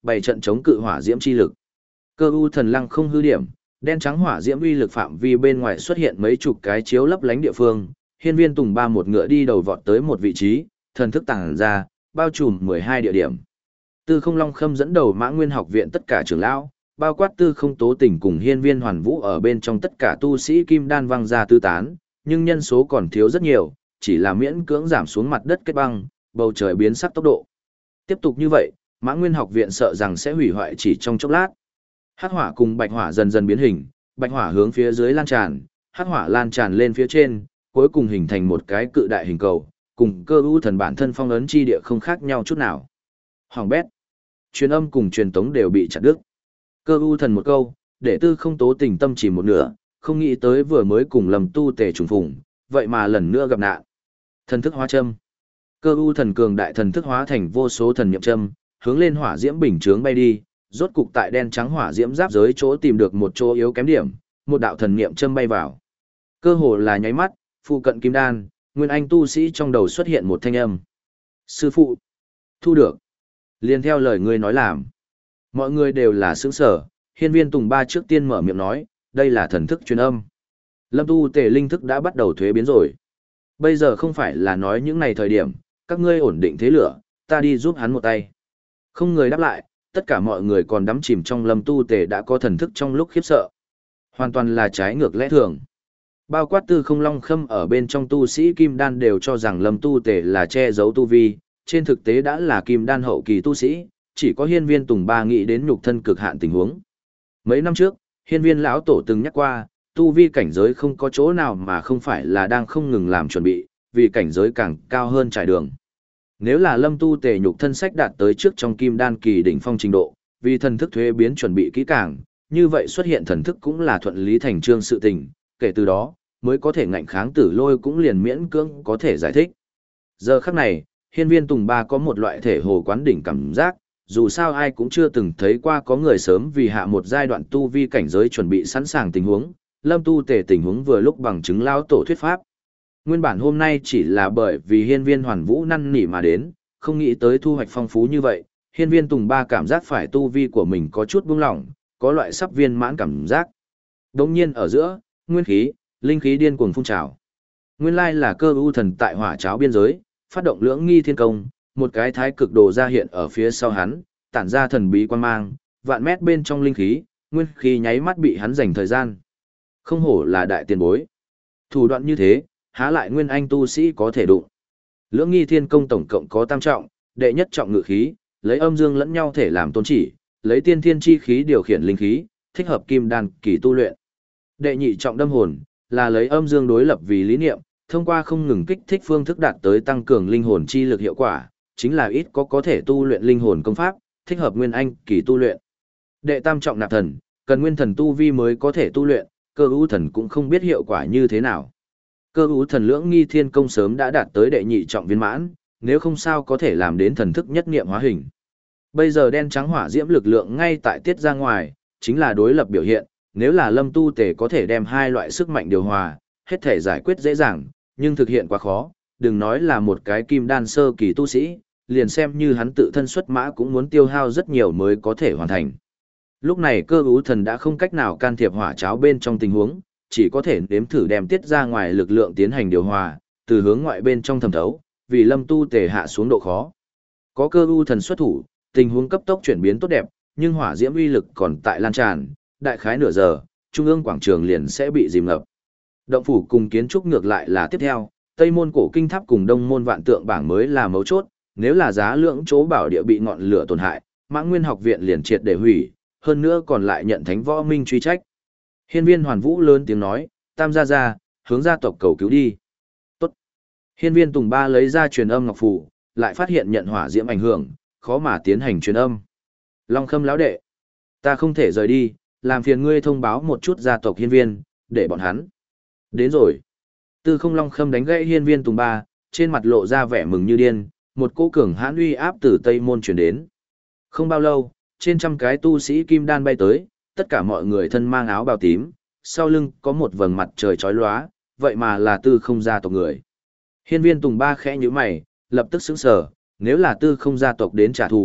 bày trận chống cự hỏa diễm chi lực. Cơ u thần lăng không hư điểm, đen trắng hỏa diễm uy lực phạm vi bên ngoài xuất hiện mấy chục cái chiếu lấp lánh địa phương, Hiên Viên Tùng ba một ngựa đi đầu vọt tới một vị trí, thần thức tàng ra, bao trùm mười hai địa điểm. Tư Không Long Khâm dẫn đầu Mã Nguyên học viện tất cả trưởng lão, bao quát Tư Không Tố Tỉnh cùng Hiên Viên Hoàn Vũ ở bên trong tất cả tu sĩ kim đan văng ra tứ tán, nhưng nhân số còn thiếu rất nhiều, chỉ là miễn cưỡng giảm xuống mặt đất kết băng, bầu trời biến sắc tốc độ. Tiếp tục như vậy, Mã Nguyên học viện sợ rằng sẽ hủy hoại chỉ trong chốc lát. Hắc hỏa cùng bạch hỏa dần dần biến hình, bạch hỏa hướng phía dưới lan tràn, hắc hỏa lan tràn lên phía trên, cuối cùng hình thành một cái cự đại hình cầu, cùng Cơ u thần bản thân phong ấn chi địa không khác nhau chút nào. Hoàng bét, truyền âm cùng truyền tống đều bị chặt đứt. Cơ u thần một câu, để Tư Không Tố Tình tâm chỉ một nửa, không nghĩ tới vừa mới cùng Lâm Tu Tề trùng phùng, vậy mà lần nữa gặp nạn. Thần thức hóa châm. Cơ u thần cường đại thần thức hóa thành vô số thần niệm châm, hướng lên hỏa diễm bình chướng bay đi, rốt cục tại đen trắng hỏa diễm giáp giới chỗ tìm được một chỗ yếu kém điểm, một đạo thần niệm châm bay vào. Cơ hồ là nháy mắt, phụ cận kim đan, nguyên anh tu sĩ trong đầu xuất hiện một thanh âm. Sư phụ, thu được. Liên theo lời ngươi nói làm. Mọi người đều là sướng sở, Hiên Viên Tùng ba trước tiên mở miệng nói, đây là thần thức truyền âm. Lâm Tu Tề linh thức đã bắt đầu thuế biến rồi. Bây giờ không phải là nói những này thời điểm, các ngươi ổn định thế lửa, ta đi giúp hắn một tay. Không người đáp lại, tất cả mọi người còn đắm chìm trong Lâm Tu Tề đã có thần thức trong lúc khiếp sợ. Hoàn toàn là trái ngược lẽ thường. Bao quát Tư Không Long Khâm ở bên trong tu sĩ Kim Đan đều cho rằng Lâm Tu Tề là che giấu tu vi, trên thực tế đã là Kim Đan hậu kỳ tu sĩ, chỉ có Hiên Viên Tùng ba nghĩ đến nhục thân cực hạn tình huống. Mấy năm trước, Hiên Viên lão tổ từng nhắc qua, tu vi cảnh giới không có chỗ nào mà không phải là đang không ngừng làm chuẩn bị, vì cảnh giới càng cao hơn trải đường. Nếu là Lâm Tu Tề nhục thân sách đạt tới trước trong Kim Đan kỳ đỉnh phong trình độ, vì thần thức thuế biến chuẩn bị kỹ càng, như vậy xuất hiện thần thức cũng là thuận lý thành trương sự tình, kể từ đó, mới có thể ngạnh kháng Tử Lôi cũng liền miễn cưỡng có thể giải thích. Giờ khắc này, Hiên Viên Tùng ba có một loại thể hồ quán đỉnh cảm giác, dù sao ai cũng chưa từng thấy qua có người sớm vì hạ một giai đoạn tu vi cảnh giới chuẩn bị sẵn sàng tình huống, Lâm Tu Tề tình huống vừa lúc bằng chứng lao tổ thuyết pháp. Nguyên bản hôm nay chỉ là bởi vì Hiên Viên Hoàn Vũ năn nỉ mà đến, không nghĩ tới thu hoạch phong phú như vậy, Hiên Viên Tùng ba cảm giác phải tu vi của mình có chút buông lỏng, có loại sắp viên mãn cảm giác. Đồng nhiên ở giữa, nguyên khí, linh khí điên cuồng phun trào. Nguyên lai là Cơ u thần tại hỏa cháo biên giới, phát động lưỡng nghi thiên công, một cái thái cực đồ ra hiện ở phía sau hắn, tản ra thần bí quan mang, vạn mét bên trong linh khí, nguyên khí nháy mắt bị hắn dành thời gian. Không hổ là đại tiền bối. Thủ đoạn như thế, há lại nguyên anh tu sĩ có thể đụng. Lưỡng nghi thiên công tổng cộng có tam trọng, đệ nhất trọng ngự khí, lấy âm dương lẫn nhau thể làm tôn chỉ, lấy tiên thiên chi khí điều khiển linh khí, thích hợp kim đan kỳ tu luyện. Đệ nhị trọng đâm hồn, là lấy âm dương đối lập vì lý niệm, thông qua không ngừng kích thích phương thức đạt tới tăng cường linh hồn chi lực hiệu quả, chính là ít có có thể tu luyện linh hồn công pháp, thích hợp nguyên anh kỳ tu luyện. Đệ tam trọng nạp thần, cần nguyên thần tu vi mới có thể tu luyện, Cơ u thần cũng không biết hiệu quả như thế nào. Cơ u thần lưỡng nghi thiên công sớm đã đạt tới đệ nhị trọng viên mãn, nếu không sao có thể làm đến thần thức nhất niệm hóa hình. Bây giờ đen trắng hỏa diễm lực lượng ngay tại tiết ra ngoài, chính là đối lập biểu hiện, nếu là Lâm Tu Tề có thể đem hai loại sức mạnh điều hòa, hết thể giải quyết dễ dàng, nhưng thực hiện quá khó, đừng nói là một cái kim đan sơ kỳ tu sĩ, liền xem như hắn tự thân xuất mã cũng muốn tiêu hao rất nhiều mới có thể hoàn thành. Lúc này Cơ u thần đã không cách nào can thiệp hỏa cháo bên trong tình huống, chỉ có thể nếm thử đem tiết ra ngoài lực lượng tiến hành điều hòa, từ hướng ngoại bên trong thẩm thấu, vì Lâm Tu Tề hạ xuống độ khó. Có Cơ u thần xuất thủ, tình huống cấp tốc chuyển biến tốt đẹp, nhưng hỏa diễm uy lực còn tại lan tràn, đại khái nửa giờ, trung ương quảng trường liền sẽ bị dìm ngập. Động phủ cùng kiến trúc ngược lại là tiếp theo, Tây môn cổ kinh tháp cùng Đông môn vạn tượng bảng mới là mấu chốt, nếu là giá lượng chỗ bảo địa bị ngọn lửa tổn hại, Mã Nguyên học viện liền triệt để hủy, hơn nữa còn lại nhận Thánh Võ Minh truy trách. Hiên Viên Hoàn Vũ lớn tiếng nói, Tam gia gia, hướng gia tộc cầu cứu đi. Tốt. Hiên Viên Tùng ba lấy ra truyền âm ngọc phù, lại phát hiện nhận hỏa diễm ảnh hưởng, khó mà tiến hành truyền âm. Long Khâm lão đệ, ta không thể rời đi, làm phiền ngươi thông báo một chút gia tộc Hiên Viên, để bọn hắn. Đến rồi. Tư Không Long Khâm đánh gãy Hiên Viên Tùng ba, trên mặt lộ ra vẻ mừng như điên, một cỗ cường hãn uy áp từ Tây môn truyền đến. Không bao lâu, trên trăm cái tu sĩ kim đan bay tới, tất cả mọi người thân mang áo bào tím, sau lưng có một vầng mặt trời chói lóa, vậy mà là Tư Không gia tộc người. Hiên Viên Tùng ba khẽ nhíu mày, lập tức sững sờ, nếu là Tư Không gia tộc đến trả thù,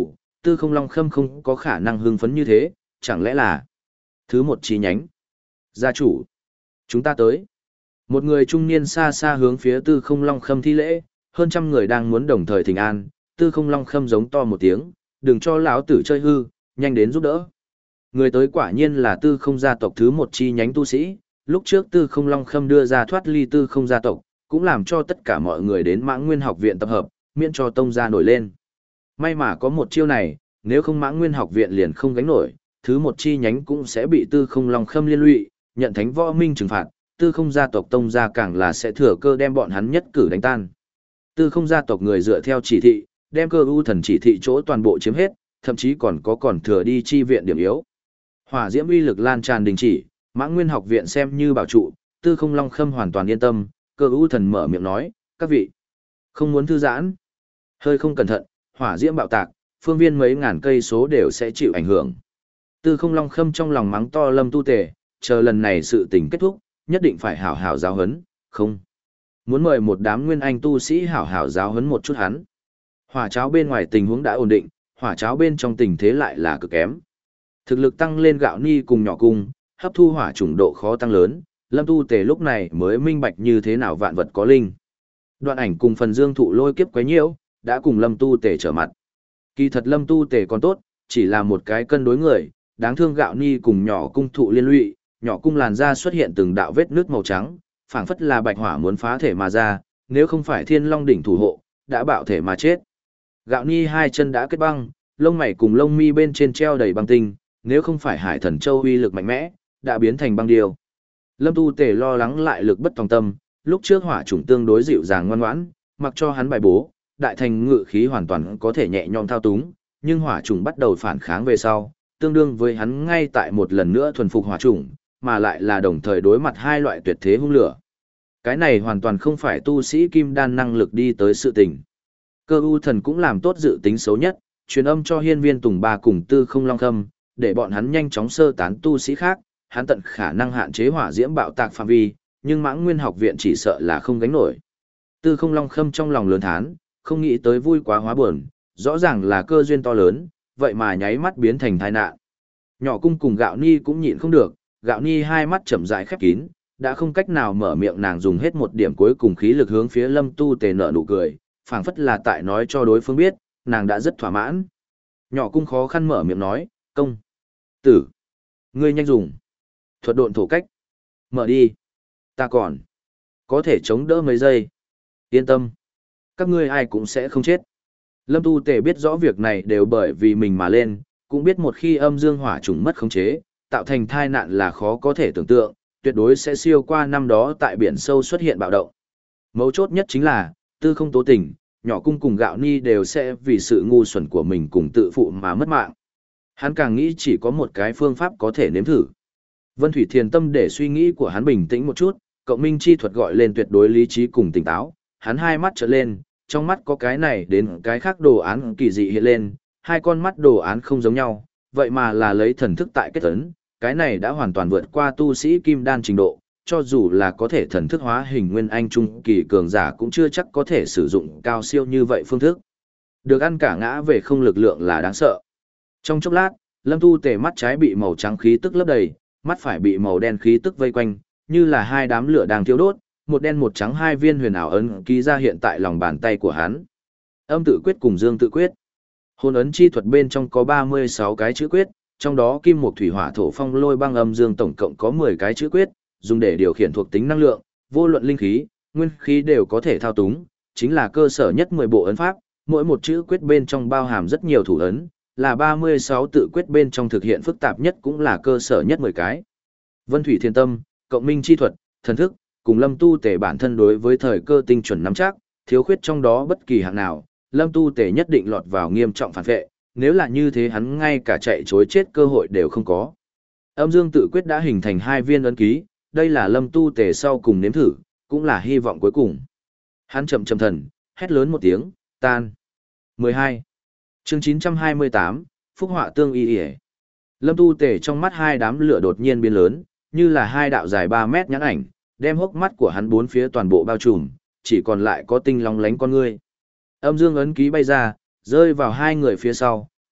Tư Không Long Khâm không có khả năng hưng phấn như thế, chẳng lẽ là thứ một chi nhánh. Gia chủ, chúng ta tới. Một người trung niên xa xa hướng phía Tư Không Long Khâm thi lễ, hơn trăm người đang muốn đồng thời thỉnh an, Tư Không Long Khâm giống to một tiếng, đừng cho lão tử chơi hư, nhanh đến giúp đỡ. Người tới quả nhiên là Tư Không gia tộc thứ một chi nhánh tu sĩ, lúc trước Tư Không Long Khâm đưa ra thoát ly Tư Không gia tộc, cũng làm cho tất cả mọi người đến Mãng Nguyên học viện tập hợp, miễn cho tông gia nổi lên. May mà có một chiêu này, nếu không Mãng Nguyên học viện liền không gánh nổi, thứ một chi nhánh cũng sẽ bị Tư Không Long Khâm liên lụy, nhận thánh võ minh trừng phạt, Tư Không gia tộc tông gia càng là sẽ thừa cơ đem bọn hắn nhất cử đánh tan. Tư Không gia tộc người dựa theo chỉ thị, đem cơ u thần chỉ thị chỗ toàn bộ chiếm hết, thậm chí còn có còn thừa đi chi viện điểm yếu. Hỏa diễm uy lực lan tràn đình chỉ, Mãng Nguyên học viện xem như bảo trụ, Tư Không Long Khâm hoàn toàn yên tâm, cơ u thần mở miệng nói, các vị, không muốn thư giãn. Hơi không cẩn thận, hỏa diễm bạo tạc, phương viên mấy ngàn cây số đều sẽ chịu ảnh hưởng. Tư Không Long Khâm trong lòng mắng to Lâm Tu Tề, chờ lần này sự tình kết thúc, nhất định phải hảo hảo giáo huấn, không. Muốn mời một đám nguyên anh tu sĩ hảo hảo giáo huấn một chút hắn. Hỏa cháo bên ngoài tình huống đã ổn định, hỏa cháo bên trong tình thế lại là cực kém. Thực lực tăng lên gạo ni cùng nhỏ cung, hấp thu hỏa chủng độ khó tăng lớn, Lâm Tu Tề lúc này mới minh bạch như thế nào vạn vật có linh. Đoạn ảnh cùng phần dương thụ lôi kiếp quấy nhiễu, đã cùng Lâm Tu Tề trở mặt. Kỳ thật Lâm Tu Tề còn tốt, chỉ là một cái cân đối người, đáng thương gạo ni cùng nhỏ cung thụ liên lụy, nhỏ cung làn da xuất hiện từng đạo vết nước màu trắng, phảng phất là bạch hỏa muốn phá thể mà ra, nếu không phải Thiên Long đỉnh thủ hộ, đã bạo thể mà chết. Gạo ni hai chân đã kết băng, lông mày cùng lông mi bên trên treo đầy băng tinh, nếu không phải Hải Thần Châu uy lực mạnh mẽ, đã biến thành băng điêu. Lâm Tu Tề lo lắng lại lực bất tòng tâm, lúc trước hỏa chủng tương đối dịu dàng ngoan ngoãn, mặc cho hắn bài bố, đại thành ngự khí hoàn toàn có thể nhẹ nhõm thao túng, nhưng hỏa chủng bắt đầu phản kháng về sau, tương đương với hắn ngay tại một lần nữa thuần phục hỏa chủng, mà lại là đồng thời đối mặt hai loại tuyệt thế hung lửa. Cái này hoàn toàn không phải tu sĩ kim đan năng lực đi tới sự tình. Cơ u thần cũng làm tốt dự tính xấu nhất, truyền âm cho hiên viên Tùng Ba cùng Tư Không Long Khâm, để bọn hắn nhanh chóng sơ tán tu sĩ khác, hắn tận khả năng hạn chế hỏa diễm bạo tạc phạm vi, nhưng Mãng Nguyên học viện chỉ sợ là không gánh nổi. Tư Không Long Khâm trong lòng lớn thán, không nghĩ tới vui quá hóa buồn, rõ ràng là cơ duyên to lớn, vậy mà nháy mắt biến thành tai nạn. Nhỏ cung cùng Gạo Ni cũng nhịn không được, Gạo Ni hai mắt chậm rãi khép kín, đã không cách nào mở miệng, nàng dùng hết một điểm cuối cùng khí lực hướng phía Lâm Tu Tề nở nụ cười, phảng phất là tại nói cho đối phương biết, nàng đã rất thỏa mãn. Nhỏ cung khó khăn mở miệng nói, công tử, ngươi nhanh dùng thuật độn thổ cách, mở đi, ta còn có thể chống đỡ mấy giây, yên tâm, các ngươi ai cũng sẽ không chết. Lâm Tu Tề biết rõ việc này đều bởi vì mình mà lên, cũng biết một khi âm dương hỏa trùng mất khống chế, tạo thành tai nạn là khó có thể tưởng tượng, tuyệt đối sẽ siêu qua năm đó tại biển sâu xuất hiện bạo động. Mấu chốt nhất chính là, Tư Không tố tình, nhỏ cung cùng Gạo Ni đều sẽ vì sự ngu xuẩn của mình cùng tự phụ mà mất mạng. Hắn càng nghĩ chỉ có một cái phương pháp có thể nếm thử. Vân Thủy Thiền tâm để suy nghĩ của hắn bình tĩnh một chút, cộng minh chi thuật gọi lên tuyệt đối lý trí cùng tỉnh táo, hắn hai mắt trợn lên, trong mắt có cái này đến cái khác đồ án kỳ dị hiện lên, hai con mắt đồ án không giống nhau, vậy mà là lấy thần thức tại kết ấn, cái này đã hoàn toàn vượt qua tu sĩ kim đan trình độ, cho dù là có thể thần thức hóa hình nguyên anh trung kỳ cường giả cũng chưa chắc có thể sử dụng cao siêu như vậy phương thức. Được ăn cả ngã về không lực lượng là đáng sợ. Trong chốc lát, Lâm Tu Tề mắt trái bị màu trắng khí tức lấp đầy, mắt phải bị màu đen khí tức vây quanh, như là hai đám lửa đang thiêu đốt, một đen một trắng hai viên huyền ảo ấn ký ra hiện tại lòng bàn tay của hắn. Âm tự quyết cùng dương tự quyết. Hồn ấn chi thuật bên trong có ba mươi sáu cái chữ quyết, trong đó kim mộc thủy hỏa thổ phong lôi băng âm dương tổng cộng có mười cái chữ quyết, dùng để điều khiển thuộc tính năng lượng, vô luận linh khí, nguyên khí đều có thể thao túng, chính là cơ sở nhất mười bộ ấn pháp, mỗi một chữ quyết bên trong bao hàm rất nhiều thủ ấn, là ba mươi sáu tự quyết bên trong thực hiện phức tạp nhất cũng là cơ sở nhất mười cái. Vân Thủy Thiên Tâm, cộng minh chi thuật, thần thức, cùng Lâm Tu Tề bản thân đối với thời cơ tinh chuẩn nắm chắc, thiếu khuyết trong đó bất kỳ hạng nào, Lâm Tu Tề nhất định lọt vào nghiêm trọng phản vệ, nếu là như thế hắn ngay cả chạy chối chết cơ hội đều không có. Âm Dương tự quyết đã hình thành hai viên ấn ký, đây là Lâm Tu Tề sau cùng nếm thử, cũng là hy vọng cuối cùng. Hắn chậm chậm thần, hét lớn một tiếng, tan. mười hai. Chương chín trăm hai mươi tám, Phúc họa tương y y. Lâm Tu Tề trong mắt hai đám lửa đột nhiên biến lớn, như là hai đạo dài ba mét nhãn ảnh, đem hốc mắt của hắn bốn phía toàn bộ bao trùm, chỉ còn lại có tinh long lánh con ngươi. Âm dương ấn ký bay ra, rơi vào hai người phía sau,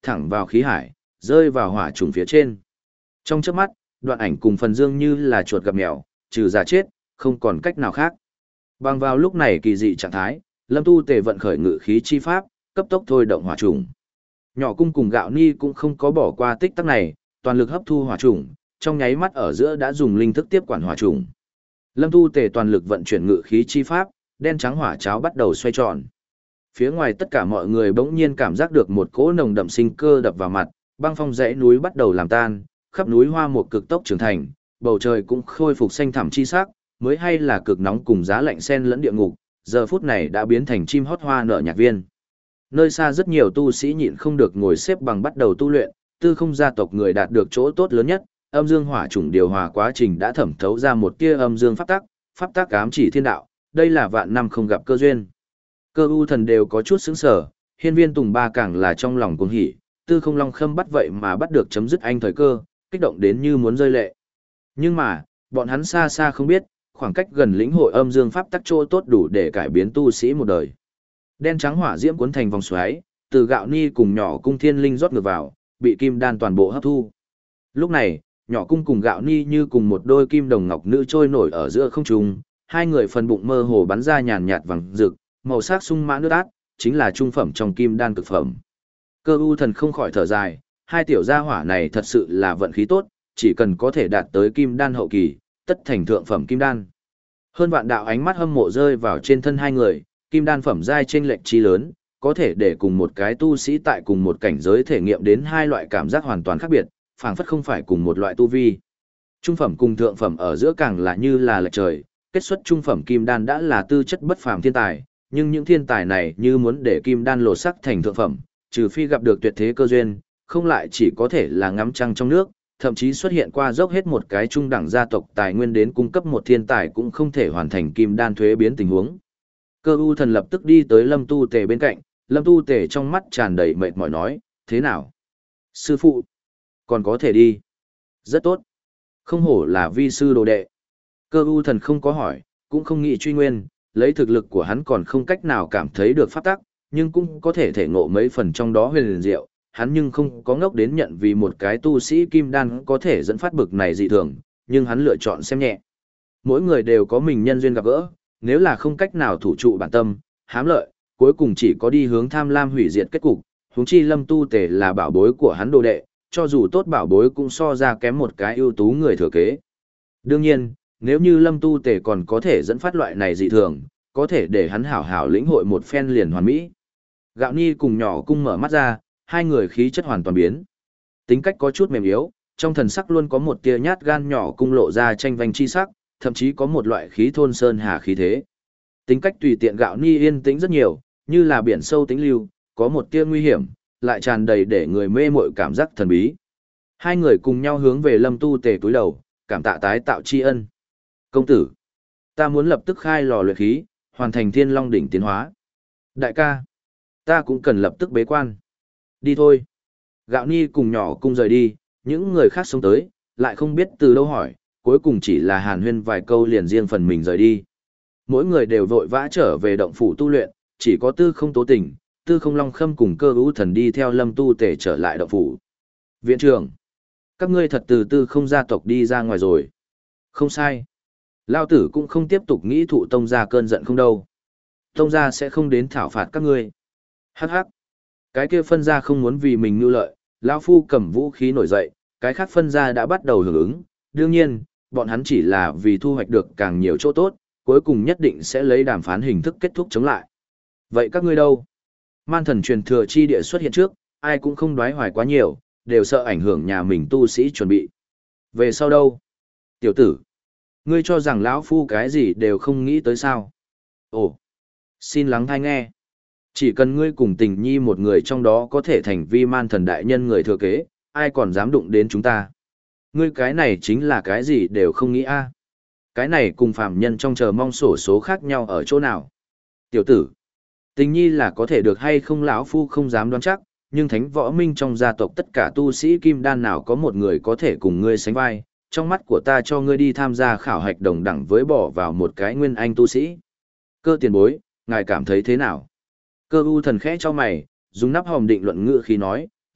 thẳng vào khí hải, rơi vào hỏa trùng phía trên. Trong chớp mắt, Đoạn Ảnh cùng Phần Dương như là chuột gặp mèo, trừ giả chết, không còn cách nào khác. Bằng vào lúc này kỳ dị trạng thái, Lâm Tu Tề vận khởi ngự khí chi pháp, cấp tốc thôi động hỏa trùng. Nhỏ Cung cùng Gạo Ni cũng không có bỏ qua tích tắc này, toàn lực hấp thu hỏa trùng, trong nháy mắt ở giữa đã dùng linh thức tiếp quản hỏa trùng. Lâm Tu Tề toàn lực vận chuyển ngự khí chi pháp, đen trắng hỏa cháo bắt đầu xoay tròn. Phía ngoài tất cả mọi người bỗng nhiên cảm giác được một cỗ nồng đậm sinh cơ đập vào mặt, băng phong dãy núi bắt đầu làm tan, khắp núi hoa một cực tốc trưởng thành, bầu trời cũng khôi phục xanh thẳm chi sắc, mới hay là cực nóng cùng giá lạnh xen lẫn địa ngục, giờ phút này đã biến thành chim hót hoa nở nhạc viên. Nơi xa rất nhiều tu sĩ nhịn không được ngồi xếp bằng bắt đầu tu luyện, Tư Không gia tộc người đạt được chỗ tốt lớn nhất, âm dương hỏa chủng điều hòa quá trình đã thẩm thấu ra một tia âm dương pháp tắc, pháp tắc ám chỉ thiên đạo, đây là vạn năm không gặp cơ duyên. Cơ u thần đều có chút sững sờ, Hiên Viên Tùng Ba càng là trong lòng cuồng hỉ, Tư Không Long Khâm bắt vậy mà bắt được chấm dứt anh thời cơ, kích động đến như muốn rơi lệ. Nhưng mà, bọn hắn xa xa không biết, khoảng cách gần lĩnh hội âm dương pháp tắc chỗ tốt đủ để cải biến tu sĩ một đời. Đen trắng hỏa diễm cuốn thành vòng xoáy, từ Gạo Ni cùng Nhỏ Cung thiên linh rót ngược vào, bị kim đan toàn bộ hấp thu. Lúc này, Nhỏ Cung cùng Gạo Ni như cùng một đôi kim đồng ngọc nữ trôi nổi ở giữa không trung, hai người phần bụng mơ hồ bắn ra nhàn nhạt vàng rực, màu sắc sung mãn nước át, chính là trung phẩm trong kim đan cực phẩm. Cơ u thần không khỏi thở dài, hai tiểu gia hỏa này thật sự là vận khí tốt, chỉ cần có thể đạt tới kim đan hậu kỳ, tất thành thượng phẩm kim đan. Hơn vạn đạo ánh mắt hâm mộ rơi vào trên thân hai người, kim đan phẩm giai chênh lệch chi lớn, có thể để cùng một cái tu sĩ tại cùng một cảnh giới thể nghiệm đến hai loại cảm giác hoàn toàn khác biệt, phảng phất không phải cùng một loại tu vi. Trung phẩm cùng thượng phẩm ở giữa càng là như là lệch trời, kết xuất trung phẩm kim đan đã là tư chất bất phàm thiên tài, nhưng những thiên tài này như muốn để kim đan lột sắc thành thượng phẩm, trừ phi gặp được tuyệt thế cơ duyên, không lại chỉ có thể là ngắm trăng trong nước, thậm chí xuất hiện qua dốc hết một cái trung đẳng gia tộc tài nguyên đến cung cấp một thiên tài cũng không thể hoàn thành kim đan thuế biến tình huống. Cơ u thần lập tức đi tới Lâm Tu Tề bên cạnh, Lâm Tu Tề trong mắt tràn đầy mệt mỏi nói, thế nào? Sư phụ, còn có thể đi. Rất tốt. Không hổ là vi sư đồ đệ. Cơ u thần không có hỏi, cũng không nghĩ truy nguyên, lấy thực lực của hắn còn không cách nào cảm thấy được pháp tắc, nhưng cũng có thể thể ngộ mấy phần trong đó huyền liền diệu, hắn nhưng không có ngốc đến nhận vì một cái tu sĩ kim đan có thể dẫn phát bực này dị thường, nhưng hắn lựa chọn xem nhẹ. Mỗi người đều có mình nhân duyên gặp gỡ, nếu là không cách nào thủ trụ bản tâm, hám lợi, cuối cùng chỉ có đi hướng tham lam hủy diệt kết cục, huống chi Lâm Tu Tề là bảo bối của hắn đồ đệ, cho dù tốt bảo bối cũng so ra kém một cái ưu tú người thừa kế. Đương nhiên, nếu như Lâm Tu Tề còn có thể dẫn phát loại này dị thường, có thể để hắn hảo hảo lĩnh hội một phen liền hoàn mỹ. Gạo Ni cùng Nhỏ Cung mở mắt ra, hai người khí chất hoàn toàn biến. Tính cách có chút mềm yếu, trong thần sắc luôn có một tia nhát gan. Nhỏ Cung lộ ra tranh vanh chi sắc, thậm chí có một loại khí thôn sơn hà khí thế. Tính cách tùy tiện Gạo Ni yên tĩnh rất nhiều, như là biển sâu tĩnh lưu, có một tia nguy hiểm, lại tràn đầy để người mê mội cảm giác thần bí. Hai người cùng nhau hướng về Lâm Tu Tề cúi đầu, cảm tạ tái tạo tri ân. Công tử, ta muốn lập tức khai lò luyện khí, hoàn thành Thiên Long đỉnh tiến hóa. Đại ca, ta cũng cần lập tức bế quan. Đi thôi. Gạo Ni cùng Nhỏ Cung rời đi, những người khác sống tới, lại không biết từ đâu hỏi, cuối cùng chỉ là hàn huyên vài câu liền riêng phần mình rời đi. Mỗi người đều vội vã trở về động phủ tu luyện, chỉ có Tư Không Tố Tình, Tư Không Long Khâm cùng Cơ Ú Thần đi theo Lâm Tu Tề trở lại động phủ. Viện trưởng, các ngươi thật từ Tư Không gia tộc đi ra ngoài rồi. Không sai. Lao tử cũng không tiếp tục nghĩ thụ tông gia cơn giận không đâu. Tông gia sẽ không đến thảo phạt các ngươi. Hắc hắc. Cái kia phân gia không muốn vì mình nưu lợi, lão phu cầm vũ khí nổi dậy, cái khác phân gia đã bắt đầu hưởng ứng. Đương nhiên, bọn hắn chỉ là vì thu hoạch được càng nhiều chỗ tốt, cuối cùng nhất định sẽ lấy đàm phán hình thức kết thúc chống lại. Vậy các ngươi đâu? Man thần truyền thừa chi địa xuất hiện trước, ai cũng không đoái hoài quá nhiều, đều sợ ảnh hưởng nhà mình tu sĩ chuẩn bị. Về sau đâu? Tiểu tử, ngươi cho rằng lão phu cái gì đều không nghĩ tới sao? Ồ, xin lắng thai nghe. Chỉ cần ngươi cùng Tình Nhi một người trong đó có thể thành vi man thần đại nhân người thừa kế, ai còn dám đụng đến chúng ta? Ngươi cái này chính là cái gì đều không nghĩ a? Cái này cùng phàm nhân trong chờ mong sổ số khác nhau ở chỗ nào? Tiểu tử, Tình Nhi là có thể được hay không lão phu không dám đoán chắc, nhưng Thánh Võ Minh trong gia tộc tất cả tu sĩ kim đan nào có một người có thể cùng ngươi sánh vai, trong mắt của ta cho ngươi đi tham gia khảo hạch đồng đẳng với bỏ vào một cái nguyên anh tu sĩ. Cơ tiền bối, ngài cảm thấy thế nào? Cơ u thần khẽ cho mày, dùng nắp hòm định luận ngữ khi nói,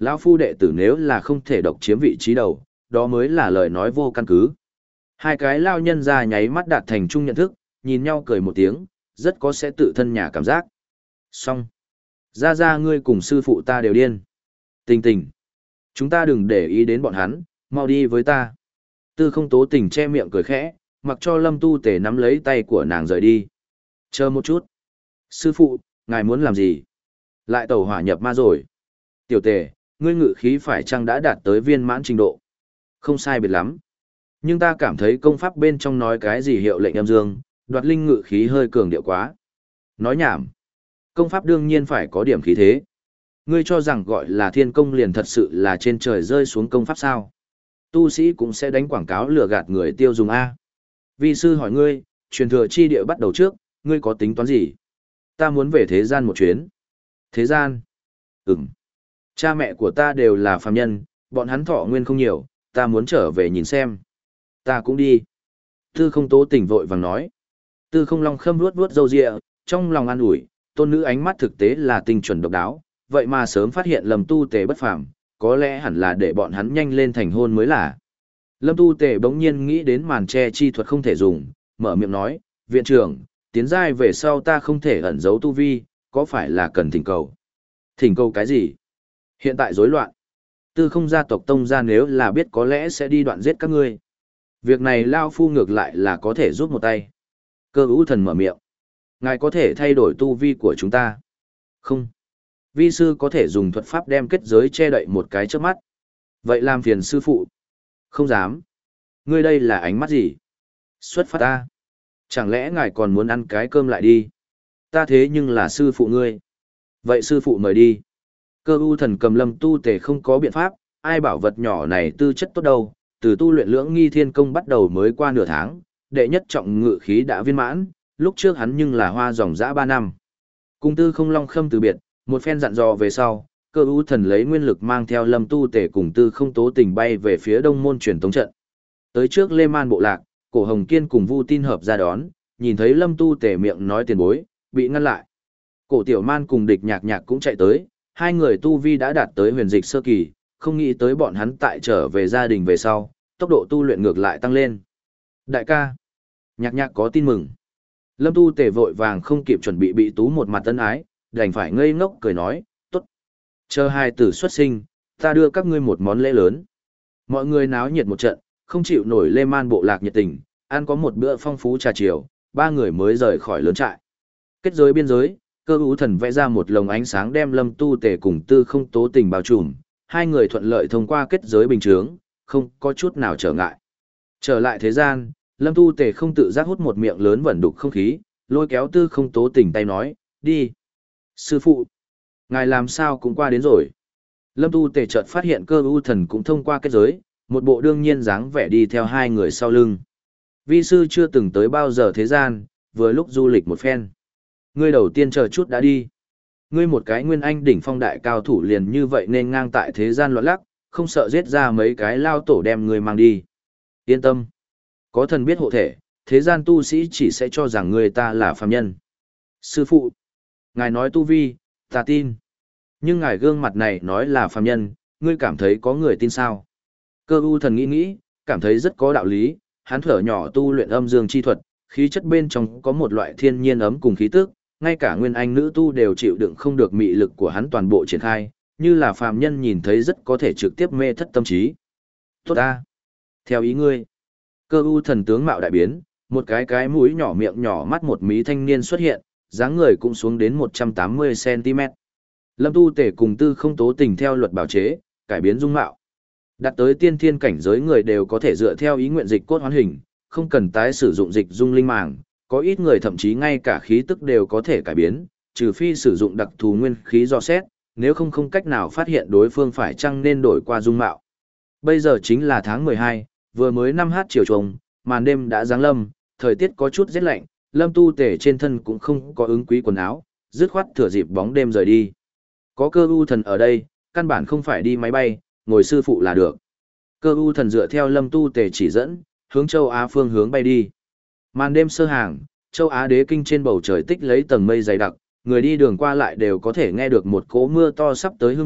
Lão phu đệ tử nếu là không thể độc chiếm vị trí đầu, đó mới là lời nói vô căn cứ. Hai cái lao nhân ra nháy mắt đạt thành chung nhận thức, nhìn nhau cười một tiếng, rất có sẽ tự thân nhà cảm giác. Xong. Ra ra ngươi cùng sư phụ ta đều điên. Tình tình. Chúng ta đừng để ý đến bọn hắn, mau đi với ta. Tư không tố tình che miệng cười khẽ, mặc cho lâm tu tể nắm lấy tay của nàng rời đi. Chờ một chút. Sư phụ, ngài muốn làm gì? Lại tẩu hỏa nhập ma rồi. Tiểu tề, ngươi ngự khí phải chăng đã đạt tới viên mãn trình độ? Không sai biệt lắm. Nhưng ta cảm thấy công pháp bên trong nói cái gì hiệu lệnh âm dương, đoạt linh ngự khí hơi cường điệu quá. Nói nhảm. Công pháp đương nhiên phải có điểm khí thế. Ngươi cho rằng gọi là thiên công liền thật sự là trên trời rơi xuống công pháp sao? Tu sĩ cũng sẽ đánh quảng cáo lừa gạt người tiêu dùng A. Vi sư hỏi ngươi, truyền thừa chi địa bắt đầu trước, ngươi có tính toán gì? Ta muốn về thế gian một chuyến. Thế gian? Ừm. Cha mẹ của ta đều là phàm nhân, bọn hắn thọ nguyên không nhiều, ta muốn trở về nhìn xem. Ta cũng đi. Tư không tố tỉnh vội vàng nói. Tư không long khâm vuốt vuốt râu ria, trong lòng an ủi, tôn nữ ánh mắt thực tế là tinh chuẩn độc đáo, vậy mà sớm phát hiện Lâm Tu Tề bất phàm, có lẽ hẳn là để bọn hắn nhanh lên thành hôn mới là. Lâm Tu Tề bỗng nhiên nghĩ đến màn che chi thuật không thể dùng, mở miệng nói, viện trưởng, tiến giai về sau ta không thể ẩn giấu tu vi, có phải là cần thỉnh cầu? Thỉnh cầu cái gì? Hiện tại rối loạn. Tư không gia tộc tông gia nếu là biết có lẽ sẽ đi đoạn giết các ngươi. Việc này Lao Phu ngược lại là có thể giúp một tay. Cơ ưu thần mở miệng. Ngài có thể thay đổi tu vi của chúng ta. Không. Vi sư có thể dùng thuật pháp đem kết giới che đậy một cái trước mắt. Vậy làm phiền sư phụ. Không dám. Ngươi đây là ánh mắt gì? Xuất phát ta. Chẳng lẽ ngài còn muốn ăn cái cơm lại đi? Ta thế nhưng là sư phụ ngươi. Vậy sư phụ mời đi. Cơ ưu thần cầm Lâm Tu Tề không có biện pháp, ai bảo vật nhỏ này tư chất tốt đâu, từ tu luyện lưỡng nghi thiên công bắt đầu mới qua nửa tháng, đệ nhất trọng ngự khí đã viên mãn, lúc trước hắn nhưng là hoa dòng dã ba năm. Cung tư không long khâm từ biệt, một phen dặn dò về sau, cơ ưu thần lấy nguyên lực mang theo Lâm Tu Tề cùng tư không tố tình bay về phía đông môn truyền tống trận. Tới trước Lê Man bộ lạc, cổ Hồng Kiên cùng Vu Tin hợp ra đón, nhìn thấy Lâm Tu Tề miệng nói tiền bối, bị ngăn lại. Cổ Tiểu Man cùng địch nhạc nhạc cũng chạy tới, hai người tu vi đã đạt tới huyền dịch sơ kỳ, không nghĩ tới bọn hắn tại trở về gia đình về sau, tốc độ tu luyện ngược lại tăng lên. Đại ca, nhạc nhạc có tin mừng. Lâm Tu Tề vội vàng không kịp chuẩn bị bị tú một mặt tân ái, đành phải ngây ngốc cười nói, tốt. Chờ hai tử xuất sinh, ta đưa các ngươi một món lễ lớn. Mọi người náo nhiệt một trận, không chịu nổi Lê Man bộ lạc nhiệt tình, ăn có một bữa phong phú trà chiều, ba người mới rời khỏi lớn trại. Kết giới biên giới, cơ ưu thần vẽ ra một lồng ánh sáng đem Lâm Tu Tề cùng tư không tố tình bao trùm, hai người thuận lợi thông qua kết giới bình chướng, không có chút nào trở ngại. Trở lại thế gian, Lâm Tu Tề không tự giác hút một miệng lớn vẩn đục không khí, lôi kéo tư không tố tình tay nói, đi. Sư phụ, ngài làm sao cũng qua đến rồi. Lâm Tu Tề chợt phát hiện cơ ưu thần cũng thông qua kết giới, một bộ đương nhiên dáng vẻ đi theo hai người sau lưng. Vi sư chưa từng tới bao giờ thế gian, vừa lúc du lịch một phen. Ngươi đầu tiên chờ chút đã đi. Ngươi một cái nguyên anh đỉnh phong đại cao thủ liền như vậy nên ngang tại thế gian loạn lắc, không sợ giết ra mấy cái lao tổ đem ngươi mang đi. Yên tâm. Có thần biết hộ thể, thế gian tu sĩ chỉ sẽ cho rằng người ta là phàm nhân. Sư phụ, ngài nói tu vi, ta tin. Nhưng ngài gương mặt này nói là phàm nhân, ngươi cảm thấy có người tin sao? Cơ ưu thần nghĩ nghĩ, cảm thấy rất có đạo lý, hắn thở nhỏ tu luyện âm dương chi thuật, khí chất bên trong có một loại thiên nhiên ấm cùng khí tức, ngay cả nguyên anh nữ tu đều chịu đựng không được mị lực của hắn toàn bộ triển khai, như là phàm nhân nhìn thấy rất có thể trực tiếp mê thất tâm trí. Tốt ta. Theo ý ngươi. Cơ ưu thần tướng mạo đại biến, một cái cái mũi nhỏ miệng nhỏ mắt một mí thanh niên xuất hiện, dáng người cũng xuống đến một trăm tám mươi xăng ti mét. Lâm Tu Tề cùng tư không tố tình theo luật bảo chế, cải biến dung mạo. Đạt tới tiên thiên cảnh giới người đều có thể dựa theo ý nguyện dịch cốt hoán hình, không cần tái sử dụng dịch dung linh màng, có ít người thậm chí ngay cả khí tức đều có thể cải biến, trừ phi sử dụng đặc thù nguyên khí dò xét, nếu không không cách nào phát hiện đối phương phải chăng nên đổi qua dung mạo. Bây giờ chính là tháng mười hai, vừa mới năm h chiều trùng, màn đêm đã giáng lâm, thời tiết có chút rét lạnh, Lâm Tu Tề trên thân cũng không có ứng quý quần áo, dứt khoát thừa dịp bóng đêm rời đi. Có cơ ưu thần ở đây, căn bản không phải đi máy bay, ngồi sư phụ là được. Cơ ưu thần dựa theo Lâm Tu Tề chỉ dẫn, hướng châu Á phương hướng bay đi. Màn đêm sơ hàng, châu Á đế kinh trên bầu trời tích lấy tầng mây dày đặc, người đi đường qua lại đều có thể nghe được một cỗ mưa to sắp tới hương vị,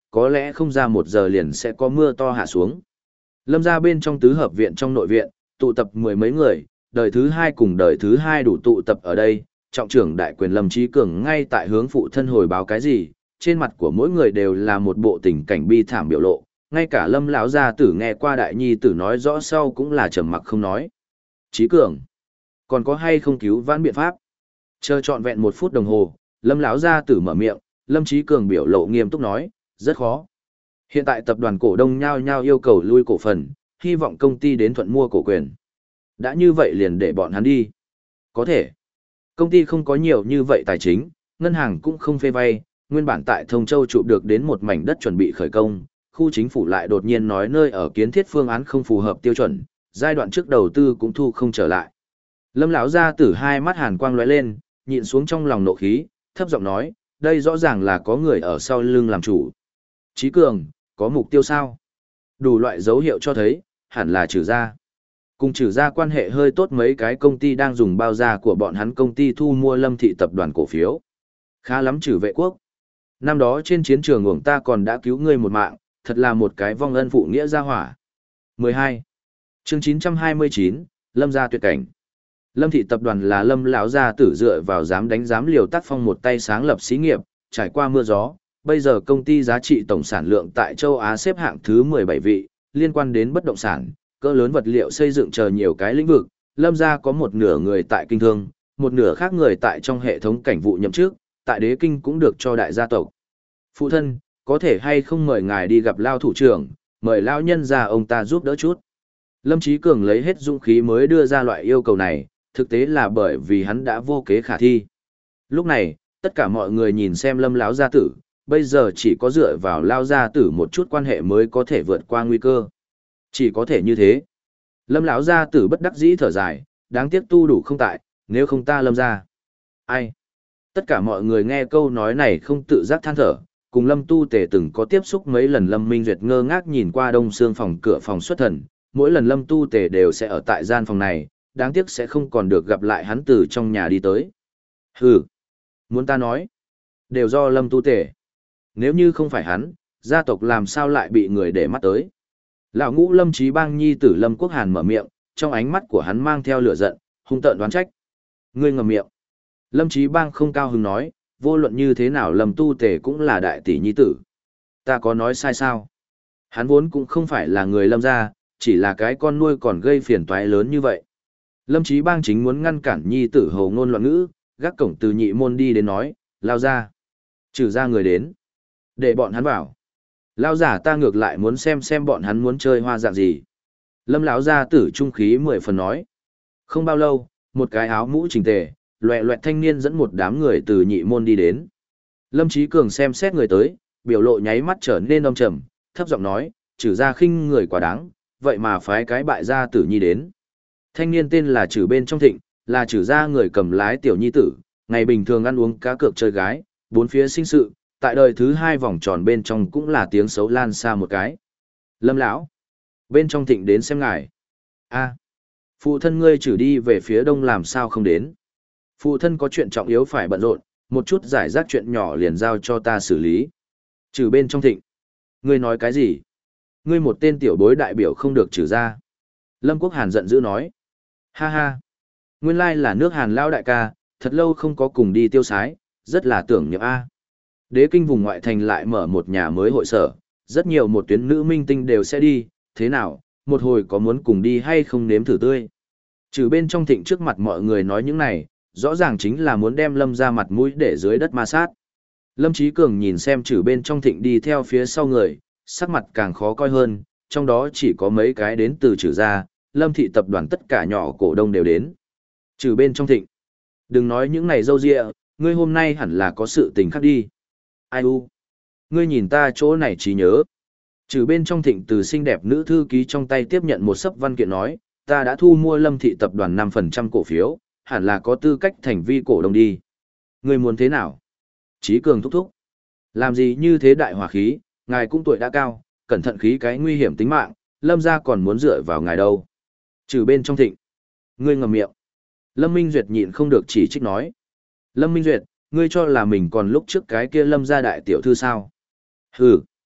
có lẽ không ra một giờ liền sẽ có mưa to hạ xuống. Lâm gia bên trong tứ hợp viện trong nội viện, tụ tập mười mấy người, đời thứ hai cùng đời thứ hai đủ tụ tập ở đây, trọng trưởng đại quyền Lâm Chí Cường ngay tại hướng phụ thân hồi báo cái gì, trên mặt của mỗi người đều là một bộ tình cảnh bi thảm biểu lộ, ngay cả Lâm lão gia tử nghe qua đại nhi tử nói rõ sau cũng là trầm mặc không nói. Chí Cường, còn có hay không cứu vãn biện pháp? Chờ trọn vẹn một phút đồng hồ, Lâm lão gia tử mở miệng, Lâm Chí Cường biểu lộ nghiêm túc nói, rất khó. Hiện tại tập đoàn cổ đông nhao nhao yêu cầu lui cổ phần, hy vọng công ty đến thuận mua cổ quyền. Đã như vậy liền để bọn hắn đi. Có thể. Công ty không có nhiều như vậy tài chính, ngân hàng cũng không phê vay, nguyên bản tại Thông Châu chụp được đến một mảnh đất chuẩn bị khởi công, khu chính phủ lại đột nhiên nói nơi ở kiến thiết phương án không phù hợp tiêu chuẩn, giai đoạn trước đầu tư cũng thu không trở lại. Lâm lão gia tử hai mắt hàn quang lóe lên, nhịn xuống trong lòng nộ khí, thấp giọng nói, đây rõ ràng là có người ở sau lưng làm chủ. Chí Cường, có mục tiêu sao? Đủ loại dấu hiệu cho thấy, hẳn là trừ gia. Cùng trừ gia quan hệ hơi tốt mấy cái công ty đang dùng bao gia của bọn hắn công ty thu mua Lâm thị tập đoàn cổ phiếu. Khá lắm trừ vệ quốc. Năm đó trên chiến trường uổng ta còn đã cứu ngươi một mạng, thật là một cái vong ân phụ nghĩa gia hỏa. mười hai. Chương chín trăm hai mươi chín, Lâm gia tuyệt cảnh. Lâm thị tập đoàn là Lâm lão gia tử dựa vào dám đánh dám liều tác phong một tay sáng lập xí nghiệp, trải qua mưa gió, bây giờ công ty giá trị tổng sản lượng tại châu Á xếp hạng thứ mười bảy vị, liên quan đến bất động sản, cỡ lớn vật liệu xây dựng chờ nhiều cái lĩnh vực, Lâm gia có một nửa người tại kinh thương, một nửa khác người tại trong hệ thống cảnh vụ nhậm chức, tại đế kinh cũng được cho đại gia tộc. Phụ thân, có thể hay không mời ngài đi gặp Lao thủ trưởng, mời Lao nhân ra ông ta giúp đỡ chút. Lâm Chí Cường lấy hết dũng khí mới đưa ra loại yêu cầu này, thực tế là bởi vì hắn đã vô kế khả thi. Lúc này, tất cả mọi người nhìn xem Lâm lão gia tử, bây giờ chỉ có dựa vào Lao gia tử một chút quan hệ mới có thể vượt qua nguy cơ. Chỉ có thể như thế. Lâm lão gia tử bất đắc dĩ thở dài, đáng tiếc tu đủ không tại, nếu không ta Lâm gia. Ai? Tất cả mọi người nghe câu nói này không tự giác than thở, cùng Lâm Tu Tề từng có tiếp xúc mấy lần. Lâm Minh Duyệt ngơ ngác nhìn qua đông xương phòng cửa phòng xuất thần, mỗi lần Lâm Tu Tề đều sẽ ở tại gian phòng này, đáng tiếc sẽ không còn được gặp lại hắn từ trong nhà đi tới. Hừ, muốn ta nói, đều do Lâm Tu Tề. Nếu như không phải hắn, gia tộc làm sao lại bị người để mắt tới. Lão ngũ Lâm Chí Bang nhi tử Lâm Quốc Hàn mở miệng, trong ánh mắt của hắn mang theo lửa giận, hung tợn đoán trách. Ngươi ngậm miệng. Lâm Chí Bang không cao hứng nói, vô luận như thế nào Lâm Tu Tề cũng là đại tỷ nhi tử. Ta có nói sai sao? Hắn vốn cũng không phải là người Lâm gia, chỉ là cái con nuôi còn gây phiền toái lớn như vậy. Lâm Chí Bang chính muốn ngăn cản nhi tử hồ ngôn loạn ngữ, gác cổng từ nhị môn đi đến nói, lao ra. Trừ ra người đến. Để bọn hắn vào. Lao giả ta ngược lại muốn xem xem bọn hắn muốn chơi hoa dạng gì. Lâm lão gia tử trung khí mười phần nói. Không bao lâu, một cái áo mũ chỉnh tề, loẹ loẹt thanh niên dẫn một đám người từ nhị môn đi đến. Lâm Chí Cường xem xét người tới, biểu lộ nháy mắt trở nên đông trầm, thấp giọng nói, trừ ra khinh người quá đáng, vậy mà phái cái bại gia tử nhi đến. Thanh niên tên là Trừ Bên Trong Thịnh, là trừ gia người cầm lái tiểu nhi tử, ngày bình thường ăn uống cá cược chơi gái, bốn phía sinh sự, tại đời thứ hai vòng tròn bên trong cũng là tiếng xấu lan xa một cái. Lâm lão, Bên Trong Thịnh đến xem ngài. A, phụ thân ngươi trừ đi về phía đông làm sao không đến? Phụ thân có chuyện trọng yếu phải bận rộn, một chút giải rác chuyện nhỏ liền giao cho ta xử lý. Trừ Bên Trong Thịnh, ngươi nói cái gì? Ngươi một tên tiểu bối đại biểu không được trừ ra. Lâm Quốc Hàn giận dữ nói. Ha ha, nguyên lai là nước Hàn lao đại ca, thật lâu không có cùng đi tiêu sái, rất là tưởng nhậm A. Đế kinh vùng ngoại thành lại mở một nhà mới hội sở, rất nhiều một tuyến nữ minh tinh đều sẽ đi, thế nào, một hồi có muốn cùng đi hay không nếm thử tươi. Trừ Bên Trong Thịnh trước mặt mọi người nói những này, rõ ràng chính là muốn đem Lâm ra mặt mũi để dưới đất ma sát. Lâm Chí Cường nhìn xem Trừ Bên Trong Thịnh đi theo phía sau người, sắc mặt càng khó coi hơn, trong đó chỉ có mấy cái đến từ Trừ gia, Lâm thị tập đoàn tất cả nhỏ cổ đông đều đến. Trừ Bên Trong Thịnh, đừng nói những này dâu dịa, ngươi hôm nay hẳn là có sự tình khác đi. Ai u, ngươi nhìn ta chỗ này trí nhớ. Trừ Bên Trong Thịnh từ xinh đẹp nữ thư ký trong tay tiếp nhận một sấp văn kiện nói, ta đã thu mua Lâm thị tập đoàn năm phần trăm cổ phiếu, hẳn là có tư cách thành vi cổ đông đi. Ngươi muốn thế nào? Chí Cường thúc thúc. Làm gì như thế đại hỏa khí, ngài cũng tuổi đã cao, cẩn thận khí cái nguy hiểm tính mạng, Lâm gia còn muốn dựa vào ngài đâu. Trừ Bên Trong Thịnh. Ngươi ngậm miệng. Lâm Minh Duyệt nhịn không được chỉ trích nói. Lâm Minh Duyệt, ngươi cho là mình còn lúc trước cái kia Lâm gia đại tiểu thư sao? Hừ.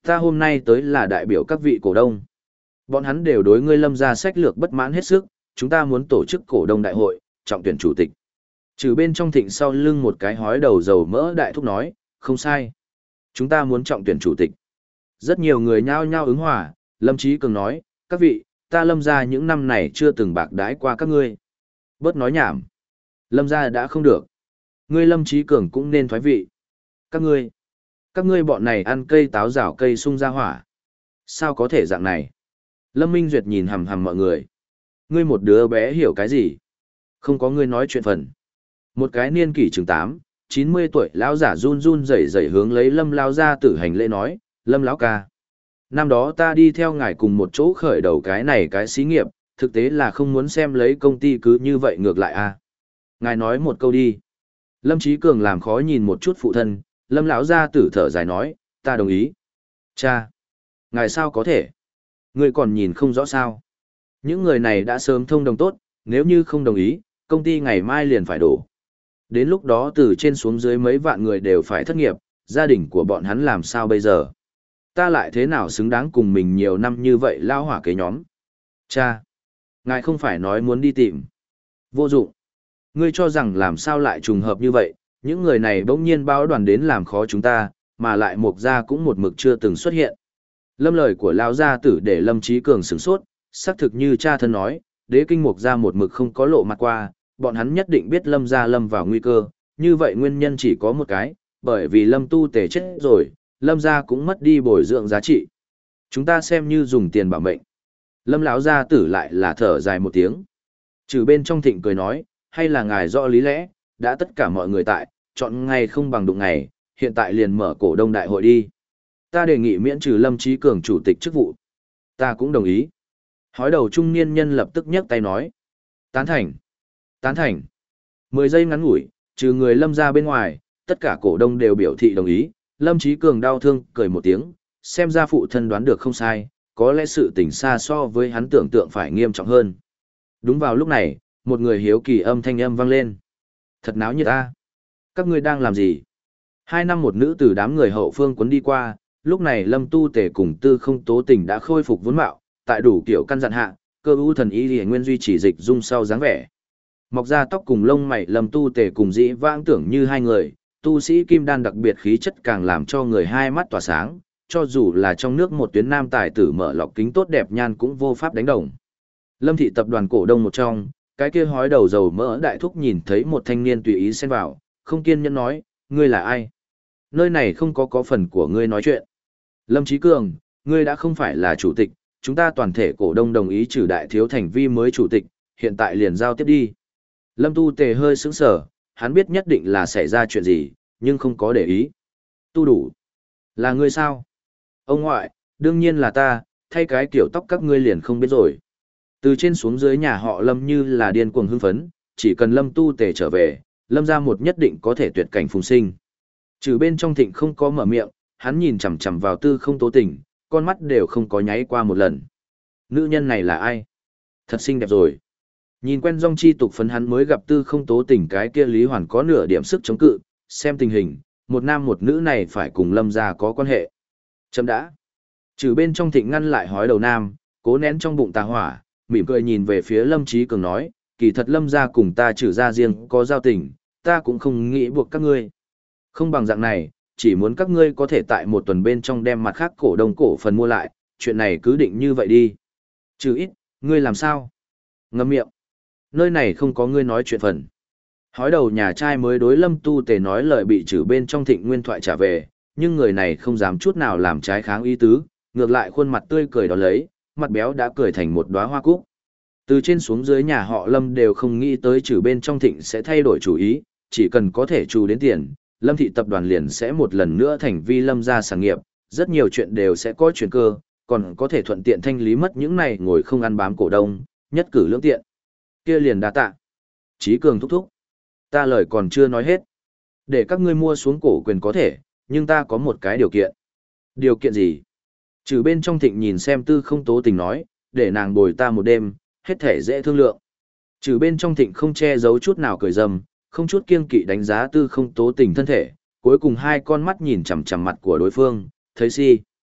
Ta hôm nay tới là đại biểu các vị cổ đông. Bọn hắn đều đối ngươi Lâm gia sách lược bất mãn hết sức, chúng ta muốn tổ chức cổ đông đại hội, trọng tuyển chủ tịch. Trừ bên trong thịnh sau lưng một cái hói đầu dầu mỡ đại thúc nói, không sai. Chúng ta muốn trọng tuyển chủ tịch. Rất nhiều người nhao nhao ứng hòa, Lâm Chí Cường nói, các vị, ta Lâm gia những năm này chưa từng bạc đãi qua các ngươi. Bớt nói nhảm. Lâm gia đã không được. Ngươi Lâm Chí Cường cũng nên thoái vị. Các ngươi, các ngươi bọn này ăn cây táo rào cây sung ra hỏa. Sao có thể dạng này? Lâm Minh Duyệt nhìn hằm hằm mọi người. Ngươi một đứa bé hiểu cái gì? Không có ngươi nói chuyện phần. Một cái niên kỷ chừng tám, chín mươi tuổi lão giả run run rẩy rẩy hướng lấy Lâm lão gia tử hành lễ nói, Lâm lão ca. Năm đó ta đi theo ngài cùng một chỗ khởi đầu cái này cái xí nghiệp, thực tế là không muốn xem lấy công ty cứ như vậy ngược lại a. À. Ngài nói một câu đi. Lâm Chí Cường làm khó nhìn một chút phụ thân, Lâm lão gia tử thở dài nói, ta đồng ý. Cha, ngài sao có thể? Ngươi còn nhìn không rõ sao? Những người này đã sớm thông đồng tốt, nếu như không đồng ý, công ty ngày mai liền phải đổ. Đến lúc đó từ trên xuống dưới mấy vạn người đều phải thất nghiệp, gia đình của bọn hắn làm sao bây giờ? Ta lại thế nào xứng đáng cùng mình nhiều năm như vậy lao hỏa kế nhóm? Cha, ngài không phải nói muốn đi tìm. Vô dụng. Ngươi cho rằng làm sao lại trùng hợp như vậy, những người này bỗng nhiên báo đoàn đến làm khó chúng ta, mà lại Mục gia cũng một mực chưa từng xuất hiện. Lâm lời của lão gia tử để Lâm Chí Cường sửng sốt, xác thực như cha thân nói, đế kinh Mục gia một mực không có lộ mặt qua, bọn hắn nhất định biết Lâm gia lâm vào nguy cơ, như vậy nguyên nhân chỉ có một cái, bởi vì Lâm Tu Tề chết rồi, Lâm gia cũng mất đi bồi dưỡng giá trị. Chúng ta xem như dùng tiền bảo mệnh. Lâm lão gia tử lại là thở dài một tiếng. Trừ bên trong thịnh cười nói, hay là ngài rõ lý lẽ, đã tất cả mọi người tại, chọn ngày không bằng đụng ngày, hiện tại liền mở cổ đông đại hội đi. Ta đề nghị miễn trừ Lâm Chí Cường chủ tịch chức vụ. Ta cũng đồng ý. Hói đầu trung niên nhân lập tức nhấc tay nói. Tán thành. Tán thành. Mười giây ngắn ngủi, trừ người Lâm ra bên ngoài, tất cả cổ đông đều biểu thị đồng ý. Lâm Chí Cường đau thương, cười một tiếng, xem ra phụ thân đoán được không sai, có lẽ sự tình xa so với hắn tưởng tượng phải nghiêm trọng hơn. Đúng vào lúc này, một người hiếu kỳ âm thanh âm vang lên. Thật náo nhiệt ta. Các ngươi đang làm gì? Hai năm một nữ từ đám người hậu phương quấn đi qua, lúc này Lâm Tu Tề cùng Tư Không Tố Tình đã khôi phục vốn mạo, tại đủ kiểu căn dặn hạ, cơ ưu thần y liền nguyên duy trì dịch dung sau dáng vẻ. Mọc ra tóc cùng lông mày Lâm Tu Tề cùng dĩ vãng tưởng như hai người, tu sĩ kim đan đặc biệt khí chất càng làm cho người hai mắt tỏa sáng, cho dù là trong nước một tuyến nam tài tử mở lọc kính tốt đẹp nhan cũng vô pháp đánh đồng. Lâm thị tập đoàn cổ đông một trong, cái kia hói đầu dầu mỡ đại thúc nhìn thấy một thanh niên tùy ý xen vào, không kiên nhẫn nói, ngươi là ai? Nơi này không có có phần của ngươi nói chuyện. Lâm Chí Cường, ngươi đã không phải là chủ tịch, chúng ta toàn thể cổ đông đồng ý trừ đại thiếu thành vi mới chủ tịch, hiện tại liền giao tiếp đi. Lâm Tu Tề hơi sững sờ, hắn biết nhất định là xảy ra chuyện gì, nhưng không có để ý. Tu đủ. Là ngươi sao? Ông ngoại, đương nhiên là ta, thay cái kiểu tóc các ngươi liền không biết rồi. Từ trên xuống dưới nhà họ Lâm như là điên cuồng hưng phấn, chỉ cần Lâm Tu Tề trở về, Lâm gia một nhất định có thể tuyệt cảnh phùng sinh. Trừ bên trong thịnh không có mở miệng, hắn nhìn chằm chằm vào Tư Không Tố Tình, con mắt đều không có nháy qua một lần. Nữ nhân này là ai? Thật xinh đẹp rồi. Nhìn quen dòng chi tục phấn hắn mới gặp Tư Không Tố Tình cái kia Lý Hoàn có nửa điểm sức chống cự, xem tình hình, một nam một nữ này phải cùng Lâm gia có quan hệ. Chấm đã. Trừ bên trong thịnh ngăn lại hói đầu nam, cố nén trong bụng tà hỏa, mỉm cười nhìn về phía Lâm Chí Cường nói, kỳ thật Lâm gia cùng ta trừ ra riêng có giao tình, ta cũng không nghĩ buộc các ngươi. Không bằng dạng này, chỉ muốn các ngươi có thể tại một tuần bên trong đem mặt khác cổ đông cổ phần mua lại, chuyện này cứ định như vậy đi. Trừ ít, ngươi làm sao? Ngậm miệng. Nơi này không có ngươi nói chuyện phần. Hói đầu nhà trai mới đối Lâm Tu Tề nói lời bị trừ bên trong thịnh nguyên thoại trả về, nhưng người này không dám chút nào làm trái kháng ý tứ, ngược lại khuôn mặt tươi cười đó lấy, mặt béo đã cười thành một đóa hoa cúc. Từ trên xuống dưới nhà họ Lâm đều không nghĩ tới trừ bên trong thịnh sẽ thay đổi chủ ý, chỉ cần có thể trù đến tiền, Lâm thị tập đoàn liền sẽ một lần nữa thành vi Lâm gia sản nghiệp, rất nhiều chuyện đều sẽ có chuyển cơ, còn có thể thuận tiện thanh lý mất những này ngồi không ăn bám cổ đông, nhất cử lưỡng tiện. Kia liền đa tạ. Chí Cường thúc thúc. Ta lời còn chưa nói hết. Để các ngươi mua xuống cổ quyền có thể, nhưng ta có một cái điều kiện. Điều kiện gì? Trừ bên trong thịnh nhìn xem Tư Không Tố Tình nói, để nàng bồi ta một đêm, hết thể dễ thương lượng. Trừ bên trong thịnh không che giấu chút nào cười dâm, không chút kiêng kỵ đánh giá Tư Không Tố Tình thân thể, cuối cùng hai con mắt nhìn chằm chằm mặt của đối phương, thấy si.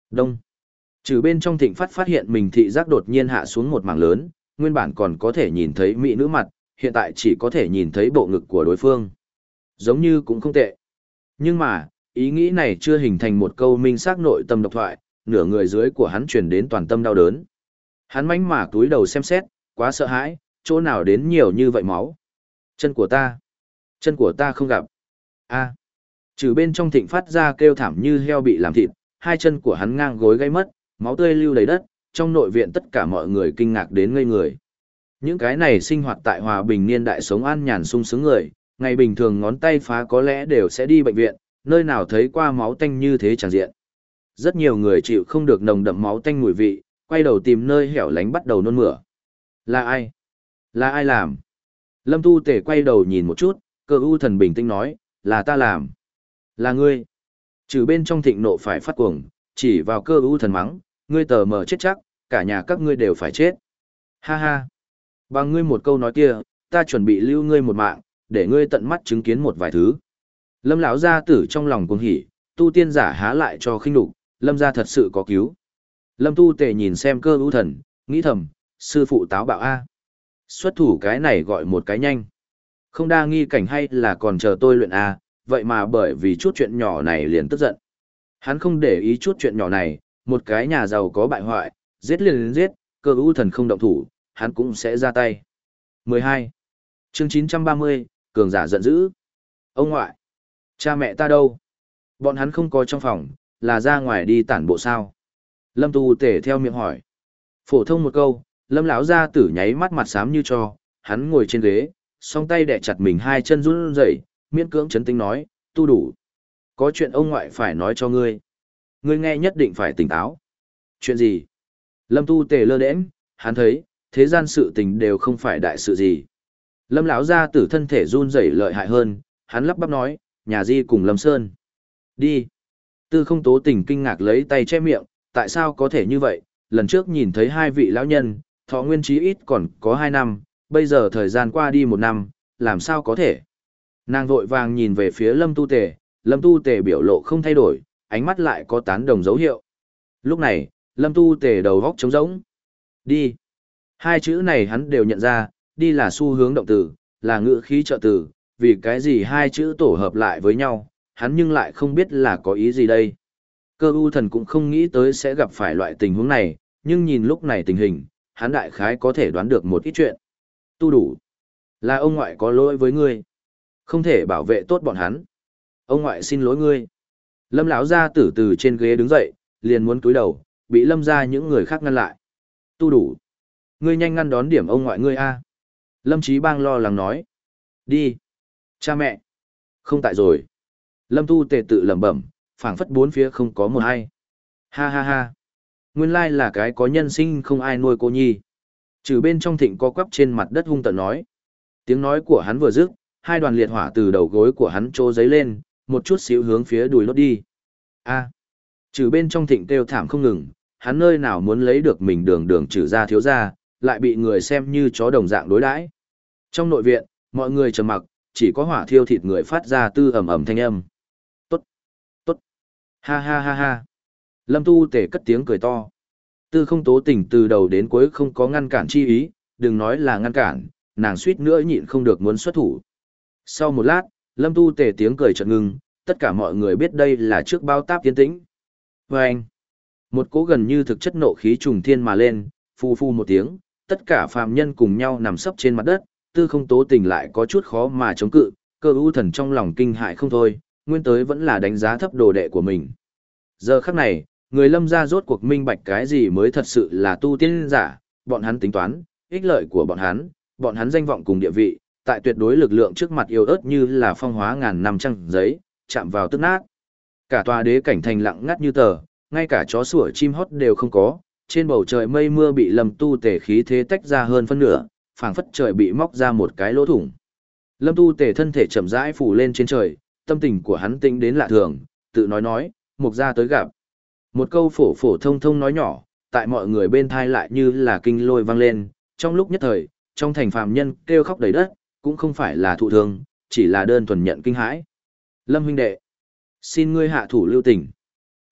Đông. Trừ bên trong thịnh phát phát hiện mình thị giác đột nhiên hạ xuống một mảng lớn, nguyên bản còn có thể nhìn thấy mỹ nữ mặt, hiện tại chỉ có thể nhìn thấy bộ ngực của đối phương. Giống như cũng không tệ. Nhưng mà, ý nghĩ này chưa hình thành một câu minh xác nội tâm độc thoại, nửa người dưới của hắn truyền đến toàn tâm đau đớn. Hắn mánh mà túi đầu xem xét, quá sợ hãi, chỗ nào đến nhiều như vậy máu. Chân của ta, chân của ta không gặp. A. Trừ bên trong thịnh phát ra kêu thảm như heo bị làm thịt, hai chân của hắn ngang gối gãy mất, máu tươi lưu đầy đất, trong nội viện tất cả mọi người kinh ngạc đến ngây người. Những cái này sinh hoạt tại hòa bình niên đại sống an nhàn sung sướng người, ngày bình thường ngón tay phá có lẽ đều sẽ đi bệnh viện, nơi nào thấy qua máu tanh như thế chẳng diện. Rất nhiều người chịu không được nồng đậm máu tanh mùi vị, quay đầu tìm nơi hẻo lánh bắt đầu nôn mửa. Là ai? Là ai làm? Lâm Tu Tể quay đầu nhìn một chút, Cơ U Thần bình tĩnh nói, là ta làm. Là ngươi. Trừ bên trong thịnh nộ phải phát cuồng, chỉ vào Cơ U Thần mắng, ngươi tờ mờ chết chắc, cả nhà các ngươi đều phải chết. Ha ha. Bằng ngươi một câu nói kia, ta chuẩn bị lưu ngươi một mạng, để ngươi tận mắt chứng kiến một vài thứ. Lâm lão gia tử trong lòng cuồng hỉ, tu tiên giả há lại cho khinh đục, Lâm gia thật sự có cứu. Lâm Tu Tề nhìn xem Cơ U Thần, nghĩ thầm, sư phụ táo bạo a. Xuất thủ cái này gọi một cái nhanh. Không đa nghi cảnh hay là còn chờ tôi luyện a, vậy mà bởi vì chút chuyện nhỏ này liền tức giận. Hắn không để ý chút chuyện nhỏ này, một cái nhà giàu có bại hoại, giết liền liền giết, Cơ U Thần không động thủ, hắn cũng sẽ ra tay. mười hai. Chương chín trăm ba mươi, cường giả giận dữ. Ông ngoại, cha mẹ ta đâu? Bọn hắn không có trong phòng, là ra ngoài đi tản bộ sao? Lâm Tu Tể theo miệng hỏi. Phổ thông một câu, Lâm lão gia tử nháy mắt mặt xám như cho, hắn ngồi trên ghế, song tay đè chặt mình hai chân run rẩy, miễn cưỡng chấn tĩnh nói, "Tu đủ. Có chuyện ông ngoại phải nói cho ngươi. Ngươi nghe nhất định phải tỉnh táo." "Chuyện gì?" Lâm Tu Tể lơ đễnh, hắn thấy, thế gian sự tình đều không phải đại sự gì. Lâm lão gia tử thân thể run rẩy lợi hại hơn, hắn lắp bắp nói, "Nhà Di cùng Lâm Sơn." "Đi." Tư Không Tố Tình kinh ngạc lấy tay che miệng, tại sao có thể như vậy? Lần trước nhìn thấy hai vị lão nhân, thọ nguyên chí ít còn có hai năm, bây giờ thời gian qua đi một năm, làm sao có thể? Nàng vội vàng nhìn về phía Lâm Tu Tề, Lâm Tu Tề biểu lộ không thay đổi, ánh mắt lại có tán đồng dấu hiệu. Lúc này, Lâm Tu Tề đầu góc trống rỗng. Đi. Hai chữ này hắn đều nhận ra, đi là xu hướng động từ, là ngữ khí trợ từ, vì cái gì hai chữ tổ hợp lại với nhau, hắn nhưng lại không biết là có ý gì đây. Cơ U Thần cũng không nghĩ tới sẽ gặp phải loại tình huống này, nhưng nhìn lúc này tình hình, hắn đại khái có thể đoán được một ít chuyện. Tu đủ. Là ông ngoại có lỗi với ngươi. Không thể bảo vệ tốt bọn hắn. Ông ngoại xin lỗi ngươi. Lâm lão gia tử từ trên ghế đứng dậy, liền muốn cúi đầu, bị Lâm gia những người khác ngăn lại. Tu đủ. Ngươi nhanh ngăn đón điểm ông ngoại ngươi a. Lâm Chí Bang lo lắng nói. Đi. Cha mẹ. Không tại rồi. Lâm Tu Tề tự lẩm bẩm, phảng phất bốn phía không có một ai. Ha ha ha. Nguyên lai là cái có nhân sinh không ai nuôi cô nhi. Trừ bên trong thịnh co quắp trên mặt đất hung tợn nói. Tiếng nói của hắn vừa dứt, hai đoàn liệt hỏa từ đầu gối của hắn trô giấy lên, một chút xíu hướng phía đùi lốt đi. A. Trừ bên trong thịnh kêu thảm không ngừng, hắn nơi nào muốn lấy được mình đường đường trừ ra thiếu ra, lại bị người xem như chó đồng dạng đối đãi. Trong nội viện, mọi người trầm mặc, chỉ có hỏa thiêu thịt người phát ra tư ầm ầm thanh âm. Tốt, tốt, ha ha ha ha. Lâm Tu Tể cất tiếng cười to. Tư Không Tố Tình từ đầu đến cuối không có ngăn cản chi ý, đừng nói là ngăn cản, nàng suýt nữa nhịn không được muốn xuất thủ. Sau một lát, Lâm Tu Tể tiếng cười chợt ngừng, tất cả mọi người biết đây là trước bao táp tiến tĩnh. Và anh, một cỗ gần như thực chất nộ khí trùng thiên mà lên, phu phu một tiếng, tất cả phàm nhân cùng nhau nằm sấp trên mặt đất, Tư Không Tố Tình lại có chút khó mà chống cự, Cơ U Thần trong lòng kinh hại không thôi, nguyên tới vẫn là đánh giá thấp đồ đệ của mình. Giờ khắc này, người Lâm gia rốt cuộc minh bạch cái gì mới thật sự là tu tiên giả, bọn hắn tính toán, ích lợi của bọn hắn, bọn hắn danh vọng cùng địa vị, tại tuyệt đối lực lượng trước mặt yếu ớt như là phong hóa ngàn năm trăng giấy, chạm vào tức nát. Cả tòa đế cảnh thành lặng ngắt như tờ, ngay cả chó sủa chim hót đều không có, trên bầu trời mây mưa bị Lâm Tu Tề khí thế tách ra hơn phân nửa, phảng phất trời bị móc ra một cái lỗ thủng. Lâm Tu Tề thân thể chậm rãi phủ lên trên trời, tâm tình của hắn tĩnh đến lạ thường, tự nói nói, mục gia tới gặp. Một câu phổ phổ thông thông nói nhỏ, tại mọi người bên thai lại như là kinh lôi vang lên, trong lúc nhất thời, trong thành phàm nhân kêu khóc đầy đất, cũng không phải là thụ thương, chỉ là đơn thuần nhận kinh hãi. Lâm huynh đệ, xin ngươi hạ thủ lưu tình.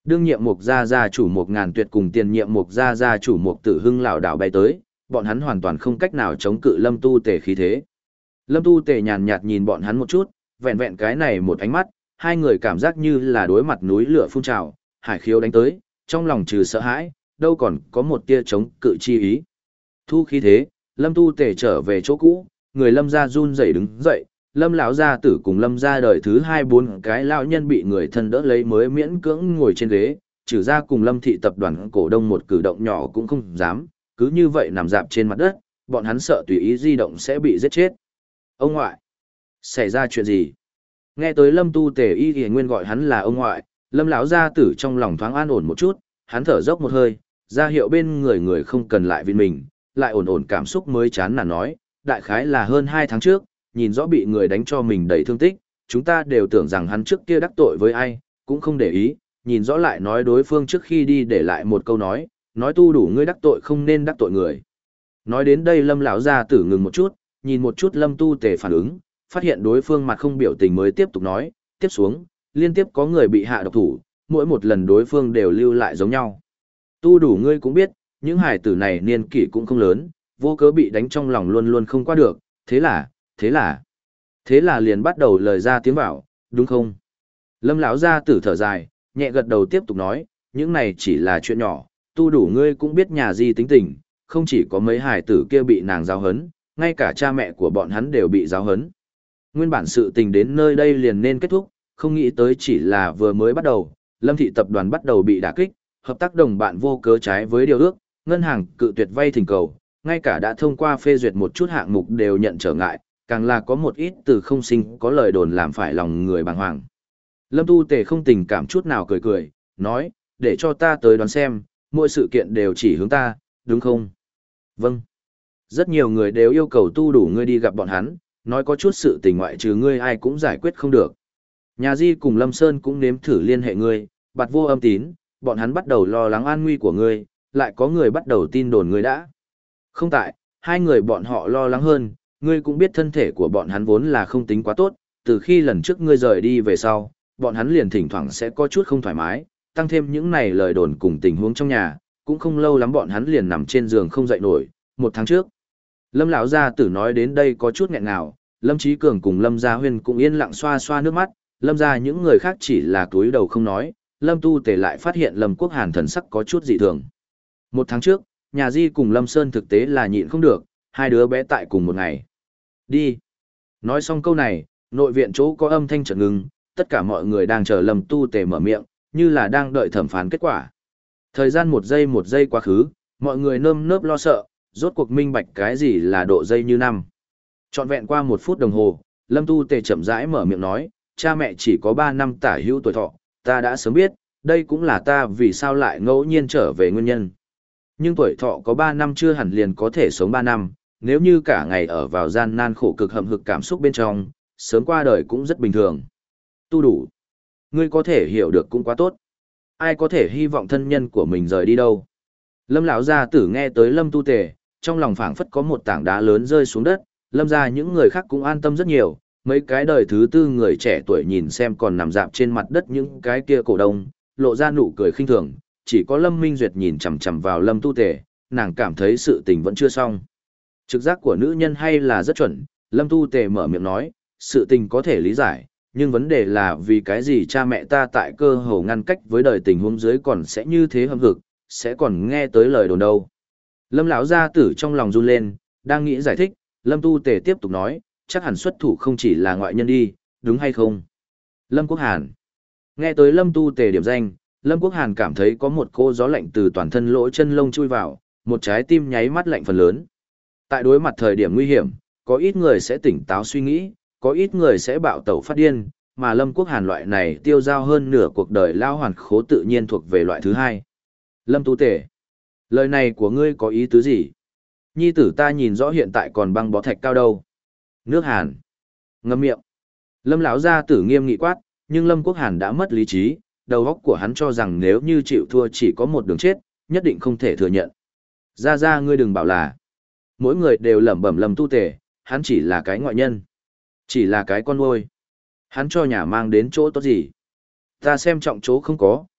Đương nhiệm mục gia gia chủ một ngàn tuyệt cùng tiền nhiệm mục gia gia chủ một tử hưng lão đảo bay tới, bọn hắn hoàn toàn không cách nào chống cự Lâm Tu Tề khí thế. Lâm Tu Tề nhàn nhạt nhìn bọn hắn một chút, vẹn vẹn cái này một ánh mắt, hai người cảm giác như là đối mặt núi lửa phun trào, hải khiếu đánh tới, trong lòng trừ sợ hãi, đâu còn có một tia chống cự chi ý. Thu khí thế, Lâm Tu Tề trở về chỗ cũ, người Lâm gia run rẩy đứng dậy, Lâm lão gia tử cùng Lâm gia đời thứ hai bốn cái lão nhân bị người thân đỡ lấy mới miễn cưỡng ngồi trên ghế, trừ ra cùng Lâm thị tập đoàn cổ đông một cử động nhỏ cũng không dám, cứ như vậy nằm dạp trên mặt đất, bọn hắn sợ tùy ý di động sẽ bị giết chết. Ông ngoại, xảy ra chuyện gì? Nghe tới Lâm Tu Tề y thì nguyên gọi hắn là ông ngoại, Lâm lão gia tử trong lòng thoáng an ổn một chút, hắn thở dốc một hơi, ra hiệu bên người người không cần lại vì mình, lại ổn ổn cảm xúc mới chán nản nói, đại khái là hơn hai tháng trước, nhìn rõ bị người đánh cho mình đầy thương tích, chúng ta đều tưởng rằng hắn trước kia đắc tội với ai, cũng không để ý, nhìn rõ lại nói đối phương trước khi đi để lại một câu nói, nói tu đủ ngươi đắc tội không nên đắc tội người. Nói đến đây Lâm lão gia tử ngừng một chút, nhìn một chút Lâm Tu Tề phản ứng, phát hiện đối phương mặt không biểu tình mới tiếp tục nói, tiếp xuống, liên tiếp có người bị hạ độc thủ, mỗi một lần đối phương đều lưu lại giống nhau. Tu đủ ngươi cũng biết, những hải tử này niên kỷ cũng không lớn, vô cớ bị đánh trong lòng luôn luôn không qua được, thế là, thế là, thế là liền bắt đầu lời ra tiếng vào, đúng không? Lâm lão gia tử thở dài, nhẹ gật đầu tiếp tục nói, những này chỉ là chuyện nhỏ, tu đủ ngươi cũng biết nhà Di tính tình, không chỉ có mấy hải tử kia bị nàng giáo hấn, ngay cả cha mẹ của bọn hắn đều bị giáo hấn. Nguyên bản sự tình đến nơi đây liền nên kết thúc, không nghĩ tới chỉ là vừa mới bắt đầu, Lâm thị tập đoàn bắt đầu bị đả kích, hợp tác đồng bạn vô cớ trái với điều ước, ngân hàng cự tuyệt vay thỉnh cầu, ngay cả đã thông qua phê duyệt một chút hạng mục đều nhận trở ngại, càng là có một ít từ không sinh có lời đồn làm phải lòng người bàng hoàng. Lâm Tu Tề không tình cảm chút nào cười cười, nói, để cho ta tới đoán xem, mỗi sự kiện đều chỉ hướng ta, đúng không? Vâng. Rất nhiều người đều yêu cầu tu đủ ngươi đi gặp bọn hắn, nói có chút sự tình ngoại trừ ngươi ai cũng giải quyết không được. Nhà Di cùng Lâm Sơn cũng nếm thử liên hệ ngươi, bạt vô âm tín, bọn hắn bắt đầu lo lắng an nguy của ngươi, lại có người bắt đầu tin đồn ngươi đã. Không tại, hai người bọn họ lo lắng hơn, ngươi cũng biết thân thể của bọn hắn vốn là không tính quá tốt, từ khi lần trước ngươi rời đi về sau, bọn hắn liền thỉnh thoảng sẽ có chút không thoải mái, tăng thêm những này lời đồn cùng tình huống trong nhà, cũng không lâu lắm bọn hắn liền nằm trên giường không dậy nổi, một tháng trước. Lâm lão gia tử nói đến đây có chút nghẹn ngào, Lâm Chí Cường cùng Lâm Gia Huyên cũng yên lặng xoa xoa nước mắt, Lâm gia những người khác chỉ là cúi đầu không nói, Lâm Tu Tề lại phát hiện Lâm Quốc Hàn thần sắc có chút dị thường. Một tháng trước, nhà Di cùng Lâm Sơn thực tế là nhịn không được, hai đứa bé tại cùng một ngày. Đi. Nói xong câu này, nội viện chỗ có âm thanh chợt ngừng, tất cả mọi người đang chờ Lâm Tu Tề mở miệng, như là đang đợi thẩm phán kết quả. Thời gian một giây một giây quá khứ, mọi người nơm nớp lo sợ, rốt cuộc minh bạch cái gì là độ giây như năm. Trọn vẹn qua một phút đồng hồ, Lâm Tu Tề chậm rãi mở miệng nói, cha mẹ chỉ có ba năm tả hữu tuổi thọ, ta đã sớm biết, đây cũng là ta vì sao lại ngẫu nhiên trở về nguyên nhân. Nhưng tuổi thọ có ba năm chưa hẳn liền có thể sống ba năm, nếu như cả ngày ở vào gian nan khổ cực hậm hực cảm xúc bên trong, sớm qua đời cũng rất bình thường. Tu đủ. Ngươi có thể hiểu được cũng quá tốt. Ai có thể hy vọng thân nhân của mình rời đi đâu. Lâm lão gia tử nghe tới Lâm Tu Tề, trong lòng phảng phất có một tảng đá lớn rơi xuống đất, Lâm gia những người khác cũng an tâm rất nhiều, mấy cái đời thứ tư người trẻ tuổi nhìn xem còn nằm dạp trên mặt đất những cái kia cổ đông, lộ ra nụ cười khinh thường, chỉ có Lâm Minh Duyệt nhìn chằm chằm vào Lâm Tu Tề, nàng cảm thấy sự tình vẫn chưa xong. Trực giác của nữ nhân hay là rất chuẩn, Lâm Tu Tề mở miệng nói, sự tình có thể lý giải, nhưng vấn đề là vì cái gì cha mẹ ta tại cơ hồ ngăn cách với đời tình huống dưới còn sẽ như thế hâm hực, sẽ còn nghe tới lời đồn đâu. Lâm lão gia tử trong lòng run lên, đang nghĩ giải thích, Lâm Tu Tề tiếp tục nói, chắc hẳn xuất thủ không chỉ là ngoại nhân đi, đúng hay không? Lâm Quốc Hàn. Nghe tới Lâm Tu Tề điểm danh, Lâm Quốc Hàn cảm thấy có một cô gió lạnh từ toàn thân lỗ chân lông chui vào, một trái tim nháy mắt lạnh phần lớn. Tại đối mặt thời điểm nguy hiểm, có ít người sẽ tỉnh táo suy nghĩ, có ít người sẽ bạo tẩu phát điên, mà Lâm Quốc Hàn loại này tiêu dao hơn nửa cuộc đời lao hoàn khố tự nhiên thuộc về loại thứ hai. Lâm Tu Tề, lời này của ngươi có ý tứ gì? Nhi tử ta nhìn rõ hiện tại còn băng bó thạch cao đâu. Nước Hàn. Ngâm miệng. Lâm lão gia tử nghiêm nghị quát, nhưng Lâm Quốc Hàn đã mất lý trí, đầu óc của hắn cho rằng nếu như chịu thua chỉ có một đường chết, nhất định không thể thừa nhận. Ra ra ngươi đừng bảo là. Mỗi người đều lẩm bẩm Lâm Tu Tề, hắn chỉ là cái ngoại nhân. Chỉ là cái con nuôi. Hắn cho nhà mang đến chỗ tốt gì? Ta xem trọng chỗ không có,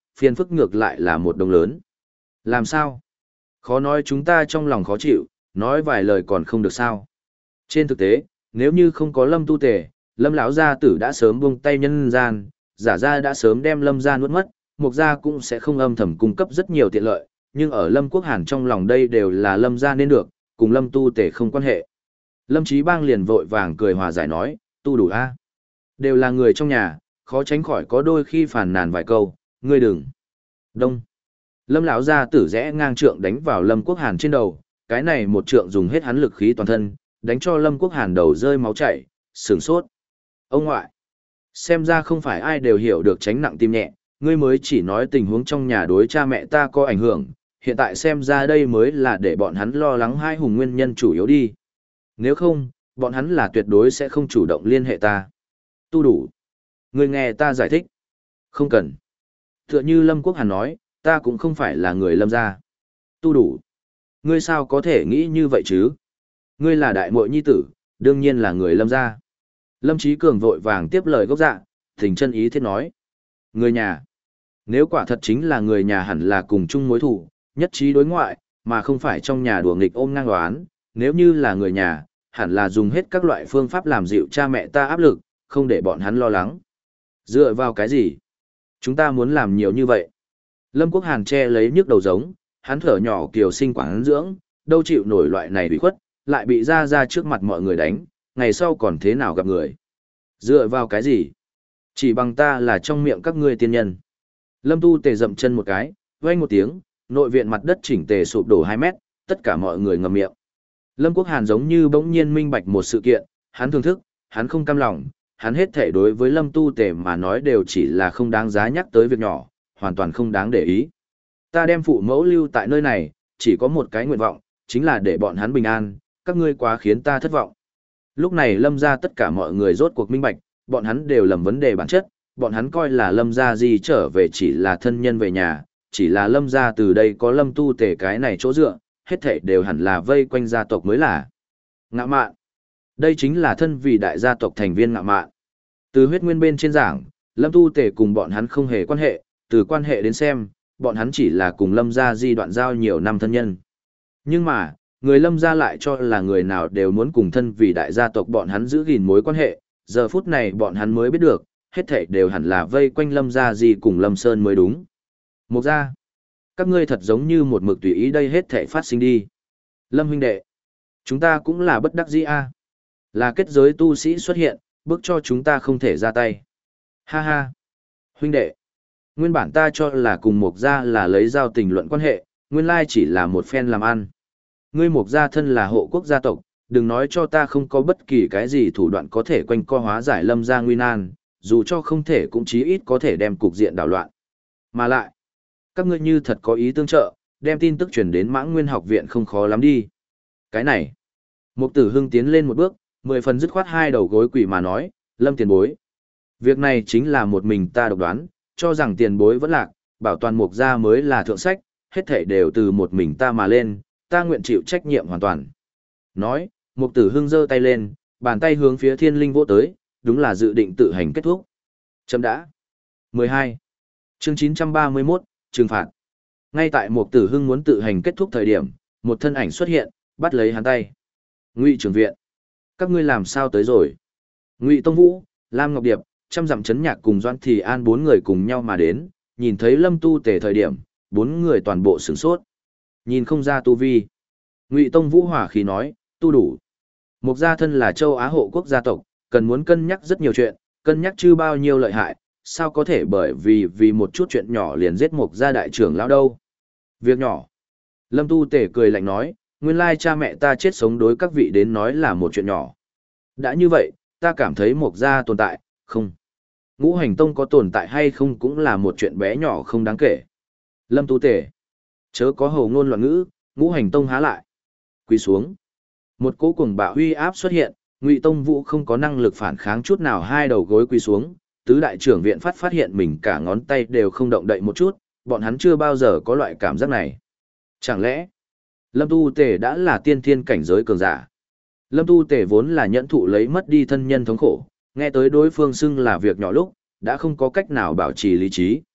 phiền phức ngược lại là một đồng lớn. Làm sao? Khó nói chúng ta trong lòng khó chịu, nói vài lời còn không được sao. Trên thực tế, nếu như không có Lâm Tu Tề, Lâm lão gia tử đã sớm buông tay nhân gian, giả ra đã sớm đem Lâm gia nuốt mất, Mục gia cũng sẽ không âm thầm cung cấp rất nhiều tiện lợi, nhưng ở Lâm Quốc Hàn trong lòng đây đều là Lâm gia nên được, cùng Lâm Tu Tề không quan hệ. Lâm Chí Bang liền vội vàng cười hòa giải nói, tu đủ a, đều là người trong nhà, khó tránh khỏi có đôi khi phàn nàn vài câu, ngươi đừng. Đông. Lâm lão gia tử rẽ ngang trượng đánh vào Lâm Quốc Hàn trên đầu, cái này một trượng dùng hết hắn lực khí toàn thân, đánh cho Lâm Quốc Hàn đầu rơi máu chảy, sửng sốt. Ông ngoại, xem ra không phải ai đều hiểu được tránh nặng tim nhẹ, ngươi mới chỉ nói tình huống trong nhà đối cha mẹ ta có ảnh hưởng, hiện tại xem ra đây mới là để bọn hắn lo lắng hai hùng nguyên nhân chủ yếu đi. Nếu không, bọn hắn là tuyệt đối sẽ không chủ động liên hệ ta. Tu đủ. Ngươi nghe ta giải thích. Không cần. Tựa như Lâm Quốc Hàn nói, ta cũng không phải là người Lâm gia. Tu đủ. Ngươi sao có thể nghĩ như vậy chứ? Ngươi là đại muội nhi tử, đương nhiên là người Lâm gia. Lâm Chí Cường vội vàng tiếp lời gốc dạ, thỉnh chân ý thiết nói. Người nhà. Nếu quả thật chính là người nhà hẳn là cùng chung mối thủ, nhất trí đối ngoại, mà không phải trong nhà đùa nghịch ôm ngang đoán. Nếu như là người nhà, hẳn là dùng hết các loại phương pháp làm dịu cha mẹ ta áp lực, không để bọn hắn lo lắng. Dựa vào cái gì? Chúng ta muốn làm nhiều như vậy. Lâm Quốc Hàn che lấy nhức đầu giống, hắn thở nhỏ kiều sinh quảng dưỡng, đâu chịu nổi loại này bị khuất, lại bị ra ra trước mặt mọi người đánh, ngày sau còn thế nào gặp người. Dựa vào cái gì? Chỉ bằng ta là trong miệng các ngươi tiên nhân. Lâm Tu Tề dậm chân một cái, vang một tiếng, nội viện mặt đất chỉnh tề sụp đổ hai mét, tất cả mọi người ngậm miệng. Lâm Quốc Hàn giống như bỗng nhiên minh bạch một sự kiện, hắn thưởng thức, hắn không cam lòng, hắn hết thể đối với Lâm Tu Tề mà nói đều chỉ là không đáng giá nhắc tới việc nhỏ, hoàn toàn không đáng để ý. Ta đem phụ mẫu lưu tại nơi này, chỉ có một cái nguyện vọng, chính là để bọn hắn bình an, các ngươi quá khiến ta thất vọng. Lúc này Lâm gia tất cả mọi người rốt cuộc minh bạch, bọn hắn đều lầm vấn đề bản chất, bọn hắn coi là Lâm gia gì trở về chỉ là thân nhân về nhà, chỉ là Lâm gia từ đây có Lâm Tu Tề cái này chỗ dựa, hết thảy đều hẳn là vây quanh gia tộc mới là. Ngạ mạn. Đây chính là thân vì đại gia tộc thành viên ngạ mạn. Từ huyết nguyên bên trên giảng, Lâm Tu Tề cùng bọn hắn không hề quan hệ, từ quan hệ đến xem, bọn hắn chỉ là cùng Lâm gia di đoạn giao nhiều năm thân nhân. Nhưng mà, người Lâm gia lại cho là người nào đều muốn cùng thân vì đại gia tộc bọn hắn giữ gìn mối quan hệ, giờ phút này bọn hắn mới biết được, hết thảy đều hẳn là vây quanh Lâm gia di cùng Lâm Sơn mới đúng. Một gia, các ngươi thật giống như một mực tùy ý đây hết thảy phát sinh đi. Lâm huynh đệ, chúng ta cũng là bất đắc dĩ a. Là kết giới tu sĩ xuất hiện, bước cho chúng ta không thể ra tay. Ha ha. Huynh đệ, nguyên bản ta cho là cùng Mục gia là lấy giao tình luận quan hệ, nguyên lai chỉ là một phen làm ăn. Ngươi Mục gia thân là hộ quốc gia tộc, đừng nói cho ta không có bất kỳ cái gì thủ đoạn có thể quanh co hóa giải Lâm gia nguy nan, dù cho không thể cũng chí ít có thể đem cục diện đảo loạn. Mà lại, các ngươi như thật có ý tương trợ, đem tin tức truyền đến Mãng Nguyên học viện không khó lắm đi. Cái này, Mục Tử Hưng tiến lên một bước, mười phần dứt khoát hai đầu gối quỳ mà nói, Lâm tiền bối. Việc này chính là một mình ta độc đoán, cho rằng tiền bối vẫn lạc, bảo toàn Mục gia mới là thượng sách, hết thảy đều từ một mình ta mà lên, ta nguyện chịu trách nhiệm hoàn toàn. Nói, Mục Tử Hưng giơ tay lên, bàn tay hướng phía Thiên Linh vỗ tới, đúng là dự định tự hành kết thúc. Chấm đã. mười hai. Chương chín trăm ba mươi mốt, trừng phạt. Ngay tại Mục Tử Hưng muốn tự hành kết thúc thời điểm, một thân ảnh xuất hiện, bắt lấy hắn tay. Ngụy trưởng viện, các ngươi làm sao tới rồi? Ngụy Tông Vũ, Lam Ngọc Điệp, trăm dặm chấn nhạc cùng Doãn Thì An bốn người cùng nhau mà đến, nhìn thấy Lâm Tu Tề thời điểm, bốn người toàn bộ sửng sốt. Nhìn không ra tu vi. Ngụy Tông Vũ hỏa khí nói, tu đủ. Mục gia thân là châu Á hộ quốc gia tộc, cần muốn cân nhắc rất nhiều chuyện, cân nhắc chưa bao nhiêu lợi hại, sao có thể bởi vì vì một chút chuyện nhỏ liền giết Mục gia đại trưởng lão đâu. Việc nhỏ. Lâm Tu Tề cười lạnh nói, nguyên lai cha mẹ ta chết sống đối các vị đến nói là một chuyện nhỏ. Đã như vậy, ta cảm thấy Mục gia tồn tại, không. Ngũ Hành Tông có tồn tại hay không cũng là một chuyện bé nhỏ không đáng kể. Lâm Tu Tề, chớ có hầu ngôn loạn ngữ, Ngũ Hành Tông há lại. Quỳ xuống. Một cỗ cuồng bạo uy áp xuất hiện, Ngụy Tông Vũ không có năng lực phản kháng chút nào, hai đầu gối quỳ xuống, tứ đại trưởng viện phát phát hiện mình cả ngón tay đều không động đậy một chút, bọn hắn chưa bao giờ có loại cảm giác này. Chẳng lẽ, Lâm Tu Tề đã là tiên thiên cảnh giới cường giả? Lâm Tu Tề vốn là nhẫn thụ lấy mất đi thân nhân thống khổ, nghe tới đối phương xưng là việc nhỏ lúc, đã không có cách nào bảo trì lý trí.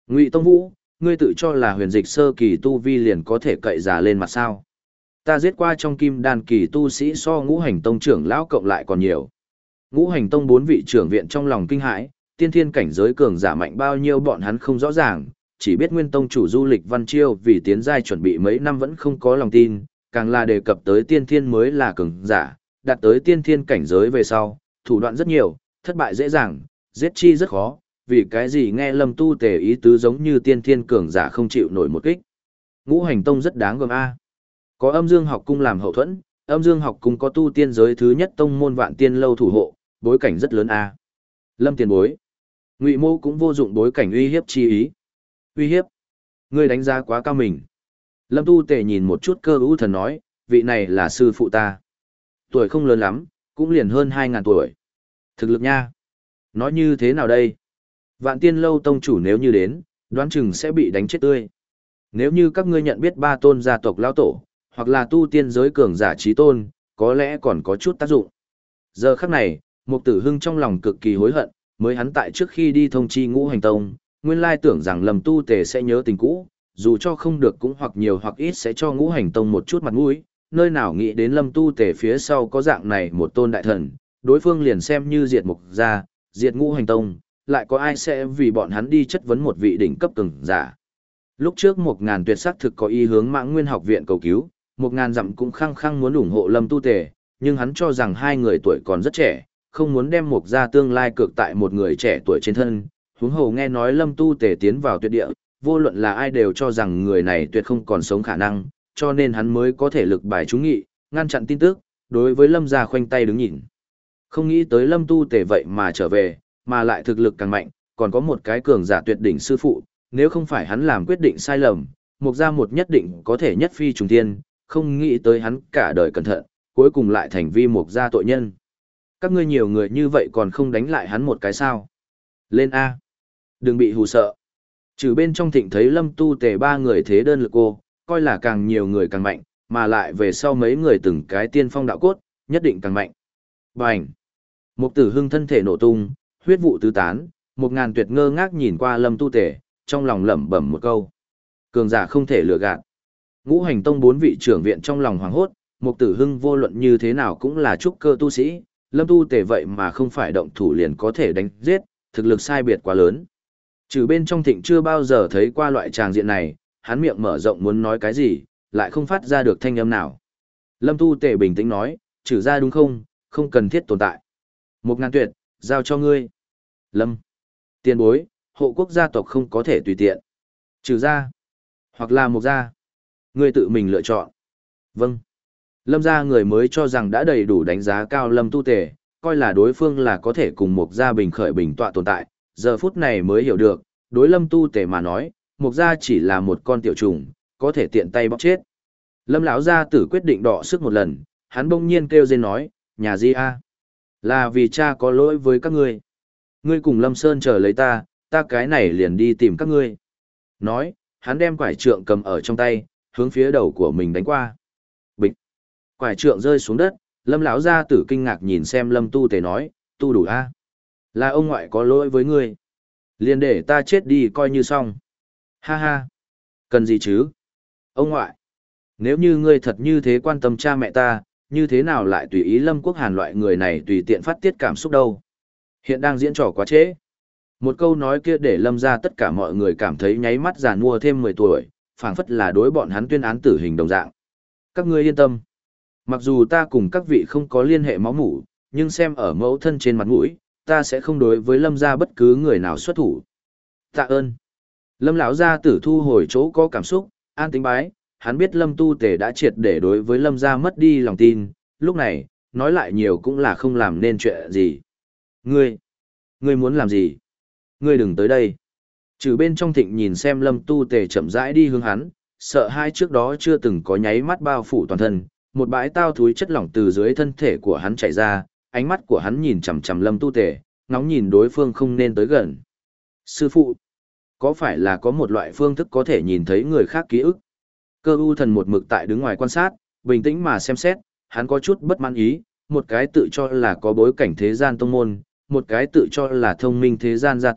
Ngụy Tông Vũ, ngươi tự cho là huyền dịch sơ kỳ tu vi liền có thể cậy giả lên mặt sao? Ta giết qua trong kim đan kỳ tu sĩ so ngũ hành tông trưởng lão cộng lại còn nhiều. Ngũ hành tông bốn vị trưởng viện trong lòng kinh hãi, tiên thiên cảnh giới cường giả mạnh bao nhiêu bọn hắn không rõ ràng, chỉ biết nguyên tông chủ du lịch Văn Chiêu vì tiến giai chuẩn bị mấy năm vẫn không có lòng tin, càng là đề cập tới tiên thiên mới là cường giả, đạt tới tiên thiên cảnh giới về sau, thủ đoạn rất nhiều, thất bại dễ dàng, giết chi rất khó, vì cái gì nghe Lâm Tu Tề ý tứ giống như tiên thiên cường giả không chịu nổi một kích. Ngũ hành tông rất đáng gờm a. Có Âm Dương học cung làm hậu thuẫn, Âm Dương học cung có tu tiên giới thứ nhất tông môn Vạn Tiên lâu thủ hộ, bối cảnh rất lớn a. Lâm tiền bối, Ngụy Mô cũng vô dụng bối cảnh uy hiếp chi ý. Uy hiếp? Ngươi đánh giá quá cao mình. Lâm Tu Tề nhìn một chút Cơ U Thần nói, vị này là sư phụ ta. Tuổi không lớn lắm, cũng liền hơn hai ngàn tuổi. Thực lực nha. Nói như thế nào đây? Vạn Tiên lâu tông chủ nếu như đến, đoán chừng sẽ bị đánh chết tươi. Nếu như các ngươi nhận biết ba tôn gia tộc lão tổ, hoặc là tu tiên giới cường giả trí tôn, có lẽ còn có chút tác dụng. Giờ khắc này, Mục Tử Hưng trong lòng cực kỳ hối hận, mới hắn tại trước khi đi thông chi Ngũ Hành Tông, nguyên lai tưởng rằng Lâm Tu Tề sẽ nhớ tình cũ, dù cho không được cũng hoặc nhiều hoặc ít sẽ cho Ngũ Hành Tông một chút mặt mũi, nơi nào nghĩ đến Lâm Tu Tề phía sau có dạng này một tôn đại thần, đối phương liền xem như diệt Mục gia, diệt Ngũ Hành Tông, lại có ai sẽ vì bọn hắn đi chất vấn một vị đỉnh cấp cường giả. Lúc trước một ngàn tuyệt sắc thực có ý hướng Mãng Nguyên học viện cầu cứu, một ngàn dặm cũng khăng khăng muốn ủng hộ Lâm Tu Tề, nhưng hắn cho rằng hai người tuổi còn rất trẻ, không muốn đem Mục gia tương lai cược tại một người trẻ tuổi trên thân. Huống hồ nghe nói Lâm Tu Tề tiến vào tuyệt địa, vô luận là ai đều cho rằng người này tuyệt không còn sống khả năng, cho nên hắn mới có thể lực bài trúng nghị, ngăn chặn tin tức, đối với Lâm gia khoanh tay đứng nhìn. Không nghĩ tới Lâm Tu Tề vậy mà trở về, mà lại thực lực càng mạnh, còn có một cái cường giả tuyệt đỉnh sư phụ, nếu không phải hắn làm quyết định sai lầm, Mục gia một nhất định có thể nhất phi trùng thiên, không nghĩ tới hắn cả đời cẩn thận, cuối cùng lại thành vi Mục gia tội nhân. Các ngươi nhiều người như vậy còn không đánh lại hắn một cái sao? Lên A. Đừng bị hù sợ. Trừ bên trong thịnh thấy Lâm Tu Tề ba người thế đơn lực cô, coi là càng nhiều người càng mạnh, mà lại về sau mấy người từng cái tiên phong đạo cốt, nhất định càng mạnh. Bành. Mục Tử Hưng thân thể nổ tung, huyết vụ tứ tán, một ngàn tuyệt ngơ ngác nhìn qua Lâm Tu Tề, trong lòng lẩm bẩm một câu. Cường giả không thể lừa gạt. Ngũ Hành Tông bốn vị trưởng viện trong lòng hoảng hốt, Mục Tử Hưng vô luận như thế nào cũng là trúc cơ tu sĩ, Lâm Tu Tề vậy mà không phải động thủ liền có thể đánh giết, thực lực sai biệt quá lớn. Trừ bên trong thịnh chưa bao giờ thấy qua loại tràng diện này, hắn miệng mở rộng muốn nói cái gì, lại không phát ra được thanh âm nào. Lâm Tu Tề bình tĩnh nói, trừ ra đúng không, không cần thiết tồn tại. Một ngàn tuyệt, giao cho ngươi. Lâm. Tiền bối, hộ quốc gia tộc không có thể tùy tiện. Trừ ra. Hoặc là một gia. Ngươi tự mình lựa chọn. Vâng. Lâm gia người mới cho rằng đã đầy đủ đánh giá cao Lâm Tu Tề, coi là đối phương là có thể cùng một gia bình khởi bình tọa tồn tại, giờ phút này mới hiểu được, đối Lâm Tu Tề mà nói, một gia chỉ là một con tiểu trùng, có thể tiện tay bóc chết. Lâm lão gia tử quyết định đọ sức một lần, hắn bỗng nhiên kêu lên nói, nhà di a, là vì cha có lỗi với các ngươi. Ngươi cùng Lâm Sơn chờ lấy ta, ta cái này liền đi tìm các ngươi. Nói, hắn đem quải trượng cầm ở trong tay, hướng phía đầu của mình đánh qua. Bịch. Quải trượng rơi xuống đất, Lâm lão gia tử kinh ngạc nhìn xem Lâm Tu Tề nói, tu đủ a, là ông ngoại có lỗi với ngươi, liền để ta chết đi coi như xong. Ha ha, cần gì chứ? Ông ngoại, nếu như ngươi thật như thế quan tâm cha mẹ ta, như thế nào lại tùy ý Lâm Quốc Hàn loại người này tùy tiện phát tiết cảm xúc đâu? Hiện đang diễn trò quá trễ. Một câu nói kia để Lâm ra tất cả mọi người cảm thấy nháy mắt già nua thêm mười tuổi, phảng phất là đối bọn hắn tuyên án tử hình đồng dạng. Các ngươi yên tâm. Mặc dù ta cùng các vị không có liên hệ máu mủ, nhưng xem ở mẫu thân trên mặt mũi, ta sẽ không đối với Lâm gia bất cứ người nào xuất thủ. Tạ ơn. Lâm lão gia tử thu hồi chỗ có cảm xúc, an tính bái, hắn biết Lâm Tu Tề đã triệt để đối với Lâm gia mất đi lòng tin, lúc này, nói lại nhiều cũng là không làm nên chuyện gì. Ngươi, ngươi muốn làm gì? Ngươi đừng tới đây. Trừ bên trong thịnh nhìn xem Lâm Tu Tề chậm rãi đi hướng hắn, sợ hai trước đó chưa từng có nháy mắt bao phủ toàn thân, một bãi tao thúi chất lỏng từ dưới thân thể của hắn chảy ra, ánh mắt của hắn nhìn chằm chằm Lâm Tu Tề, ngóng nhìn đối phương không nên tới gần. Sư phụ, có phải là có một loại phương thức có thể nhìn thấy người khác ký ức? Cơ U Thần một mực tại đứng ngoài quan sát, bình tĩnh mà xem xét, hắn có chút bất mãn ý, một cái tự cho là có bối cảnh thế gian tông môn, một cái tự cho là thông minh thế gian gia tộc,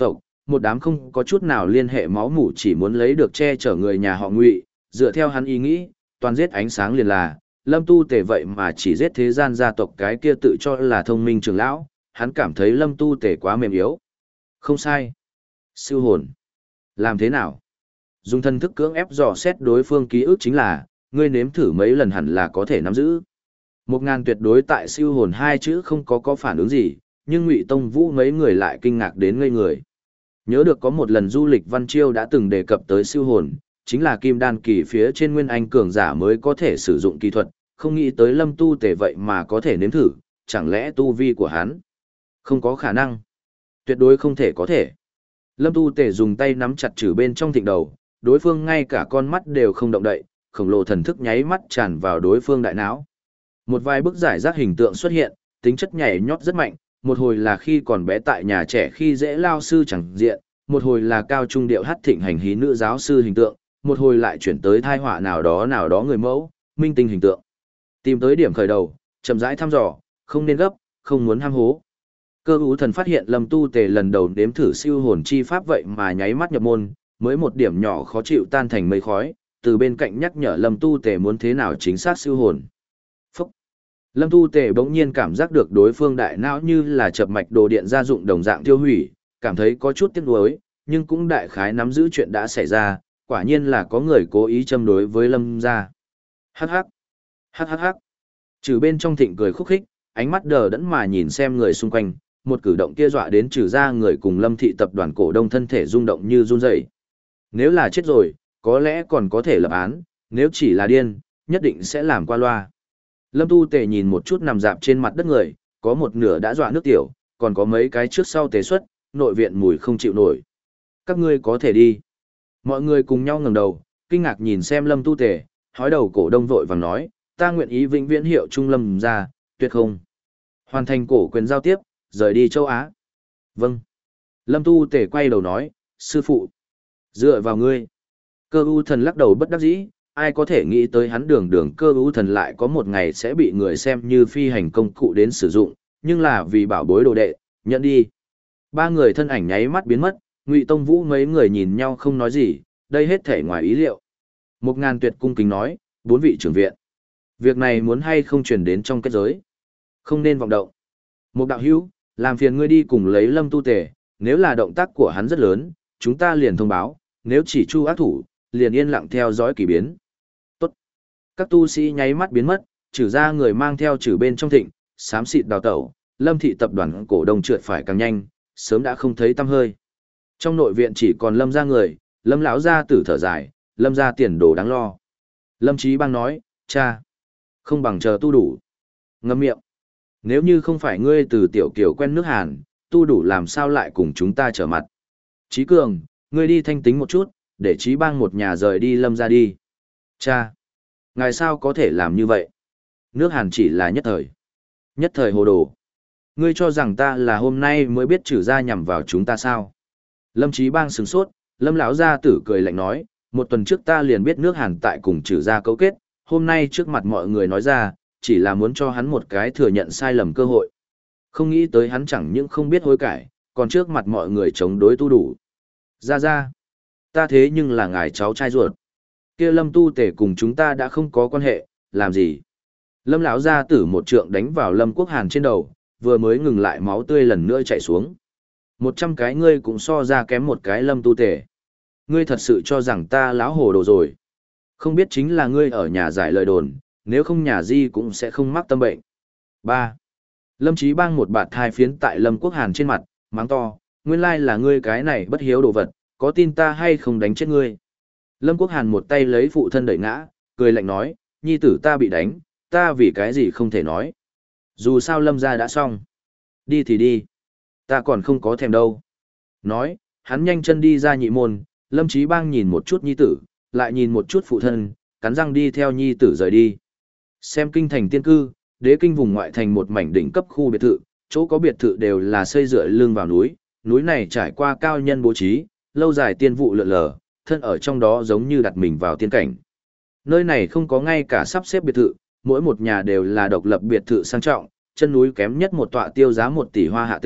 một đám không có chút nào liên hệ máu mủ chỉ muốn lấy được che chở người nhà họ Ngụy, dựa theo hắn ý nghĩ, toàn giết ánh sáng liền là, Lâm Tu Tề vậy mà chỉ giết thế gian gia tộc cái kia tự cho là thông minh trưởng lão, hắn cảm thấy Lâm Tu Tề quá mềm yếu. Không sai. Siêu hồn. Làm thế nào? Dùng thân thức cưỡng ép dò xét đối phương ký ức chính là, ngươi nếm thử mấy lần hẳn là có thể nắm giữ. Một ngàn tuyệt đối tại siêu hồn hai chữ không có có phản ứng gì, nhưng Ngụy Tông Vũ mấy người lại kinh ngạc đến ngây người. Nhớ được có một lần du lịch Văn Chiêu đã từng đề cập tới siêu hồn, chính là kim đan kỳ phía trên nguyên anh cường giả mới có thể sử dụng kỹ thuật, không nghĩ tới Lâm Tu Tề vậy mà có thể nếm thử, chẳng lẽ tu vi của hắn? Không có khả năng. Tuyệt đối không thể có thể. Lâm Tu Tề dùng tay nắm chặt chữ bên trong thịnh đầu, đối phương ngay cả con mắt đều không động đậy, khổng lồ thần thức nháy mắt tràn vào đối phương đại não. Một vài bức giải rác hình tượng xuất hiện, tính chất nhảy nhót rất mạnh, một hồi là khi còn bé tại nhà trẻ khi dễ lao sư chẳng diện, một hồi là cao trung điệu hát thịnh hành hí nữ giáo sư hình tượng, một hồi lại chuyển tới thai họa nào đó nào đó người mẫu, minh tinh hình tượng. Tìm tới điểm khởi đầu, chậm rãi thăm dò, không nên gấp, không muốn ham hố. Cơ ú thần phát hiện Lâm Tu Tề lần đầu nếm thử siêu hồn chi pháp vậy mà nháy mắt nhập môn, mới một điểm nhỏ khó chịu tan thành mây khói, từ bên cạnh nhắc nhở Lâm Tu Tề muốn thế nào chính xác siêu hồn. Phúc! Lâm Tu Tề bỗng nhiên cảm giác được đối phương đại não như là chập mạch đồ điện gia dụng đồng dạng tiêu hủy, cảm thấy có chút tiếc nuối, nhưng cũng đại khái nắm giữ chuyện đã xảy ra, quả nhiên là có người cố ý châm đối với Lâm gia. Hắc hắc! Hắc hắc hắc! Trừ bên trong thịnh cười khúc khích, ánh mắt đờ đẫn mà nhìn xem người xung quanh, một cử động kia dọa đến trừ ra người cùng Lâm thị tập đoàn cổ đông thân thể rung động như run rẩy. Nếu là chết rồi, có lẽ còn có thể lập án, nếu chỉ là điên, nhất định sẽ làm qua loa. Lâm Tu Tề nhìn một chút nằm dạp trên mặt đất người, có một nửa đã dọa nước tiểu, còn có mấy cái trước sau tế xuất, nội viện mùi không chịu nổi. Các ngươi có thể đi. Mọi người cùng nhau ngẩng đầu, kinh ngạc nhìn xem Lâm Tu Tề, hói đầu cổ đông vội vàng nói, ta nguyện ý vĩnh viễn hiệu trung Lâm gia, tuyệt không. Hoàn thành cổ quyền giao tiếp, rời đi châu Á. Vâng. Lâm Tu Tề quay đầu nói, sư phụ. Dựa vào ngươi. Cơ u thần lắc đầu bất đắc dĩ, ai có thể nghĩ tới hắn đường đường cơ u thần lại có một ngày sẽ bị người xem như phi hành công cụ đến sử dụng, nhưng là vì bảo bối đồ đệ, nhận đi. Ba người thân ảnh nháy mắt biến mất, Ngụy Tông Vũ mấy người nhìn nhau không nói gì, đây hết thể ngoài ý liệu. Một ngàn tuyệt cung kính nói, bốn vị trưởng viện. Việc này muốn hay không truyền đến trong kết giới. Không nên vọng động. Một đạo hữu, làm phiền ngươi đi cùng lấy Lâm Tu Tề, nếu là động tác của hắn rất lớn, chúng ta liền thông báo, nếu chỉ chu ác thủ, liền yên lặng theo dõi kỳ biến. Tốt. Các tu sĩ nháy mắt biến mất, trừ ra người mang theo trừ bên trong thịnh, xám xịt đào tẩu, Lâm thị tập đoàn cổ đông trượt phải càng nhanh, sớm đã không thấy tăm hơi. Trong nội viện chỉ còn Lâm gia người, Lâm lão gia tử thở dài, Lâm gia tiền đồ đáng lo. Lâm Chí Bang nói, cha, không bằng chờ tu đủ. Ngậm miệng. Nếu như không phải ngươi từ tiểu kiều quen nước Hàn, tu đủ làm sao lại cùng chúng ta trở mặt. Chí Cường, ngươi đi thanh tính một chút, để Chí Bang một nhà rời đi Lâm gia đi. Cha, ngài sao có thể làm như vậy? Nước Hàn chỉ là nhất thời. Nhất thời hồ đồ. Ngươi cho rằng ta là hôm nay mới biết trừ gia nhằm vào chúng ta sao? Lâm Chí Bang sửng sốt, Lâm lão gia tử cười lạnh nói, một tuần trước ta liền biết nước Hàn tại cùng trừ gia cấu kết, hôm nay trước mặt mọi người nói ra, chỉ là muốn cho hắn một cái thừa nhận sai lầm cơ hội. Không nghĩ tới hắn chẳng những không biết hối cải, còn trước mặt mọi người chống đối tu đủ. Ra ra, ta thế nhưng là ngài cháu trai ruột. Kia Lâm Tu Tề cùng chúng ta đã không có quan hệ, làm gì? Lâm lão gia tử một trượng đánh vào Lâm Quốc Hàn trên đầu, vừa mới ngừng lại máu tươi lần nữa chảy xuống. Một trăm cái ngươi cũng so ra kém một cái Lâm Tu Tề. Ngươi thật sự cho rằng ta lão hồ đồ rồi. Không biết chính là ngươi ở nhà giải lời đồn, nếu không nhà di cũng sẽ không mắc tâm bệnh. ba. Lâm Chí Bang một bạt thai phiến tại Lâm Quốc Hàn trên mặt, mắng to, nguyên lai là ngươi cái này bất hiếu đồ vật, có tin ta hay không đánh chết ngươi. Lâm Quốc Hàn một tay lấy phụ thân đẩy ngã, cười lạnh nói, nhi tử ta bị đánh, ta vì cái gì không thể nói. Dù sao Lâm gia đã xong. Đi thì đi. Ta còn không có thèm đâu. Nói, hắn nhanh chân đi ra nhị môn, Lâm Chí Bang nhìn một chút nhi tử, lại nhìn một chút phụ thân, cắn răng đi theo nhi tử rời đi. Xem kinh thành tiên cư, đế kinh vùng ngoại thành một mảnh đỉnh cấp khu biệt thự, chỗ có biệt thự đều là xây dựa lưng vào núi, núi này trải qua cao nhân bố trí, lâu dài tiên vụ lượn lờ, thân ở trong đó giống như đặt mình vào tiên cảnh. Nơi này không có ngay cả sắp xếp biệt thự, mỗi một nhà đều là độc lập biệt thự sang trọng, chân núi kém nhất một tọa tiêu giá một tỷ hoa hạ tệ,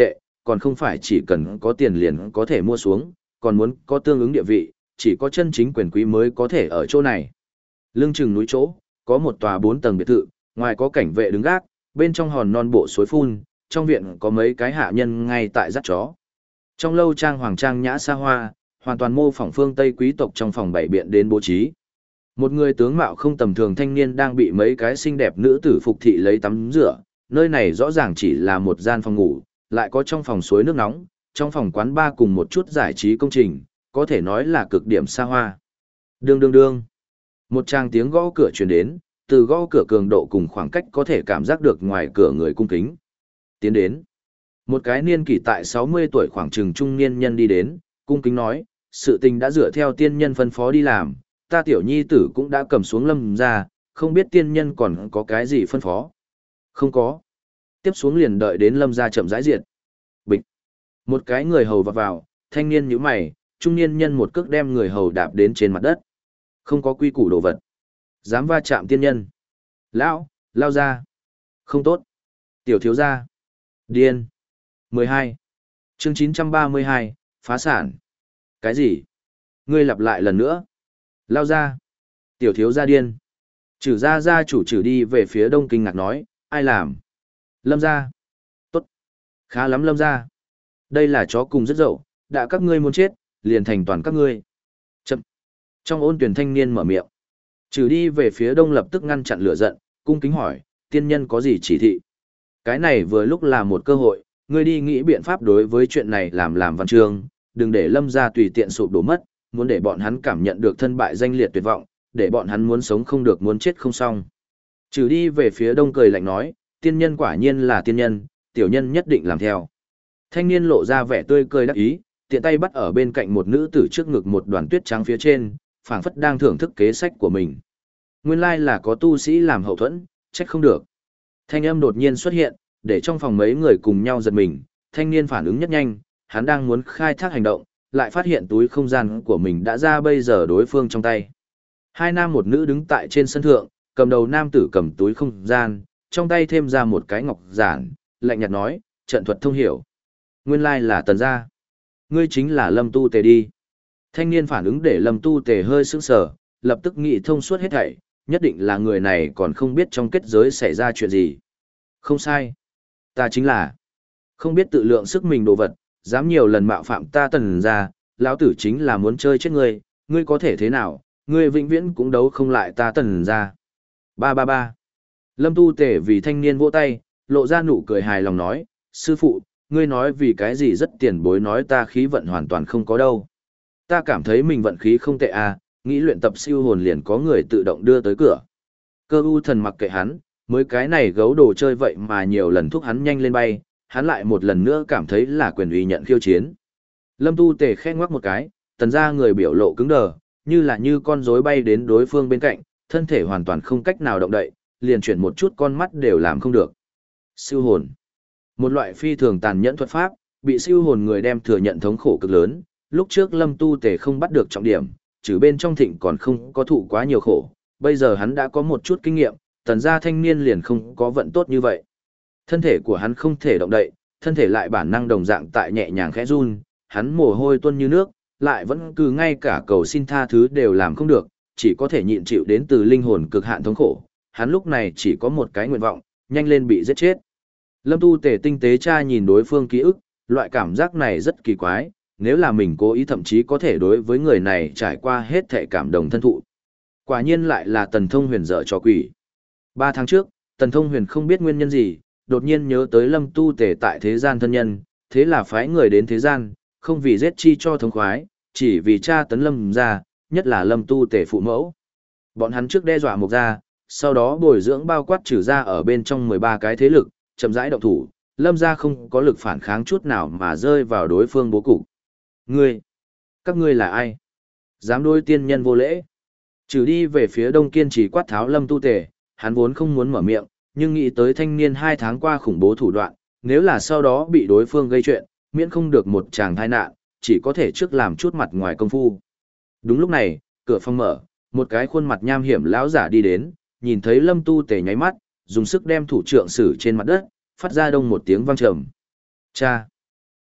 còn không phải chỉ cần có tiền liền có thể mua xuống, còn muốn có tương ứng địa vị, chỉ có chân chính quyền quý mới có thể ở chỗ này. Lưng chừng núi chỗ, có một tòa bốn tầng biệt thự, ngoài có cảnh vệ đứng gác, bên trong hòn non bộ suối phun, trong viện có mấy cái hạ nhân ngay tại dắt chó. Trong lâu trang hoàng trang nhã xa hoa, hoàn toàn mô phỏng phương Tây quý tộc trong phòng bảy biện đến bố trí. Một người tướng mạo không tầm thường thanh niên đang bị mấy cái xinh đẹp nữ tử phục thị lấy tắm rửa, nơi này rõ ràng chỉ là một gian phòng ngủ, lại có trong phòng suối nước nóng, trong phòng quán bar cùng một chút giải trí công trình, có thể nói là cực điểm xa hoa. Đương đương đương. Một tràng tiếng gõ cửa truyền đến, từ gõ cửa cường độ cùng khoảng cách có thể cảm giác được ngoài cửa người cung kính. Tiến đến. Một cái niên kỷ tại sáu mươi tuổi khoảng chừng trung niên nhân đi đến, cung kính nói, sự tình đã dựa theo tiên nhân phân phó đi làm, ta tiểu nhi tử cũng đã cầm xuống Lâm ra, không biết tiên nhân còn có cái gì phân phó. Không có. Tiếp xuống liền đợi đến Lâm ra chậm rãi diệt. Bịch. Một cái người hầu vào vào, thanh niên nhíu mày, trung niên nhân một cước đem người hầu đạp đến trên mặt đất. Không có quy củ đồ vật. Dám va chạm tiên nhân. Lão, lao ra. Không tốt. Tiểu thiếu gia. Điên. mười hai. Chương chín trăm ba mươi hai, phá sản. Cái gì? Ngươi lặp lại lần nữa. Lao ra. Tiểu thiếu gia điên. Trừ gia gia chủ trừ đi về phía đông kinh ngạc nói, ai làm? Lâm gia. Tốt. Khá lắm Lâm gia. Đây là chó cùng rất dậu, đã các ngươi muốn chết, liền thành toàn các ngươi. Chậm. Trong ôn tuyển thanh niên mở miệng. Trừ đi về phía đông lập tức ngăn chặn lửa giận, cung kính hỏi, tiên nhân có gì chỉ thị? Cái này vừa lúc là một cơ hội, ngươi đi nghĩ biện pháp đối với chuyện này làm làm văn chương, đừng để Lâm gia tùy tiện sụp đổ mất, muốn để bọn hắn cảm nhận được thân bại danh liệt tuyệt vọng, để bọn hắn muốn sống không được muốn chết không xong. Trừ đi về phía đông cười lạnh nói, tiên nhân quả nhiên là tiên nhân, tiểu nhân nhất định làm theo. Thanh niên lộ ra vẻ tươi cười đắc ý, tiện tay bắt ở bên cạnh một nữ tử trước ngực một đoàn tuyết trắng phía trên, phảng phất đang thưởng thức kế sách của mình. Nguyên lai là có tu sĩ làm hậu thuẫn, trách không được. Thanh âm đột nhiên xuất hiện, để trong phòng mấy người cùng nhau giật mình, thanh niên phản ứng nhất nhanh, hắn đang muốn khai thác hành động, lại phát hiện túi không gian của mình đã ra bây giờ đối phương trong tay. Hai nam một nữ đứng tại trên sân thượng, cầm đầu nam tử cầm túi không gian, trong tay thêm ra một cái ngọc giản, lạnh nhạt nói, trận thuật thông hiểu. Nguyên lai là Tần gia. Ngươi chính là Lâm Tu Tề đi. Thanh niên phản ứng để Lâm Tu Tề hơi sững sờ, lập tức nghĩ thông suốt hết thảy, nhất định là người này còn không biết trong kết giới xảy ra chuyện gì. Không sai. Ta chính là không biết tự lượng sức mình đồ vật, dám nhiều lần mạo phạm ta Tần gia, lão tử chính là muốn chơi chết ngươi, ngươi có thể thế nào, ngươi vĩnh viễn cũng đấu không lại ta Tần gia. Ba ba ba. Lâm Tu Tề vì thanh niên vỗ tay, lộ ra nụ cười hài lòng nói, sư phụ, ngươi nói vì cái gì rất tiền bối nói ta khí vận hoàn toàn không có đâu. Ta cảm thấy mình vận khí không tệ à, nghĩ luyện tập siêu hồn liền có người tự động đưa tới cửa. Cơ u thần mặc kệ hắn, mới cái này gấu đồ chơi vậy mà nhiều lần thúc hắn nhanh lên bay, hắn lại một lần nữa cảm thấy là quyền uy nhận khiêu chiến. Lâm Tu Tề khẽ ngoắc một cái, Tần gia người biểu lộ cứng đờ, như là như con rối bay đến đối phương bên cạnh, thân thể hoàn toàn không cách nào động đậy, liền chuyển một chút con mắt đều làm không được. Siêu hồn. Một loại phi thường tàn nhẫn thuật pháp, bị siêu hồn người đem thừa nhận thống khổ cực lớn, lúc trước Lâm Tu Tề không bắt được trọng điểm, trừ bên trong thịnh còn không có thụ quá nhiều khổ, bây giờ hắn đã có một chút kinh nghiệm, Tần gia thanh niên liền không có vận tốt như vậy. Thân thể của hắn không thể động đậy, thân thể lại bản năng đồng dạng tại nhẹ nhàng khẽ run, hắn mồ hôi tuôn như nước, lại vẫn cứ ngay cả cầu xin tha thứ đều làm không được, chỉ có thể nhịn chịu đến từ linh hồn cực hạn thống khổ, hắn lúc này chỉ có một cái nguyện vọng, nhanh lên bị giết chết. Lâm Tu Tề tinh tế tra nhìn đối phương ký ức, loại cảm giác này rất kỳ quái, nếu là mình cố ý thậm chí có thể đối với người này trải qua hết thệ cảm đồng thân thụ. Quả nhiên lại là Tần Thông Huyền dở trò quỷ. Ba tháng trước, Tần Thông Huyền không biết nguyên nhân gì, đột nhiên nhớ tới Lâm Tu Tề tại thế gian thân nhân, thế là phái người đến thế gian, không vì giết chi cho thống khoái, chỉ vì tra tấn Lâm gia, nhất là Lâm Tu Tề phụ mẫu. Bọn hắn trước đe dọa Mục gia, sau đó bồi dưỡng bao quát trừ ra ở bên trong mười ba cái thế lực, chậm rãi động thủ, Lâm gia không có lực phản kháng chút nào mà rơi vào đối phương bố cục. Ngươi, các ngươi là ai? Dám đối tiên nhân vô lễ. Trừ đi về phía đông kiên trì quát tháo Lâm Tu Tề, hắn vốn không muốn mở miệng, nhưng nghĩ tới thanh niên hai tháng qua khủng bố thủ đoạn, nếu là sau đó bị đối phương gây chuyện, miễn không được một chàng tai nạn, chỉ có thể trước làm chút mặt ngoài công phu. Đúng lúc này, cửa phòng mở, một cái khuôn mặt nham hiểm lão giả đi đến, nhìn thấy Lâm Tu Tề nháy mắt, dùng sức đem thủ trượng sử trên mặt đất, phát ra đông một tiếng vang trầm. Cha!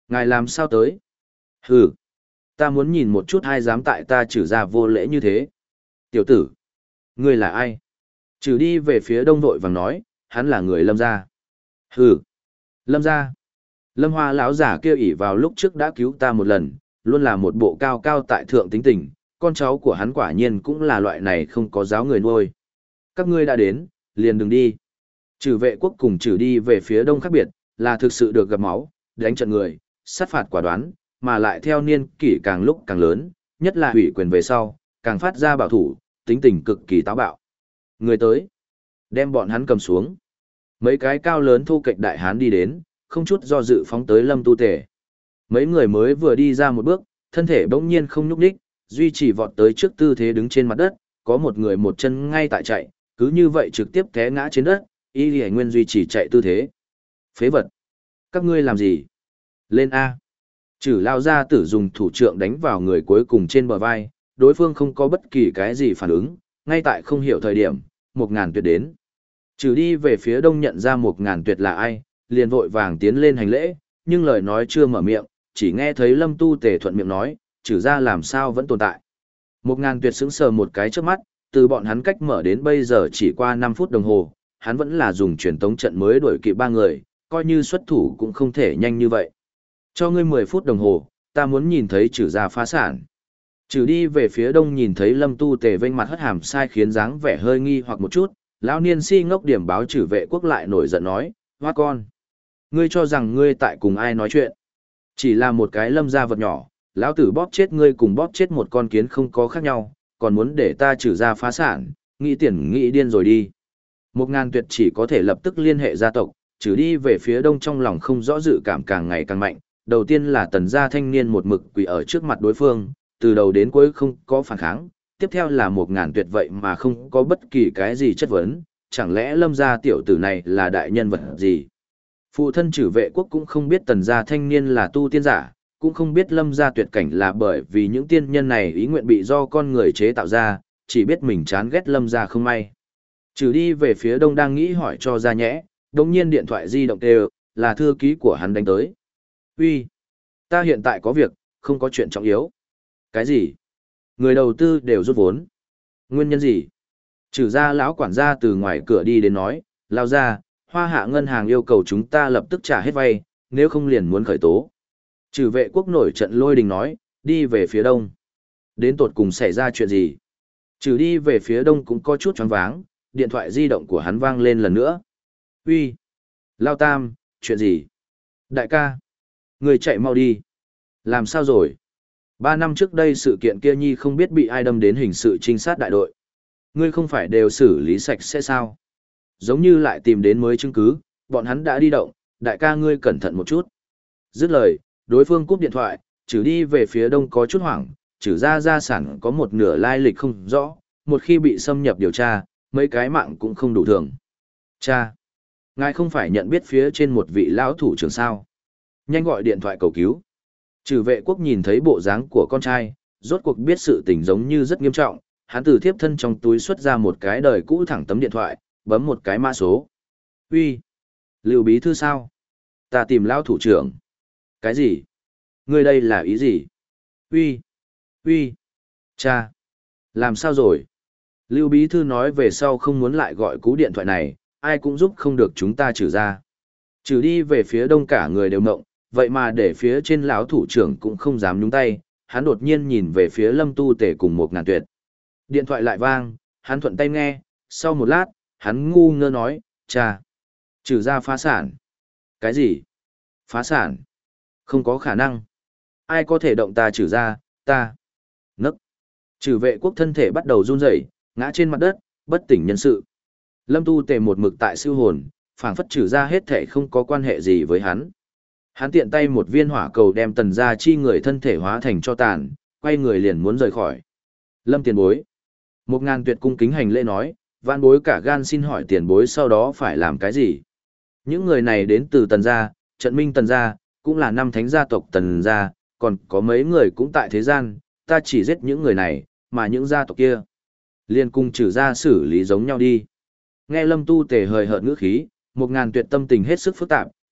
Ngài làm sao tới? Hừ, ta muốn nhìn một chút ai dám tại ta trừ ra vô lễ như thế. Tiểu tử, ngươi là ai? Trừ đi về phía đông vội vàng nói, hắn là người Lâm gia. Hừ, Lâm gia. Lâm Hoa lão giả kia ỷ vào lúc trước đã cứu ta một lần, luôn là một bộ cao cao tại thượng tính tình, con cháu của hắn quả nhiên cũng là loại này không có giáo người nuôi. Các ngươi đã đến, liền đừng đi. Trừ vệ quốc cùng trừ đi về phía đông khác biệt, là thực sự được gặp máu, đánh trận người, sát phạt quả đoán, mà lại theo niên kỷ càng lúc càng lớn, nhất là hủy quyền về sau, càng phát ra bảo thủ, tính tình cực kỳ táo bạo. Người tới, đem bọn hắn cầm xuống. Mấy cái cao lớn thu kệch đại hán đi đến, không chút do dự phóng tới Lâm Tu Tề. Mấy người mới vừa đi ra một bước, thân thể bỗng nhiên không nhúc nhích, duy trì vọt tới trước tư thế đứng trên mặt đất, có một người một chân ngay tại chạy, cứ như vậy trực tiếp té ngã trên đất, y lì nguyên duy trì chạy tư thế. Phế vật! Các ngươi làm gì? Lên A! Chử lao ra tử dùng thủ trượng đánh vào người cuối cùng trên bờ vai, đối phương không có bất kỳ cái gì phản ứng, ngay tại không hiểu thời điểm, một ngàn tuyệt đến. Chử đi về phía đông nhận ra một ngàn tuyệt là ai, liền vội vàng tiến lên hành lễ, nhưng lời nói chưa mở miệng, chỉ nghe thấy Lâm Tu Tề thuận miệng nói, trừ ra làm sao vẫn tồn tại. Một ngàn tuyệt sững sờ một cái trước mắt, từ bọn hắn cách mở đến bây giờ chỉ qua năm phút đồng hồ, hắn vẫn là dùng truyền tống trận mới đuổi kịp ba người, coi như xuất thủ cũng không thể nhanh như vậy. Cho ngươi mười phút đồng hồ, ta muốn nhìn thấy trừ ra phá sản. Trừ đi về phía đông nhìn thấy Lâm Tu Tề vênh mặt hất hàm sai khiến dáng vẻ hơi nghi hoặc một chút, lão niên si ngốc điểm báo trừ vệ quốc lại nổi giận nói, hoa con. Ngươi cho rằng ngươi tại cùng ai nói chuyện? Chỉ là một cái Lâm gia vật nhỏ, lão tử bóp chết ngươi cùng bóp chết một con kiến không có khác nhau, còn muốn để ta trừ ra phá sản, nghĩ tiền nghĩ điên rồi đi. Một ngàn tuyệt chỉ có thể lập tức liên hệ gia tộc, trừ đi về phía đông trong lòng không rõ dự cảm càng ngày càng mạnh. Đầu tiên là tần gia thanh niên một mực quỳ ở trước mặt đối phương, từ đầu đến cuối không có phản kháng. Tiếp theo là một ngàn tuyệt vậy mà không có bất kỳ cái gì chất vấn, chẳng lẽ Lâm gia tiểu tử này là đại nhân vật gì? Phụ thân trừ vệ quốc cũng không biết tần gia thanh niên là tu tiên giả, cũng không biết Lâm gia tuyệt cảnh là bởi vì những tiên nhân này ý nguyện bị do con người chế tạo ra, chỉ biết mình chán ghét Lâm gia không may. Trừ đi về phía đông đang nghĩ hỏi cho ra nhẽ, đồng nhiên điện thoại di động đều, là thư ký của hắn đánh tới. Uy, ta hiện tại có việc, không có chuyện trọng yếu. Cái gì? Người đầu tư đều rút vốn. Nguyên nhân gì? Trừ ra lão quản gia từ ngoài cửa đi đến nói, lao ra, Hoa Hạ ngân hàng yêu cầu chúng ta lập tức trả hết vay, nếu không liền muốn khởi tố. Trừ vệ quốc nổi trận lôi đình nói, đi về phía đông. Đến tột cùng xảy ra chuyện gì? Trừ đi về phía đông cũng có chút choáng váng, điện thoại di động của hắn vang lên lần nữa. Uy, Lao Tam, chuyện gì? Đại ca, người chạy mau đi. Làm sao rồi? Ba năm trước đây sự kiện kia nhi không biết bị ai đâm đến hình sự trinh sát đại đội. Ngươi không phải đều xử lý sạch sẽ sao? Giống như lại tìm đến mới chứng cứ, bọn hắn đã đi động, đại ca ngươi cẩn thận một chút. Dứt lời, đối phương cúp điện thoại, trừ đi về phía đông có chút hoảng, trừ ra gia sản có một nửa lai lịch không rõ, một khi bị xâm nhập điều tra, mấy cái mạng cũng không đủ thường. Cha, ngài không phải nhận biết phía trên một vị lão thủ trưởng sao? Nhanh gọi điện thoại cầu cứu. Trừ vệ quốc nhìn thấy bộ dáng của con trai, rốt cuộc biết sự tình giống như rất nghiêm trọng, hắn từ thiếp thân trong túi xuất ra một cái đời cũ thẳng tấm điện thoại, bấm một cái mã số. Uy, Lưu bí thư sao? Ta tìm lão thủ trưởng. Cái gì? Ngươi đây là ý gì? Uy, uy, cha, làm sao rồi? Lưu bí thư nói về sau không muốn lại gọi cú điện thoại này, ai cũng giúp không được chúng ta trừ ra. Trừ đi về phía đông cả người đều mộng, vậy mà để phía trên lão thủ trưởng cũng không dám nhúng tay, hắn đột nhiên nhìn về phía Lâm Tu Tề cùng một ngàn tuyệt. Điện thoại lại vang, hắn thuận tay nghe, sau một lát, hắn ngu ngơ nói, cha, trừ ra phá sản. Cái gì? Phá sản? Không có khả năng. Ai có thể động ta trừ ra, ta. Nấc. Trừ vệ quốc thân thể bắt đầu run rẩy, ngã trên mặt đất, bất tỉnh nhân sự. Lâm Tu Tề một mực tại siêu hồn, phảng phất trừ ra hết thể không có quan hệ gì với hắn. Hắn tiện tay một viên hỏa cầu đem tần gia chi người thân thể hóa thành cho tàn, quay người liền muốn rời khỏi. Lâm tiền bối. Một ngàn tuyệt cung kính hành lễ nói, vạn bối cả gan xin hỏi tiền bối sau đó phải làm cái gì. Những người này đến từ tần gia, trận minh tần gia, cũng là năm thánh gia tộc tần gia, còn có mấy người cũng tại thế gian, ta chỉ giết những người này, mà những gia tộc kia liên cung trừ ra xử lý giống nhau đi. Nghe Lâm Tu Tề hời hợt ngữ khí, một ngàn tuyệt tâm tình hết sức phức tạp,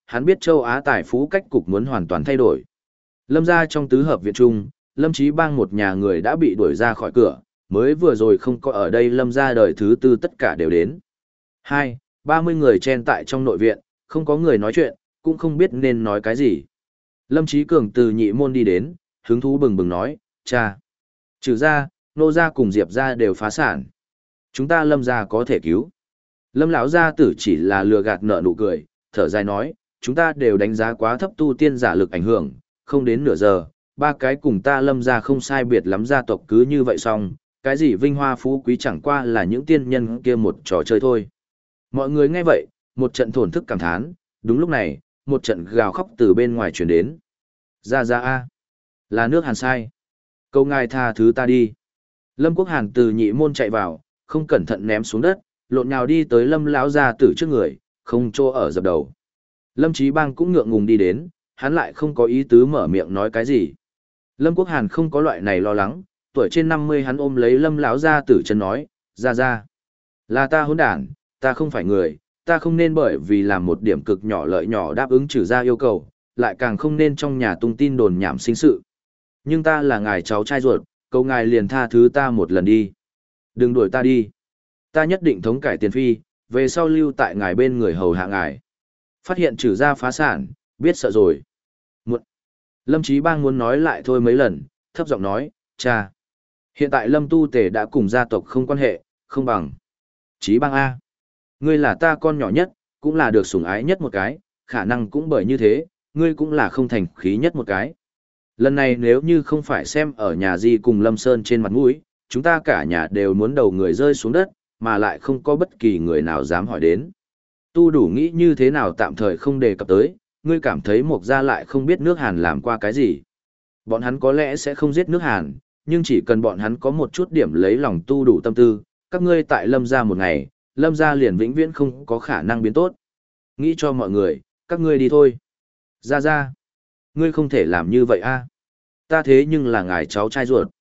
hắn biết châu Á tài phú cách cục muốn hoàn toàn thay đổi. Lâm gia trong tứ hợp viện trung, Lâm Chí Bang một nhà người đã bị đuổi ra khỏi cửa, mới vừa rồi không có ở đây Lâm gia đời thứ tư tất cả đều đến. Hai, ba mươi người chen tại trong nội viện, không có người nói chuyện, cũng không biết nên nói cái gì. Lâm Chí Cường từ nhị môn đi đến, hứng thú bừng bừng nói, cha, trừ ra, nô gia cùng Diệp gia đều phá sản. Chúng ta Lâm gia có thể cứu. Lâm lão gia tử chỉ là lừa gạt nợ nụ cười, thở dài nói, chúng ta đều đánh giá quá thấp tu tiên giả lực ảnh hưởng, không đến nửa giờ, ba cái cùng ta Lâm gia không sai biệt lắm gia tộc cứ như vậy xong, cái gì vinh hoa phú quý chẳng qua là những tiên nhân kia một trò chơi thôi. Mọi người nghe vậy, một trận thổn thức cảm thán, đúng lúc này, một trận gào khóc từ bên ngoài truyền đến. Ra ra a, là nước Hàn sai. Câu ngài tha thứ ta đi. Lâm Quốc Hàn từ nhị môn chạy vào, không cẩn thận ném xuống đất, lộn nhào đi tới Lâm lão gia tử trước người, không chỗ ở dập đầu. Lâm Chí Bang cũng ngượng ngùng đi đến, hắn lại không có ý tứ mở miệng nói cái gì. Lâm Quốc Hàn không có loại này lo lắng, tuổi trên năm mươi hắn ôm lấy Lâm lão gia tử chân nói, ra ra, là ta hỗn đản, ta không phải người, ta không nên bởi vì làm một điểm cực nhỏ lợi nhỏ đáp ứng trừ ra yêu cầu, lại càng không nên trong nhà tung tin đồn nhảm sinh sự. Nhưng ta là ngài cháu trai ruột, cầu ngài liền tha thứ ta một lần đi. Đừng đuổi ta đi. Ta nhất định thống cải tiền phi, về sau lưu tại ngài bên người hầu hạ ngài. Phát hiện trừ ra phá sản, biết sợ rồi. Muộn. Lâm Chí Bang muốn nói lại thôi mấy lần, thấp giọng nói, cha. Hiện tại Lâm Tu Tề đã cùng gia tộc không quan hệ, không bằng. Chí Bang A. Ngươi là ta con nhỏ nhất, cũng là được sủng ái nhất một cái, khả năng cũng bởi như thế, ngươi cũng là không thành khí nhất một cái. Lần này nếu như không phải xem ở nhà Di cùng Lâm Sơn trên mặt mũi, chúng ta cả nhà đều muốn đầu người rơi xuống đất, mà lại không có bất kỳ người nào dám hỏi đến. Tu đủ nghĩ như thế nào tạm thời không đề cập tới, ngươi cảm thấy Mộc gia lại không biết nước Hàn làm qua cái gì. Bọn hắn có lẽ sẽ không giết nước Hàn, nhưng chỉ cần bọn hắn có một chút điểm lấy lòng tu đủ tâm tư, các ngươi tại Lâm gia một ngày, Lâm gia liền vĩnh viễn không có khả năng biến tốt. Nghĩ cho mọi người, các ngươi đi thôi. Ra ra, ngươi không thể làm như vậy a. Ta thế nhưng là ngài cháu trai ruột.